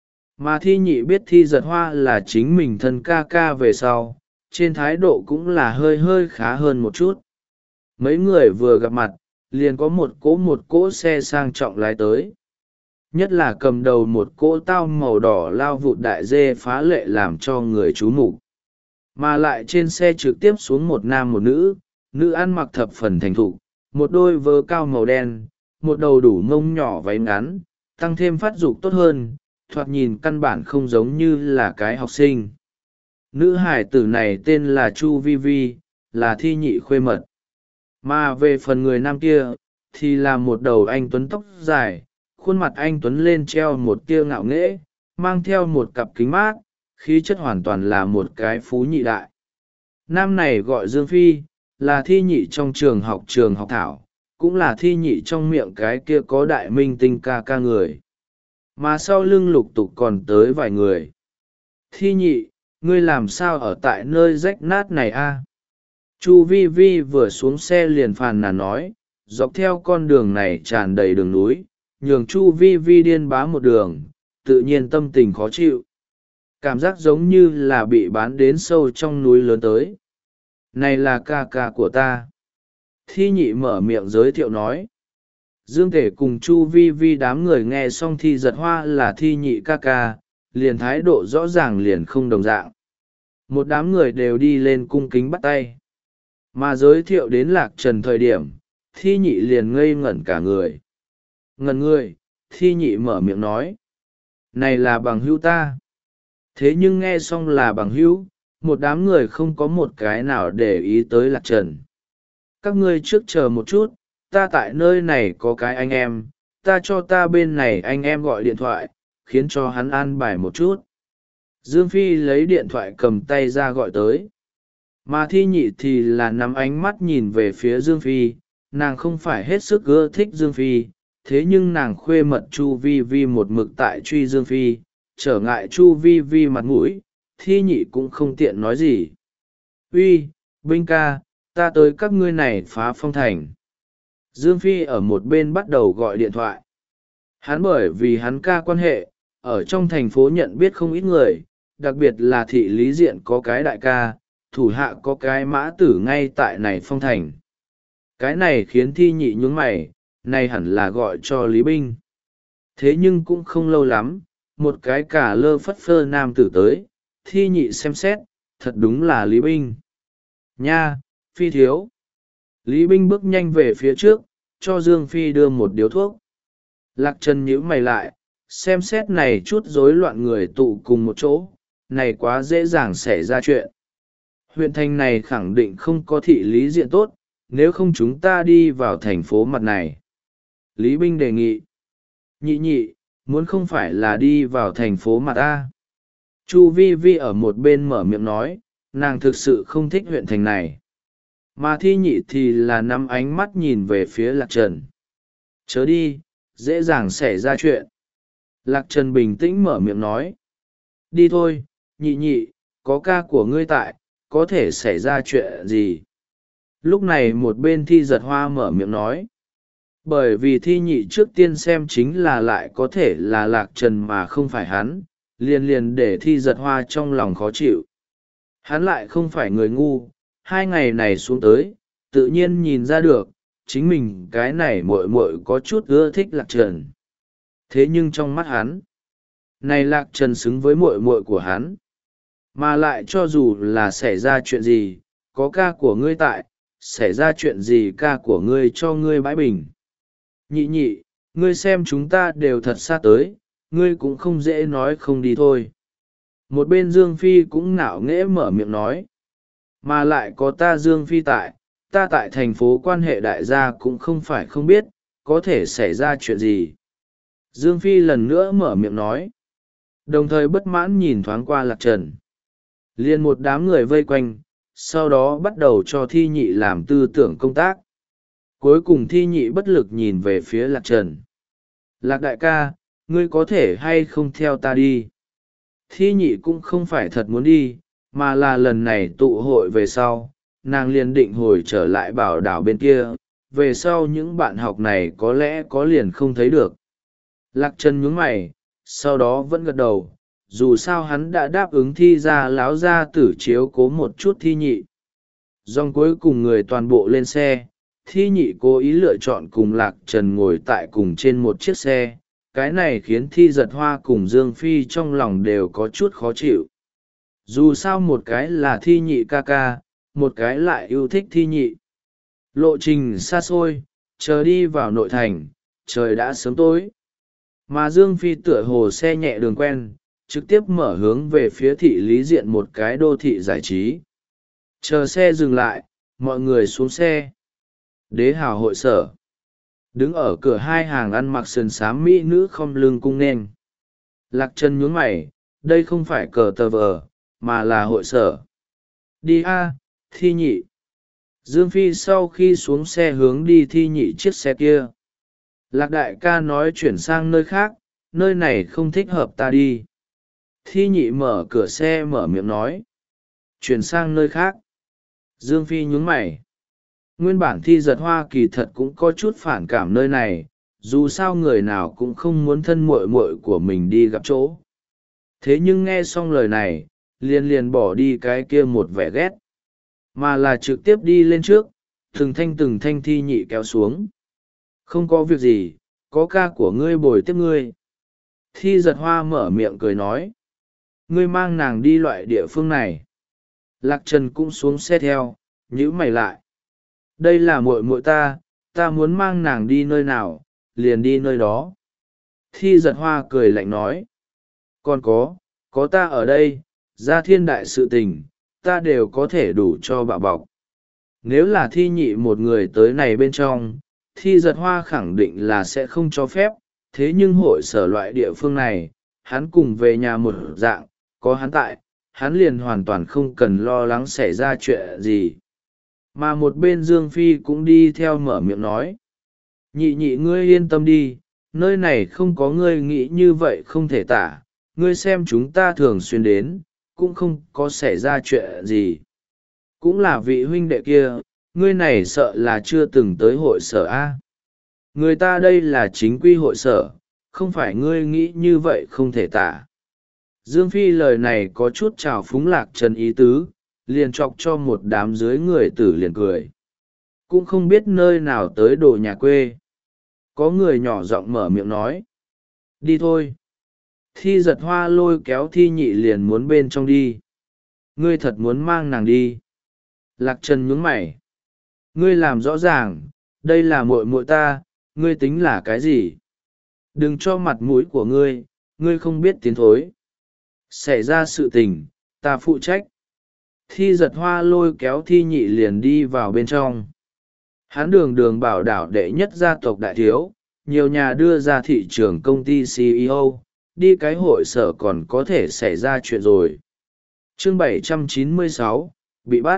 Mà thi nhị biết thi giật hoa là chính mình thân ca ca về sau, trên thái độ cũng là hơi hơi khá hơn một chút. Mấy người vừa gặp mặt, liền có một cỗ một cỗ xe sang trọng lái tới. Nhất là cầm đầu một cỗ tao màu đỏ lao vụt đại dê phá lệ làm cho người chú mục. Mà lại trên xe trực tiếp xuống một nam một nữ, nữ ăn mặc thập phần thành thục, một đôi vớ cao màu đen, một đầu đủ mông nhỏ váy ngắn, tăng thêm phát dục tốt hơn, thoạt nhìn căn bản không giống như là cái học sinh. Nữ hải tử này tên là Chu Vi Vi, là thi nhị khuê mật. Mà về phần người nam kia, thì là một đầu anh tuấn tóc dài, khuôn mặt anh tuấn lên treo một tia ngạo nghễ, mang theo một cặp kính mát, khí chất hoàn toàn là một cái phú nhị đại. Nam này gọi Dương Phi, là thi nhị trong trường học trường học thảo, cũng là thi nhị trong miệng cái kia có đại minh tinh ca ca người. Mà sau lưng lục tục còn tới vài người. Thi nhị, ngươi làm sao ở tại nơi rách nát này a? Chu Vi Vi vừa xuống xe liền phàn nàn nói, dọc theo con đường này tràn đầy đường núi, nhường Chu Vi Vi điên bá một đường, tự nhiên tâm tình khó chịu. Cảm giác giống như là bị bán đến sâu trong núi lớn tới. Này là ca ca của ta. Thi nhị mở miệng giới thiệu nói. Dương Thể cùng Chu Vi Vi đám người nghe xong thi giật hoa là thi nhị ca ca, liền thái độ rõ ràng liền không đồng dạng. Một đám người đều đi lên cung kính bắt tay. Mà giới thiệu đến Lạc Trần thời điểm, thi nhị liền ngây ngẩn cả người. Ngẩn người, thi nhị mở miệng nói. Này là bằng hữu ta. Thế nhưng nghe xong là bằng hữu, một đám người không có một cái nào để ý tới Lạc Trần. Các ngươi trước chờ một chút, ta tại nơi này có cái anh em, ta cho ta bên này anh em gọi điện thoại, khiến cho hắn an bài một chút. Dương Phi lấy điện thoại cầm tay ra gọi tới. Mà thi nhị thì là nắm ánh mắt nhìn về phía Dương Phi, nàng không phải hết sức ưa thích Dương Phi, thế nhưng nàng khuê mật Chu Vi Vi một mực tại truy Dương Phi, trở ngại Chu Vi Vi mặt mũi, thi nhị cũng không tiện nói gì. Uy, Binh ca, ta tới các ngươi này phá phong thành. Dương Phi ở một bên bắt đầu gọi điện thoại. Hắn bởi vì hắn ca quan hệ, ở trong thành phố nhận biết không ít người, đặc biệt là thị lý diện có cái đại ca, thủ hạ có cái mã tử ngay tại này phong thành. Cái này khiến thi nhị nhún mày, này hẳn là gọi cho Lý Binh. Thế nhưng cũng không lâu lắm, một cái cả lơ phất phơ nam tử tới, thi nhị xem xét, thật đúng là Lý Binh. Nha, Phi thiếu. Lý Binh bước nhanh về phía trước, cho Dương Phi đưa một điếu thuốc. Lạc Trần nhíu mày lại, xem xét này chút rối loạn người tụ cùng một chỗ, này quá dễ dàng xảy ra chuyện. Huyện thành này khẳng định không có thị lý diện tốt, nếu không chúng ta đi vào thành phố mặt này. Lý Binh đề nghị. Nhị nhị, muốn không phải là đi vào thành phố mặt A. Chu Vi Vi ở một bên mở miệng nói, nàng thực sự không thích huyện thành này. Mà thi nhị thì là nắm ánh mắt nhìn về phía Lạc Trần. Chớ đi, dễ dàng xảy ra chuyện. Lạc Trần bình tĩnh mở miệng nói. Đi thôi, nhị nhị, có ca của ngươi tại, có thể xảy ra chuyện gì? Lúc này một bên thi giật hoa mở miệng nói. Bởi vì thi nhị trước tiên xem chính là lại có thể là Lạc Trần mà không phải hắn, liền liền để thi giật hoa trong lòng khó chịu. Hắn lại không phải người ngu, hai ngày này xuống tới, tự nhiên nhìn ra được, chính mình cái này muội muội có chút ưa thích Lạc Trần. Thế nhưng trong mắt hắn, này Lạc Trần xứng với muội muội của hắn. Mà lại cho dù là xảy ra chuyện gì, có ca của ngươi tại, xảy ra chuyện gì ca của ngươi cho ngươi bãi bình. Nhị nhị, ngươi xem chúng ta đều thật xa tới, ngươi cũng không dễ nói không đi thôi. Một bên Dương Phi cũng ngạo nghễ mở miệng nói. Mà lại có ta Dương Phi tại, ta tại thành phố quan hệ đại gia cũng không phải không biết, có thể xảy ra chuyện gì. Dương Phi lần nữa mở miệng nói. Đồng thời bất mãn nhìn thoáng qua Lạc Trần. Liên một đám người vây quanh, sau đó bắt đầu cho thi nhị làm tư tưởng công tác. Cuối cùng thi nhị bất lực nhìn về phía Lạc Trần. Lạc đại ca, ngươi có thể hay không theo ta đi? Thi nhị cũng không phải thật muốn đi, mà là lần này tụ hội về sau, nàng liền định hồi trở lại bảo đảo bên kia, về sau những bạn học này có lẽ có liền không thấy được. Lạc Trần nhướng mày, sau đó vẫn gật đầu, dù sao hắn đã đáp ứng thi ra láo ra tử chiếu cố một chút thi nhị. Dòng cuối cùng người toàn bộ lên xe, thi nhị cố ý lựa chọn cùng Lạc Trần ngồi tại cùng trên một chiếc xe, cái này khiến thi giật hoa cùng Dương Phi trong lòng đều có chút khó chịu. Dù sao một cái là thi nhị ca ca, một cái lại yêu thích thi nhị. Lộ trình xa xôi, chờ đi vào nội thành, trời đã sớm tối. Mà Dương Phi tựa hồ xe nhẹ đường quen, trực tiếp mở hướng về phía thị lý diện một cái đô thị giải trí. Chờ xe dừng lại, mọi người xuống xe. Đế hào hội sở. Đứng ở cửa hai hàng ăn mặc sườn xám mỹ nữ không lưng cung nên. Lạc Trần nhướng mày, đây không phải cờ tờ vờ, mà là hội sở. Đi a, thi nhị. Dương Phi sau khi xuống xe hướng đi thi nhị chiếc xe kia. Lạc đại ca nói chuyển sang nơi khác, nơi này không thích hợp ta đi. Thi nhị mở cửa xe mở miệng nói. Chuyển sang nơi khác. Dương Phi nhướng mày. Nguyên bản thi giật hoa kỳ thật cũng có chút phản cảm nơi này, dù sao người nào cũng không muốn thân muội muội của mình đi gặp chỗ. Thế nhưng nghe xong lời này, liền liền bỏ đi cái kia một vẻ ghét, mà là trực tiếp đi lên trước, từng thanh từng thanh thi nhị kéo xuống. Không có việc gì, có ca của ngươi bồi tiếp ngươi. Thi giật hoa mở miệng cười nói. Ngươi mang nàng đi loại địa phương này. Lạc Trần cũng xuống xe theo, nhíu mày lại. Đây là muội muội ta, ta muốn mang nàng đi nơi nào, liền đi nơi đó. Thi giật hoa cười lạnh nói. Còn có, có ta ở đây, ra thiên đại sự tình, ta đều có thể đủ cho bạo bọc. Nếu là thi nhị một người tới này bên trong, thi giật hoa khẳng định là sẽ không cho phép, thế nhưng hội sở loại địa phương này, hắn cùng về nhà một dạng, có hắn tại, hắn liền hoàn toàn không cần lo lắng xảy ra chuyện gì. Mà một bên Dương Phi cũng đi theo mở miệng nói. Nhị nhị ngươi yên tâm đi, nơi này không có ngươi nghĩ như vậy không thể tả, ngươi xem chúng ta thường xuyên đến, cũng không có xảy ra chuyện gì. Cũng là vị huynh đệ kia, Ngươi này sợ là chưa từng tới hội sở a. Người ta đây là chính quy hội sở, không phải ngươi nghĩ như vậy không thể tả. Dương Phi lời này có chút trào phúng Lạc Trần ý tứ, liền chọc cho một đám dưới người tử liền cười. Cũng không biết nơi nào tới đồ nhà quê. Có người nhỏ giọng mở miệng nói. Đi thôi. Thi Giật Hoa lôi kéo Thi Nhị liền muốn bên trong đi. Ngươi thật muốn mang nàng đi. Lạc Trần nhướng mày. Ngươi làm rõ ràng, đây là muội muội ta, ngươi tính là cái gì? Đừng cho mặt mũi của ngươi, ngươi không biết tiến thối. Xảy ra sự tình, ta phụ trách. Thi Giật Hoa lôi kéo Thi Nhị liền đi vào bên trong. Hắn đường đường bảo đảo đệ nhất gia tộc đại thiếu, nhiều nhà đưa ra thị trường công ty xê e ô, đi cái hội sở còn có thể xảy ra chuyện rồi. Chương bảy trăm chín mươi sáu, bị bắt.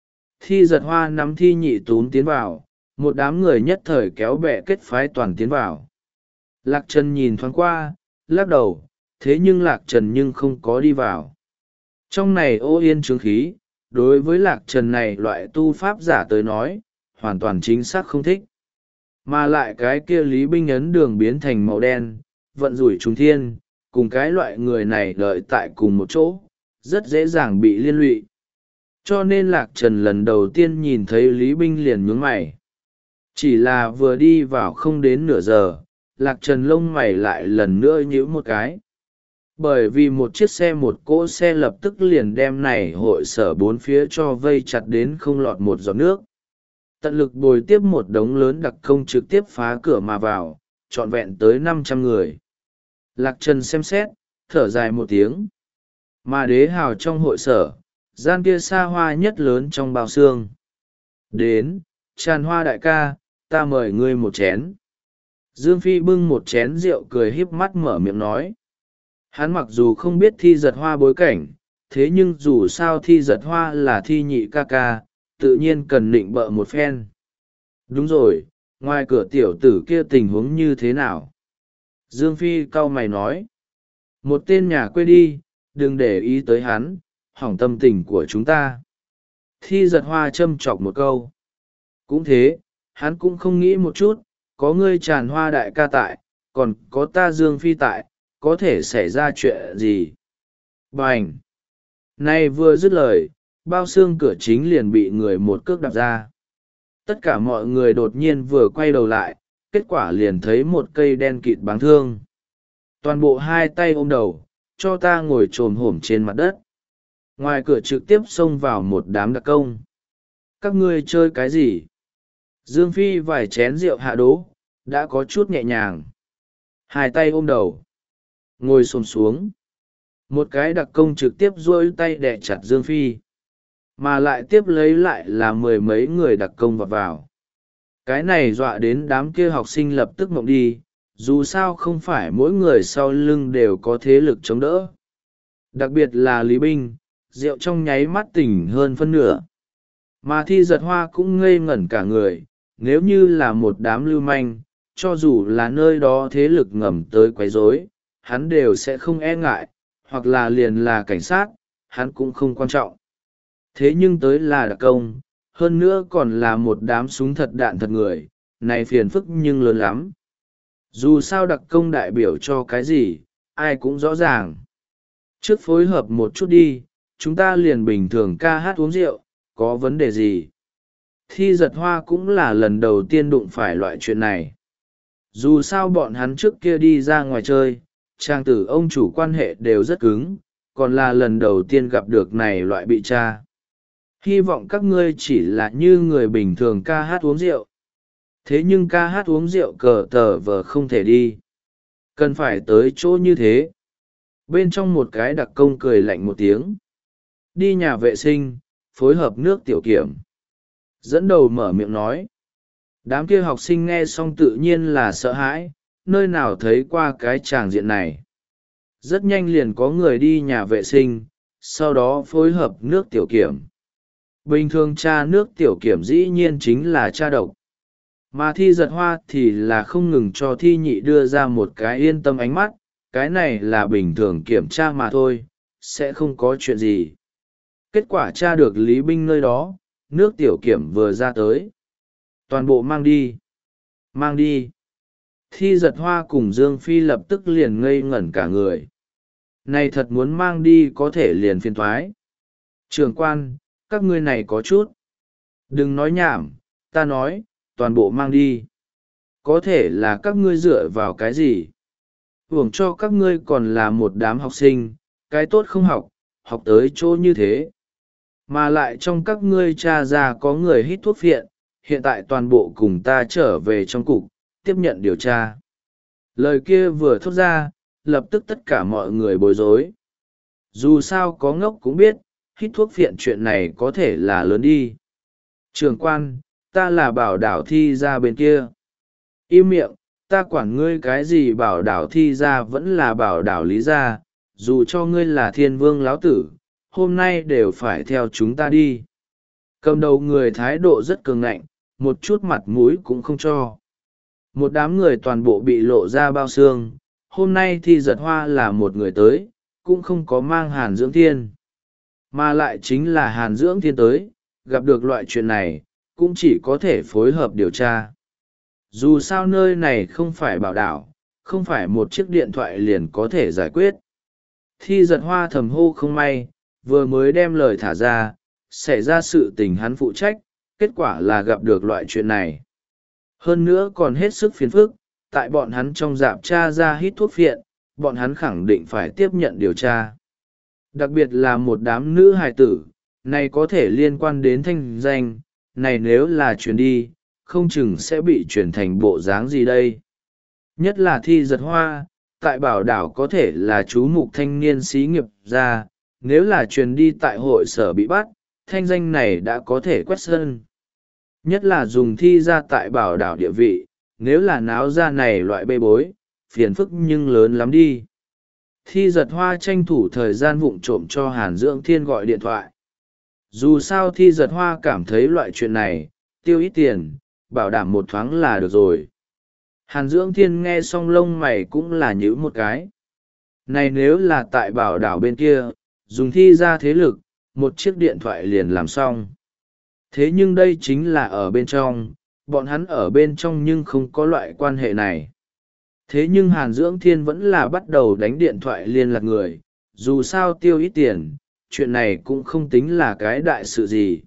Thi Giật Hoa nắm Thi Nhị túm tiến vào, một đám người nhất thời kéo bè kết phái toàn tiến vào. Lạc Trần nhìn thoáng qua, lắc đầu, thế nhưng Lạc Trần nhưng không có đi vào. Trong này ô yên trướng khí, đối với Lạc Trần này loại tu pháp giả tới nói, hoàn toàn chính xác không thích. Mà lại cái kia Lý Binh ấn đường biến thành màu đen, vận rủi trùng thiên, cùng cái loại người này đợi tại cùng một chỗ, rất dễ dàng bị liên lụy. Cho nên Lạc Trần lần đầu tiên nhìn thấy Lý Binh liền nhướng mày. Chỉ là vừa đi vào không đến nửa giờ, Lạc Trần lông mày lại lần nữa nhíu một cái. Bởi vì một chiếc xe một cỗ xe lập tức liền đem này hội sở bốn phía cho vây chặt đến không lọt một giọt nước. Tận lực bồi tiếp một đống lớn đặc công trực tiếp phá cửa mà vào, trọn vẹn tới năm trăm người. Lạc Trần xem xét, thở dài một tiếng. Mà đế hào trong hội sở, gian kia xa hoa nhất lớn trong bao xương. Đến, Tràn Hoa đại ca, ta mời ngươi một chén. Dương Phi bưng một chén rượu cười híp mắt mở miệng nói. Hắn mặc dù không biết Thi Giật Hoa bối cảnh, thế nhưng dù sao Thi Giật Hoa là Thi Nhị ca ca, tự nhiên cần nịnh bợ một phen. Đúng rồi, ngoài cửa tiểu tử kia tình huống như thế nào? Dương Phi cau mày nói. Một tên nhà quê đi, đừng để ý tới hắn, hỏng tâm tình của chúng ta. Thi Giật Hoa châm chọc một câu. Cũng thế, hắn cũng không nghĩ một chút, có ngươi Tràn Hoa đại ca tại, còn có ta Dương Phi tại, có thể xảy ra chuyện gì? Bành! Này vừa dứt lời, bao xương cửa chính liền bị người một cước đạp ra. Tất cả mọi người đột nhiên vừa quay đầu lại, kết quả liền thấy một cây đen kịt báng thương. Toàn bộ hai tay ôm đầu, cho ta ngồi trồm hổm trên mặt đất. Ngoài cửa trực tiếp xông vào một đám đặc công. Các ngươi chơi cái gì? Dương Phi vài chén rượu hạ đố, đã có chút nhẹ nhàng. Hai tay ôm đầu, ngồi xổm xuống. Một cái đặc công trực tiếp duỗi tay đè chặt Dương Phi. Mà lại tiếp lấy lại là mười mấy người đặc công vọt vào. Cái này dọa đến đám kia học sinh lập tức mộng đi, dù sao không phải mỗi người sau lưng đều có thế lực chống đỡ. Đặc biệt là Lý Binh, rượu trong nháy mắt tỉnh hơn phân nửa. Mà Thi Giật Hoa cũng ngây ngẩn cả người, nếu như là một đám lưu manh, cho dù là nơi đó thế lực ngầm tới quấy rối, hắn đều sẽ không e ngại, hoặc là liền là cảnh sát, hắn cũng không quan trọng. Thế nhưng tới là đặc công, hơn nữa còn là một đám súng thật đạn thật người, này phiền phức nhưng lớn lắm. Dù sao đặc công đại biểu cho cái gì, ai cũng rõ ràng. Trước phối hợp một chút đi, chúng ta liền bình thường ca hát uống rượu, có vấn đề gì? Thi Giật Hoa cũng là lần đầu tiên đụng phải loại chuyện này. Dù sao bọn hắn trước kia đi ra ngoài chơi, trang tử ông chủ quan hệ đều rất cứng, còn là lần đầu tiên gặp được này loại bị tra. Hy vọng các ngươi chỉ là như người bình thường ca hát uống rượu. Thế nhưng ca hát uống rượu cờ tờ vờ không thể đi. Cần phải tới chỗ như thế. Bên trong một cái đặc công cười lạnh một tiếng. Đi nhà vệ sinh, phối hợp nước tiểu kiểm. Dẫn đầu mở miệng nói. Đám kia học sinh nghe xong tự nhiên là sợ hãi, nơi nào thấy qua cái tràng diện này. Rất nhanh liền có người đi nhà vệ sinh, sau đó phối hợp nước tiểu kiểm. Bình thường tra nước tiểu kiểm dĩ nhiên chính là tra độc. Mà Thi Giật Hoa thì là không ngừng cho Thi Nhị đưa ra một cái yên tâm ánh mắt, cái này là bình thường kiểm tra mà thôi, sẽ không có chuyện gì. Kết quả tra được Lý Binh nơi đó, nước tiểu kiểm vừa ra tới. Toàn bộ mang đi. Mang đi. Thi Giật Hoa cùng Dương Phi lập tức liền ngây ngẩn cả người. Này thật muốn mang đi có thể liền phiền thoái. Trưởng quan, các ngươi này có chút. Đừng nói nhảm, ta nói, toàn bộ mang đi. Có thể là các ngươi dựa vào cái gì? Hưởng cho các ngươi còn là một đám học sinh, cái tốt không học, học tới chỗ như thế. Mà lại trong các ngươi cha ra có người hít thuốc phiện, hiện tại toàn bộ cùng ta trở về trong cục, tiếp nhận điều tra. Lời kia vừa thốt ra, lập tức tất cả mọi người bối rối. Dù sao có ngốc cũng biết, hít thuốc phiện chuyện này có thể là lớn đi. Trưởng quan, ta là bảo đảo thi ra bên kia. Im miệng, ta quản ngươi cái gì bảo đảo thi ra vẫn là bảo đảo lý ra, dù cho ngươi là thiên vương láo tử, hôm nay đều phải theo chúng ta đi. Cầm đầu người thái độ rất cường ngạnh, một chút mặt mũi cũng không cho. Một đám người toàn bộ bị lộ ra bao xương, hôm nay Thi Giật Hoa là một người tới, cũng không có mang Hàn Dưỡng Thiên. Mà lại chính là Hàn Dưỡng Thiên tới, gặp được loại chuyện này, cũng chỉ có thể phối hợp điều tra. Dù sao nơi này không phải bảo đảo, không phải một chiếc điện thoại liền có thể giải quyết. Thi Giật Hoa thầm hô không may, vừa mới đem lời thả ra, xảy ra sự tình hắn phụ trách, kết quả là gặp được loại chuyện này. Hơn nữa còn hết sức phiền phức, tại bọn hắn trong dạp tra ra hít thuốc phiện, bọn hắn khẳng định phải tiếp nhận điều tra. Đặc biệt là một đám nữ hài tử, này có thể liên quan đến thanh danh, này nếu là chuyển đi, không chừng sẽ bị chuyển thành bộ dáng gì đây. Nhất là Thi Giật Hoa, tại bảo đảo có thể là chú mục thanh niên xí nghiệp ra, nếu là truyền đi tại hội sở bị bắt, thanh danh này đã có thể quét sân. Nhất là dùng Thi ra tại bảo đảo địa vị, nếu là náo ra này loại bê bối, phiền phức nhưng lớn lắm đi. Thi Giật Hoa tranh thủ thời gian vụng trộm cho Hàn Dưỡng Thiên gọi điện thoại. Dù sao Thi Giật Hoa cảm thấy loại chuyện này, tiêu ít tiền, bảo đảm một thoáng là được rồi. Hàn Dưỡng Thiên nghe xong lông mày cũng là nhíu một cái. Này nếu là tại bảo đảo bên kia, dùng Thi ra thế lực, một chiếc điện thoại liền làm xong. Thế nhưng đây chính là ở bên trong, bọn hắn ở bên trong nhưng không có loại quan hệ này. Thế nhưng Hàn Dưỡng Thiên vẫn là bắt đầu đánh điện thoại liên lạc người, dù sao tiêu ít tiền, chuyện này cũng không tính là cái đại sự gì.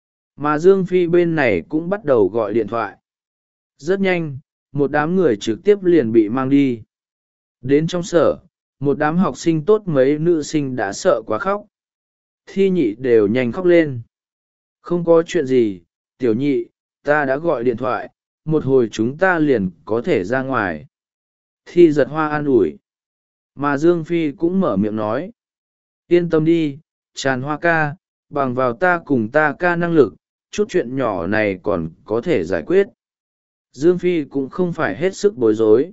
Mà Dương Phi bên này cũng bắt đầu gọi điện thoại. Rất nhanh, một đám người trực tiếp liền bị mang đi. Đến trong sở, một đám học sinh tốt mấy nữ sinh đã sợ quá khóc. Thi nhị đều nhanh khóc lên. Không có chuyện gì, tiểu nhị, ta đã gọi điện thoại, một hồi chúng ta liền có thể ra ngoài. Thi Giật Hoa an ủi. Mà Dương Phi cũng mở miệng nói. Yên tâm đi, Tràn Hoa ca, bằng vào ta cùng ta ca năng lực, chút chuyện nhỏ này còn có thể giải quyết. Dương Phi cũng không phải hết sức bối rối.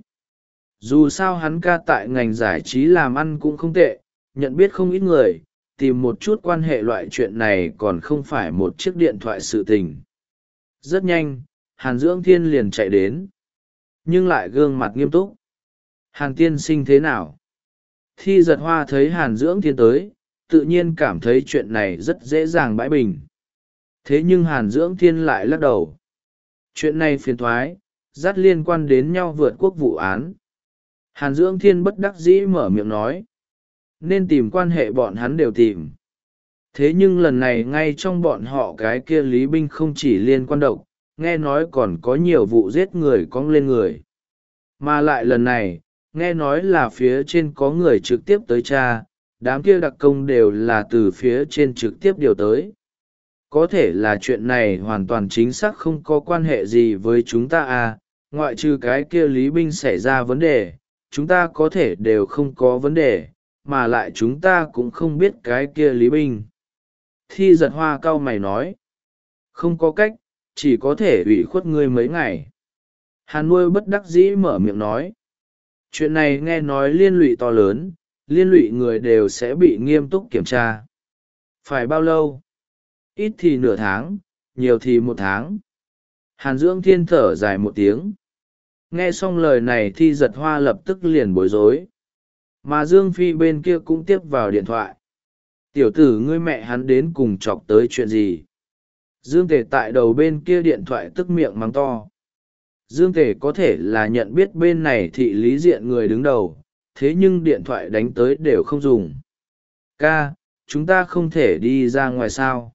Dù sao hắn ca tại ngành giải trí làm ăn cũng không tệ, nhận biết không ít người, tìm một chút quan hệ loại chuyện này còn không phải một chiếc điện thoại sự tình. Rất nhanh, Hàn Dưỡng Thiên liền chạy đến, nhưng lại gương mặt nghiêm túc. Hàn tiên sinh thế nào? Thi Giật Hoa thấy Hàn Dưỡng Thiên tới, tự nhiên cảm thấy chuyện này rất dễ dàng bãi bình. Thế nhưng Hàn Dưỡng Thiên lại lắc đầu. Chuyện này phiền thoái, rất liên quan đến nhau vượt quốc vụ án. Hàn Dưỡng Thiên bất đắc dĩ mở miệng nói. Nên tìm quan hệ bọn hắn đều tìm. Thế nhưng lần này ngay trong bọn họ cái kia Lý Binh không chỉ liên quan độc, nghe nói còn có nhiều vụ giết người cong lên người. Mà lại lần này, nghe nói là phía trên có người trực tiếp tới tra, đám kia đặc công đều là từ phía trên trực tiếp điều tới. Có thể là chuyện này hoàn toàn chính xác không có quan hệ gì với chúng ta à, ngoại trừ cái kia Lý Binh xảy ra vấn đề, chúng ta có thể đều không có vấn đề, mà lại chúng ta cũng không biết cái kia Lý Binh. Thi Giật Hoa cau mày nói. Không có cách, chỉ có thể ủy khuất ngươi mấy ngày. Hàn Nuôi bất đắc dĩ mở miệng nói. Chuyện này nghe nói liên lụy to lớn, liên lụy người đều sẽ bị nghiêm túc kiểm tra. Phải bao lâu? Ít thì nửa tháng, nhiều thì một tháng. Hàn Dưỡng Thiên thở dài một tiếng. Nghe xong lời này Thi Giật Hoa lập tức liền bối rối. Mà Dương Phi bên kia cũng tiếp vào điện thoại. Tiểu tử ngươi mẹ hắn đến cùng chọc tới chuyện gì? Dương Tề tại đầu bên kia điện thoại tức miệng mắng to. Dương Tề có thể là nhận biết bên này thị lý diện người đứng đầu, thế nhưng điện thoại đánh tới đều không dùng. Ca, chúng ta không thể đi ra ngoài sao?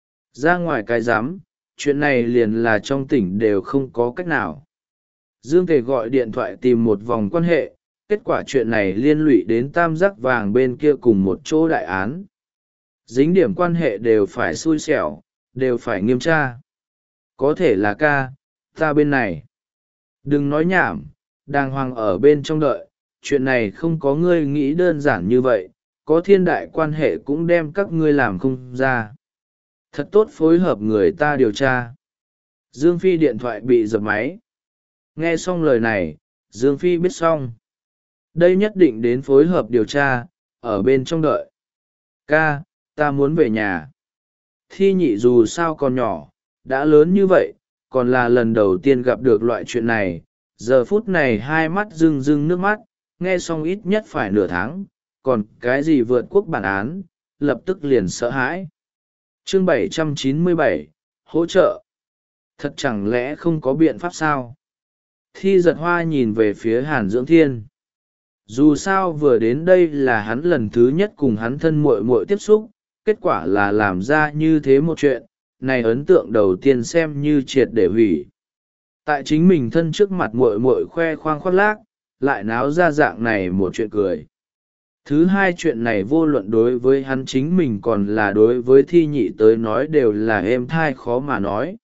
Ra ngoài cái rắm, chuyện này liền là trong tỉnh đều không có cách nào. Dương Tề gọi điện thoại tìm một vòng quan hệ, kết quả chuyện này liên lụy đến tam giác vàng bên kia cùng một chỗ đại án. Dính điểm quan hệ đều phải xui xẻo, đều phải nghiêm tra. Có thể là ca, ta bên này. Đừng nói nhảm, đàng hoàng ở bên trong đợi, chuyện này không có ngươi nghĩ đơn giản như vậy, có thiên đại quan hệ cũng đem các ngươi làm không ra. Thật tốt phối hợp người ta điều tra. Dương Phi điện thoại bị dập máy. Nghe xong lời này, Dương Phi biết xong. Đây nhất định đến phối hợp điều tra, ở bên trong đợi. Ca, ta muốn về nhà. Thi nhị dù sao còn nhỏ, đã lớn như vậy, còn là lần đầu tiên gặp được loại chuyện này. Giờ phút này hai mắt rưng rưng nước mắt, nghe xong ít nhất phải nửa tháng, còn cái gì vượt quốc bản án, lập tức liền sợ hãi. Chương bảy trăm chín mươi bảy, hỗ trợ. Thật chẳng lẽ không có biện pháp sao? Thi giật hoa nhìn về phía Hàn Dưỡng Thiên. Dù sao vừa đến đây là hắn lần thứ nhất cùng hắn thân muội muội tiếp xúc, kết quả là làm ra như thế một chuyện, này ấn tượng đầu tiên xem như triệt để hủy. Tại chính mình thân trước mặt muội muội khoe khoang khoác lác, lại náo ra dạng này một chuyện cười. Thứ hai, chuyện này vô luận đối với hắn chính mình còn là đối với thi nhị tới nói đều là êm thai khó mà nói.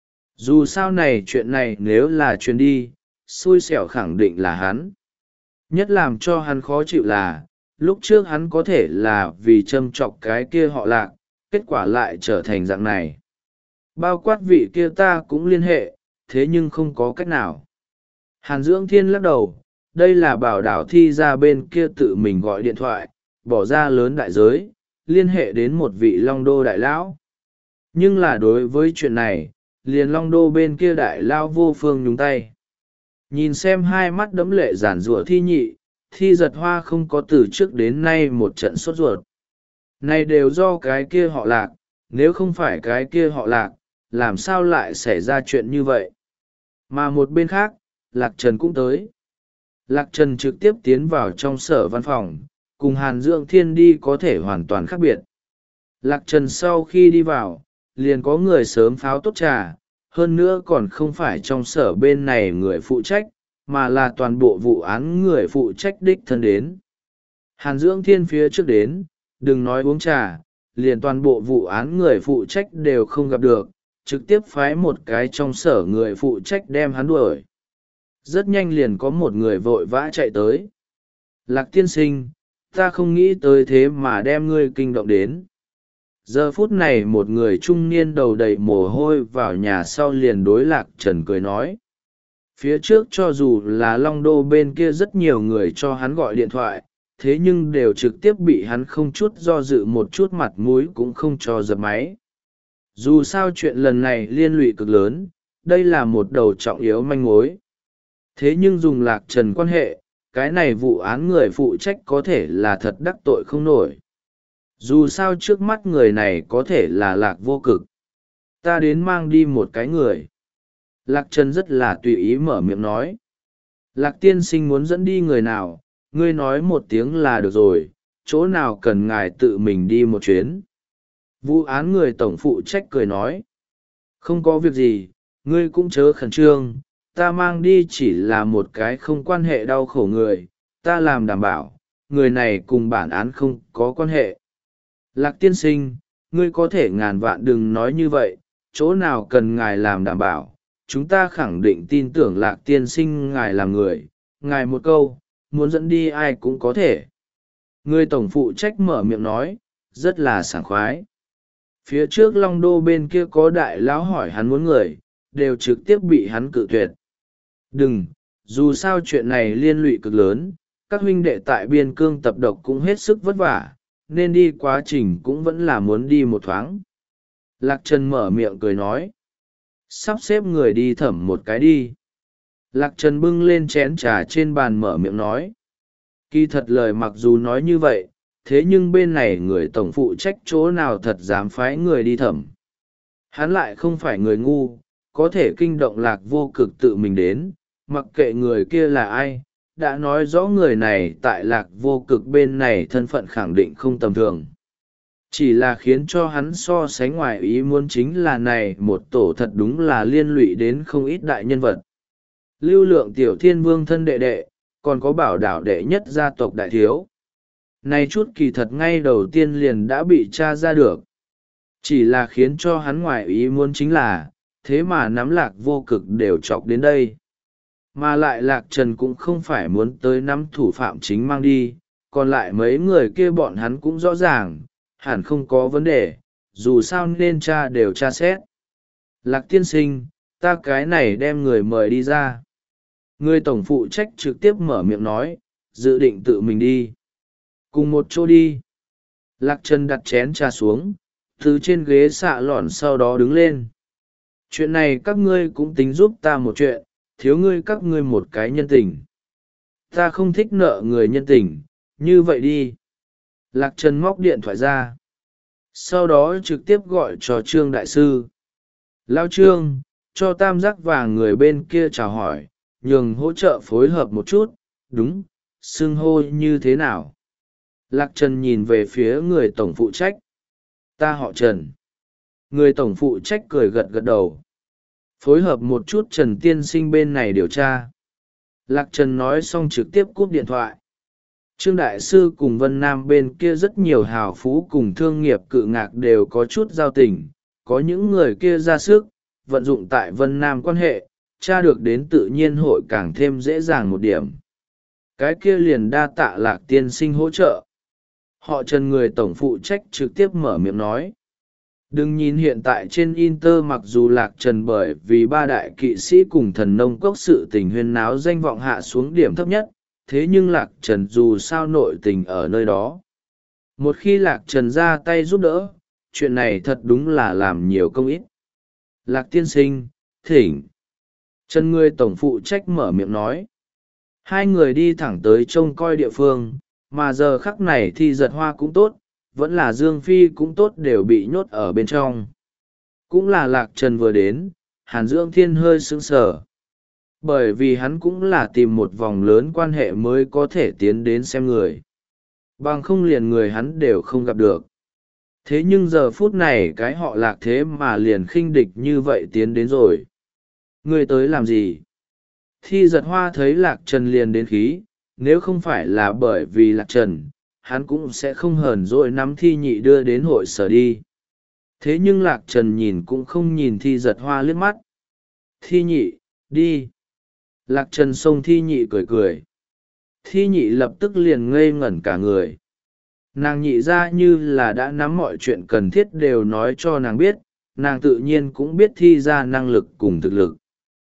Dù sao này chuyện này nếu là truyền đi, xui xẻo khẳng định là hắn. Nhất làm cho hắn khó chịu là, lúc trước hắn có thể là vì châm chọc cái kia họ Lạc, kết quả lại trở thành dạng này. Bao quát vị kia ta cũng liên hệ, thế nhưng không có cách nào. Hàn Dưỡng Thiên lắc đầu, đây là bảo đảo thi ra bên kia tự mình gọi điện thoại, bỏ ra lớn đại giới, liên hệ đến một vị Long Đô đại lão. Nhưng là đối với chuyện này, liền Long Đô bên kia đại lão vô phương nhúng tay. Nhìn xem hai mắt đẫm lệ giản rủa thi nhị, thi giật hoa không có từ trước đến nay một trận sốt ruột. Này đều do cái kia họ Lạc, nếu không phải cái kia họ Lạc, làm sao lại xảy ra chuyện như vậy? Mà một bên khác, Lạc Trần cũng tới. Lạc Trần trực tiếp tiến vào trong sở văn phòng, cùng Hàn Dưỡng Thiên đi có thể hoàn toàn khác biệt. Lạc Trần sau khi đi vào, liền có người sớm pháo tốt trà, hơn nữa còn không phải trong sở bên này người phụ trách, mà là toàn bộ vụ án người phụ trách đích thân đến. Hàn Dưỡng Thiên phía trước đến, đừng nói uống trà, liền toàn bộ vụ án người phụ trách đều không gặp được, trực tiếp phái một cái trong sở người phụ trách đem hắn đuổi. Rất nhanh liền có một người vội vã chạy tới. Lạc tiên sinh, ta không nghĩ tới thế mà đem ngươi kinh động đến. Giờ phút này một người trung niên đầu đầy mồ hôi vào nhà sau liền đối Lạc Trần cười nói. Phía trước cho dù là Long Đô bên kia rất nhiều người cho hắn gọi điện thoại, thế nhưng đều trực tiếp bị hắn không chút do dự một chút mặt mũi cũng không cho dập máy. Dù sao chuyện lần này liên lụy cực lớn, đây là một đầu trọng yếu manh mối. Thế nhưng dùng Lạc Trần quan hệ, cái này vụ án người phụ trách có thể là thật đắc tội không nổi. Dù sao trước mắt người này có thể là Lạc Vô Cực. Ta đến mang đi một cái người. Lạc Trần rất là tùy ý mở miệng nói. Lạc tiên sinh muốn dẫn đi người nào, ngươi nói một tiếng là được rồi, chỗ nào cần ngài tự mình đi một chuyến. Vụ án người tổng phụ trách cười nói. Không có việc gì, ngươi cũng chớ khẩn trương, ta mang đi chỉ là một cái không quan hệ đau khổ người, ta làm đảm bảo, người này cùng bản án không có quan hệ. Lạc tiên sinh, ngươi có thể ngàn vạn đừng nói như vậy, chỗ nào cần ngài làm đảm bảo, chúng ta khẳng định tin tưởng Lạc tiên sinh ngài là người, ngài một câu, muốn dẫn đi ai cũng có thể. Người tổng phụ trách mở miệng nói, rất là sảng khoái. Phía trước Long Đô bên kia có đại lão hỏi hắn muốn người, đều trực tiếp bị hắn cự tuyệt. Đừng, dù sao chuyện này liên lụy cực lớn, các huynh đệ tại biên cương tập độc cũng hết sức vất vả, nên đi quá trình cũng vẫn là muốn đi một thoáng. Lạc Trần mở miệng cười nói. Sắp xếp người đi thẩm một cái đi. Lạc Trần bưng lên chén trà trên bàn mở miệng nói. Kỳ thật lời mặc dù nói như vậy, thế nhưng bên này người tổng phụ trách chỗ nào thật dám phái người đi thẩm. Hắn lại không phải người ngu, có thể kinh động Lạc Vô Cực tự mình đến, mặc kệ người kia là ai, đã nói rõ người này tại Lạc Vô Cực bên này thân phận khẳng định không tầm thường. Chỉ là khiến cho hắn so sánh ngoài ý muốn chính là này một tổ thật đúng là liên lụy đến không ít đại nhân vật. Lưu Lượng tiểu thiên vương thân đệ đệ, còn có Bảo Đảo đệ nhất gia tộc đại thiếu. Này chút kỳ thật ngay đầu tiên liền đã bị tra ra được. Chỉ là khiến cho hắn ngoài ý muốn chính là, thế mà nắm Lạc Vô Cực đều chọc đến đây. Mà lại Lạc Trần cũng không phải muốn tới nắm thủ phạm chính mang đi, còn lại mấy người kia bọn hắn cũng rõ ràng, hẳn không có vấn đề, dù sao nên tra đều tra xét. Lạc tiên sinh, ta cái này đem người mời đi ra. Người tổng phụ trách trực tiếp mở miệng nói, dự định tự mình đi. Cùng một chỗ đi. Lạc Trần đặt chén trà xuống, từ trên ghế xạ lọn sau đó đứng lên. Chuyện này các ngươi cũng tính giúp ta một chuyện, thiếu ngươi các ngươi một cái nhân tình. Ta không thích nợ người nhân tình, như vậy đi. Lạc Trần móc điện thoại ra. Sau đó trực tiếp gọi cho Trương Đại Sư. Lao Trương, cho tam giác vàng người bên kia chào hỏi, nhường hỗ trợ phối hợp một chút, đúng, xưng hô như thế nào. Lạc Trần nhìn về phía người tổng phụ trách. Ta họ Trần. Người tổng phụ trách cười gật gật đầu. Phối hợp một chút Trần tiên sinh bên này điều tra. Lạc Trần nói xong trực tiếp cúp điện thoại. Trương Đại Sư cùng Vân Nam bên kia rất nhiều hào phú cùng thương nghiệp cự ngạc đều có chút giao tình. Có những người kia ra sức, vận dụng tại Vân Nam quan hệ, tra được đến tự nhiên hội càng thêm dễ dàng một điểm. Cái kia liền đa tạ Lạc tiên sinh hỗ trợ. Họ Trần người tổng phụ trách trực tiếp mở miệng nói. Đừng nhìn hiện tại trên Inter mặc dù Lạc Trần bởi vì ba đại kỵ sĩ cùng thần nông cốc sự tình huyên náo danh vọng hạ xuống điểm thấp nhất, thế nhưng Lạc Trần dù sao nội tình ở nơi đó. Một khi Lạc Trần ra tay giúp đỡ, chuyện này thật đúng là làm nhiều công ít. Lạc tiên sinh, thỉnh. Trần người tổng phụ trách mở miệng nói. Hai người đi thẳng tới trông coi địa phương, mà giờ khắc này thì giật hoa cũng tốt, vẫn là Dương Phi cũng tốt đều bị nhốt ở bên trong. Cũng là Lạc Trần vừa đến, Hàn Dưỡng Thiên hơi sững sờ. Bởi vì hắn cũng là tìm một vòng lớn quan hệ mới có thể tiến đến xem người. Bằng không liền người hắn đều không gặp được. Thế nhưng giờ phút này cái họ Lạc thế mà liền khinh địch như vậy tiến đến rồi. Người tới làm gì? Thi giật hoa thấy Lạc Trần liền đến khí, nếu không phải là bởi vì Lạc Trần, hắn cũng sẽ không hờn dỗi nắm Thi Nhị đưa đến hội sở đi. Thế nhưng Lạc Trần nhìn cũng không nhìn Thi giật hoa liếc mắt. Thi Nhị, đi. Lạc Trần xông Thi Nhị cười cười. Thi Nhị lập tức liền ngây ngẩn cả người. Nàng nhị ra như là đã nắm mọi chuyện cần thiết đều nói cho nàng biết, nàng tự nhiên cũng biết Thi ra năng lực cùng thực lực.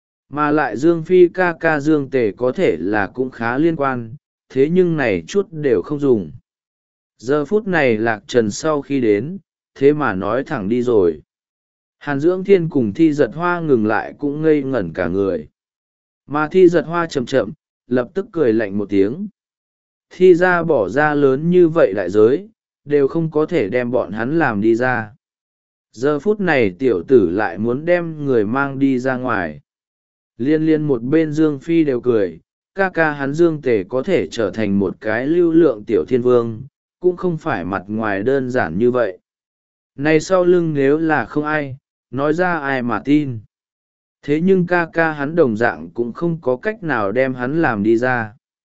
Mà lại Dương Phi ca ca Dương Tề có thể là cũng khá liên quan, thế nhưng này chút đều không dùng. Giờ phút này Lạc Trần sau khi đến, thế mà nói thẳng đi rồi. Hàn Dưỡng Thiên cùng Thi giật hoa ngừng lại cũng ngây ngẩn cả người. Mà Thi giật hoa chậm chậm, lập tức cười lạnh một tiếng. Thi ra bỏ ra lớn như vậy đại giới, đều không có thể đem bọn hắn làm đi ra. Giờ phút này tiểu tử lại muốn đem người mang đi ra ngoài. Liên liên một bên Dương Phi đều cười, ca ca hắn Dương Tề có thể trở thành một cái lưu lượng tiểu thiên vương, cũng không phải mặt ngoài đơn giản như vậy. Này sau lưng nếu là không ai, nói ra ai mà tin. Thế nhưng ca ca hắn đồng dạng cũng không có cách nào đem hắn làm đi ra.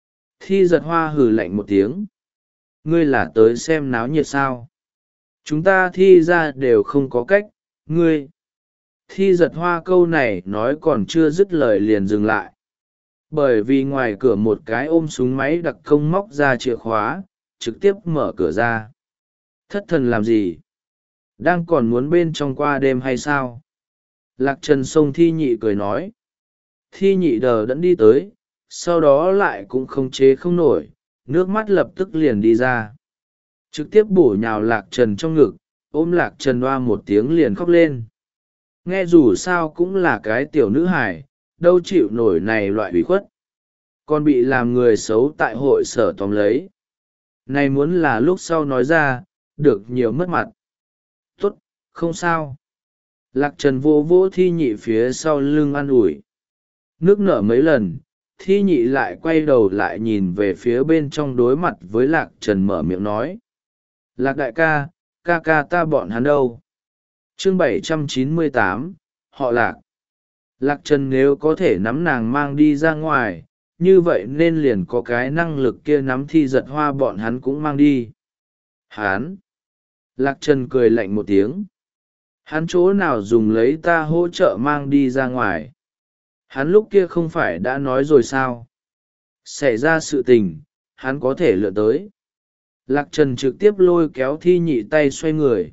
Thi giật hoa hừ lạnh một tiếng. Ngươi là tới xem náo nhiệt sao? Chúng ta thi ra đều không có cách, ngươi. Thi giật hoa câu này nói còn chưa dứt lời liền dừng lại. Bởi vì ngoài cửa một cái ôm súng máy đặc công móc ra chìa khóa, trực tiếp mở cửa ra. Thất thần làm gì? Đang còn muốn bên trong qua đêm hay sao? Lạc Trần xông Thi Nhị cười nói. Thi Nhị đờ đẫn đi tới, sau đó lại cũng không chế không nổi, nước mắt lập tức liền đi ra. Trực tiếp bổ nhào Lạc Trần trong ngực, ôm Lạc Trần hoa một tiếng liền khóc lên. Nghe dù sao cũng là cái tiểu nữ hài, đâu chịu nổi này loại ủy khuất. Còn bị làm người xấu tại hội sở tóm lấy. Này muốn là lúc sau nói ra, được nhiều mất mặt. Tốt, không sao. Lạc trần vô vỗ thi nhị phía sau lưng an ủi. Nước nở mấy lần, thi nhị lại quay đầu lại nhìn về phía bên trong đối mặt với lạc trần mở miệng nói. Lạc đại ca, ca ca ta bọn hắn đâu? Chương bảy trăm chín mươi tám, họ lạc. Lạc trần nếu có thể nắm nàng mang đi ra ngoài, như vậy nên liền có cái năng lực kia nắm thi giật hoa bọn hắn cũng mang đi. Hán! Lạc trần cười lạnh một tiếng. Hắn chỗ nào dùng lấy ta hỗ trợ mang đi ra ngoài? Hắn lúc kia không phải đã nói rồi sao? Xảy ra sự tình, hắn có thể lựa tới. Lạc trần trực tiếp lôi kéo thi nhị tay xoay người.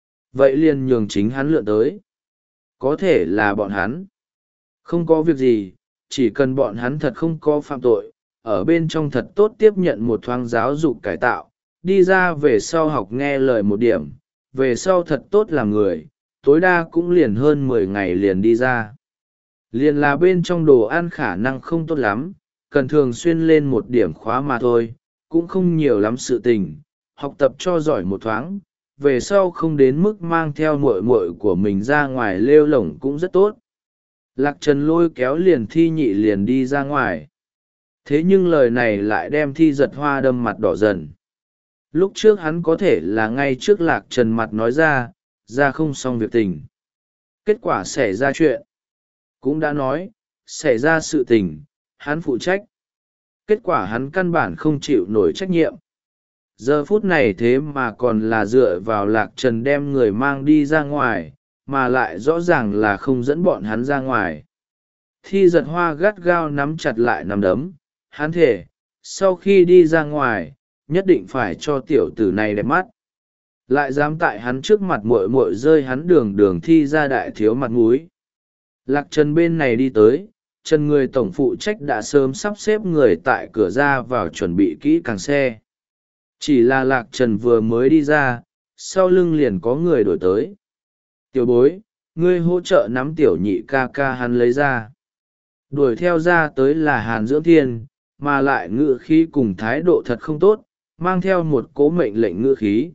Vậy liền nhường chính hắn lựa tới. Có thể là bọn hắn. Không có việc gì, chỉ cần bọn hắn thật không có phạm tội, ở bên trong thật tốt tiếp nhận một thoáng giáo dục cải tạo, đi ra về sau học nghe lời một điểm, về sau thật tốt làm người, tối đa cũng liền hơn mười ngày liền đi ra. Liền là bên trong đồ ăn khả năng không tốt lắm, cần thường xuyên lên một điểm khóa mà thôi, cũng không nhiều lắm sự tình, học tập cho giỏi một thoáng, về sau không đến mức mang theo muội muội của mình ra ngoài lêu lổng cũng rất tốt. Lạc trần lôi kéo liền thi nhị liền đi ra ngoài. Thế nhưng lời này lại đem thi giật hoa đâm mặt đỏ dần. Lúc trước hắn có thể là ngay trước lạc trần mặt nói ra, ra không xong việc tình. Kết quả xảy ra chuyện. Cũng đã nói, xảy ra sự tình, hắn phụ trách. Kết quả hắn căn bản không chịu nổi trách nhiệm. Giờ phút này thế mà còn là dựa vào lạc trần đem người mang đi ra ngoài, mà lại rõ ràng là không dẫn bọn hắn ra ngoài. Thi giật hoa gắt gao nắm chặt lại nắm đấm, hắn thể, sau khi đi ra ngoài, nhất định phải cho tiểu tử này đẹp mắt. Lại dám tại hắn trước mặt muội muội rơi hắn đường đường thi ra đại thiếu mặt mũi. Lạc trần bên này đi tới, trần người tổng phụ trách đã sớm sắp xếp người tại cửa ra vào chuẩn bị kỹ càng xe. Chỉ là lạc trần vừa mới đi ra, sau lưng liền có người đổi tới. Tiểu bối, ngươi hỗ trợ nắm tiểu nhị ca ca hắn lấy ra. Đuổi theo ra tới là Hàn Dưỡng Thiên, mà lại ngữ khí cùng thái độ thật không tốt, mang theo một cố mệnh lệnh ngữ khí.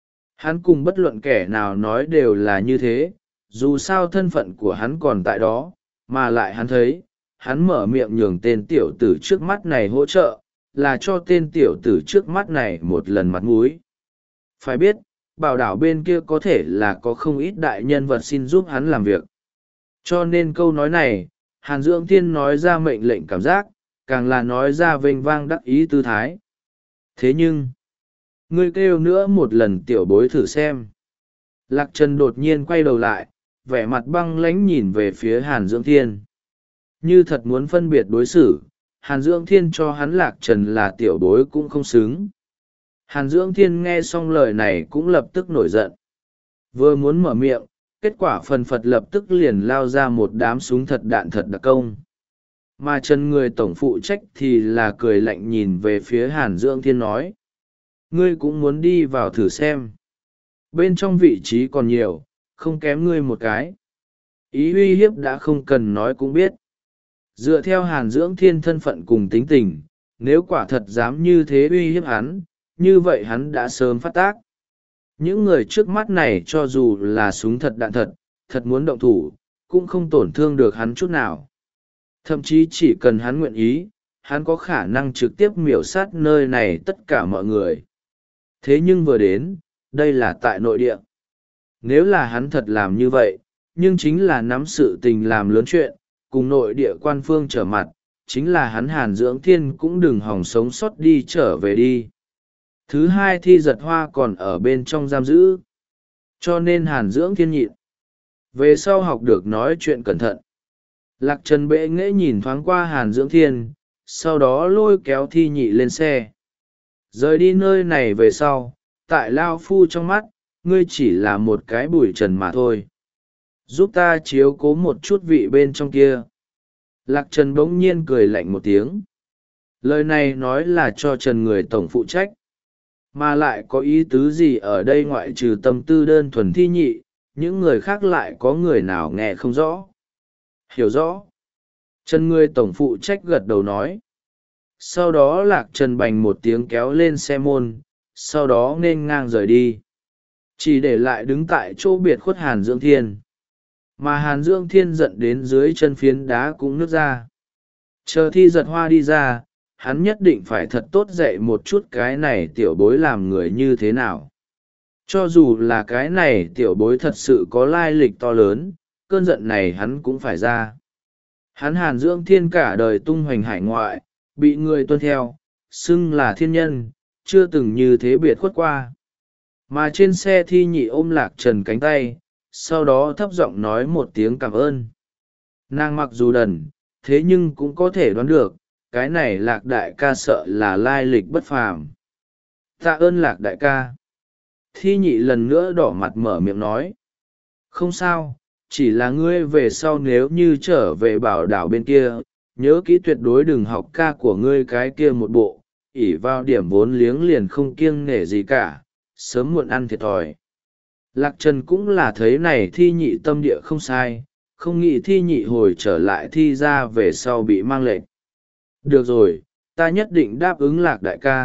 Hắn cùng bất luận kẻ nào nói đều là như thế, dù sao thân phận của hắn còn tại đó, mà lại hắn thấy, hắn mở miệng nhường tên tiểu tử trước mắt này hỗ trợ, là cho tên tiểu tử trước mắt này một lần mặt mũi. Phải biết, bảo đảo bên kia có thể là có không ít đại nhân vật xin giúp hắn làm việc. Cho nên câu nói này, Hàn Dưỡng Thiên nói ra mệnh lệnh cảm giác, càng là nói ra vênh vang đắc ý tư thái. Thế nhưng, ngươi kêu nữa một lần tiểu bối thử xem. Lạc Trần đột nhiên quay đầu lại, vẻ mặt băng lãnh nhìn về phía Hàn Dưỡng Thiên. Như thật muốn phân biệt đối xử, Hàn Dưỡng Thiên cho hắn Lạc Trần là tiểu bối cũng không xứng. Hàn Dưỡng Thiên nghe xong lời này cũng lập tức nổi giận. Vừa muốn mở miệng, kết quả phần phật lập tức liền lao ra một đám súng thật đạn thật đặc công. Mà Trần người tổng phụ trách thì là cười lạnh nhìn về phía Hàn Dưỡng Thiên nói. Ngươi cũng muốn đi vào thử xem. Bên trong vị trí còn nhiều, không kém ngươi một cái. Ý uy hiếp đã không cần nói cũng biết. Dựa theo Hàn Dưỡng Thiên thân phận cùng tính tình, nếu quả thật dám như thế uy hiếp hắn, như vậy hắn đã sớm phát tác. Những người trước mắt này cho dù là súng thật đạn thật, thật muốn động thủ, cũng không tổn thương được hắn chút nào. Thậm chí chỉ cần hắn nguyện ý, hắn có khả năng trực tiếp miểu sát nơi này tất cả mọi người. Thế nhưng vừa đến, đây là tại nội địa. Nếu là hắn thật làm như vậy, nhưng chính là nắm sự tình làm lớn chuyện, cùng nội địa quan phương trở mặt, chính là hắn Hàn Dưỡng Thiên cũng đừng hòng sống sót đi trở về đi. Thứ hai thi giật hoa còn ở bên trong giam giữ. Cho nên Hàn Dưỡng Thiên nhịn. Về sau học được nói chuyện cẩn thận. Lạc Trần bệ nghễ nhìn thoáng qua Hàn Dưỡng Thiên, sau đó lôi kéo thi nhị lên xe. Rời đi nơi này về sau, tại Lao Phu trong mắt, ngươi chỉ là một cái bụi trần mà thôi. Giúp ta chiếu cố một chút vị bên trong kia. Lạc Trần bỗng nhiên cười lạnh một tiếng. Lời này nói là cho Trần người tổng phụ trách. Mà lại có ý tứ gì ở đây ngoại trừ tâm tư đơn thuần thi nhị, những người khác lại có người nào nghe không rõ. Hiểu rõ. Trần người tổng phụ trách gật đầu nói. Sau đó Lạc Trần bành một tiếng kéo lên xe môn, sau đó nên ngang rời đi. Chỉ để lại đứng tại chỗ biệt khuất Hàn Dưỡng Thiên. mà Hàn Dưỡng Thiên giận đến dưới chân phiến đá cũng nứt ra. Chờ Thi Giật Hoa đi ra, hắn nhất định phải thật tốt dạy một chút cái này tiểu bối làm người như thế nào. Cho dù là cái này tiểu bối thật sự có lai lịch to lớn, cơn giận này hắn cũng phải ra. Hắn Hàn Dưỡng Thiên cả đời tung hoành hải ngoại, bị người tuân theo, xưng là thiên nhân, chưa từng như thế biệt khuất qua. Mà trên xe Thi Nhị ôm Lạc Trần cánh tay, sau đó thấp giọng nói một tiếng cảm ơn. Nàng mặc dù đần, thế nhưng cũng có thể đoán được, cái này Lạc đại ca sợ là lai lịch bất phàm. Tạ ơn Lạc đại ca. Thi Nhị lần nữa đỏ mặt mở miệng nói. Không sao, chỉ là ngươi về sau nếu như trở về bảo đảo bên kia, nhớ kỹ tuyệt đối đừng học ca của ngươi cái kia một bộ, ỷ vào điểm vốn liếng liền không kiêng nể gì cả, sớm muộn ăn thiệt thòi. Lạc Trần cũng là thấy này Thi Nhị tâm địa không sai, không nghĩ Thi Nhị hồi trở lại thi ra về sau bị mang lệnh. Được rồi, ta nhất định đáp ứng Lạc đại ca.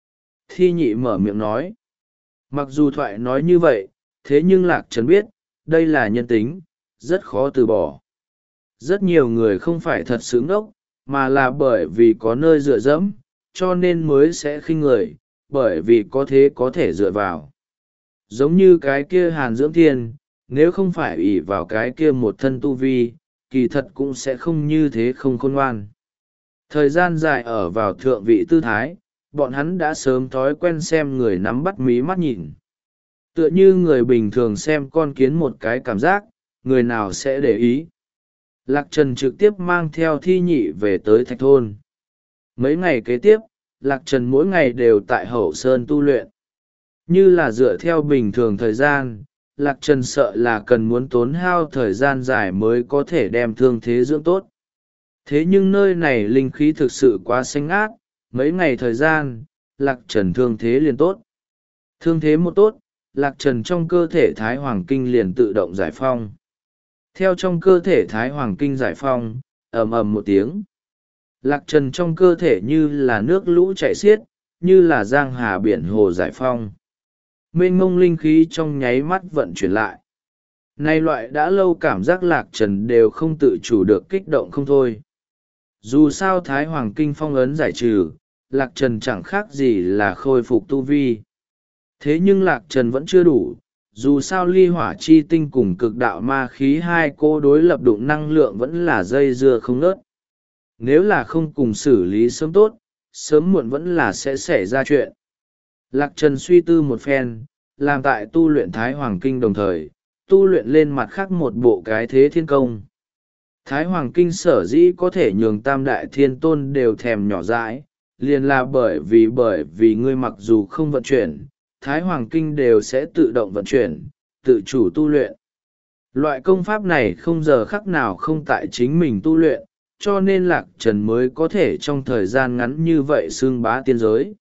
Thi Nhị mở miệng nói. Mặc dù thoại nói như vậy, thế nhưng Lạc Trần biết, đây là nhân tính, rất khó từ bỏ. Rất nhiều người không phải thật sự ngốc, mà là bởi vì có nơi dựa dẫm, cho nên mới sẽ khinh người, bởi vì có thế có thể dựa vào. Giống như cái kia Hàn Dưỡng Thiên, nếu không phải ỷ vào cái kia một thân tu vi, kỳ thật cũng sẽ không như thế không khôn ngoan. Thời gian dài ở vào thượng vị tư thái, bọn hắn đã sớm thói quen xem người nắm bắt mí mắt nhìn. Tựa như người bình thường xem con kiến một cái cảm giác, người nào sẽ để ý. Lạc Trần trực tiếp mang theo Thi Nhị về tới Thạch Thôn. Mấy ngày kế tiếp, Lạc Trần mỗi ngày đều tại Hậu Sơn tu luyện. Như là dựa theo bình thường thời gian, Lạc Trần sợ là cần muốn tốn hao thời gian dài mới có thể đem thương thế dưỡng tốt. Thế nhưng nơi này linh khí thực sự quá xanh ngát, mấy ngày thời gian, Lạc Trần thương thế liền tốt. Thương thế một tốt, Lạc Trần trong cơ thể Thái Hoàng Kinh liền tự động giải phong. Theo trong cơ thể Thái Hoàng Kinh giải phong, ầm ầm một tiếng. Lạc Trần trong cơ thể như là nước lũ chảy xiết, như là giang hà biển hồ giải phong. Mênh mông linh khí trong nháy mắt vận chuyển lại. Nay loại đã lâu cảm giác Lạc Trần đều không tự chủ được kích động không thôi. Dù sao Thái Hoàng Kinh phong ấn giải trừ, Lạc Trần chẳng khác gì là khôi phục tu vi. Thế nhưng Lạc Trần vẫn chưa đủ, dù sao ly hỏa chi tinh cùng cực đạo ma khí hai cô đối lập đụng năng lượng vẫn là dây dưa không ngớt. Nếu là không cùng xử lý sớm tốt, sớm muộn vẫn là sẽ xảy ra chuyện. Lạc Trần suy tư một phen, làm tại tu luyện Thái Hoàng Kinh đồng thời, tu luyện lên mặt khác một bộ cái thế thiên công. Thái Hoàng Kinh sở dĩ có thể nhường tam đại thiên tôn đều thèm nhỏ dãi, liền là bởi vì bởi vì ngươi mặc dù không vận chuyển, Thái Hoàng Kinh đều sẽ tự động vận chuyển, tự chủ tu luyện. Loại công pháp này không giờ khắc nào không tại chính mình tu luyện, cho nên Lạc Trần mới có thể trong thời gian ngắn như vậy xưng bá tiên giới.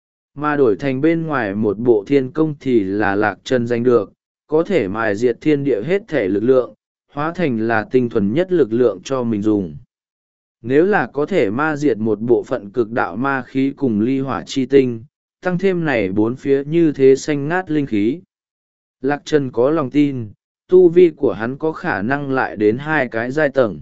Mà đổi thành bên ngoài một bộ thiên công thì là Lạc Trần giành được, có thể mài diệt thiên địa hết thể lực lượng, hóa thành là tinh thuần nhất lực lượng cho mình dùng. Nếu là có thể ma diệt một bộ phận cực đạo ma khí cùng ly hỏa chi tinh, tăng thêm này bốn phía như thế xanh ngát linh khí. Lạc Trần có lòng tin, tu vi của hắn có khả năng lại đến hai cái giai tầng.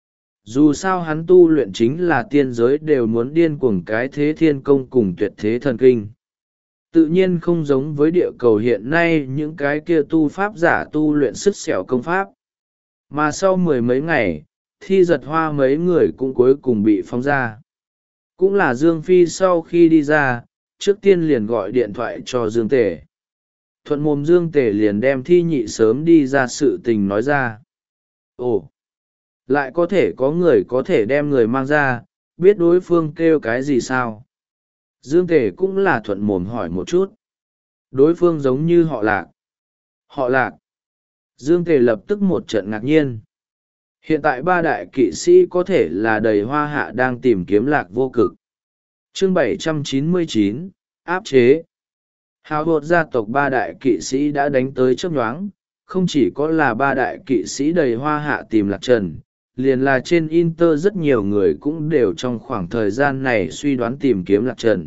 Dù sao hắn tu luyện chính là tiên giới đều muốn điên cuồng cái thế thiên công cùng tuyệt thế thần kinh. Tự nhiên không giống với địa cầu hiện nay những cái kia tu pháp giả tu luyện sức xẻo công pháp. Mà sau mười mấy ngày, Thi Giật Hoa mấy người cũng cuối cùng bị phóng ra. Cũng là Dương Phi sau khi đi ra, trước tiên liền gọi điện thoại cho Dương Tề. Thuận mồm Dương Tề liền đem Thi Nhị sớm đi ra sự tình nói ra. Ồ! Lại có thể có người có thể đem người mang ra, biết đối phương kêu cái gì sao? Dương Tề cũng là thuận mồm hỏi một chút. Đối phương giống như họ Lạc. Họ Lạc. Dương Tề lập tức một trận ngạc nhiên. Hiện tại ba đại kỵ sĩ có thể là đầy hoa hạ đang tìm kiếm Lạc Vô Cực. Chương bảy trăm chín mươi chín, áp chế. Hào hột gia tộc ba đại kỵ sĩ đã đánh tới chớp nhoáng, không chỉ có là ba đại kỵ sĩ đầy hoa hạ tìm Lạc Trần, liền là trên Inter rất nhiều người cũng đều trong khoảng thời gian này suy đoán tìm kiếm Lạc Trần.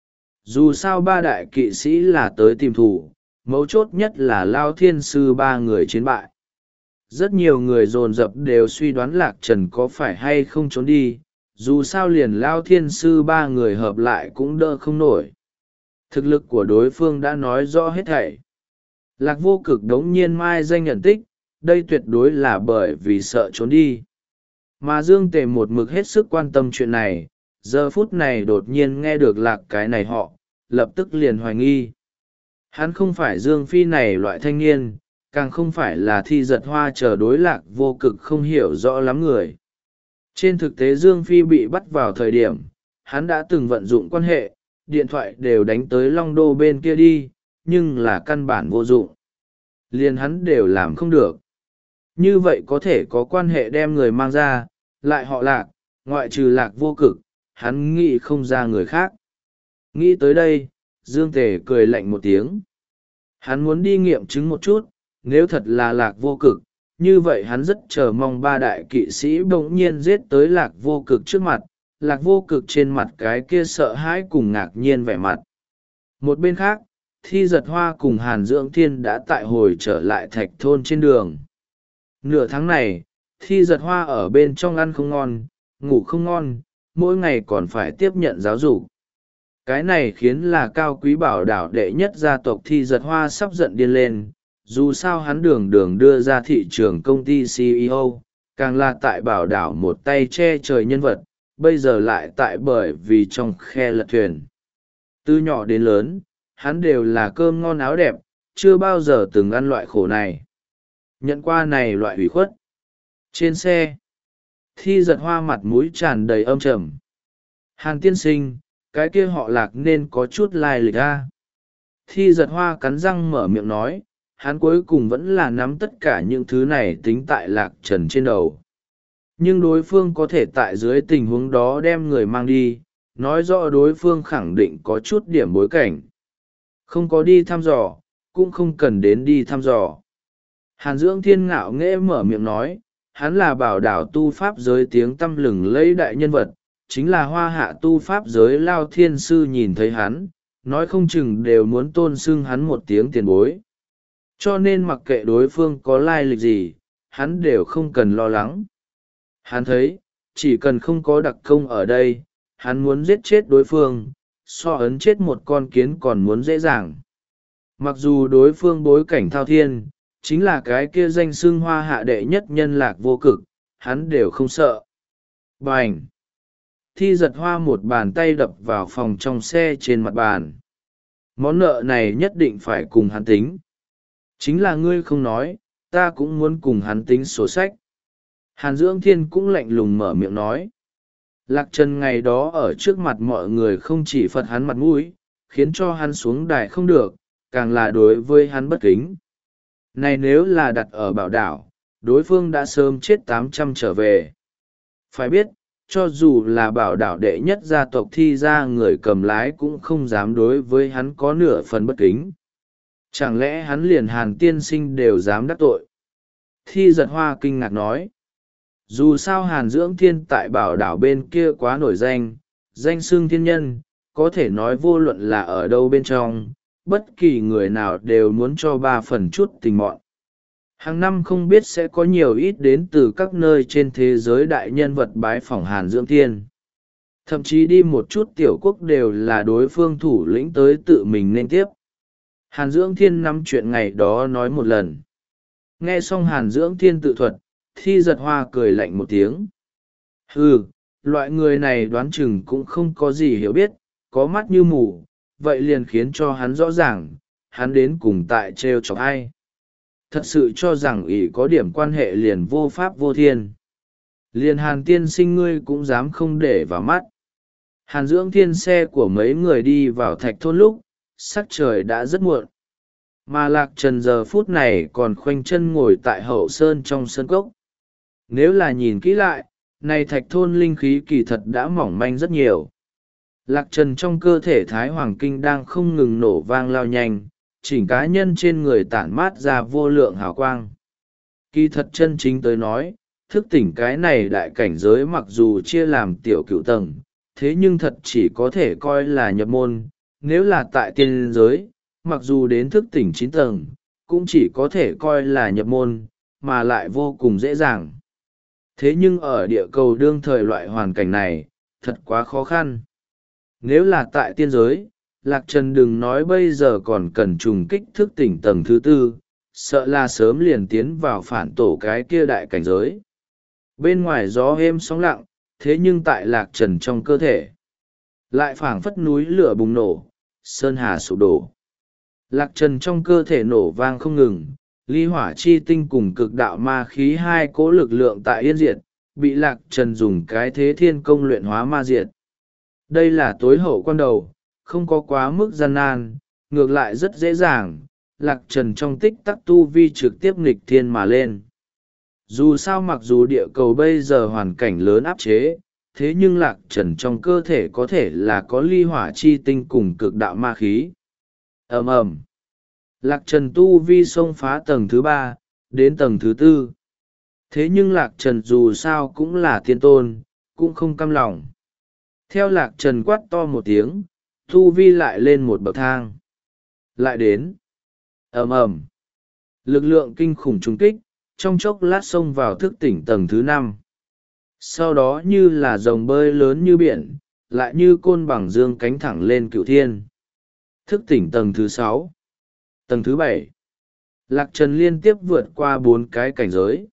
Dù sao ba đại kỵ sĩ là tới tìm thủ, mấu chốt nhất là Lao Thiên Sư ba người chiến bại. rất nhiều người dồn dập đều suy đoán lạc trần có phải hay không trốn đi, dù sao liền lao thiên sư ba người hợp lại cũng đỡ không nổi. Thực lực của đối phương đã nói rõ hết thảy. Lạc vô cực đống nhiên mai danh nhận tích, đây tuyệt đối là bởi vì sợ trốn đi. Mà Dương Tề một mực hết sức quan tâm chuyện này, giờ phút này đột nhiên nghe được lạc cái này họ, lập tức liền hoài nghi. Hắn không phải Dương Phi này loại thanh niên, càng không phải là Thi Giật Hoa chờ đối lạc vô cực không hiểu rõ lắm người. Trên thực tế Dương Phi bị bắt vào thời điểm, hắn đã từng vận dụng quan hệ, điện thoại đều đánh tới Long Đô bên kia đi, nhưng là căn bản vô dụng. Liền hắn đều làm không được. Như vậy có thể có quan hệ đem người mang ra, lại họ lạc, ngoại trừ lạc vô cực, hắn nghĩ không ra người khác. Nghĩ tới đây, Dương Tề cười lạnh một tiếng. Hắn muốn đi nghiệm chứng một chút, nếu thật là lạc vô cực, như vậy hắn rất chờ mong ba đại kỵ sĩ bỗng nhiên giết tới lạc vô cực trước mặt, lạc vô cực trên mặt cái kia sợ hãi cùng ngạc nhiên vẻ mặt. Một bên khác, Thi Giật Hoa cùng Hàn Dưỡng Thiên đã tại hồi trở lại thạch thôn trên đường. Nửa tháng này, Thi Giật Hoa ở bên trong ăn không ngon, ngủ không ngon, mỗi ngày còn phải tiếp nhận giáo dục. Cái này khiến là cao quý bảo đảo đệ nhất gia tộc Thi Giật Hoa sắp giận điên lên, dù sao hắn đường đường đưa ra thị trường công ty xê e ô, càng là tại bảo đảo một tay che trời nhân vật, bây giờ lại tại bởi vì trong khe lật thuyền. Từ nhỏ đến lớn, hắn đều là cơm ngon áo đẹp, chưa bao giờ từng ăn loại khổ này. Nhận qua này loại hủy khuất. Trên xe, Thi Giật Hoa mặt mũi tràn đầy âm trầm. Hàn tiên sinh, cái kia họ lạc nên có chút lai lịch a. Thi Giật Hoa cắn răng mở miệng nói, hắn cuối cùng vẫn là nắm tất cả những thứ này tính tại lạc trần trên đầu. Nhưng đối phương có thể tại dưới tình huống đó đem người mang đi, nói rõ đối phương khẳng định có chút điểm bối cảnh. Không có đi thăm dò, cũng không cần đến đi thăm dò. Hàn Dưỡng Thiên ngạo nghễ mở miệng nói, hắn là bảo đảo tu pháp giới tiếng tăm lừng lẫy đại nhân vật, chính là hoa hạ tu pháp giới Lao Thiên Sư nhìn thấy hắn, nói không chừng đều muốn tôn xưng hắn một tiếng tiền bối. Cho nên mặc kệ đối phương có lai lịch gì, hắn đều không cần lo lắng. Hắn thấy, chỉ cần không có đặc công ở đây, hắn muốn giết chết đối phương, so ấn chết một con kiến còn muốn dễ dàng. Mặc dù đối phương bối cảnh thao thiên, chính là cái kia danh xưng hoa hạ đệ nhất nhân lạc vô cực, hắn đều không sợ. Bành! Thi Giật Hoa một bàn tay đập vào phòng trong xe trên mặt bàn. Món nợ này nhất định phải cùng hắn tính. Chính là ngươi không nói, ta cũng muốn cùng hắn tính sổ sách. Hàn Dưỡng Thiên cũng lạnh lùng mở miệng nói. Lạc Trần ngày đó ở trước mặt mọi người không chỉ phật hắn mặt mũi, khiến cho hắn xuống đài không được, càng là đối với hắn bất kính. Này nếu là đặt ở bảo đảo, đối phương đã sớm chết tám trăm trở về. Phải biết, cho dù là bảo đảo đệ nhất gia tộc Thi ra người cầm lái cũng không dám đối với hắn có nửa phần bất kính. Chẳng lẽ hắn liền Hàn tiên sinh đều dám đắc tội? Thi Giật Hoa kinh ngạc nói. Dù sao Hàn Dưỡng Thiên tại bảo đảo bên kia quá nổi danh, danh xưng thiên nhân, có thể nói vô luận là ở đâu bên trong, bất kỳ người nào đều muốn cho ba phần chút tình mọn. Hàng năm không biết sẽ có nhiều ít đến từ các nơi trên thế giới đại nhân vật bái phỏng Hàn Dưỡng Thiên. Thậm chí đi một chút tiểu quốc đều là đối phương thủ lĩnh tới tự mình nên tiếp. Hàn Dưỡng Thiên nắm chuyện ngày đó nói một lần. Nghe xong Hàn Dưỡng Thiên tự thuật, Thi Giật Hoa cười lạnh một tiếng. Hừ, loại người này đoán chừng cũng không có gì hiểu biết, có mắt như mù, vậy liền khiến cho hắn rõ ràng, hắn đến cùng tại trêu chọc ai. Thật sự cho rằng ỷ có điểm quan hệ liền vô pháp vô thiên. Liền Hàn tiên sinh ngươi cũng dám không để vào mắt. Hàn Dưỡng Thiên xe của mấy người đi vào thạch thôn lúc, sắc trời đã rất muộn. Mà Lạc Trần giờ phút này còn khoanh chân ngồi tại hậu sơn trong sân cốc. Nếu là nhìn kỹ lại, này thạch thôn linh khí kỳ thật đã mỏng manh rất nhiều. Lạc Trần trong cơ thể Thái Hoàng Kinh đang không ngừng nổ vang lao nhanh, chỉnh cá nhân trên người tản mát ra vô lượng hào quang. Kỳ thật chân chính tới nói, thức tỉnh cái này đại cảnh giới mặc dù chia làm tiểu cửu tầng, thế nhưng thật chỉ có thể coi là nhập môn. Nếu là tại tiên giới, mặc dù đến thức tỉnh chín tầng, cũng chỉ có thể coi là nhập môn, mà lại vô cùng dễ dàng. Thế nhưng ở địa cầu đương thời loại hoàn cảnh này thật quá khó khăn. Nếu là tại tiên giới, Lạc Trần đừng nói bây giờ còn cần trùng kích thức tỉnh tầng thứ tư, sợ là sớm liền tiến vào phản tổ cái kia đại cảnh giới. Bên ngoài gió êm sóng lặng, thế nhưng tại Lạc Trần trong cơ thể lại phảng phất núi lửa bùng nổ, sơn hà sụp đổ. Lạc Trần trong cơ thể nổ vang không ngừng, ly hỏa chi tinh cùng cực đạo ma khí hai cỗ lực lượng tại yên diệt, bị Lạc Trần dùng cái thế thiên công luyện hóa ma diệt. Đây là tối hậu quan đầu, không có quá mức gian nan, ngược lại rất dễ dàng. Lạc Trần trong tích tắc tu vi trực tiếp nghịch thiên mà lên. Dù sao mặc dù địa cầu bây giờ hoàn cảnh lớn áp chế, thế nhưng Lạc Trần trong cơ thể có thể là có ly hỏa chi tinh cùng cực đạo ma khí. Ầm ầm, Lạc Trần tu vi xông phá tầng thứ ba, đến tầng thứ tư. Thế nhưng Lạc Trần dù sao cũng là tiên tôn, cũng không cam lòng. Theo Lạc Trần quát to một tiếng, tu vi lại lên một bậc thang. Lại đến. Ầm ầm, lực lượng kinh khủng trùng kích, trong chốc lát xông vào thức tỉnh tầng thứ năm. Sau đó như là dòng bơi lớn như biển, lại như côn bằng dương cánh thẳng lên cửu thiên. Thức tỉnh tầng thứ sáu, tầng thứ bảy. Lạc Trần liên tiếp vượt qua bốn cái cảnh giới.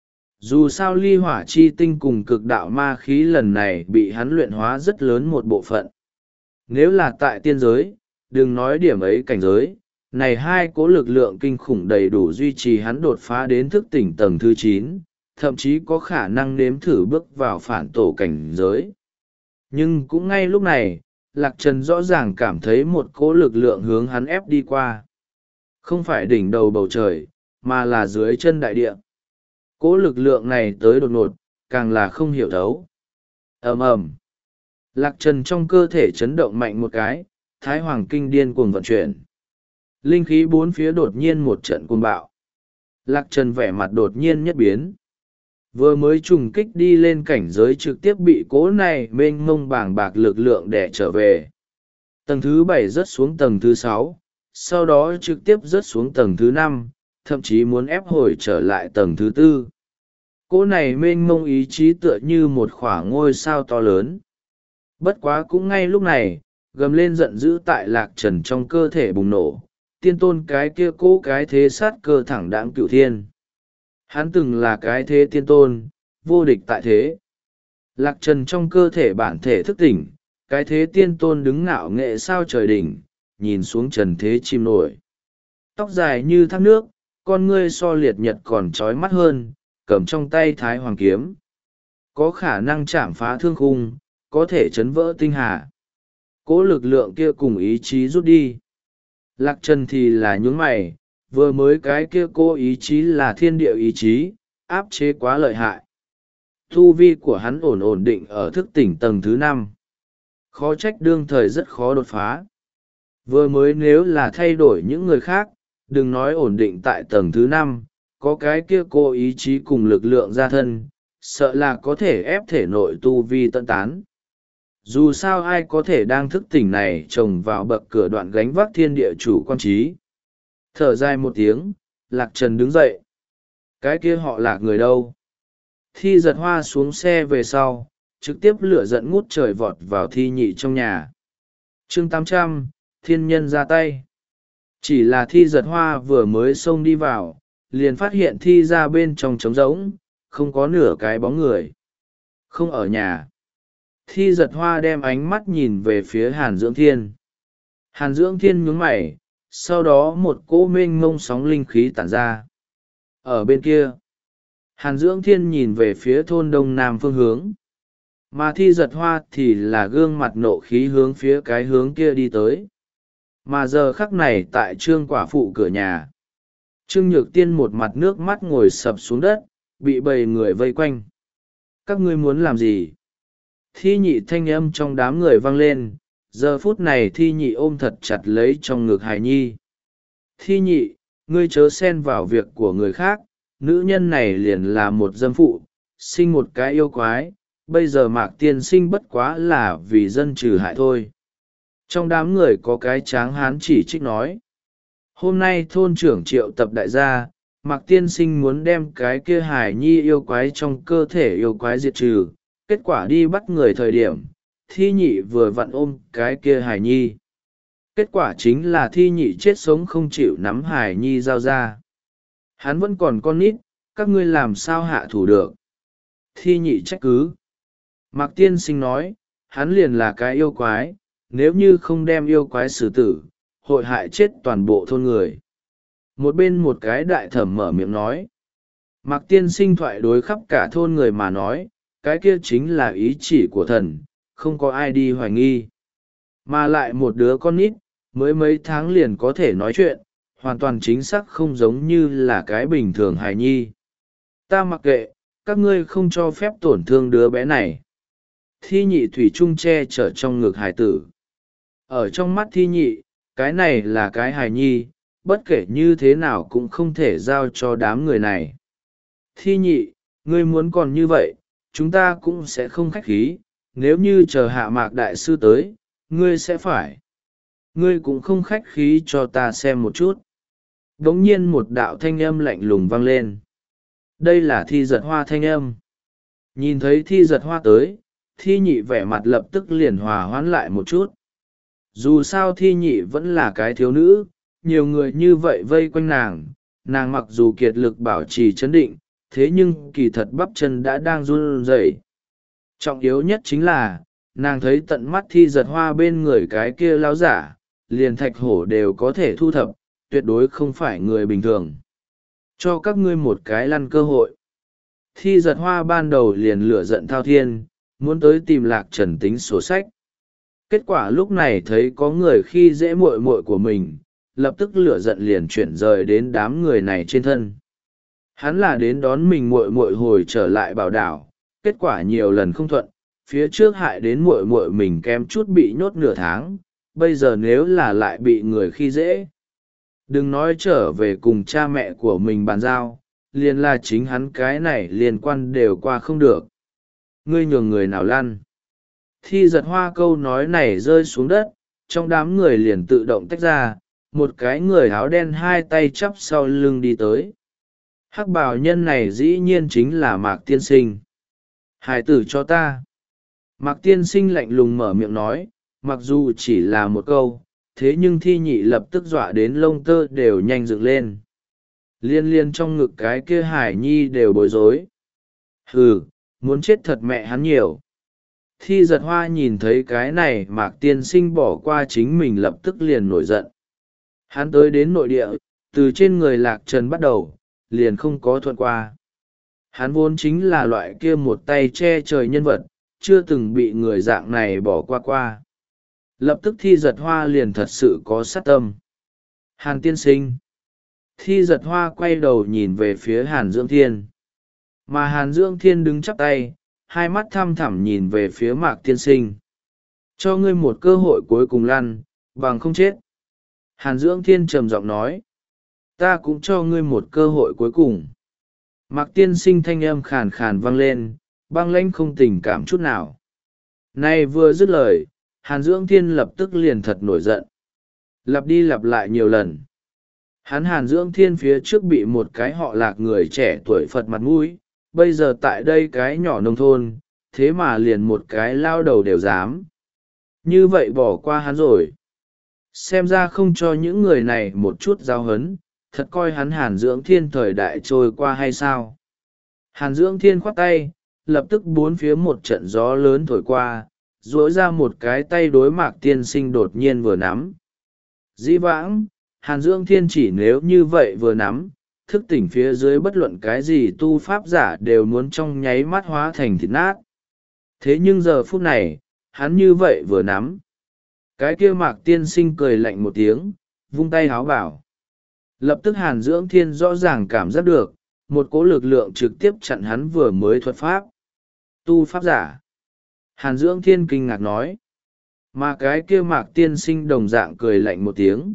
Dù sao ly hỏa chi tinh cùng cực đạo ma khí lần này bị hắn luyện hóa rất lớn một bộ phận. Nếu là tại tiên giới, đừng nói điểm ấy cảnh giới, này hai cố lực lượng kinh khủng đầy đủ duy trì hắn đột phá đến thức tỉnh tầng thứ chín, thậm chí có khả năng nếm thử bước vào phản tổ cảnh giới. Nhưng cũng ngay lúc này, Lạc Trần rõ ràng cảm thấy một cỗ lực lượng hướng hắn ép đi qua. Không phải đỉnh đầu bầu trời, mà là dưới chân đại địa. Cỗ lực lượng này tới đột ngột, càng là không hiểu thấu. Ầm ầm, Lạc Trần trong cơ thể chấn động mạnh một cái, Thái Hoàng Kinh điên cuồng vận chuyển. Linh khí bốn phía đột nhiên một trận cuồng bạo. Lạc Trần vẻ mặt đột nhiên nhất biến. Vừa mới trùng kích đi lên cảnh giới trực tiếp bị cố này mênh mông bàng bạc lực lượng đè trở về. Tầng thứ bảy rớt xuống tầng thứ sáu, sau đó trực tiếp rớt xuống tầng thứ năm, thậm chí muốn ép hồi trở lại tầng thứ tư. Cố này mênh mông ý chí tựa như một khỏa ngôi sao to lớn. Bất quá cũng ngay lúc này, gầm lên giận dữ tại Lạc Trần trong cơ thể bùng nổ, tiên tôn cái kia cố cái thế sát cơ thẳng đãng cửu thiên. Hắn từng là cái thế tiên tôn, vô địch tại thế. Lạc Trần trong cơ thể bản thể thức tỉnh, cái thế tiên tôn đứng ngạo nghệ sao trời đỉnh, nhìn xuống trần thế chim nổi. Tóc dài như thác nước, con ngươi so liệt nhật còn trói mắt hơn, cầm trong tay Thái Hoàng kiếm. Có khả năng chạm phá thương khung, có thể chấn vỡ tinh hà. Cố lực lượng kia cùng ý chí rút đi. Lạc Trần thì là nhún mày, vừa mới cái kia cô ý chí là thiên địa ý chí, áp chế quá lợi hại. Tu vi của hắn ổn ổn định ở thức tỉnh tầng thứ năm. Khó trách đương thời rất khó đột phá. Vừa mới nếu là thay đổi những người khác, đừng nói ổn định tại tầng thứ năm, có cái kia cô ý chí cùng lực lượng gia thân, sợ là có thể ép thể nội tu vi tận tán. Dù sao ai có thể đang thức tỉnh này trồng vào bậc cửa đoạn gánh vác thiên địa chủ quan trí. Thở dài một tiếng, Lạc Trần đứng dậy. Cái kia họ Lạc người đâu? Thi Giật Hoa xuống xe về sau, trực tiếp lửa giận ngút trời vọt vào Thi Nhị trong nhà. Chương tám trăm, thiên nhân ra tay. Chỉ là Thi Giật Hoa vừa mới xông đi vào, liền phát hiện Thi ra bên trong trống rỗng, không có nửa cái bóng người. Không ở nhà. Thi Giật Hoa đem ánh mắt nhìn về phía Hàn Dưỡng Thiên. Hàn Dưỡng Thiên nhướng mày, sau đó một cỗ mênh mông sóng linh khí tản ra. Ở bên kia, Hàn Dưỡng Thiên nhìn về phía thôn đông nam phương hướng. Mà Thi Giật Hoa thì là gương mặt nộ khí hướng phía cái hướng kia đi tới. Mà giờ khắc này tại Trương quả phụ cửa nhà. Trương Nhược Tiên một mặt nước mắt ngồi sập xuống đất, bị bầy người vây quanh. Các ngươi muốn làm gì? Thi Nhị thanh âm trong đám người vang lên, giờ phút này Thi Nhị ôm thật chặt lấy trong ngực hài nhi. Thi Nhị, ngươi chớ xen vào việc của người khác, nữ nhân này liền là một dâm phụ, sinh một cái yêu quái, bây giờ Mạc Tiên sinh bất quá là vì dân trừ hại thôi. Trong đám người có cái tráng hán chỉ trích nói. Hôm nay thôn trưởng triệu tập đại gia, Mạc tiên sinh muốn đem cái kia hài nhi yêu quái trong cơ thể yêu quái diệt trừ, kết quả đi bắt người thời điểm thi nhị vừa vặn ôm cái kia hài nhi. Kết quả chính là thi nhị chết sống không chịu nắm hài nhi giao ra. Hắn vẫn còn con nít, các ngươi làm sao hạ thủ được? Thi nhị trách cứ. Mạc tiên sinh nói, hắn liền là cái yêu quái, nếu như không đem yêu quái xử tử, hội hại chết toàn bộ thôn người. Một bên một cái đại thẩm mở miệng nói. Mạc tiên sinh thoại đối khắp cả thôn người mà nói, cái kia chính là ý chỉ của thần, không có ai đi hoài nghi. Mà lại một đứa con nít, mới mấy tháng liền có thể nói chuyện, hoàn toàn chính xác không giống như là cái bình thường hài nhi. Ta mặc kệ, các ngươi không cho phép tổn thương đứa bé này. Thi nhị thủy chung che chở trong ngực hài tử. Ở trong mắt thi nhị, cái này là cái hài nhi, bất kể như thế nào cũng không thể giao cho đám người này. Thi nhị, ngươi muốn còn như vậy, chúng ta cũng sẽ không khách khí, nếu như chờ hạ mạc đại sư tới, ngươi sẽ phải. Ngươi cũng không khách khí cho ta xem một chút. Đống nhiên một đạo thanh âm lạnh lùng vang lên. Đây là thi giật hoa thanh âm. Nhìn thấy thi giật hoa tới, thi nhị vẻ mặt lập tức liền hòa hoãn lại một chút. Dù sao thi nhị vẫn là cái thiếu nữ, nhiều người như vậy vây quanh nàng, nàng mặc dù kiệt lực bảo trì chấn định, thế nhưng kỳ thật bắp chân đã đang run rẩy. Trọng yếu nhất chính là, nàng thấy tận mắt thi giật hoa bên người cái kia láo giả, liền thạch hổ đều có thể thu thập, tuyệt đối không phải người bình thường. Cho các ngươi một cái lăn cơ hội. Thi giật hoa ban đầu liền lửa giận thao thiên, muốn tới tìm lạc trần tính sổ sách. Kết quả lúc này thấy có người khi dễ muội muội của mình, lập tức lửa giận liền chuyển rời đến đám người này trên thân. Hắn là đến đón mình muội muội hồi trở lại bảo đảo, kết quả nhiều lần không thuận, phía trước hại đến muội muội mình kém chút bị nhốt nửa tháng, bây giờ nếu là lại bị người khi dễ. Đừng nói trở về cùng cha mẹ của mình bàn giao, liền là chính hắn cái này liên quan đều qua không được. Ngươi nhường người nào lăn? Thi giật hoa câu nói này rơi xuống đất, trong đám người liền tự động tách ra, một cái người áo đen hai tay chắp sau lưng đi tới. Hắc bào nhân này dĩ nhiên chính là Mạc tiên sinh. Hải tử cho ta. Mạc tiên sinh lạnh lùng mở miệng nói, mặc dù chỉ là một câu, thế nhưng thi nhị lập tức dọa đến lông tơ đều nhanh dựng lên. Liên liên trong ngực cái kia hải nhi đều bối rối. Hừ, muốn chết thật mẹ hắn nhiều. Thi giật hoa nhìn thấy cái này Mạc tiên sinh bỏ qua chính mình lập tức liền nổi giận. Hắn tới đến nội địa, từ trên người lạc trần bắt đầu, liền không có thuận qua. Hắn vốn chính là loại kia một tay che trời nhân vật, chưa từng bị người dạng này bỏ qua qua. Lập tức thi giật hoa liền thật sự có sát tâm. Hàn tiên sinh. Thi giật hoa quay đầu nhìn về phía Hàn Dưỡng Thiên. Mà Hàn Dưỡng Thiên đứng chắp tay, hai mắt thăm thẳm nhìn về phía Mạc tiên sinh. Cho ngươi một cơ hội cuối cùng lăn, bằng không chết. Hàn Dưỡng Thiên trầm giọng nói. Ta cũng cho ngươi một cơ hội cuối cùng. Mạc tiên sinh thanh âm khàn khàn vang lên, băng lãnh không tình cảm chút nào. Này vừa dứt lời, Hàn Dưỡng Thiên lập tức liền thật nổi giận. Lặp đi lặp lại nhiều lần. Hắn Hàn Dưỡng Thiên phía trước bị một cái họ lạc người trẻ tuổi phật mặt mũi, bây giờ tại đây cái nhỏ nông thôn, thế mà liền một cái lao đầu đều dám. Như vậy bỏ qua hắn rồi. Xem ra không cho những người này một chút giáo hấn, thật coi hắn Hàn Dưỡng Thiên thời đại trôi qua hay sao. Hàn Dưỡng Thiên khoát tay, lập tức bốn phía một trận gió lớn thổi qua, duỗi ra một cái tay đối Mạc tiên sinh đột nhiên vừa nắm. Dĩ vãng, Hàn Dưỡng Thiên chỉ nếu như vậy vừa nắm, thức tỉnh phía dưới bất luận cái gì tu pháp giả đều muốn trong nháy mắt hóa thành thịt nát. Thế nhưng giờ phút này, hắn như vậy vừa nắm. Cái kia Mạc tiên sinh cười lạnh một tiếng, vung tay háo bảo. Lập tức Hàn Dưỡng Thiên rõ ràng cảm giác được, một cỗ lực lượng trực tiếp chặn hắn vừa mới thuật pháp. Tu pháp giả. Hàn Dưỡng Thiên kinh ngạc nói. Mà cái kia Mạc tiên sinh đồng dạng cười lạnh một tiếng.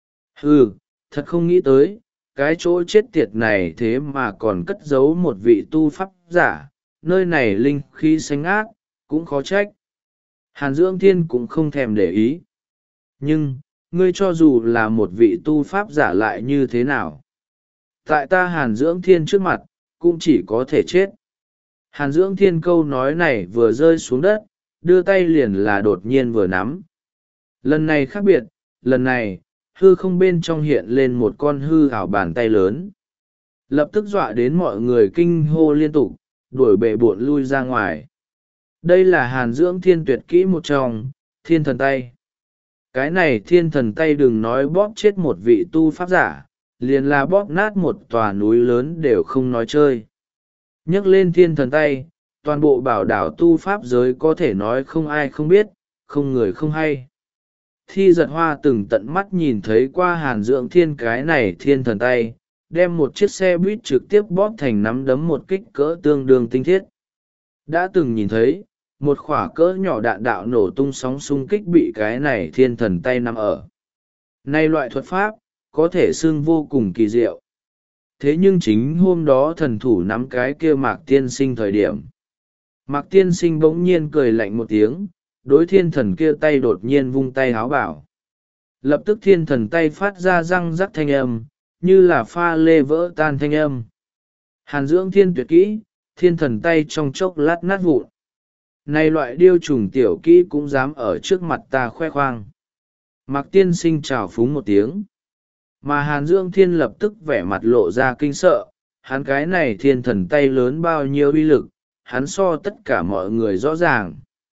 Hừ, thật không nghĩ tới, cái chỗ chết tiệt này thế mà còn cất giấu một vị tu pháp giả, nơi này linh khí xanh ác, cũng khó trách. Hàn Dưỡng Thiên cũng không thèm để ý. Nhưng, ngươi cho dù là một vị tu pháp giả lại như thế nào? tại ta Hàn Dưỡng Thiên trước mặt cũng chỉ có thể chết. Hàn Dưỡng Thiên câu nói này vừa rơi xuống đất, đưa tay liền là đột nhiên vừa nắm. Lần này khác biệt, lần này hư không bên trong hiện lên một con hư ảo bàn tay lớn, lập tức dọa đến mọi người kinh hô liên tục, đuổi bệ bộn lui ra ngoài. Đây là Hàn Dưỡng Thiên tuyệt kỹ một trong, Thiên Thần Tay. Cái này Thiên Thần Tay đừng nói bóp chết một vị tu pháp giả, liền là bóp nát một tòa núi lớn đều không nói chơi. Nhắc lên Thiên Thần Tay, toàn bộ bảo đảo tu pháp giới có thể nói không ai không biết, không người không hay. Thi Giật Hoa từng tận mắt nhìn thấy qua Hàn Dưỡng Thiên cái này Thiên Thần Tay, đem một chiếc xe buýt trực tiếp bóp thành nắm đấm một kích cỡ tương đương tinh thiết. Đã từng nhìn thấy, một khỏa cỡ nhỏ đạn đạo nổ tung sóng xung kích bị cái này Thiên Thần Tay nằm ở. Nay loại thuật pháp, có thể xưng vô cùng kỳ diệu. Thế nhưng chính hôm đó thần thủ nắm cái kia Mạc Tiên Sinh thời điểm. Mạc Tiên Sinh bỗng nhiên cười lạnh một tiếng, đối thiên thần kia tay đột nhiên vung tay háo bảo. Lập tức Thiên Thần Tay phát ra răng rắc thanh âm, như là pha lê vỡ tan thanh âm. Hàn Dưỡng Thiên tuyệt kỹ, Thiên Thần Tay trong chốc lát nát vụn. Này loại điêu trùng tiểu kỹ cũng dám ở trước mặt ta khoe khoang. Mạc Tiên Sinh trào phúng một tiếng. Mà Hàn Dưỡng Thiên lập tức vẻ mặt lộ ra kinh sợ, hắn cái này Thiên Thần Tay lớn bao nhiêu uy lực, hắn so tất cả mọi người rõ ràng.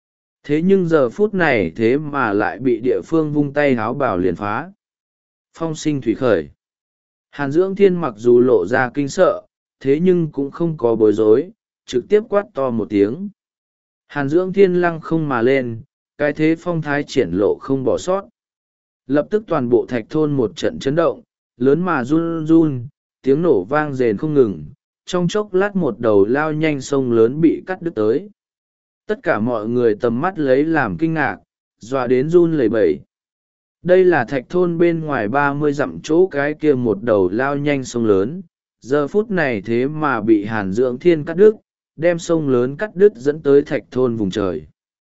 Thế nhưng giờ phút này thế mà lại bị địa phương vung tay háo bảo liền phá. Phong sinh thủy khởi. Hàn Dưỡng Thiên mặc dù lộ ra kinh sợ, thế nhưng cũng không có bối rối, trực tiếp quát to một tiếng. Hàn Dưỡng Thiên lăng không mà lên, cái thế phong thái triển lộ không bỏ sót. Lập tức toàn bộ thạch thôn một trận chấn động, lớn mà run run, tiếng nổ vang rền không ngừng, trong chốc lát một đầu lao nhanh sông lớn bị cắt đứt tới. Tất cả mọi người tầm mắt lấy làm kinh ngạc, dọa đến run lẩy bẩy. Đây là thạch thôn bên ngoài ba mươi dặm chỗ cái kia một đầu lao nhanh sông lớn, giờ phút này thế mà bị Hàn Dưỡng Thiên cắt đứt, đem sông lớn cắt đứt dẫn tới thạch thôn vùng trời.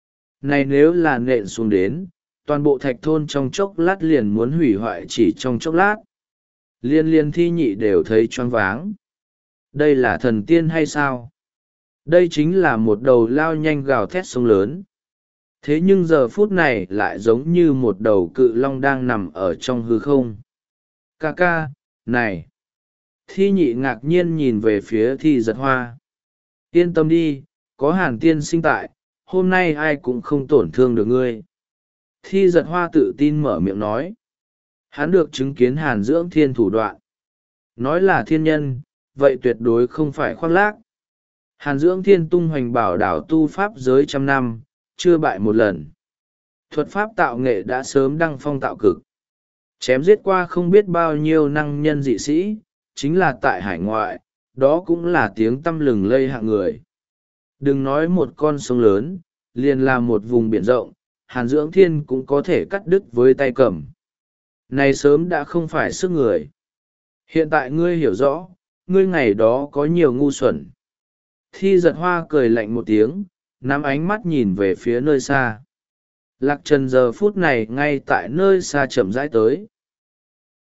Này nếu là nện xuống đến, toàn bộ thạch thôn trong chốc lát liền muốn hủy hoại chỉ trong chốc lát. Liên liên Thi Nhị đều thấy choáng váng. Đây là thần tiên hay sao? Đây chính là một đầu lao nhanh gào thét sông lớn. Thế nhưng giờ phút này lại giống như một đầu cự long đang nằm ở trong hư không. Ca ca, này! Thi Nhị ngạc nhiên nhìn về phía Thi Giật Hoa. Yên tâm đi, có Hàn Tiên Sinh tại, hôm nay ai cũng không tổn thương được ngươi. Thi Giật Hoa tự tin mở miệng nói. Hắn được chứng kiến Hàn Dưỡng Thiên thủ đoạn. Nói là thiên nhân, vậy tuyệt đối không phải khoác lác. Hàn Dưỡng Thiên tung hoành bảo đảo tu pháp giới trăm năm, chưa bại một lần. Thuật pháp tạo nghệ đã sớm đăng phong tạo cực. Chém giết qua không biết bao nhiêu năng nhân dị sĩ, chính là tại hải ngoại, đó cũng là tiếng tăm lừng lây hạng người. Đừng nói một con sông lớn, liền là một vùng biển rộng, Hàn Dưỡng Thiên cũng có thể cắt đứt với tay cầm. Này sớm đã không phải sức người. Hiện tại ngươi hiểu rõ, ngươi ngày đó có nhiều ngu xuẩn. Thi Giật Hoa cười lạnh một tiếng, nắm ánh mắt nhìn về phía nơi xa. Lạc Trần giờ phút này ngay tại nơi xa chậm rãi tới.